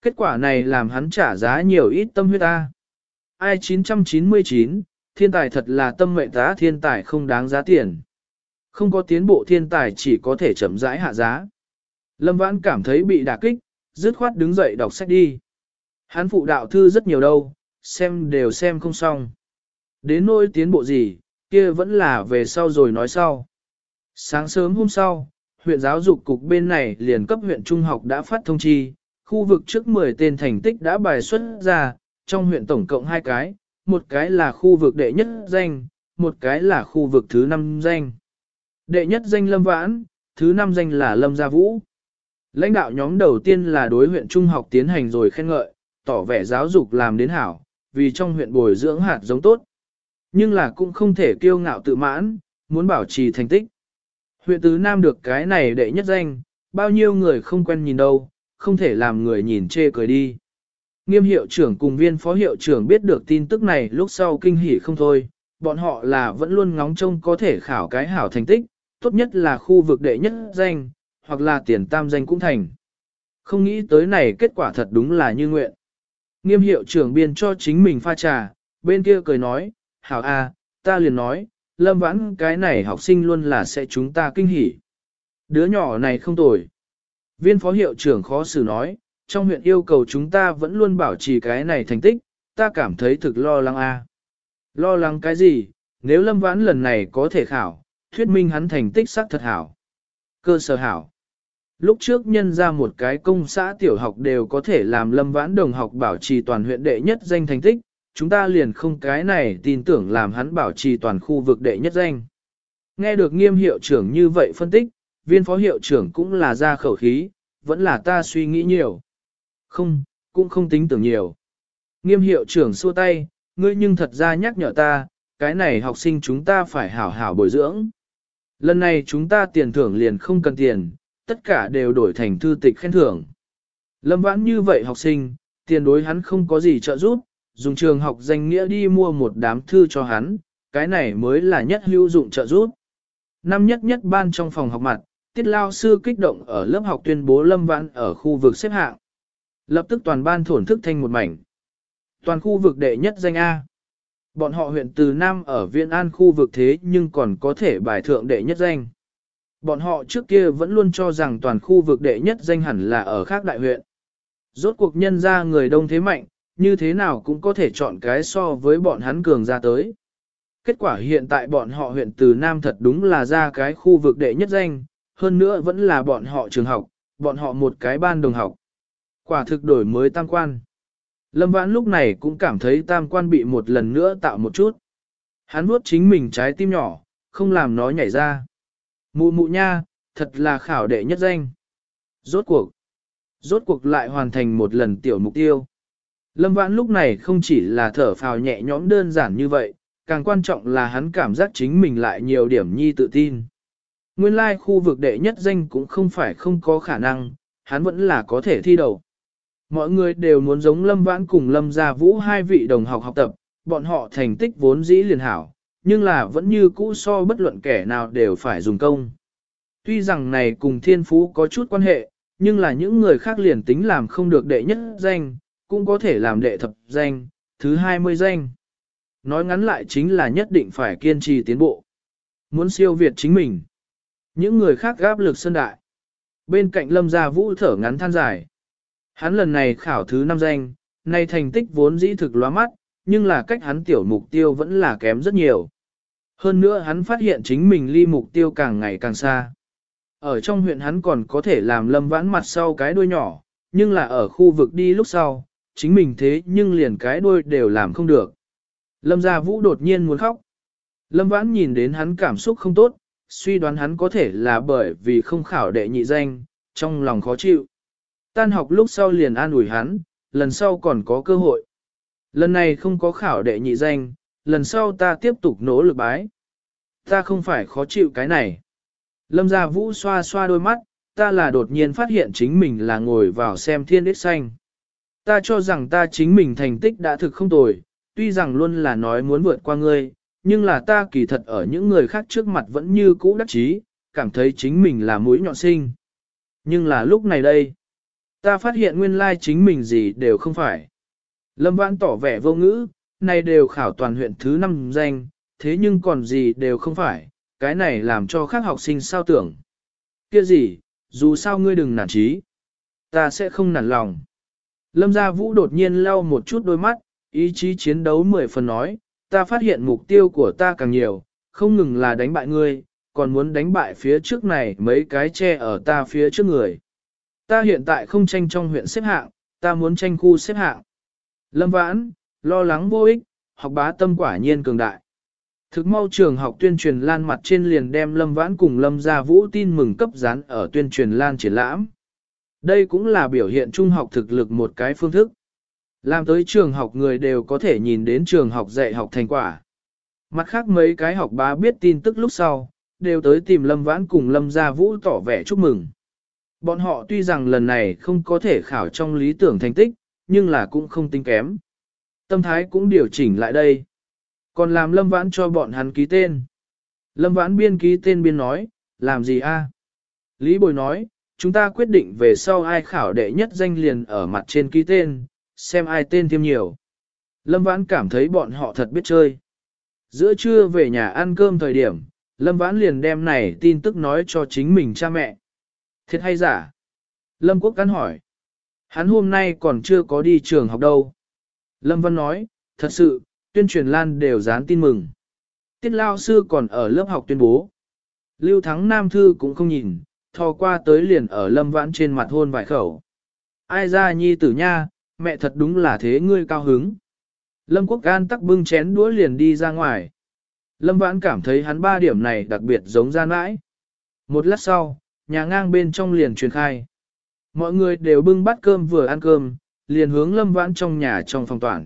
Kết quả này làm hắn trả giá nhiều ít tâm huyết ta. Ai chín trăm chín mươi chín, thiên tài thật là tâm mệnh giá, thiên tài không đáng giá tiền. Không có tiến bộ thiên tài chỉ có thể chậm rãi hạ giá. Lâm Vãn cảm thấy bị đả kích, dứt khoát đứng dậy đọc sách đi. Hắn phụ đạo thư rất nhiều đâu, xem đều xem không xong. Đến nỗi tiến bộ gì, kia vẫn là về sau rồi nói sau. Sáng sớm hôm sau, huyện giáo dục cục bên này liền cấp huyện trung học đã phát thông chi, khu vực trước mười tên thành tích đã bài xuất ra, trong huyện tổng cộng hai cái, một cái là khu vực đệ nhất danh, một cái là khu vực thứ năm danh. Đệ nhất danh Lâm Vãn, thứ năm danh là Lâm Gia Vũ. Lãnh đạo nhóm đầu tiên là đối huyện trung học tiến hành rồi khen ngợi, tỏ vẻ giáo dục làm đến hảo, vì trong huyện bồi dưỡng hạt giống tốt. Nhưng là cũng không thể kiêu ngạo tự mãn, muốn bảo trì thành tích. Huyện Tứ Nam được cái này đệ nhất danh, bao nhiêu người không quen nhìn đâu, không thể làm người nhìn chê cười đi. Nghiêm hiệu trưởng cùng viên phó hiệu trưởng biết được tin tức này lúc sau kinh hỉ không thôi, bọn họ là vẫn luôn ngóng trông có thể khảo cái hảo thành tích, tốt nhất là khu vực đệ nhất danh, hoặc là tiền tam danh cũng thành. Không nghĩ tới này kết quả thật đúng là như nguyện. Nghiêm hiệu trưởng biên cho chính mình pha trà, bên kia cười nói, hảo a, ta liền nói, Lâm Vãn cái này học sinh luôn là sẽ chúng ta kinh hỉ. Đứa nhỏ này không tồi. Viên phó hiệu trưởng khó xử nói, trong huyện yêu cầu chúng ta vẫn luôn bảo trì cái này thành tích, ta cảm thấy thực lo lắng a. Lo lắng cái gì, nếu Lâm Vãn lần này có thể khảo, thuyết minh hắn thành tích sắc thật hảo. Cơ sở hảo. Lúc trước nhân ra một cái công xã tiểu học đều có thể làm Lâm Vãn đồng học bảo trì toàn huyện đệ nhất danh thành tích, chúng ta liền không cái này tin tưởng làm hắn bảo trì toàn khu vực đệ nhất danh. Nghe được nghiêm hiệu trưởng như vậy phân tích, viên phó hiệu trưởng cũng là ra khẩu khí, vẫn là ta suy nghĩ nhiều. Không, cũng không tính tưởng nhiều. Nghiêm hiệu trưởng xua tay, ngươi nhưng thật ra nhắc nhở ta, cái này học sinh chúng ta phải hảo hảo bồi dưỡng. Lần này chúng ta tiền thưởng liền không cần tiền, tất cả đều đổi thành thư tịch khen thưởng. Lâm Vãn như vậy học sinh, tiền đối hắn không có gì trợ giúp, dùng trường học danh nghĩa đi mua một đám thư cho hắn, cái này mới là nhất hữu dụng trợ giúp. Năm nhất nhất ban trong phòng học mặt, tiết lao sư kích động ở lớp học tuyên bố Lâm Vãn ở khu vực xếp hạng. Lập tức toàn ban thổn thức thanh một mảnh. Toàn khu vực đệ nhất danh A. Bọn họ huyện Từ Nam ở Viên An khu vực thế nhưng còn có thể bài thượng đệ nhất danh. Bọn họ trước kia vẫn luôn cho rằng toàn khu vực đệ nhất danh hẳn là ở khác đại huyện. Rốt cuộc nhân ra người đông thế mạnh, như thế nào cũng có thể chọn cái so với bọn hắn cường ra tới. Kết quả hiện tại bọn họ huyện Từ Nam thật đúng là ra cái khu vực đệ nhất danh, hơn nữa vẫn là bọn họ trường học, bọn họ một cái ban đồng học. Quả thực đổi mới tam quan. Lâm Vãn lúc này cũng cảm thấy tam quan bị một lần nữa tạo một chút. Hắn vuốt chính mình trái tim nhỏ, không làm nó nhảy ra. Mụ mụ nha, thật là khảo đệ nhất danh. Rốt cuộc. Rốt cuộc lại hoàn thành một lần tiểu mục tiêu. Lâm Vãn lúc này không chỉ là thở phào nhẹ nhõm đơn giản như vậy, càng quan trọng là hắn cảm giác chính mình lại nhiều điểm nhi tự tin. Nguyên lai khu vực đệ nhất danh cũng không phải không có khả năng, hắn vẫn là có thể thi đầu. Mọi người đều muốn giống Lâm Vãn cùng Lâm Gia Vũ hai vị đồng học học tập, bọn họ thành tích vốn dĩ liền hảo, nhưng là vẫn như cũ so bất luận kẻ nào đều phải dùng công. Tuy rằng này cùng thiên phú có chút quan hệ, nhưng là những người khác liền tính làm không được đệ nhất danh, cũng có thể làm đệ thập danh, thứ hai mươi danh. Nói ngắn lại chính là nhất định phải kiên trì tiến bộ. Muốn siêu việt chính mình. Những người khác gáp lực sơn đại. Bên cạnh Lâm Gia Vũ thở ngắn than dài. Hắn lần này khảo thứ năm danh, nay thành tích vốn dĩ thực lóa mắt, nhưng là cách hắn tiểu mục tiêu vẫn là kém rất nhiều. Hơn nữa hắn phát hiện chính mình ly mục tiêu càng ngày càng xa. Ở trong huyện hắn còn có thể làm Lâm Vãn mặt sau cái đuôi nhỏ, nhưng là ở khu vực đi lúc sau, chính mình thế nhưng liền cái đuôi đều làm không được. Lâm Gia Vũ đột nhiên muốn khóc. Lâm Vãn nhìn đến hắn cảm xúc không tốt, suy đoán hắn có thể là bởi vì không khảo đệ nhị danh, trong lòng khó chịu. Tan học lúc sau liền an ủi hắn, lần sau còn có cơ hội. Lần này không có khảo đệ nhị danh, lần sau ta tiếp tục nỗ lực bái. Ta không phải khó chịu cái này. Lâm Gia Vũ xoa xoa đôi mắt, ta là đột nhiên phát hiện chính mình là ngồi vào xem thiên đích xanh. Ta cho rằng ta chính mình thành tích đã thực không tồi, tuy rằng luôn là nói muốn vượt qua ngươi, nhưng là ta kỳ thật ở những người khác trước mặt vẫn như cũ đắc chí, cảm thấy chính mình là mũi nhọn sinh. Nhưng là lúc này đây, Ta phát hiện nguyên lai chính mình gì đều không phải. Lâm Vãn tỏ vẻ vô ngữ, này đều khảo toàn huyện thứ năm danh, thế nhưng còn gì đều không phải, cái này làm cho khác học sinh sao tưởng. Kia gì, dù sao ngươi đừng nản chí, ta sẽ không nản lòng. Lâm Gia Vũ đột nhiên lau một chút đôi mắt, ý chí chiến đấu mười phần nói, ta phát hiện mục tiêu của ta càng nhiều, không ngừng là đánh bại ngươi, còn muốn đánh bại phía trước này mấy cái che ở ta phía trước người. Ta hiện tại không tranh trong huyện xếp hạng, ta muốn tranh khu xếp hạng. Lâm Vãn, lo lắng vô ích, học bá tâm quả nhiên cường đại. Thực mau trường học tuyên truyền lan mặt trên liền đem Lâm Vãn cùng Lâm Gia Vũ tin mừng cấp dán ở tuyên truyền lan triển lãm. Đây cũng là biểu hiện trung học thực lực một cái phương thức. Làm tới trường học người đều có thể nhìn đến trường học dạy học thành quả. Mặt khác mấy cái học bá biết tin tức lúc sau, đều tới tìm Lâm Vãn cùng Lâm Gia Vũ tỏ vẻ chúc mừng. Bọn họ tuy rằng lần này không có thể khảo trong lý tưởng thành tích, nhưng là cũng không tính kém. Tâm thái cũng điều chỉnh lại đây. Còn làm Lâm Vãn cho bọn hắn ký tên. Lâm Vãn biên ký tên biên nói, làm gì a? Lý Bồi nói, chúng ta quyết định về sau ai khảo đệ nhất danh liền ở mặt trên ký tên, xem ai tên thêm nhiều. Lâm Vãn cảm thấy bọn họ thật biết chơi. Giữa trưa về nhà ăn cơm thời điểm, Lâm Vãn liền đem này tin tức nói cho chính mình cha mẹ. Thiệt hay giả? Lâm Quốc Cán hỏi. Hắn hôm nay còn chưa có đi trường học đâu. Lâm Văn nói, thật sự, tuyên truyền lan đều dán tin mừng. Tiết lao sư còn ở lớp học tuyên bố. Lưu Thắng Nam Thư cũng không nhìn, thò qua tới liền ở Lâm Vãn trên mặt hôn vài khẩu. Ai ra nhi tử nha, mẹ thật đúng là thế ngươi cao hứng. Lâm Quốc Can tắc bưng chén đũa liền đi ra ngoài. Lâm Vãn cảm thấy hắn ba điểm này đặc biệt giống gian mãi. Một lát sau, nhà ngang bên trong liền truyền khai. Mọi người đều bưng bát cơm vừa ăn cơm, liền hướng Lâm Vãn trong nhà trong phòng toàn.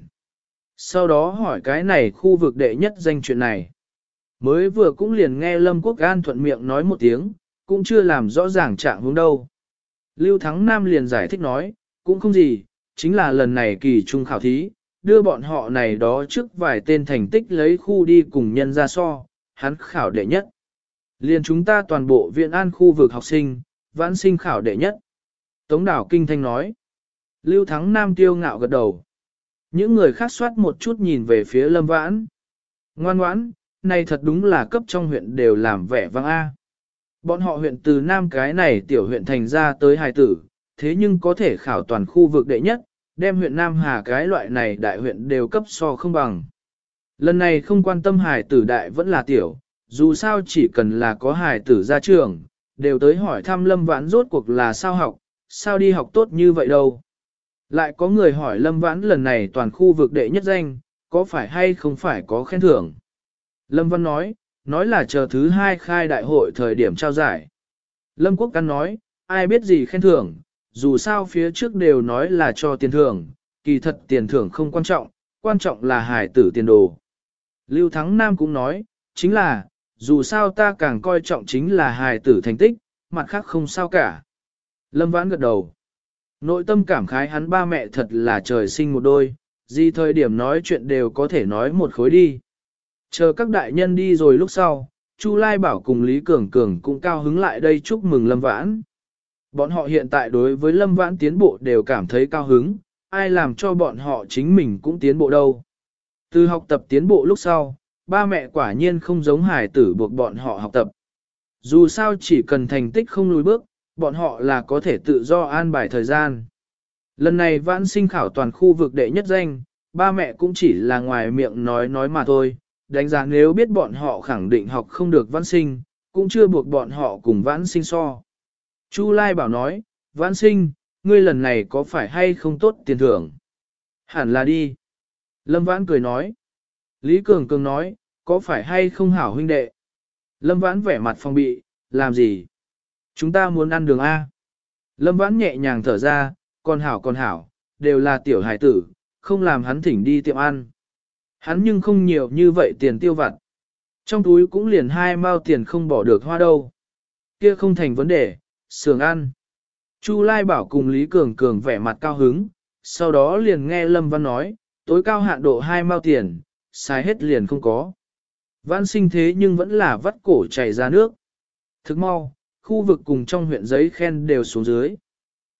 Sau đó hỏi cái này khu vực đệ nhất danh chuyện này. Mới vừa cũng liền nghe Lâm Quốc An thuận miệng nói một tiếng, cũng chưa làm rõ ràng trạng hướng đâu. Lưu Thắng Nam liền giải thích nói, cũng không gì, chính là lần này kỳ trung khảo thí, đưa bọn họ này đó trước vài tên thành tích lấy khu đi cùng nhân ra so, hắn khảo đệ nhất. Liền chúng ta toàn bộ viện an khu vực học sinh, vãn sinh khảo đệ nhất. Tống Đảo Kinh Thanh nói. Lưu Thắng Nam tiêu ngạo gật đầu. Những người khác soát một chút nhìn về phía Lâm Vãn. Ngoan ngoãn, này thật đúng là cấp trong huyện đều làm vẻ vang A. Bọn họ huyện từ Nam cái này tiểu huyện thành ra tới hài tử, thế nhưng có thể khảo toàn khu vực đệ nhất, đem huyện Nam Hà cái loại này đại huyện đều cấp so không bằng. Lần này không quan tâm hài tử đại vẫn là tiểu, dù sao chỉ cần là có hài tử ra trường, đều tới hỏi thăm Lâm Vãn rốt cuộc là sao học, sao đi học tốt như vậy đâu. Lại có người hỏi Lâm Vãn lần này toàn khu vực đệ nhất danh, có phải hay không phải có khen thưởng. Lâm Văn nói, nói là chờ thứ hai khai đại hội thời điểm trao giải. Lâm Quốc Căn nói, ai biết gì khen thưởng, dù sao phía trước đều nói là cho tiền thưởng, kỳ thật tiền thưởng không quan trọng, quan trọng là hài tử tiền đồ. Lưu Thắng Nam cũng nói, chính là, dù sao ta càng coi trọng chính là hài tử thành tích, mặt khác không sao cả. Lâm Vãn gật đầu. Nội tâm cảm khái hắn ba mẹ thật là trời sinh một đôi, gì thời điểm nói chuyện đều có thể nói một khối đi. Chờ các đại nhân đi rồi lúc sau, Chu Lai Bảo cùng Lý Cường Cường cũng cao hứng lại đây chúc mừng Lâm Vãn. Bọn họ hiện tại đối với Lâm Vãn tiến bộ đều cảm thấy cao hứng, ai làm cho bọn họ chính mình cũng tiến bộ đâu. Từ học tập tiến bộ lúc sau, ba mẹ quả nhiên không giống hài tử buộc bọn họ học tập. Dù sao chỉ cần thành tích không lùi bước, bọn họ là có thể tự do an bài thời gian. Lần này Vãn sinh khảo toàn khu vực đệ nhất danh, ba mẹ cũng chỉ là ngoài miệng nói nói mà thôi, đánh giá nếu biết bọn họ khẳng định học không được Vãn sinh, cũng chưa buộc bọn họ cùng Vãn sinh so. Chu Lai Bảo nói, Vãn sinh, ngươi lần này có phải hay không tốt tiền thưởng? Hẳn là đi. Lâm Vãn cười nói. Lý Cường Cường nói, có phải hay không hảo huynh đệ? Lâm Vãn vẻ mặt phong bị, làm gì? Chúng ta muốn ăn đường A. Lâm Vãn nhẹ nhàng thở ra, con hảo con hảo, đều là tiểu hải tử, không làm hắn thỉnh đi tiệm ăn. Hắn nhưng không nhiều như vậy tiền tiêu vặt. Trong túi cũng liền hai mao tiền không bỏ được hoa đâu. Kia không thành vấn đề, sườn ăn. Chu Lai Bảo cùng Lý Cường Cường vẻ mặt cao hứng, sau đó liền nghe Lâm Văn nói, tối cao hạn độ hai mao tiền, xài hết liền không có. Vãn sinh thế nhưng vẫn là vắt cổ chảy ra nước. Thức mau, khu vực cùng trong huyện giấy khen đều xuống dưới.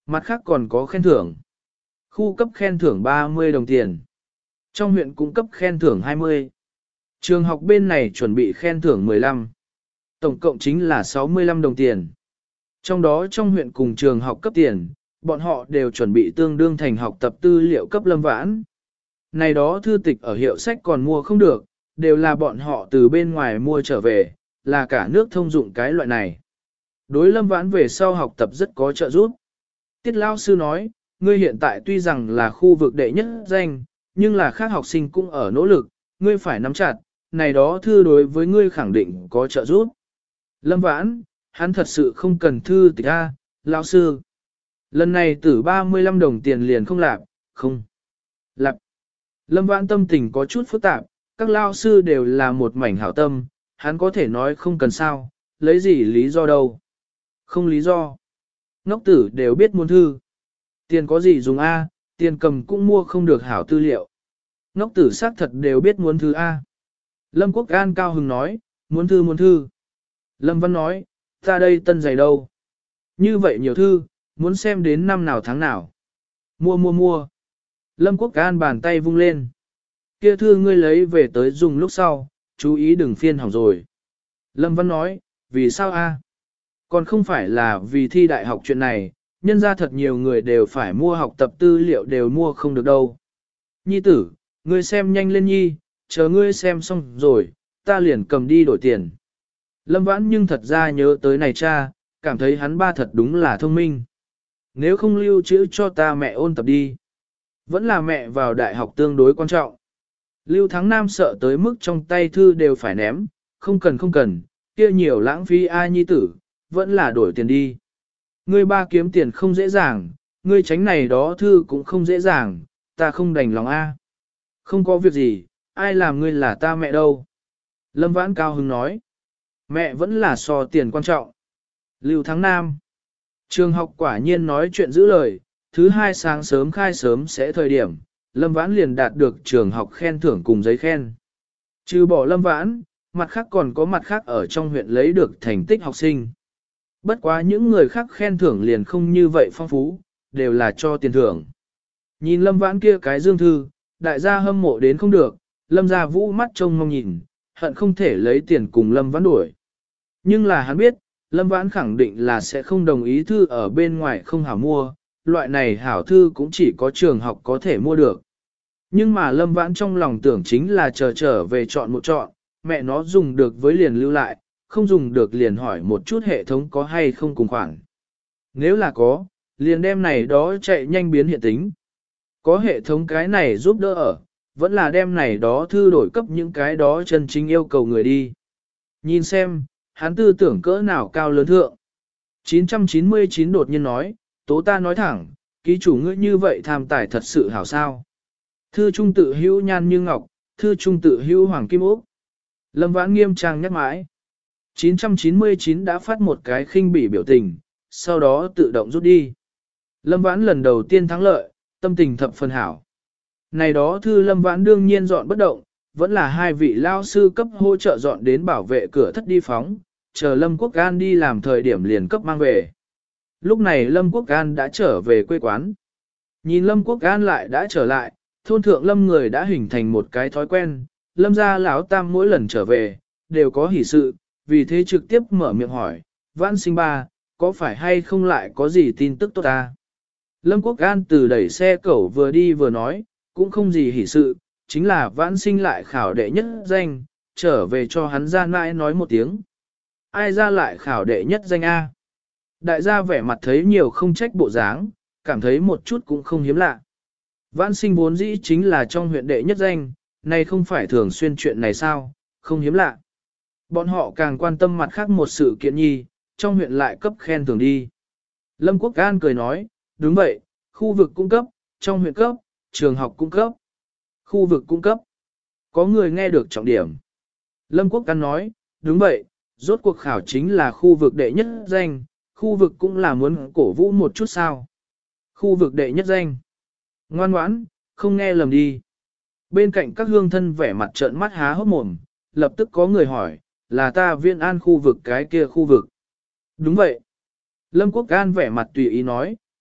mặt khác còn có khen thưởng. Khu cấp khen thưởng ba mươi đồng tiền. Trong huyện cũng cấp khen thưởng hai mươi. Trường học bên này chuẩn bị khen thưởng mười lăm. Tổng cộng chính là sáu mươi lăm đồng tiền. Trong đó trong huyện cùng trường học cấp tiền, bọn họ đều chuẩn bị tương đương thành học tập tư liệu cấp Lâm Vãn. Này đó thư tịch ở hiệu sách còn mua không được, đều là bọn họ từ bên ngoài mua trở về, là cả nước thông dụng cái loại này. Đối Lâm Vãn về sau học tập rất có trợ giúp. Tiết Lao Sư nói, ngươi hiện tại tuy rằng là khu vực đệ nhất danh, nhưng là khác học sinh cũng ở nỗ lực, ngươi phải nắm chặt, này đó thư đối với ngươi khẳng định có trợ giúp. Lâm Vãn, hắn thật sự không cần thư tịch A, Lão Sư. Lần này tử ba mươi lăm đồng tiền liền không lạp, không. Lạp. Lâm Vãn tâm tình có chút phức tạp, các Lao Sư đều là một mảnh hảo tâm, hắn có thể nói không cần sao, lấy gì lý do đâu. Không lý do. Ngốc tử đều biết muốn thư. Tiền có gì dùng A, tiền cầm cũng mua không được hảo tư liệu. Ngốc tử xác thật đều biết muốn thư A. Lâm Quốc An cao hứng nói, muốn thư muốn thư. Lâm Văn nói, ta đây tân giày đâu. Như vậy nhiều thư, muốn xem đến năm nào tháng nào. Mua mua mua. Lâm Quốc An bàn tay vung lên. Kia thư ngươi lấy về tới dùng lúc sau, chú ý đừng phiên hỏng rồi. Lâm Văn nói, vì sao A? Còn không phải là vì thi đại học chuyện này, nhân ra thật nhiều người đều phải mua học tập tư liệu đều mua không được đâu. Nhi tử, ngươi xem nhanh lên nhi, chờ ngươi xem xong rồi, ta liền cầm đi đổi tiền. Lâm Vãn nhưng thật ra nhớ tới này cha, cảm thấy hắn ba thật đúng là thông minh. Nếu không lưu trữ cho ta mẹ ôn tập đi. Vẫn là mẹ vào đại học tương đối quan trọng. Lưu Thắng Nam sợ tới mức trong tay thư đều phải ném, không cần không cần, kia nhiều lãng phí ai nhi tử, vẫn là đổi tiền đi. Ngươi ba kiếm tiền không dễ dàng, ngươi tránh này đó thư cũng không dễ dàng, ta không đành lòng a. Không có việc gì, ai làm ngươi là ta mẹ đâu. Lâm Vãn cao hứng nói, mẹ vẫn là so tiền quan trọng. Lưu Thắng Nam, trường học quả nhiên nói chuyện giữ lời, thứ hai sáng sớm khai sớm sẽ thời điểm, Lâm Vãn liền đạt được trường học khen thưởng cùng giấy khen. Trừ bỏ Lâm Vãn, mặt khác còn có mặt khác ở trong huyện lấy được thành tích học sinh. Bất quá những người khác khen thưởng liền không như vậy phong phú, đều là cho tiền thưởng. Nhìn Lâm Vãn kia cái dương thư, đại gia hâm mộ đến không được, Lâm gia vũ mắt trông mong nhìn, hận không thể lấy tiền cùng Lâm Vãn đuổi. Nhưng là hắn biết, Lâm Vãn khẳng định là sẽ không đồng ý thư ở bên ngoài không hảo mua, loại này hảo thư cũng chỉ có trường học có thể mua được. Nhưng mà Lâm Vãn trong lòng tưởng chính là chờ trở về chọn một chọn, mẹ nó dùng được với liền lưu lại, không dùng được liền hỏi một chút hệ thống có hay không cùng khoản. Nếu là có, liền đem này đó chạy nhanh biến hiện tính. Có hệ thống cái này giúp đỡ ở, vẫn là đem này đó thư đổi cấp những cái đó chân chính yêu cầu người đi. Nhìn xem, hắn tư tưởng cỡ nào cao lớn thượng. chín trăm chín mươi chín đột nhiên nói, tố ta nói thẳng, ký chủ ngươi như vậy tham tài thật sự hảo sao. Thư trung tự hữu nhan như ngọc, thư trung tự hữu hoàng kim ốc. Lâm Vãn nghiêm trang nhắc mãi. chín trăm chín mươi chín đã phát một cái khinh bỉ biểu tình, sau đó tự động rút đi. Lâm Vãn lần đầu tiên thắng lợi, tâm tình thập phần hảo. Này đó thư Lâm Vãn đương nhiên dọn bất động, vẫn là hai vị lao sư cấp hỗ trợ dọn đến bảo vệ cửa thất đi phóng, chờ Lâm Quốc An đi làm thời điểm liền cấp mang về. Lúc này Lâm Quốc An đã trở về quê quán. Nhìn Lâm Quốc An lại đã trở lại, thôn thượng Lâm người đã hình thành một cái thói quen, Lâm gia lão tam mỗi lần trở về, đều có hỷ sự, vì thế trực tiếp mở miệng hỏi, Vãn sinh ba, có phải hay không lại có gì tin tức tốt ta? Lâm Quốc An từ đẩy xe cẩu vừa đi vừa nói, cũng không gì hỷ sự, chính là Vãn sinh lại khảo đệ nhất danh, trở về cho hắn ra mãi nói một tiếng. Ai ra lại khảo đệ nhất danh A? Đại gia vẻ mặt thấy nhiều không trách bộ dáng, cảm thấy một chút cũng không hiếm lạ. Vãn sinh vốn dĩ chính là trong huyện đệ nhất danh, này không phải thường xuyên chuyện này sao, không hiếm lạ. Bọn họ càng quan tâm mặt khác một sự kiện nhi, trong huyện lại cấp khen thưởng đi. Lâm Quốc An cười nói, đúng vậy, khu vực cung cấp, trong huyện cấp, trường học cung cấp, khu vực cung cấp. Có người nghe được trọng điểm. Lâm Quốc An nói, đúng vậy, rốt cuộc khảo chính là khu vực đệ nhất danh, khu vực cũng là muốn cổ vũ một chút sao. Khu vực đệ nhất danh. Ngoan ngoãn, không nghe lầm đi. Bên cạnh các hương thân vẻ mặt trợn mắt há hốc mồm, lập tức có người hỏi, là ta Viên An khu vực cái kia khu vực. Đúng vậy. Lâm Quốc An vẻ mặt tùy ý nói,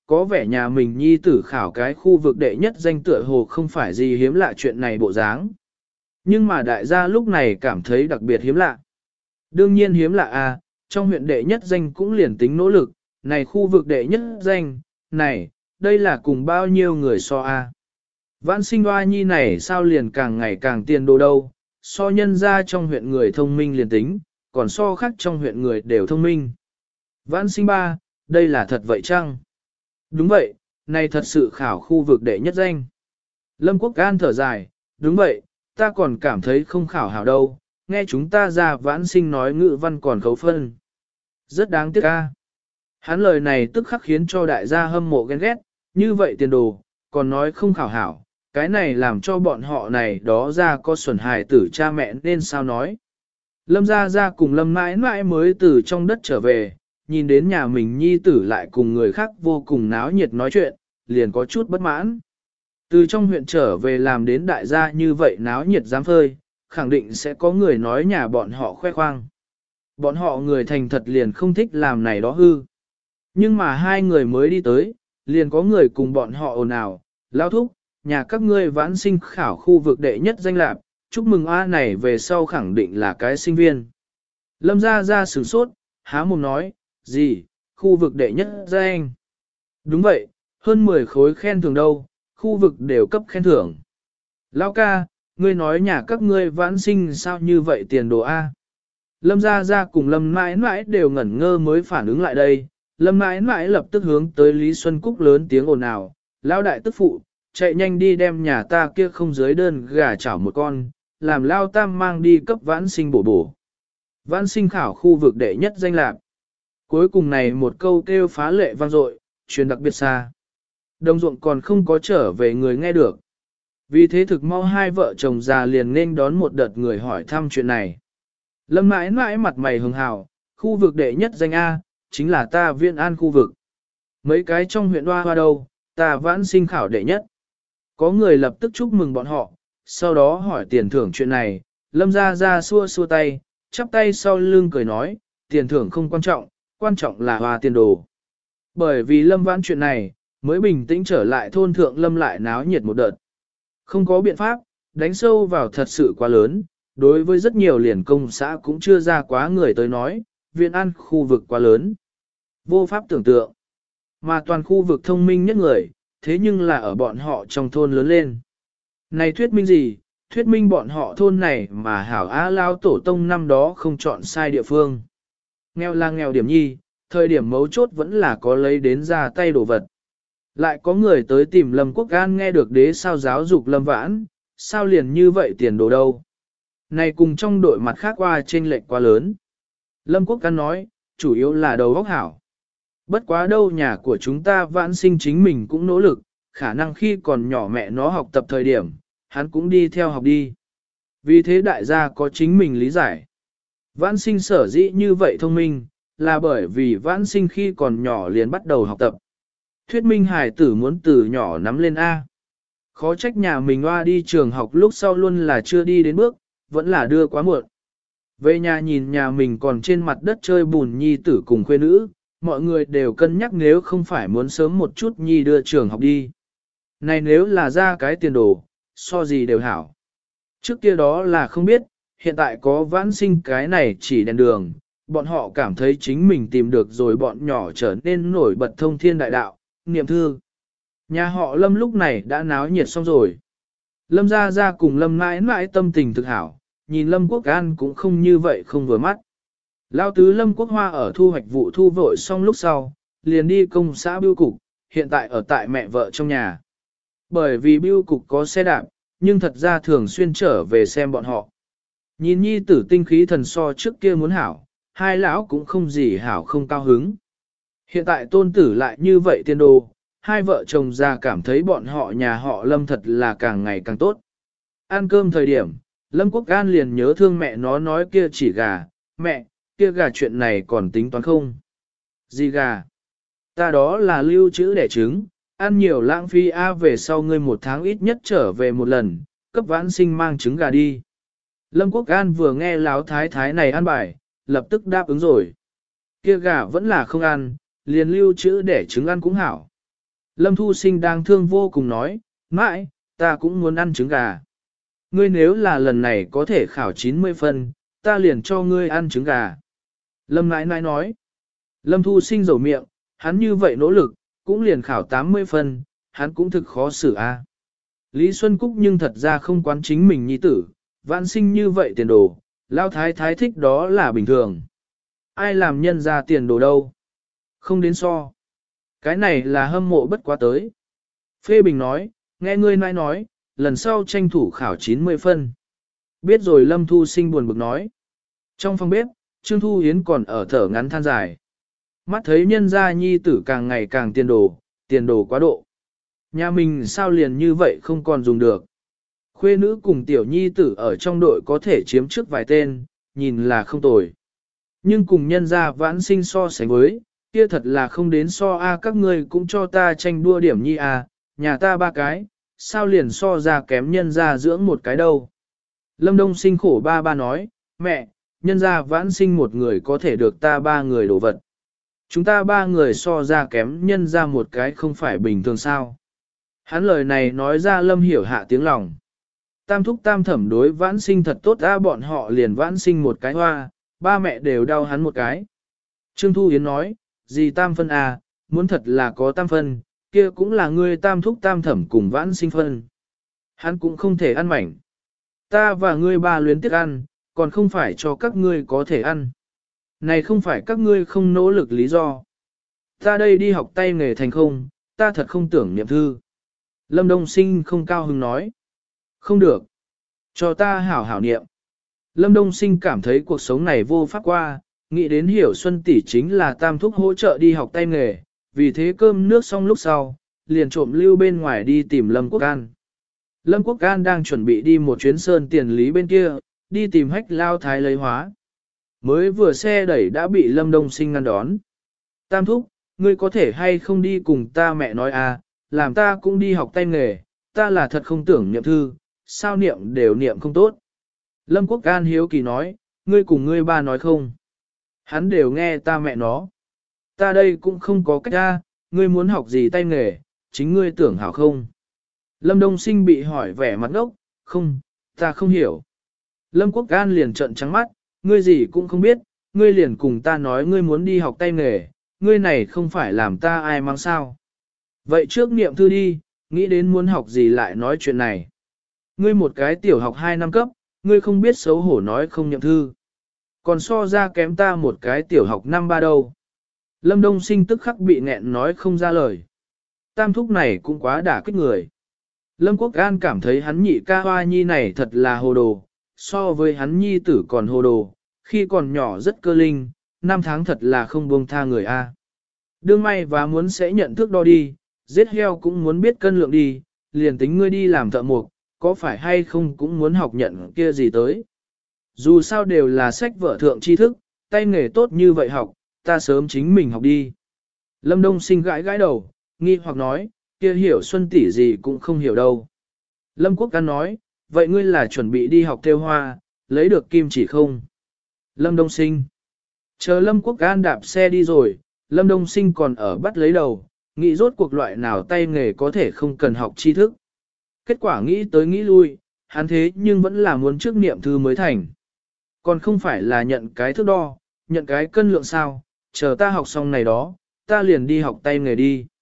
có vẻ nhà mình nhi tử khảo cái khu vực đệ nhất danh tựa hồ không phải gì hiếm lạ chuyện này bộ dáng. Nhưng mà đại gia lúc này cảm thấy đặc biệt hiếm lạ. Đương nhiên hiếm lạ à, trong huyện đệ nhất danh cũng liền tính nỗ lực, này khu vực đệ nhất danh, này, đây là cùng bao nhiêu người so a à. Vãn sinh hoa nhi này sao liền càng ngày càng tiền đồ đâu, so nhân ra trong huyện người thông minh liền tính, còn so khác trong huyện người đều thông minh. Vãn sinh ba, đây là thật vậy chăng? Đúng vậy, này thật sự khảo khu vực đệ nhất danh. Lâm Quốc An thở dài, đúng vậy, ta còn cảm thấy không khảo hảo đâu, nghe chúng ta ra vãn sinh nói ngữ văn còn khấu phân. Rất đáng tiếc a. Hắn lời này tức khắc khiến cho đại gia hâm mộ ghen ghét, như vậy tiền đồ, còn nói không khảo hảo, cái này làm cho bọn họ này đó ra có xuẩn hài tử cha mẹ nên sao nói. Lâm gia gia cùng Lâm mãi mãi mới từ trong đất trở về, nhìn đến nhà mình nhi tử lại cùng người khác vô cùng náo nhiệt nói chuyện, liền có chút bất mãn. Từ trong huyện trở về làm đến đại gia như vậy náo nhiệt dám phơi, khẳng định sẽ có người nói nhà bọn họ khoe khoang. Bọn họ người thành thật liền không thích làm này đó hư. Nhưng mà hai người mới đi tới, liền có người cùng bọn họ ồn ào, lao thúc, nhà các ngươi vãn sinh khảo khu vực đệ nhất danh lạc, chúc mừng A này về sau khẳng định là cái sinh viên. Lâm gia gia sửng sốt, há mồm nói, gì, khu vực đệ nhất danh. Đúng vậy, hơn mười khối khen thưởng đâu, khu vực đều cấp khen thưởng. Lão ca, ngươi nói nhà các ngươi vãn sinh sao như vậy tiền đồ A. Lâm gia gia cùng Lâm mãi mãi đều ngẩn ngơ mới phản ứng lại đây. Lâm mãi mãi lập tức hướng tới Lý Xuân Cúc lớn tiếng ồn ào, Lão đại tức phụ, chạy nhanh đi đem nhà ta kia không dưới đơn gà chảo một con, làm Lao Tam mang đi cấp vãn sinh bổ bổ. Vãn sinh khảo khu vực đệ nhất danh lạc. Cuối cùng này một câu kêu phá lệ vang dội, truyền đặc biệt xa. Đồng ruộng còn không có trở về người nghe được. Vì thế thực mau hai vợ chồng già liền nên đón một đợt người hỏi thăm chuyện này. Lâm mãi mãi mặt mày hường hào, khu vực đệ nhất danh A, chính là ta Viên An khu vực. Mấy cái trong huyện Hoa Hoa đâu, ta vãn sinh khảo đệ nhất. Có người lập tức chúc mừng bọn họ, sau đó hỏi tiền thưởng chuyện này, Lâm ra ra xua xua tay, chắp tay sau lưng cười nói, tiền thưởng không quan trọng, quan trọng là Hoa tiền đồ. Bởi vì Lâm vãn chuyện này, mới bình tĩnh trở lại thôn thượng Lâm lại náo nhiệt một đợt. Không có biện pháp, đánh sâu vào thật sự quá lớn, đối với rất nhiều liền công xã cũng chưa ra quá người tới nói, Viên An khu vực quá lớn. Vô pháp tưởng tượng, mà toàn khu vực thông minh nhất người, thế nhưng là ở bọn họ trong thôn lớn lên. Này thuyết minh gì? Thuyết minh bọn họ thôn này mà hảo á lao tổ tông năm đó không chọn sai địa phương. Nghèo là nghèo điểm nhi, thời điểm mấu chốt vẫn là có lấy đến ra tay đồ vật. Lại có người tới tìm Lâm Quốc An nghe được đế sao giáo dục Lâm Vãn, sao liền như vậy tiền đồ đâu. Này cùng trong đội mặt khác qua chênh lệch quá lớn. Lâm Quốc An nói, chủ yếu là đầu óc hảo. Bất quá đâu nhà của chúng ta Vãn sinh chính mình cũng nỗ lực, khả năng khi còn nhỏ mẹ nó học tập thời điểm, hắn cũng đi theo học đi. Vì thế đại gia có chính mình lý giải. Vãn sinh sở dĩ như vậy thông minh, là bởi vì vãn sinh khi còn nhỏ liền bắt đầu học tập. Thuyết minh hải tử muốn từ nhỏ nắm lên A. Khó trách nhà mình hoa đi trường học lúc sau luôn là chưa đi đến bước, vẫn là đưa quá muộn. Về nhà nhìn nhà mình còn trên mặt đất chơi bùn nhi tử cùng khuê nữ, mọi người đều cân nhắc nếu không phải muốn sớm một chút nhi đưa trường học đi. Này nếu là ra cái tiền đồ, so gì đều hảo. Trước kia đó là không biết, hiện tại có vãn sinh cái này chỉ đèn đường, bọn họ cảm thấy chính mình tìm được rồi bọn nhỏ trở nên nổi bật thông thiên đại đạo, niệm thư. Nhà họ Lâm lúc này đã náo nhiệt xong rồi. Lâm ra ra cùng Lâm mãi mãi tâm tình thực hảo, nhìn Lâm Quốc An cũng không như vậy không vừa mắt. Lao tứ Lâm Quốc Hoa ở thu hoạch vụ thu vội xong lúc sau, liền đi công xã bưu cục, hiện tại ở tại mẹ vợ trong nhà. Bởi vì bưu cục có xe đạp, nhưng thật ra thường xuyên trở về xem bọn họ. Nhìn nhi tử tinh khí thần so trước kia muốn hảo, hai lão cũng không gì hảo không cao hứng. Hiện tại tôn tử lại như vậy tiên đồ, hai vợ chồng già cảm thấy bọn họ nhà họ Lâm thật là càng ngày càng tốt. Ăn cơm thời điểm, Lâm Quốc An liền nhớ thương mẹ nó nói kia chỉ gà, mẹ, kia gà chuyện này còn tính toán không? Gì gà? Ta đó là lưu trữ đẻ trứng, ăn nhiều lãng phí a về sau ngươi một tháng ít nhất trở về một lần, cấp vãn sinh mang trứng gà đi. Lâm Quốc An vừa nghe láo thái thái này ăn bài, lập tức đáp ứng rồi. Kia gà vẫn là không ăn, liền lưu trữ để trứng ăn cũng hảo. Lâm Thu Sinh đang thương vô cùng nói, mãi, ta cũng muốn ăn trứng gà. Ngươi nếu là lần này có thể khảo chín mươi phân, ta liền cho ngươi ăn trứng gà. Lâm nãi nãi nói, Lâm Thu Sinh dầu miệng, hắn như vậy nỗ lực, cũng liền khảo tám mươi phân, hắn cũng thực khó xử a. Lý Xuân Cúc nhưng thật ra không quán chính mình nhi tử, vãn sinh như vậy tiền đồ, lao thái thái thích đó là bình thường. Ai làm nhân ra tiền đồ đâu? Không đến so. Cái này là hâm mộ bất quá tới. Phê Bình nói, nghe ngươi nãi nói, lần sau tranh thủ khảo chín mươi phân. Biết rồi Lâm Thu Sinh buồn bực nói. Trong phòng bếp, Trương Thu Hiến còn ở thở ngắn than dài. Mắt thấy nhân gia nhi tử càng ngày càng tiền đồ, tiền đồ quá độ. Nhà mình sao liền như vậy không còn dùng được. Khuê nữ cùng tiểu nhi tử ở trong đội có thể chiếm trước vài tên, nhìn là không tồi. Nhưng cùng nhân gia vãn sinh so sánh với, kia thật là không đến so a các ngươi cũng cho ta tranh đua điểm nhi a, nhà ta ba cái, sao liền so ra kém nhân gia dưỡng một cái đâu. Lâm Đông Sinh khổ ba ba nói, mẹ, nhân gia vãn sinh một người có thể được ta ba người đổ vật. Chúng ta ba người so ra kém nhân ra một cái không phải bình thường sao. Hắn lời này nói ra Lâm hiểu hạ tiếng lòng. Tam thúc tam thẩm đối vãn sinh thật tốt ra bọn họ liền vãn sinh một cái hoa, ba mẹ đều đau hắn một cái. Trương Thu Yến nói, gì tam phân à, muốn thật là có tam phân, kia cũng là ngươi tam thúc tam thẩm cùng vãn sinh phân. Hắn cũng không thể ăn mảnh. Ta và ngươi ba luyến tiếc ăn, còn không phải cho các ngươi có thể ăn. Này không phải các ngươi không nỗ lực lý do. Ta đây đi học tay nghề thành không, ta thật không tưởng niệm thư. Lâm Đông Sinh không cao hứng nói. Không được. Cho ta hảo hảo niệm. Lâm Đông Sinh cảm thấy cuộc sống này vô pháp qua, nghĩ đến Hiểu Xuân tỷ chính là tam thúc hỗ trợ đi học tay nghề, vì thế cơm nước xong lúc sau, liền trộm lưu bên ngoài đi tìm Lâm Quốc An. Lâm Quốc An đang chuẩn bị đi một chuyến sơn tiền lý bên kia, đi tìm hách lao thái lấy hóa. Mới vừa xe đẩy đã bị Lâm Đông Sinh ngăn đón. Tam thúc, ngươi có thể hay không đi cùng ta mẹ nói à, làm ta cũng đi học tay nghề, ta là thật không tưởng niệm thư, sao niệm đều niệm không tốt. Lâm Quốc An hiếu kỳ nói, ngươi cùng ngươi ba nói không. Hắn đều nghe ta mẹ nó. Ta đây cũng không có cách ra, ngươi muốn học gì tay nghề, chính ngươi tưởng hảo không. Lâm Đông Sinh bị hỏi vẻ mặt ngốc, không, ta không hiểu. Lâm Quốc An liền trợn trắng mắt, ngươi gì cũng không biết, ngươi liền cùng ta nói ngươi muốn đi học tay nghề, ngươi này không phải làm ta ai mang sao. Vậy trước niệm thư đi, nghĩ đến muốn học gì lại nói chuyện này. Ngươi một cái tiểu học hai năm cấp, ngươi không biết xấu hổ nói không niệm thư. Còn so ra kém ta một cái tiểu học năm ba đâu. Lâm Đông Sinh tức khắc bị nghẹn nói không ra lời. Tam thúc này cũng quá đả kích người. Lâm Quốc An cảm thấy hắn nhị ca hoa nhi này thật là hồ đồ, so với hắn nhi tử còn hồ đồ, khi còn nhỏ rất cơ linh, năm tháng thật là không buông tha người A. Đương may và muốn sẽ nhận thức đo đi, giết heo cũng muốn biết cân lượng đi, liền tính ngươi đi làm thợ mộc, có phải hay không cũng muốn học nhận kia gì tới. Dù sao đều là sách vở thượng tri thức, tay nghề tốt như vậy học, ta sớm chính mình học đi. Lâm Đông Sinh gãi gãi đầu, nghi hoặc nói, kia hiểu Xuân tỷ gì cũng không hiểu đâu. Lâm Quốc An nói, vậy ngươi là chuẩn bị đi học theo hoa, lấy được kim chỉ không? Lâm Đông Sinh. Chờ Lâm Quốc An đạp xe đi rồi, Lâm Đông Sinh còn ở bắt lấy đầu, nghĩ rốt cuộc loại nào tay nghề có thể không cần học tri thức. Kết quả nghĩ tới nghĩ lui, hắn thế nhưng vẫn là muốn trước niệm thư mới thành. Còn không phải là nhận cái thước đo, nhận cái cân lượng sao, chờ ta học xong này đó, ta liền đi học tay nghề đi.